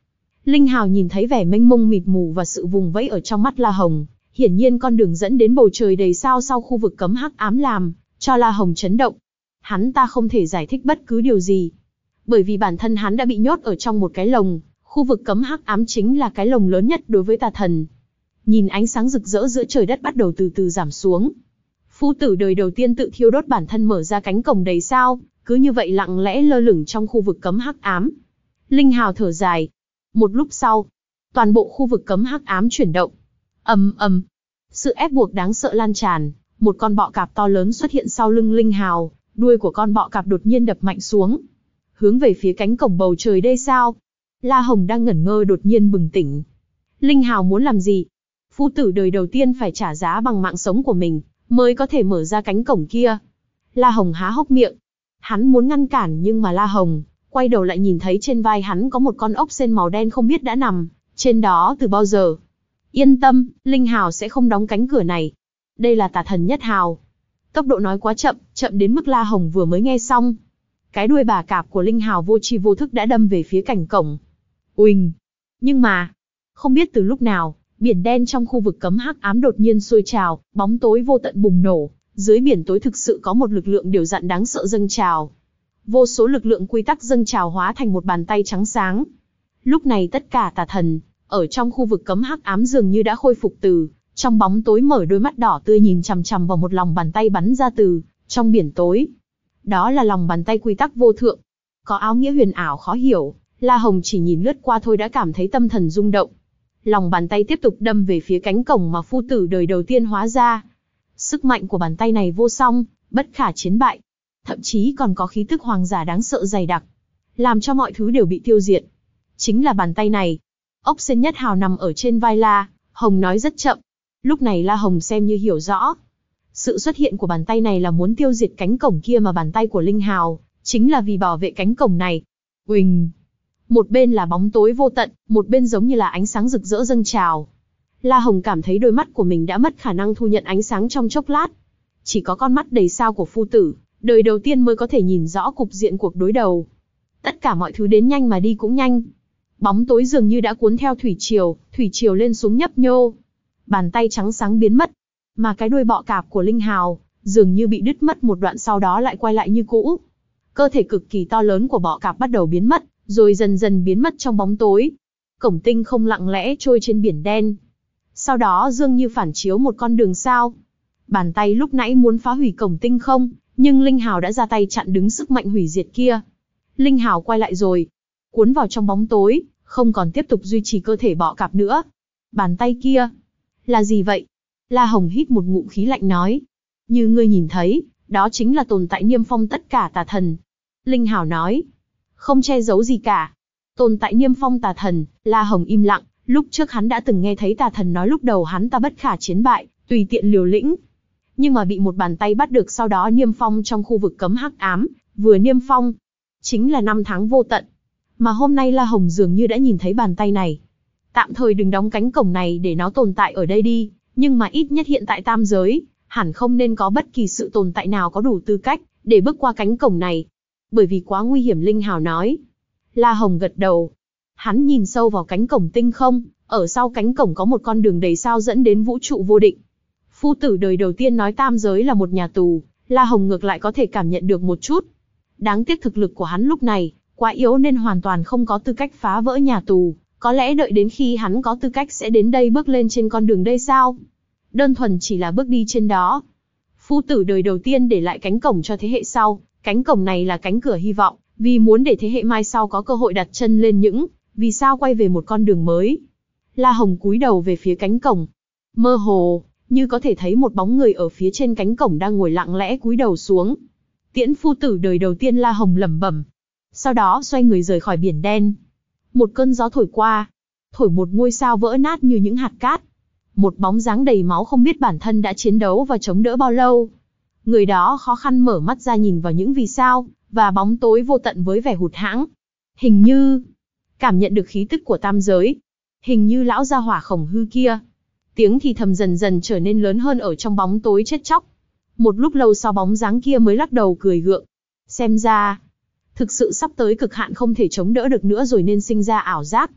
Linh Hào nhìn thấy vẻ mênh mông mịt mù và sự vùng vẫy ở trong mắt La Hồng, hiển nhiên con đường dẫn đến bầu trời đầy sao sau khu vực cấm hắc ám làm cho La Hồng chấn động. Hắn ta không thể giải thích bất cứ điều gì, bởi vì bản thân hắn đã bị nhốt ở trong một cái lồng, khu vực cấm hắc ám chính là cái lồng lớn nhất đối với tà thần. Nhìn ánh sáng rực rỡ giữa trời đất bắt đầu từ từ giảm xuống. Phu tử đời đầu tiên tự thiêu đốt bản thân mở ra cánh cổng đầy sao, cứ như vậy lặng lẽ lơ lửng trong khu vực cấm hắc ám. Linh Hào thở dài. Một lúc sau, toàn bộ khu vực cấm hắc ám chuyển động. Ầm ầm, sự ép buộc đáng sợ lan tràn, một con bọ cạp to lớn xuất hiện sau lưng Linh Hào, đuôi của con bọ cạp đột nhiên đập mạnh xuống, hướng về phía cánh cổng bầu trời đây sao. La Hồng đang ngẩn ngơ đột nhiên bừng tỉnh. Linh Hào muốn làm gì? Phu tử đời đầu tiên phải trả giá bằng mạng sống của mình, mới có thể mở ra cánh cổng kia. La Hồng há hốc miệng. Hắn muốn ngăn cản nhưng mà La Hồng quay đầu lại nhìn thấy trên vai hắn có một con ốc sên màu đen không biết đã nằm trên đó từ bao giờ. Yên tâm, Linh Hào sẽ không đóng cánh cửa này. Đây là tà thần nhất hào. Tốc độ nói quá chậm, chậm đến mức La Hồng vừa mới nghe xong. Cái đuôi bà cạp của Linh Hào vô tri vô thức đã đâm về phía cảnh cổng. Uỳnh! Nhưng mà, không biết từ lúc nào, biển đen trong khu vực cấm hắc ám đột nhiên sôi trào, bóng tối vô tận bùng nổ. Dưới biển tối thực sự có một lực lượng điều dặn đáng sợ dâng trào. Vô số lực lượng quy tắc dâng trào hóa thành một bàn tay trắng sáng. Lúc này tất cả tà thần ở trong khu vực cấm hắc ám dường như đã khôi phục từ trong bóng tối, mở đôi mắt đỏ tươi nhìn chằm chằm vào một lòng bàn tay bắn ra từ trong biển tối. Đó là lòng bàn tay quy tắc vô thượng, có áo nghĩa huyền ảo khó hiểu. La Hồng chỉ nhìn lướt qua thôi đã cảm thấy tâm thần rung động. Lòng bàn tay tiếp tục đâm về phía cánh cổng mà phu tử đời đầu tiên hóa ra. Sức mạnh của bàn tay này vô song, bất khả chiến bại. Thậm chí còn có khí tức hoàng giả đáng sợ dày đặc, làm cho mọi thứ đều bị tiêu diệt. Chính là bàn tay này. Ốc sên nhất hào nằm ở trên vai La Hồng nói rất chậm. Lúc này La Hồng xem như hiểu rõ. Sự xuất hiện của bàn tay này là muốn tiêu diệt cánh cổng kia, mà bàn tay của Linh Hào chính là vì bảo vệ cánh cổng này. Uỳnh! Một bên là bóng tối vô tận, một bên giống như là ánh sáng rực rỡ dâng trào. La Hồng cảm thấy đôi mắt của mình đã mất khả năng thu nhận ánh sáng trong chốc lát. Chỉ có con mắt đầy sao của phu tử đời đầu tiên mới có thể nhìn rõ cục diện cuộc đối đầu. Tất cả mọi thứ đến nhanh mà đi cũng nhanh. Bóng tối dường như đã cuốn theo thủy triều, thủy triều lên xuống nhấp nhô. Bàn tay trắng sáng biến mất, mà cái đuôi bọ cạp của Linh Hào dường như bị đứt mất một đoạn, sau đó lại quay lại như cũ. Cơ thể cực kỳ to lớn của bọ cạp bắt đầu biến mất, rồi dần dần biến mất trong bóng tối. Cổng tinh không lặng lẽ trôi trên biển đen. Sau đó dường như phản chiếu một con đường sao. Bàn tay lúc nãy muốn phá hủy cổng tinh không, nhưng Linh Hào đã ra tay chặn đứng sức mạnh hủy diệt kia. Linh Hào quay lại rồi, cuốn vào trong bóng tối, không còn tiếp tục duy trì cơ thể bọ cạp nữa. Bàn tay kia, là gì vậy? La Hồng hít một ngụm khí lạnh nói. Như ngươi nhìn thấy, đó chính là tồn tại niêm phong tất cả tà thần. Linh Hào nói, không che giấu gì cả. Tồn tại niêm phong tà thần. La Hồng im lặng. Lúc trước hắn đã từng nghe thấy tà thần nói lúc đầu hắn ta bất khả chiến bại, tùy tiện liều lĩnh. Nhưng mà bị một bàn tay bắt được, sau đó niêm phong trong khu vực cấm hắc ám. Vừa niêm phong, chính là năm tháng vô tận. Mà hôm nay La Hồng dường như đã nhìn thấy bàn tay này. Tạm thời đừng đóng cánh cổng này để nó tồn tại ở đây đi, nhưng mà ít nhất hiện tại tam giới, hẳn không nên có bất kỳ sự tồn tại nào có đủ tư cách để bước qua cánh cổng này. Bởi vì quá nguy hiểm, Linh Hào nói. La Hồng gật đầu. Hắn nhìn sâu vào cánh cổng tinh không, ở sau cánh cổng có một con đường đầy sao dẫn đến vũ trụ vô định. Phu tử đời đầu tiên nói tam giới là một nhà tù, La Hồng ngược lại có thể cảm nhận được một chút. Đáng tiếc thực lực của hắn lúc này quá yếu nên hoàn toàn không có tư cách phá vỡ nhà tù. Có lẽ đợi đến khi hắn có tư cách sẽ đến đây bước lên trên con đường đây sao? Đơn thuần chỉ là bước đi trên đó. Phu tử đời đầu tiên để lại cánh cổng cho thế hệ sau. Cánh cổng này là cánh cửa hy vọng, vì muốn để thế hệ mai sau có cơ hội đặt chân lên những vì sao quay về một con đường mới. La Hồng cúi đầu về phía cánh cổng. Mơ hồ, như có thể thấy một bóng người ở phía trên cánh cổng đang ngồi lặng lẽ cúi đầu xuống. Tiễn phu tử đời đầu tiên, La Hồng lẩm bẩm. Sau đó xoay người rời khỏi biển đen. Một cơn gió thổi qua, thổi một ngôi sao vỡ nát như những hạt cát. Một bóng dáng đầy máu không biết bản thân đã chiến đấu và chống đỡ bao lâu. Người đó khó khăn mở mắt ra nhìn vào những vì sao và bóng tối vô tận với vẻ hụt hẫng. Hình như cảm nhận được khí tức của tam giới. Hình như lão gia hỏa khổng hư kia. Tiếng thì thầm dần dần trở nên lớn hơn ở trong bóng tối chết chóc. Một lúc lâu sau bóng dáng kia mới lắc đầu cười gượng. Xem ra thực sự sắp tới cực hạn không thể chống đỡ được nữa rồi nên sinh ra ảo giác.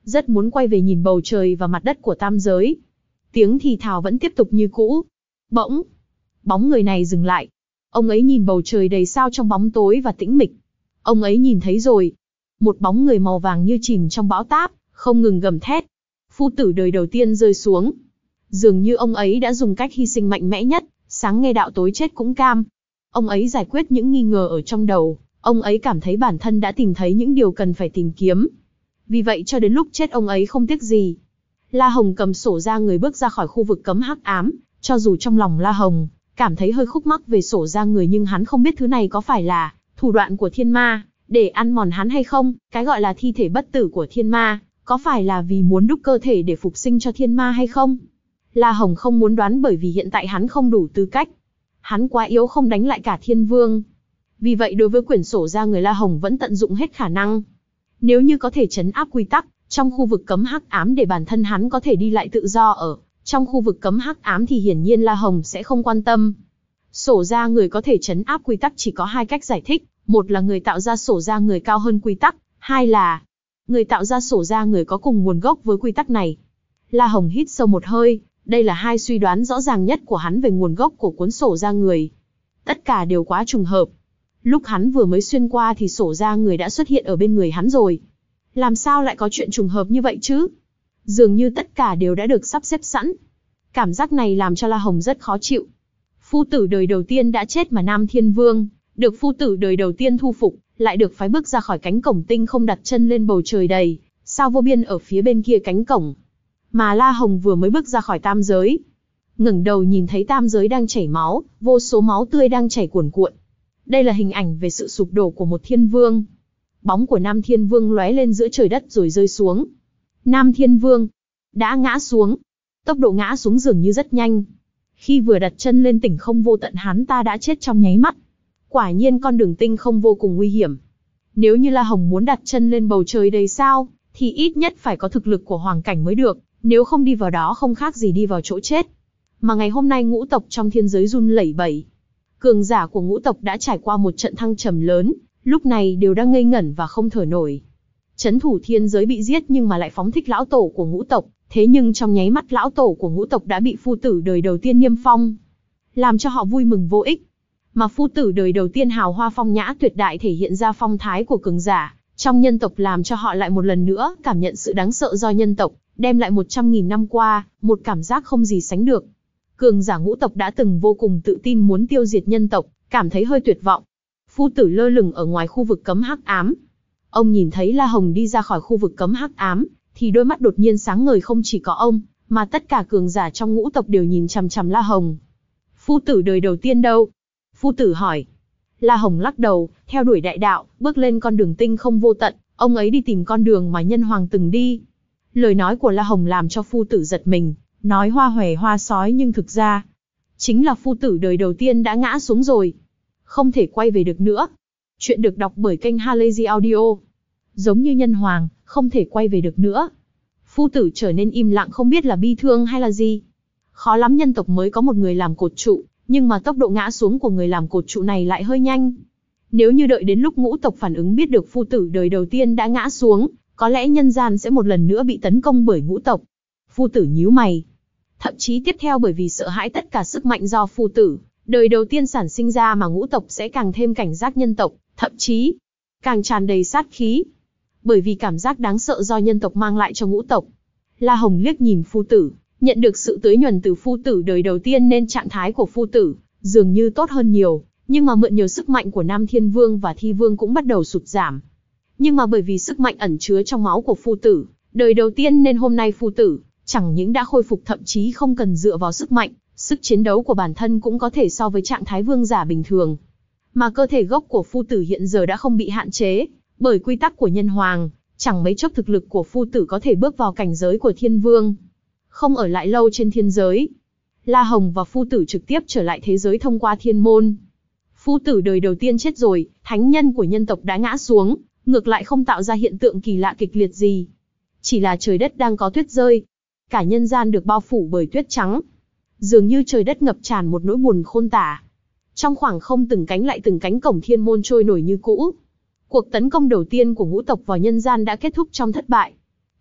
rất muốn quay về nhìn bầu trời và mặt đất của tam giới. Tiếng thì thào vẫn tiếp tục như cũ. Bỗng, bóng người này dừng lại. Ông ấy nhìn bầu trời đầy sao trong bóng tối và tĩnh mịch. Ông ấy nhìn thấy rồi. Một bóng người màu vàng như chìm trong bão táp, không ngừng gầm thét. Phu tử đời đầu tiên rơi xuống. Dường như ông ấy đã dùng cách hy sinh mạnh mẽ nhất, sáng nghe đạo tối chết cũng cam. Ông ấy giải quyết những nghi ngờ ở trong đầu. Ông ấy cảm thấy bản thân đã tìm thấy những điều cần phải tìm kiếm. Vì vậy cho đến lúc chết ông ấy không tiếc gì. La Hồng cầm sổ ra người bước ra khỏi khu vực cấm hắc ám. Cho dù trong lòng La Hồng cảm thấy hơi khúc mắc về sổ ra người, nhưng hắn không biết thứ này có phải là thủ đoạn của thiên ma để ăn mòn hắn hay không. Cái gọi là thi thể bất tử của thiên ma, có phải là vì muốn đúc cơ thể để phục sinh cho thiên ma hay không? La Hồng không muốn đoán, bởi vì hiện tại hắn không đủ tư cách. Hắn quá yếu, không đánh lại cả thiên vương. Vì vậy đối với quyển sổ ra người, La Hồng vẫn tận dụng hết khả năng. Nếu như có thể trấn áp quy tắc trong khu vực cấm hắc ám để bản thân hắn có thể đi lại tự do ở trong khu vực cấm hắc ám thì hiển nhiên La Hồng sẽ không quan tâm. Sổ ra người có thể trấn áp quy tắc chỉ có hai cách giải thích. Một là người tạo ra sổ ra người cao hơn quy tắc. Hai là người tạo ra sổ ra người có cùng nguồn gốc với quy tắc này. La Hồng hít sâu một hơi. Đây là hai suy đoán rõ ràng nhất của hắn về nguồn gốc của cuốn sổ ra người. Tất cả đều quá trùng hợp. Lúc hắn vừa mới xuyên qua thì sổ ra người đã xuất hiện ở bên người hắn rồi. Làm sao lại có chuyện trùng hợp như vậy chứ? Dường như tất cả đều đã được sắp xếp sẵn. Cảm giác này làm cho La Hồng rất khó chịu. Phu tử đời đầu tiên đã chết mà Nam Thiên Vương được phu tử đời đầu tiên thu phục, lại được phái bước ra khỏi cánh cổng tinh không, đặt chân lên bầu trời đầy sao vô biên ở phía bên kia cánh cổng. Mà La Hồng vừa mới bước ra khỏi tam giới, ngẩng đầu nhìn thấy tam giới đang chảy máu, vô số máu tươi đang chảy cuồn cuộn. Đây là hình ảnh về sự sụp đổ của một thiên vương. Bóng của Nam Thiên Vương lóe lên giữa trời đất rồi rơi xuống. Nam Thiên Vương đã ngã xuống. Tốc độ ngã xuống dường như rất nhanh. Khi vừa đặt chân lên tỉnh không vô tận, hắn ta đã chết trong nháy mắt. Quả nhiên con đường tinh không vô cùng nguy hiểm. Nếu như La Hồng muốn đặt chân lên bầu trời đầy sao, thì ít nhất phải có thực lực của hoàng cảnh mới được. Nếu không đi vào đó không khác gì đi vào chỗ chết. Mà ngày hôm nay ngũ tộc trong thiên giới run lẩy bẩy. Cường giả của ngũ tộc đã trải qua một trận thăng trầm lớn, lúc này đều đang ngây ngẩn và không thở nổi. Trấn thủ thiên giới bị giết nhưng mà lại phóng thích lão tổ của ngũ tộc, thế nhưng trong nháy mắt lão tổ của ngũ tộc đã bị phu tử đời đầu tiên niêm phong, làm cho họ vui mừng vô ích. Mà phu tử đời đầu tiên hào hoa phong nhã tuyệt đại thể hiện ra phong thái của cường giả trong nhân tộc, làm cho họ lại một lần nữa cảm nhận sự đáng sợ do nhân tộc đem lại một trăm nghìn năm qua, một cảm giác không gì sánh được. Cường giả ngũ tộc đã từng vô cùng tự tin muốn tiêu diệt nhân tộc, cảm thấy hơi tuyệt vọng. Phu tử lơ lửng ở ngoài khu vực cấm hắc ám. Ông nhìn thấy La Hồng đi ra khỏi khu vực cấm hắc ám, thì đôi mắt đột nhiên sáng ngời. Không chỉ có ông, mà tất cả cường giả trong ngũ tộc đều nhìn chằm chằm La Hồng. Phu tử đời đầu tiên đâu? Phu tử hỏi. La Hồng lắc đầu, theo đuổi đại đạo, bước lên con đường tinh không vô tận. Ông ấy đi tìm con đường mà nhân hoàng từng đi. Lời nói của La Hồng làm cho phu tử giật mình, nói hoa hòe hoa sói nhưng thực ra chính là phu tử đời đầu tiên đã ngã xuống rồi, không thể quay về được nữa. Chuyện được đọc bởi kênh Halazy Audio. Giống như nhân hoàng, không thể quay về được nữa. Phu tử trở nên im lặng, không biết là bi thương hay là gì. Khó lắm nhân tộc mới có một người làm cột trụ, nhưng mà tốc độ ngã xuống của người làm cột trụ này lại hơi nhanh. Nếu như đợi đến lúc ngũ tộc phản ứng biết được phu tử đời đầu tiên đã ngã xuống, có lẽ nhân gian sẽ một lần nữa bị tấn công bởi ngũ tộc. Phu tử nhíu mày. Thậm chí tiếp theo bởi vì sợ hãi tất cả sức mạnh do phu tử đời đầu tiên sản sinh ra mà ngũ tộc sẽ càng thêm cảnh giác nhân tộc, thậm chí càng tràn đầy sát khí. Bởi vì cảm giác đáng sợ do nhân tộc mang lại cho ngũ tộc. La Hồng liếc nhìn phu tử, nhận được sự tưới nhuần từ phu tử đời đầu tiên nên trạng thái của phu tử dường như tốt hơn nhiều, nhưng mà mượn nhiều sức mạnh của Nam Thiên Vương và Thi Vương cũng bắt đầu sụt giảm. Nhưng mà bởi vì sức mạnh ẩn chứa trong máu của phu tử đời đầu tiên nên hôm nay phu tử chẳng những đã khôi phục, thậm chí không cần dựa vào sức mạnh, sức chiến đấu của bản thân cũng có thể so với trạng thái vương giả bình thường. Mà cơ thể gốc của phu tử hiện giờ đã không bị hạn chế bởi quy tắc của nhân hoàng, chẳng mấy chốc thực lực của phu tử có thể bước vào cảnh giới của thiên vương, không ở lại lâu trên thiên giới. La Hồng và phu tử trực tiếp trở lại thế giới thông qua thiên môn. Phu tử đời đầu tiên chết rồi, thánh nhân của nhân tộc đã ngã xuống, ngược lại không tạo ra hiện tượng kỳ lạ kịch liệt gì. Chỉ là trời đất đang có tuyết rơi. Cả nhân gian được bao phủ bởi tuyết trắng. Dường như trời đất ngập tràn một nỗi buồn khôn tả. Trong khoảng không từng cánh lại từng cánh cổng thiên môn trôi nổi như cũ. Cuộc tấn công đầu tiên của ngũ tộc vào nhân gian đã kết thúc trong thất bại.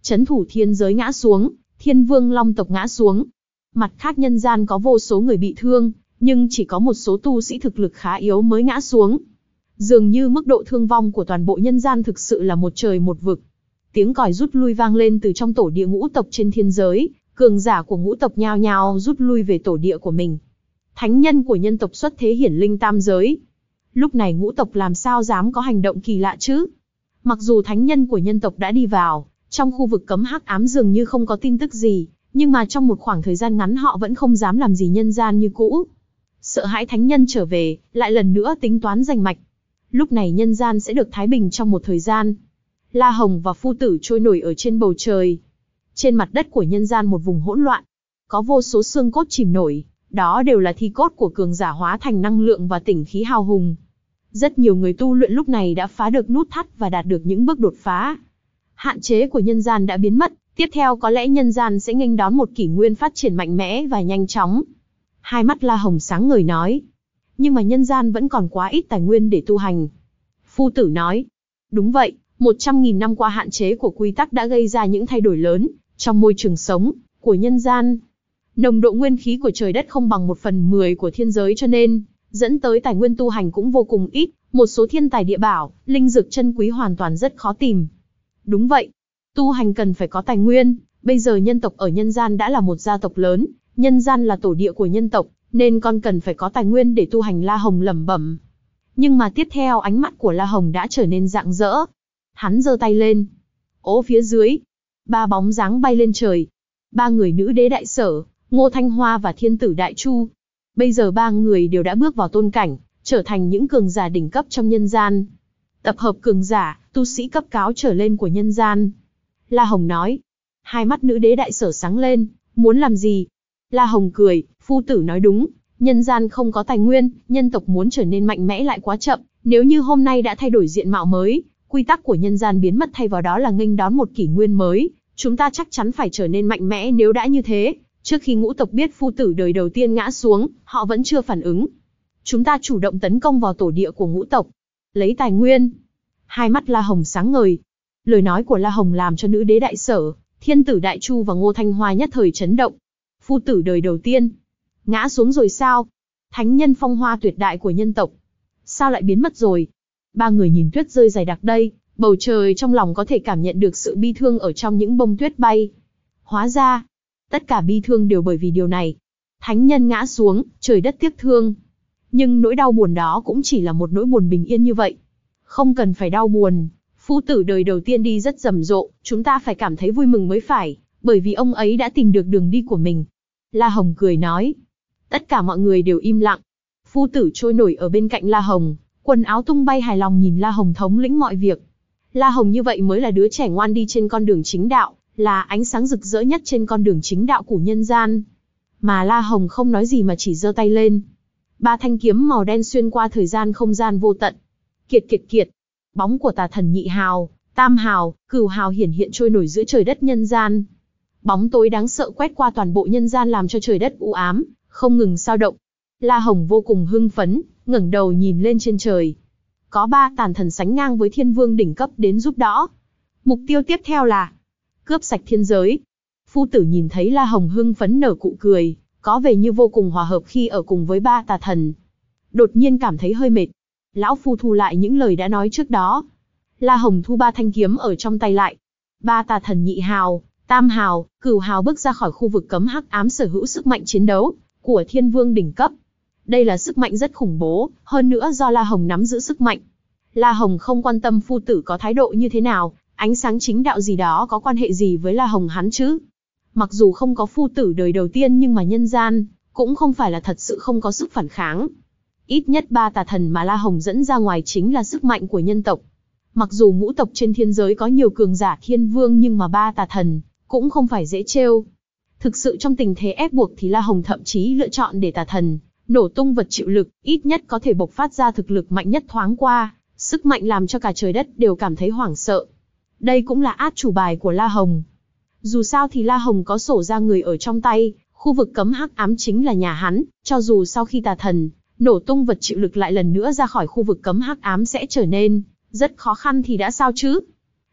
Trấn thủ thiên giới ngã xuống, Thiên Vương Long tộc ngã xuống. Mặt khác nhân gian có vô số người bị thương, nhưng chỉ có một số tu sĩ thực lực khá yếu mới ngã xuống. Dường như mức độ thương vong của toàn bộ nhân gian thực sự là một trời một vực. Tiếng còi rút lui vang lên từ trong tổ địa ngũ tộc trên thiên giới, cường giả của ngũ tộc nhao nhao rút lui về tổ địa của mình. Thánh nhân của nhân tộc xuất thế hiển linh tam giới. Lúc này ngũ tộc làm sao dám có hành động kỳ lạ chứ? Mặc dù thánh nhân của nhân tộc đã đi vào, trong khu vực cấm hắc ám dường như không có tin tức gì, nhưng mà trong một khoảng thời gian ngắn họ vẫn không dám làm gì nhân gian như cũ. Sợ hãi thánh nhân trở về, lại lần nữa tính toán giành mạch. Lúc này nhân gian sẽ được thái bình trong một thời gian. La Hồng và Phu Tử trôi nổi ở trên bầu trời. Trên mặt đất của nhân gian một vùng hỗn loạn. Có vô số xương cốt chìm nổi, đó đều là thi cốt của cường giả hóa thành năng lượng và tỉnh khí hào hùng. Rất nhiều người tu luyện lúc này đã phá được nút thắt và đạt được những bước đột phá. Hạn chế của nhân gian đã biến mất, tiếp theo có lẽ nhân gian sẽ nghênh đón một kỷ nguyên phát triển mạnh mẽ và nhanh chóng. Hai mắt La Hồng sáng ngời nói. Nhưng mà nhân gian vẫn còn quá ít tài nguyên để tu hành. Phu Tử nói. Đúng vậy, một trăm nghìn năm qua hạn chế của quy tắc đã gây ra những thay đổi lớn trong môi trường sống của nhân gian. Nồng độ nguyên khí của trời đất không bằng một phần mười của thiên giới cho nên, dẫn tới tài nguyên tu hành cũng vô cùng ít, một số thiên tài địa bảo, linh dược chân quý hoàn toàn rất khó tìm. Đúng vậy, tu hành cần phải có tài nguyên, bây giờ nhân tộc ở nhân gian đã là một gia tộc lớn, nhân gian là tổ địa của nhân tộc, nên con cần phải có tài nguyên để tu hành, La Hồng lẩm bẩm. Nhưng mà tiếp theo ánh mắt của La Hồng đã trở nên rạng rỡ. Hắn giơ tay lên. Ố phía dưới, ba bóng dáng bay lên trời. Ba người nữ đế đại sở, Ngô Thanh Hoa và Thiên Tử Đại Chu. Bây giờ ba người đều đã bước vào tôn cảnh, trở thành những cường giả đỉnh cấp trong nhân gian. Tập hợp cường giả, tu sĩ cấp cao trở lên của nhân gian. La Hồng nói. Hai mắt nữ đế đại sở sáng lên, muốn làm gì? La Hồng cười, Phu Tử nói đúng, nhân gian không có tài nguyên, nhân tộc muốn trở nên mạnh mẽ lại quá chậm. Nếu như hôm nay đã thay đổi diện mạo mới, quy tắc của nhân gian biến mất thay vào đó là nghênh đón một kỷ nguyên mới, chúng ta chắc chắn phải trở nên mạnh mẽ. Nếu đã như thế, trước khi ngũ tộc biết Phu Tử đời đầu tiên ngã xuống, họ vẫn chưa phản ứng. Chúng ta chủ động tấn công vào tổ địa của ngũ tộc, lấy tài nguyên. Hai mắt La Hồng sáng ngời. Lời nói của La Hồng làm cho nữ đế đại sở, Thiên Tử Đại Chu và Ngô Thanh Hoa nhất thời chấn động. Phu Tử đời đầu tiên ngã xuống rồi sao? Thánh nhân phong hoa tuyệt đại của nhân tộc, sao lại biến mất rồi? Ba người nhìn tuyết rơi dày đặc đây, bầu trời trong lòng có thể cảm nhận được sự bi thương ở trong những bông tuyết bay. Hóa ra, tất cả bi thương đều bởi vì điều này. Thánh nhân ngã xuống, trời đất tiếc thương. Nhưng nỗi đau buồn đó cũng chỉ là một nỗi buồn bình yên như vậy. Không cần phải đau buồn, Phu Tử đời đầu tiên đi rất rầm rộ, chúng ta phải cảm thấy vui mừng mới phải, bởi vì ông ấy đã tìm được đường đi của mình. La Hồng cười nói. Tất cả mọi người đều im lặng. Phu Tử trôi nổi ở bên cạnh La Hồng, quần áo tung bay hài lòng nhìn La Hồng thống lĩnh mọi việc. La Hồng như vậy mới là đứa trẻ ngoan đi trên con đường chính đạo, là ánh sáng rực rỡ nhất trên con đường chính đạo của nhân gian. Mà La Hồng không nói gì mà chỉ giơ tay lên. Ba thanh kiếm màu đen xuyên qua thời gian không gian vô tận. Kiệt kiệt kiệt, bóng của tà thần nhị hào, tam hào, cửu hào hiển hiện trôi nổi giữa trời đất nhân gian. Bóng tối đáng sợ quét qua toàn bộ nhân gian làm cho trời đất u ám, không ngừng dao động. La Hồng vô cùng hưng phấn, ngẩng đầu nhìn lên trên trời. Có ba tàn thần sánh ngang với thiên vương đỉnh cấp đến giúp đỡ. Mục tiêu tiếp theo là cướp sạch thiên giới. Phu Tử nhìn thấy La Hồng hưng phấn nở cụ cười, có vẻ như vô cùng hòa hợp khi ở cùng với ba tà thần. Đột nhiên cảm thấy hơi mệt. Lão Phu thu lại những lời đã nói trước đó. La Hồng thu ba thanh kiếm ở trong tay lại. Ba tà thần nhị hào, tam hào, cửu hào bước ra khỏi khu vực cấm hắc ám sở hữu sức mạnh chiến đấu của thiên vương đỉnh cấp. Đây là sức mạnh rất khủng bố, hơn nữa do La Hồng nắm giữ sức mạnh. La Hồng không quan tâm Phu Tử có thái độ như thế nào, ánh sáng chính đạo gì đó có quan hệ gì với La Hồng hắn chứ. Mặc dù không có Phu Tử đời đầu tiên nhưng mà nhân gian cũng không phải là thật sự không có sức phản kháng. Ít nhất ba tà thần mà La Hồng dẫn ra ngoài chính là sức mạnh của nhân tộc. Mặc dù ngũ tộc trên thiên giới có nhiều cường giả thiên vương nhưng mà ba tà thần cũng không phải dễ trêu. Thực sự trong tình thế ép buộc thì La Hồng thậm chí lựa chọn để tà thần nổ tung vật chịu lực, ít nhất có thể bộc phát ra thực lực mạnh nhất thoáng qua, sức mạnh làm cho cả trời đất đều cảm thấy hoảng sợ. Đây cũng là át chủ bài của La Hồng. Dù sao thì La Hồng có sổ ra người ở trong tay, khu vực cấm hắc ám chính là nhà hắn, cho dù sau khi tà thần nổ tung vật chịu lực lại lần nữa ra khỏi khu vực cấm hắc ám sẽ trở nên rất khó khăn thì đã sao chứ?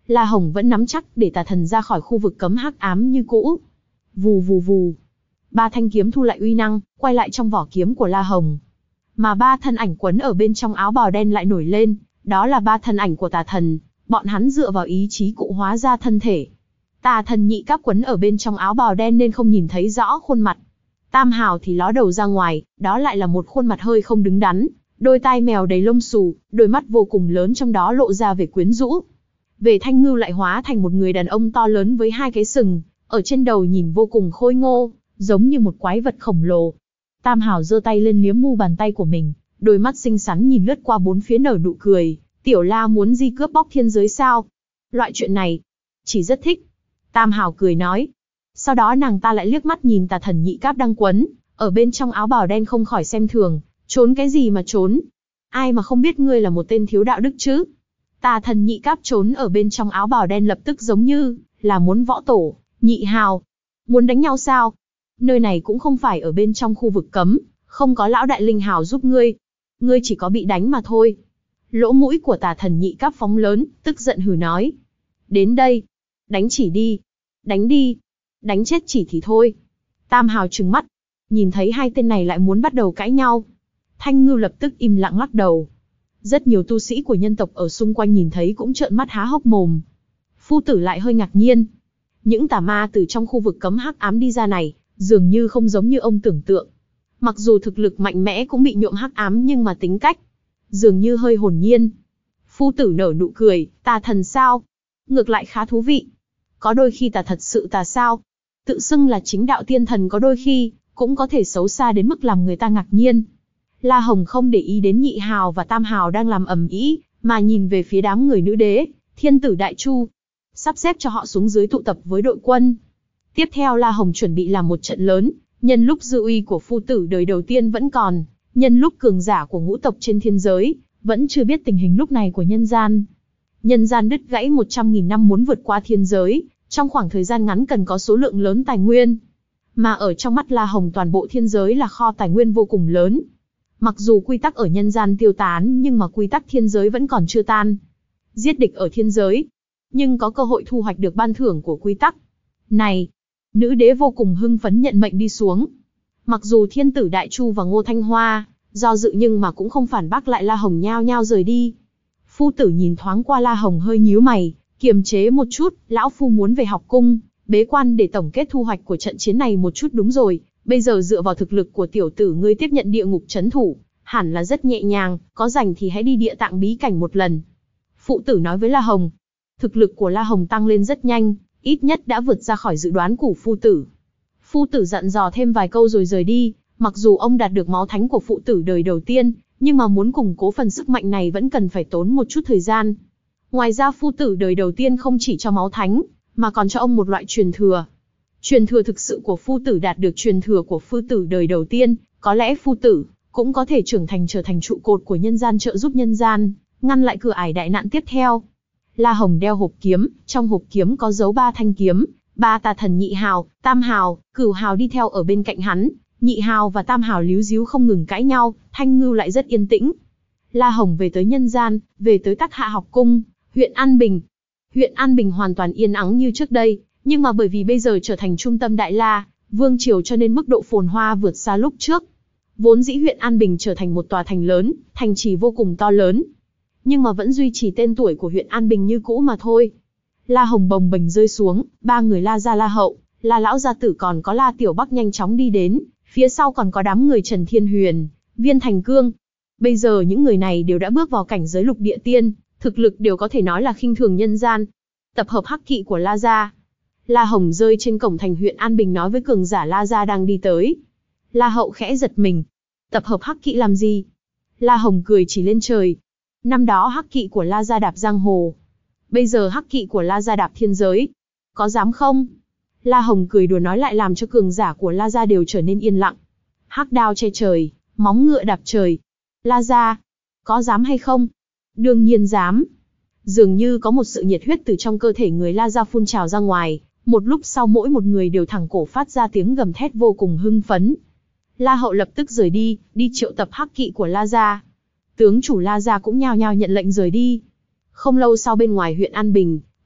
La Hồng vẫn nắm chắc để tà thần ra khỏi khu vực cấm hắc ám như cũ. Vù vù vù. Ba thanh kiếm thu lại uy năng, quay lại trong vỏ kiếm của La Hồng. Mà ba thân ảnh quấn ở bên trong áo bào đen lại nổi lên, đó là ba thân ảnh của tà thần, bọn hắn dựa vào ý chí cụ hóa ra thân thể. Tà thần nhị cáp quấn ở bên trong áo bào đen nên không nhìn thấy rõ khuôn mặt. Tam hào thì ló đầu ra ngoài, đó lại là một khuôn mặt hơi không đứng đắn, đôi tai mèo đầy lông xù, đôi mắt vô cùng lớn trong đó lộ ra vẻ quyến rũ. Về Thanh Ngưu lại hóa thành một người đàn ông to lớn với hai cái sừng, ở trên đầu nhìn vô cùng khôi ngô, giống như một quái vật khổng lồ. Tam hào giơ tay lên liếm mu bàn tay của mình, đôi mắt xinh xắn nhìn lướt qua bốn phía nở nụ cười. Tiểu La muốn di cướp bóc thiên giới sao? Loại chuyện này, chỉ rất thích. Tam hào cười nói. Sau đó nàng ta lại liếc mắt nhìn tà thần nhị cáp đang quấn ở bên trong áo bào đen, không khỏi xem thường. Trốn cái gì mà trốn? Ai mà không biết ngươi là một tên thiếu đạo đức chứ? Tà thần nhị cáp trốn ở bên trong áo bào đen lập tức giống như là muốn võ tổ. Nhị hào, muốn đánh nhau sao? Nơi này cũng không phải ở bên trong khu vực cấm, không có lão đại linh hào giúp ngươi. Ngươi chỉ có bị đánh mà thôi. Lỗ mũi của tà thần nhị cáp phóng lớn, tức giận hừ nói. Đến đây, đánh chỉ đi, đánh đi, đánh chết chỉ thì thôi. Tam hào trừng mắt, nhìn thấy hai tên này lại muốn bắt đầu cãi nhau. Thanh Ngưu lập tức im lặng lắc đầu. Rất nhiều tu sĩ của nhân tộc ở xung quanh nhìn thấy cũng trợn mắt há hốc mồm. Phu tử lại hơi ngạc nhiên. Những tà ma từ trong khu vực cấm hắc ám đi ra này, dường như không giống như ông tưởng tượng. Mặc dù thực lực mạnh mẽ cũng bị nhuộm hắc ám nhưng mà tính cách dường như hơi hồn nhiên. Phu tử nở nụ cười, tà thần sao? Ngược lại khá thú vị. Có đôi khi tà thật sự tà sao? Tự xưng là chính đạo tiên thần có đôi khi cũng có thể xấu xa đến mức làm người ta ngạc nhiên. La Hồng không để ý đến nhị hào và tam hào đang làm ầm ĩ, mà nhìn về phía đám người nữ đế, thiên tử Đại Chu, sắp xếp cho họ xuống dưới tụ tập với đội quân. Tiếp theo La Hồng chuẩn bị làm một trận lớn, nhân lúc dư uy của phu tử đời đầu tiên vẫn còn, nhân lúc cường giả của ngũ tộc trên thiên giới vẫn chưa biết tình hình lúc này của nhân gian. Nhân gian đứt gãy một trăm nghìn năm muốn vượt qua thiên giới, trong khoảng thời gian ngắn cần có số lượng lớn tài nguyên. Mà ở trong mắt La Hồng toàn bộ thiên giới là kho tài nguyên vô cùng lớn. Mặc dù quy tắc ở nhân gian tiêu tán nhưng mà quy tắc thiên giới vẫn còn chưa tan. Giết địch ở thiên giới, nhưng có cơ hội thu hoạch được ban thưởng của quy tắc. Này, nữ đế vô cùng hưng phấn nhận mệnh đi xuống. Mặc dù thiên tử Đại Chu và Ngô Thanh Hoa do dự nhưng mà cũng không phản bác lại La Hồng nhao nhao rời đi. Phu tử nhìn thoáng qua La Hồng hơi nhíu mày, kiềm chế một chút, lão phu muốn về học cung, bế quan để tổng kết thu hoạch của trận chiến này một chút. Đúng rồi, bây giờ dựa vào thực lực của tiểu tử ngươi tiếp nhận địa ngục trấn thủ, hẳn là rất nhẹ nhàng, có rảnh thì hãy đi địa tạng bí cảnh một lần. Phụ tử nói với La Hồng. Thực lực của La Hồng tăng lên rất nhanh, ít nhất đã vượt ra khỏi dự đoán của phu tử. Phu tử dặn dò thêm vài câu rồi rời đi, mặc dù ông đạt được máu thánh của phụ tử đời đầu tiên, nhưng mà muốn củng cố phần sức mạnh này vẫn cần phải tốn một chút thời gian. Ngoài ra phu tử đời đầu tiên không chỉ cho máu thánh, mà còn cho ông một loại truyền thừa. Truyền thừa thực sự của phu tử đạt được truyền thừa của phu tử đời đầu tiên, có lẽ phu tử cũng có thể trưởng thành trở thành trụ cột của nhân gian, trợ giúp nhân gian, ngăn lại cửa ải đại nạn tiếp theo. La Hồng đeo hộp kiếm, trong hộp kiếm có giấu ba thanh kiếm, ba tà thần nhị hào, tam hào, cửu hào đi theo ở bên cạnh hắn. Nhị hào và tam hào líu díu không ngừng cãi nhau, Thanh Ngưu lại rất yên tĩnh. La Hồng về tới nhân gian, về tới Tắc Hạ học cung, huyện An Bình. Huyện An Bình hoàn toàn yên ắng như trước đây, nhưng mà bởi vì bây giờ trở thành trung tâm Đại La Vương triều cho nên mức độ phồn hoa vượt xa lúc trước. Vốn dĩ huyện An Bình trở thành một tòa thành lớn, thành trì vô cùng to lớn, nhưng mà vẫn duy trì tên tuổi của huyện An Bình như cũ mà thôi. La Hồng bồng bềnh rơi xuống, ba người La gia La hậu, La lão gia tử còn có La tiểu Bắc nhanh chóng đi đến, phía sau còn có đám người Trần Thiên Huyền, Viên Thành Cương. Bây giờ những người này đều đã bước vào cảnh giới lục địa tiên, thực lực đều có thể nói là khinh thường nhân gian. Tập hợp hắc kỵ của La gia. La Hồng rơi trên cổng thành huyện An Bình nói với cường giả La gia đang đi tới. La hậu khẽ giật mình. Tập hợp hắc kỵ làm gì? La Hồng cười chỉ lên trời. Năm đó hắc kỵ của La gia đạp giang hồ, bây giờ hắc kỵ của La gia đạp thiên giới. Có dám không? La Hồng cười đùa nói lại làm cho cường giả của La gia đều trở nên yên lặng. Hắc đao che trời, móng ngựa đạp trời. La gia, có dám hay không? Đương nhiên dám. Dường như có một sự nhiệt huyết từ trong cơ thể người La gia phun trào ra ngoài, một lúc sau mỗi một người đều thẳng cổ phát ra tiếng gầm thét vô cùng hưng phấn. La hậu lập tức rời đi, đi triệu tập hắc kỵ của La gia. Tướng chủ La gia cũng nhao nhao nhận lệnh rời đi. Không lâu sau bên ngoài huyện An Bình,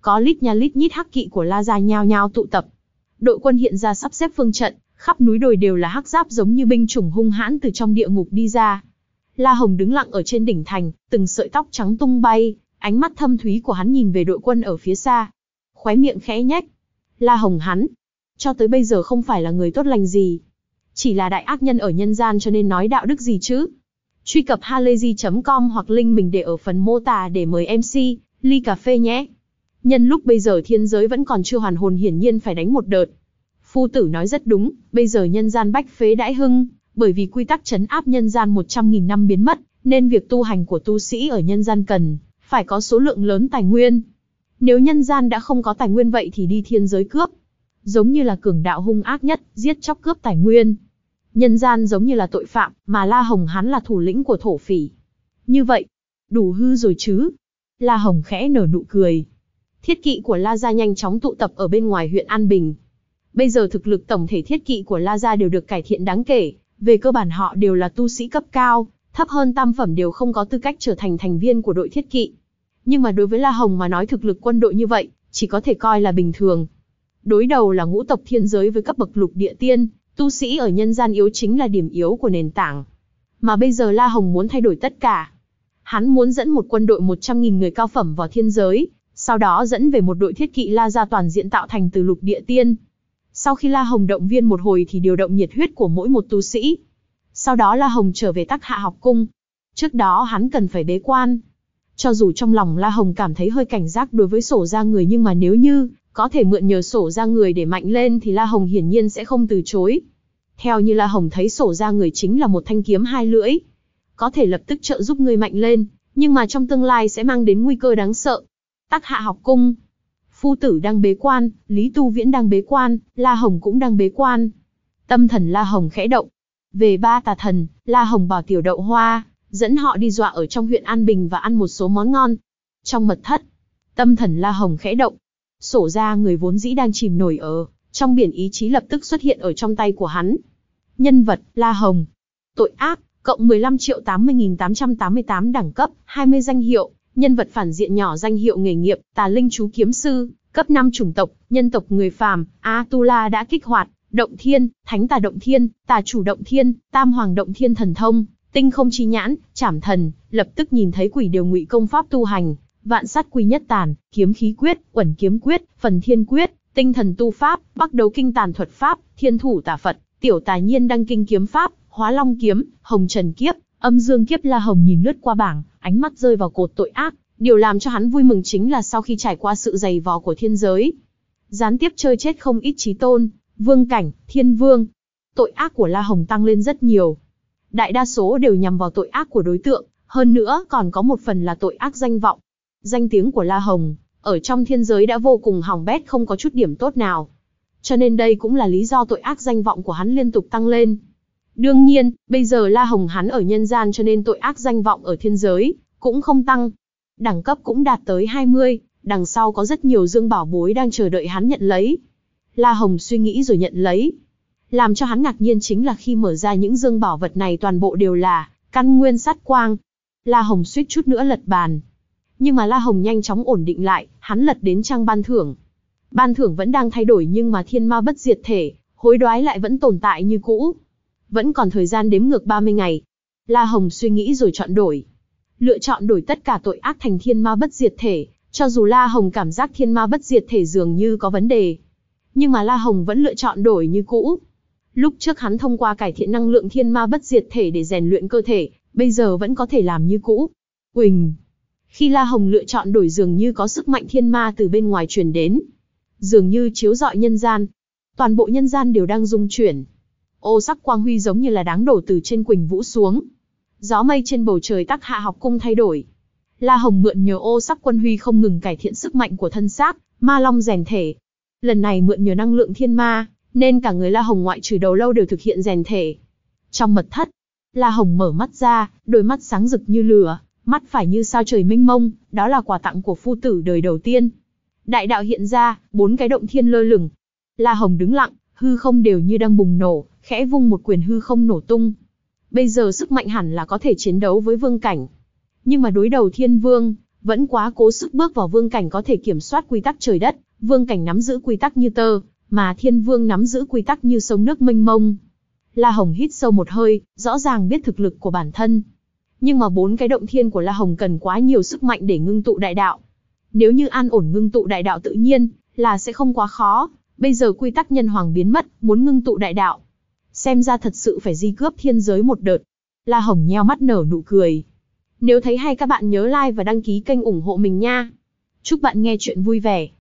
có lít nha lít nhít hắc kỵ của La gia nhao nhao tụ tập. Đội quân hiện ra sắp xếp phương trận, khắp núi đồi đều là hắc giáp giống như binh chủng hung hãn từ trong địa ngục đi ra. La Hồng đứng lặng ở trên đỉnh thành, từng sợi tóc trắng tung bay, ánh mắt thâm thúy của hắn nhìn về đội quân ở phía xa. Khóe miệng khẽ nhếch. La Hồng hắn, cho tới bây giờ không phải là người tốt lành gì. Chỉ là đại ác nhân ở nhân gian cho nên nói đạo đức gì chứ. Truy cập halayzi chấm com hoặc link mình để ở phần mô tả để mời em xê, ly cà phê nhé. Nhân lúc bây giờ thiên giới vẫn còn chưa hoàn hồn hiển nhiên phải đánh một đợt. Phu tử nói rất đúng, bây giờ nhân gian bách phế đãi hưng, bởi vì quy tắc trấn áp nhân gian một trăm nghìn năm biến mất, nên việc tu hành của tu sĩ ở nhân gian cần phải có số lượng lớn tài nguyên. Nếu nhân gian đã không có tài nguyên vậy thì đi thiên giới cướp. Giống như là cường đạo hung ác nhất, giết chóc cướp tài nguyên. Nhân gian giống như là tội phạm, mà La Hồng hắn là thủ lĩnh của thổ phỉ. Như vậy, đủ hư rồi chứ? La Hồng khẽ nở nụ cười. Thiết kỵ của La gia nhanh chóng tụ tập ở bên ngoài huyện An Bình. Bây giờ thực lực tổng thể thiết kỵ của La gia đều được cải thiện đáng kể, về cơ bản họ đều là tu sĩ cấp cao, thấp hơn tam phẩm đều không có tư cách trở thành thành viên của đội thiết kỵ. Nhưng mà đối với La Hồng mà nói thực lực quân đội như vậy, chỉ có thể coi là bình thường. Đối đầu là ngũ tộc thiên giới với cấp bậc lục địa tiên, tu sĩ ở nhân gian yếu chính là điểm yếu của nền tảng. Mà bây giờ La Hồng muốn thay đổi tất cả. Hắn muốn dẫn một quân đội một trăm nghìn người cao phẩm vào thiên giới, sau đó dẫn về một đội thiết kỵ La gia toàn diện tạo thành từ lục địa tiên. Sau khi La Hồng động viên một hồi thì điều động nhiệt huyết của mỗi một tu sĩ. Sau đó La Hồng trở về Tắc Hạ học cung. Trước đó hắn cần phải bế quan. Cho dù trong lòng La Hồng cảm thấy hơi cảnh giác đối với Sổ gia người nhưng mà nếu như có thể mượn nhờ Sổ gia người để mạnh lên thì La Hồng hiển nhiên sẽ không từ chối. Theo như La Hồng thấy Sổ gia người chính là một thanh kiếm hai lưỡi. Có thể lập tức trợ giúp người mạnh lên, nhưng mà trong tương lai sẽ mang đến nguy cơ đáng sợ. Tắc Hạ học cung. Phu tử đang bế quan, Lý Tu Viễn đang bế quan, La Hồng cũng đang bế quan. Tâm thần La Hồng khẽ động. Về ba tà thần, La Hồng bảo Tiểu Đậu Hoa dẫn họ đi dọa ở trong huyện An Bình và ăn một số món ngon. Trong mật thất, tâm thần La Hồng khẽ động. Sổ gia người vốn dĩ đang chìm nổi ở trong biển ý chí lập tức xuất hiện ở trong tay của hắn. Nhân vật, La Hồng. Tội ác, cộng mười lăm triệu tám mươi nghìn tám trăm tám mươi tám đẳng cấp, hai mươi danh hiệu. Nhân vật phản diện nhỏ danh hiệu nghề nghiệp, Tà Linh Chú Kiếm Sư, cấp năm chủng tộc, nhân tộc người phàm, Atula đã kích hoạt, Động Thiên, Thánh Tà Động Thiên, Tà Chủ Động Thiên, Tam Hoàng Động Thiên thần thông, Tinh Không Chi Nhãn, Trảm Thần, lập tức nhìn thấy quỷ điều ngụy công pháp tu hành, Vạn Sát Quy Nhất Tàn, Kiếm Khí Quyết, Uẩn Kiếm Quyết, Phần Thiên Quyết, Tinh Thần Tu Pháp, Bắc Đấu Kinh Tàn Thuật Pháp, Thiên Thủ Tà Phật, Tiểu Tà Nhiên Đăng Kinh Kiếm Pháp, Hóa Long Kiếm, Hồng Trần Kiếp, Âm Dương Kiếp. La Hồng nhìn lướt qua bảng, ánh mắt rơi vào cột tội ác. Điều làm cho hắn vui mừng chính là sau khi trải qua sự dày vò của thiên giới, gián tiếp chơi chết không ít chí tôn, vương cảnh, thiên vương. Tội ác của La Hồng tăng lên rất nhiều. Đại đa số đều nhằm vào tội ác của đối tượng, hơn nữa còn có một phần là tội ác danh vọng. Danh tiếng của La Hồng ở trong thiên giới đã vô cùng hỏng bét, không có chút điểm tốt nào. Cho nên đây cũng là lý do tội ác danh vọng của hắn liên tục tăng lên. Đương nhiên, bây giờ La Hồng hắn ở nhân gian cho nên tội ác danh vọng ở thiên giới cũng không tăng. Đẳng cấp cũng đạt tới hai mươi, đằng sau có rất nhiều dương bảo bối đang chờ đợi hắn nhận lấy. La Hồng suy nghĩ rồi nhận lấy. Làm cho hắn ngạc nhiên chính là khi mở ra những dương bảo vật này toàn bộ đều là căn nguyên sát quang. La Hồng suýt chút nữa lật bàn. Nhưng mà La Hồng nhanh chóng ổn định lại, hắn lật đến trang ban thưởng. Ban thưởng vẫn đang thay đổi nhưng mà thiên ma bất diệt thể, hối đoái lại vẫn tồn tại như cũ. Vẫn còn thời gian đếm ngược ba mươi ngày. La Hồng suy nghĩ rồi chọn đổi. Lựa chọn đổi tất cả tội ác thành thiên ma bất diệt thể, cho dù La Hồng cảm giác thiên ma bất diệt thể dường như có vấn đề. Nhưng mà La Hồng vẫn lựa chọn đổi như cũ. Lúc trước hắn thông qua cải thiện năng lượng thiên ma bất diệt thể để rèn luyện cơ thể, bây giờ vẫn có thể làm như cũ. Uỳnh! Khi La Hồng lựa chọn đổi dường như có sức mạnh thiên ma từ bên ngoài truyền đến. Dường như chiếu rọi nhân gian. Toàn bộ nhân gian đều đang rung chuyển. Ô sắc quang huy giống như là đáng đổ từ trên quỳnh vũ xuống. Gió mây trên bầu trời Tắc Hạ học cung thay đổi. La Hồng mượn nhờ ô sắc quân huy không ngừng cải thiện sức mạnh của thân xác, ma long rèn thể. Lần này mượn nhờ năng lượng thiên ma, nên cả người La Hồng ngoại trừ đầu lâu đều thực hiện rèn thể. Trong mật thất, La Hồng mở mắt ra, đôi mắt sáng rực như lửa, mắt phải như sao trời mênh mông, đó là quà tặng của phu tử đời đầu tiên. Đại đạo hiện ra, bốn cái động thiên lơ lửng. La Hồng đứng lặng, hư không đều như đang bùng nổ, khẽ vung một quyền hư không nổ tung. Bây giờ sức mạnh hẳn là có thể chiến đấu với vương cảnh. Nhưng mà đối đầu thiên vương, Vẫn quá cố sức bước vào vương cảnh có thể kiểm soát quy tắc trời đất, vương cảnh nắm giữ quy tắc như tơ, mà thiên vương nắm giữ quy tắc như sông nước mênh mông. La Hồng hít sâu một hơi, rõ ràng biết thực lực của bản thân. Nhưng mà bốn cái động thiên của La Hồng cần quá nhiều sức mạnh để ngưng tụ đại đạo. Nếu như an ổn ngưng tụ đại đạo tự nhiên, là sẽ không quá khó. Bây giờ quy tắc nhân hoàng biến mất, muốn ngưng tụ đại đạo. Xem ra thật sự phải di cướp thiên giới một đợt. La Hồng nheo mắt nở nụ cười. Nếu thấy hay các bạn nhớ like và đăng ký kênh ủng hộ mình nha. Chúc bạn nghe chuyện vui vẻ.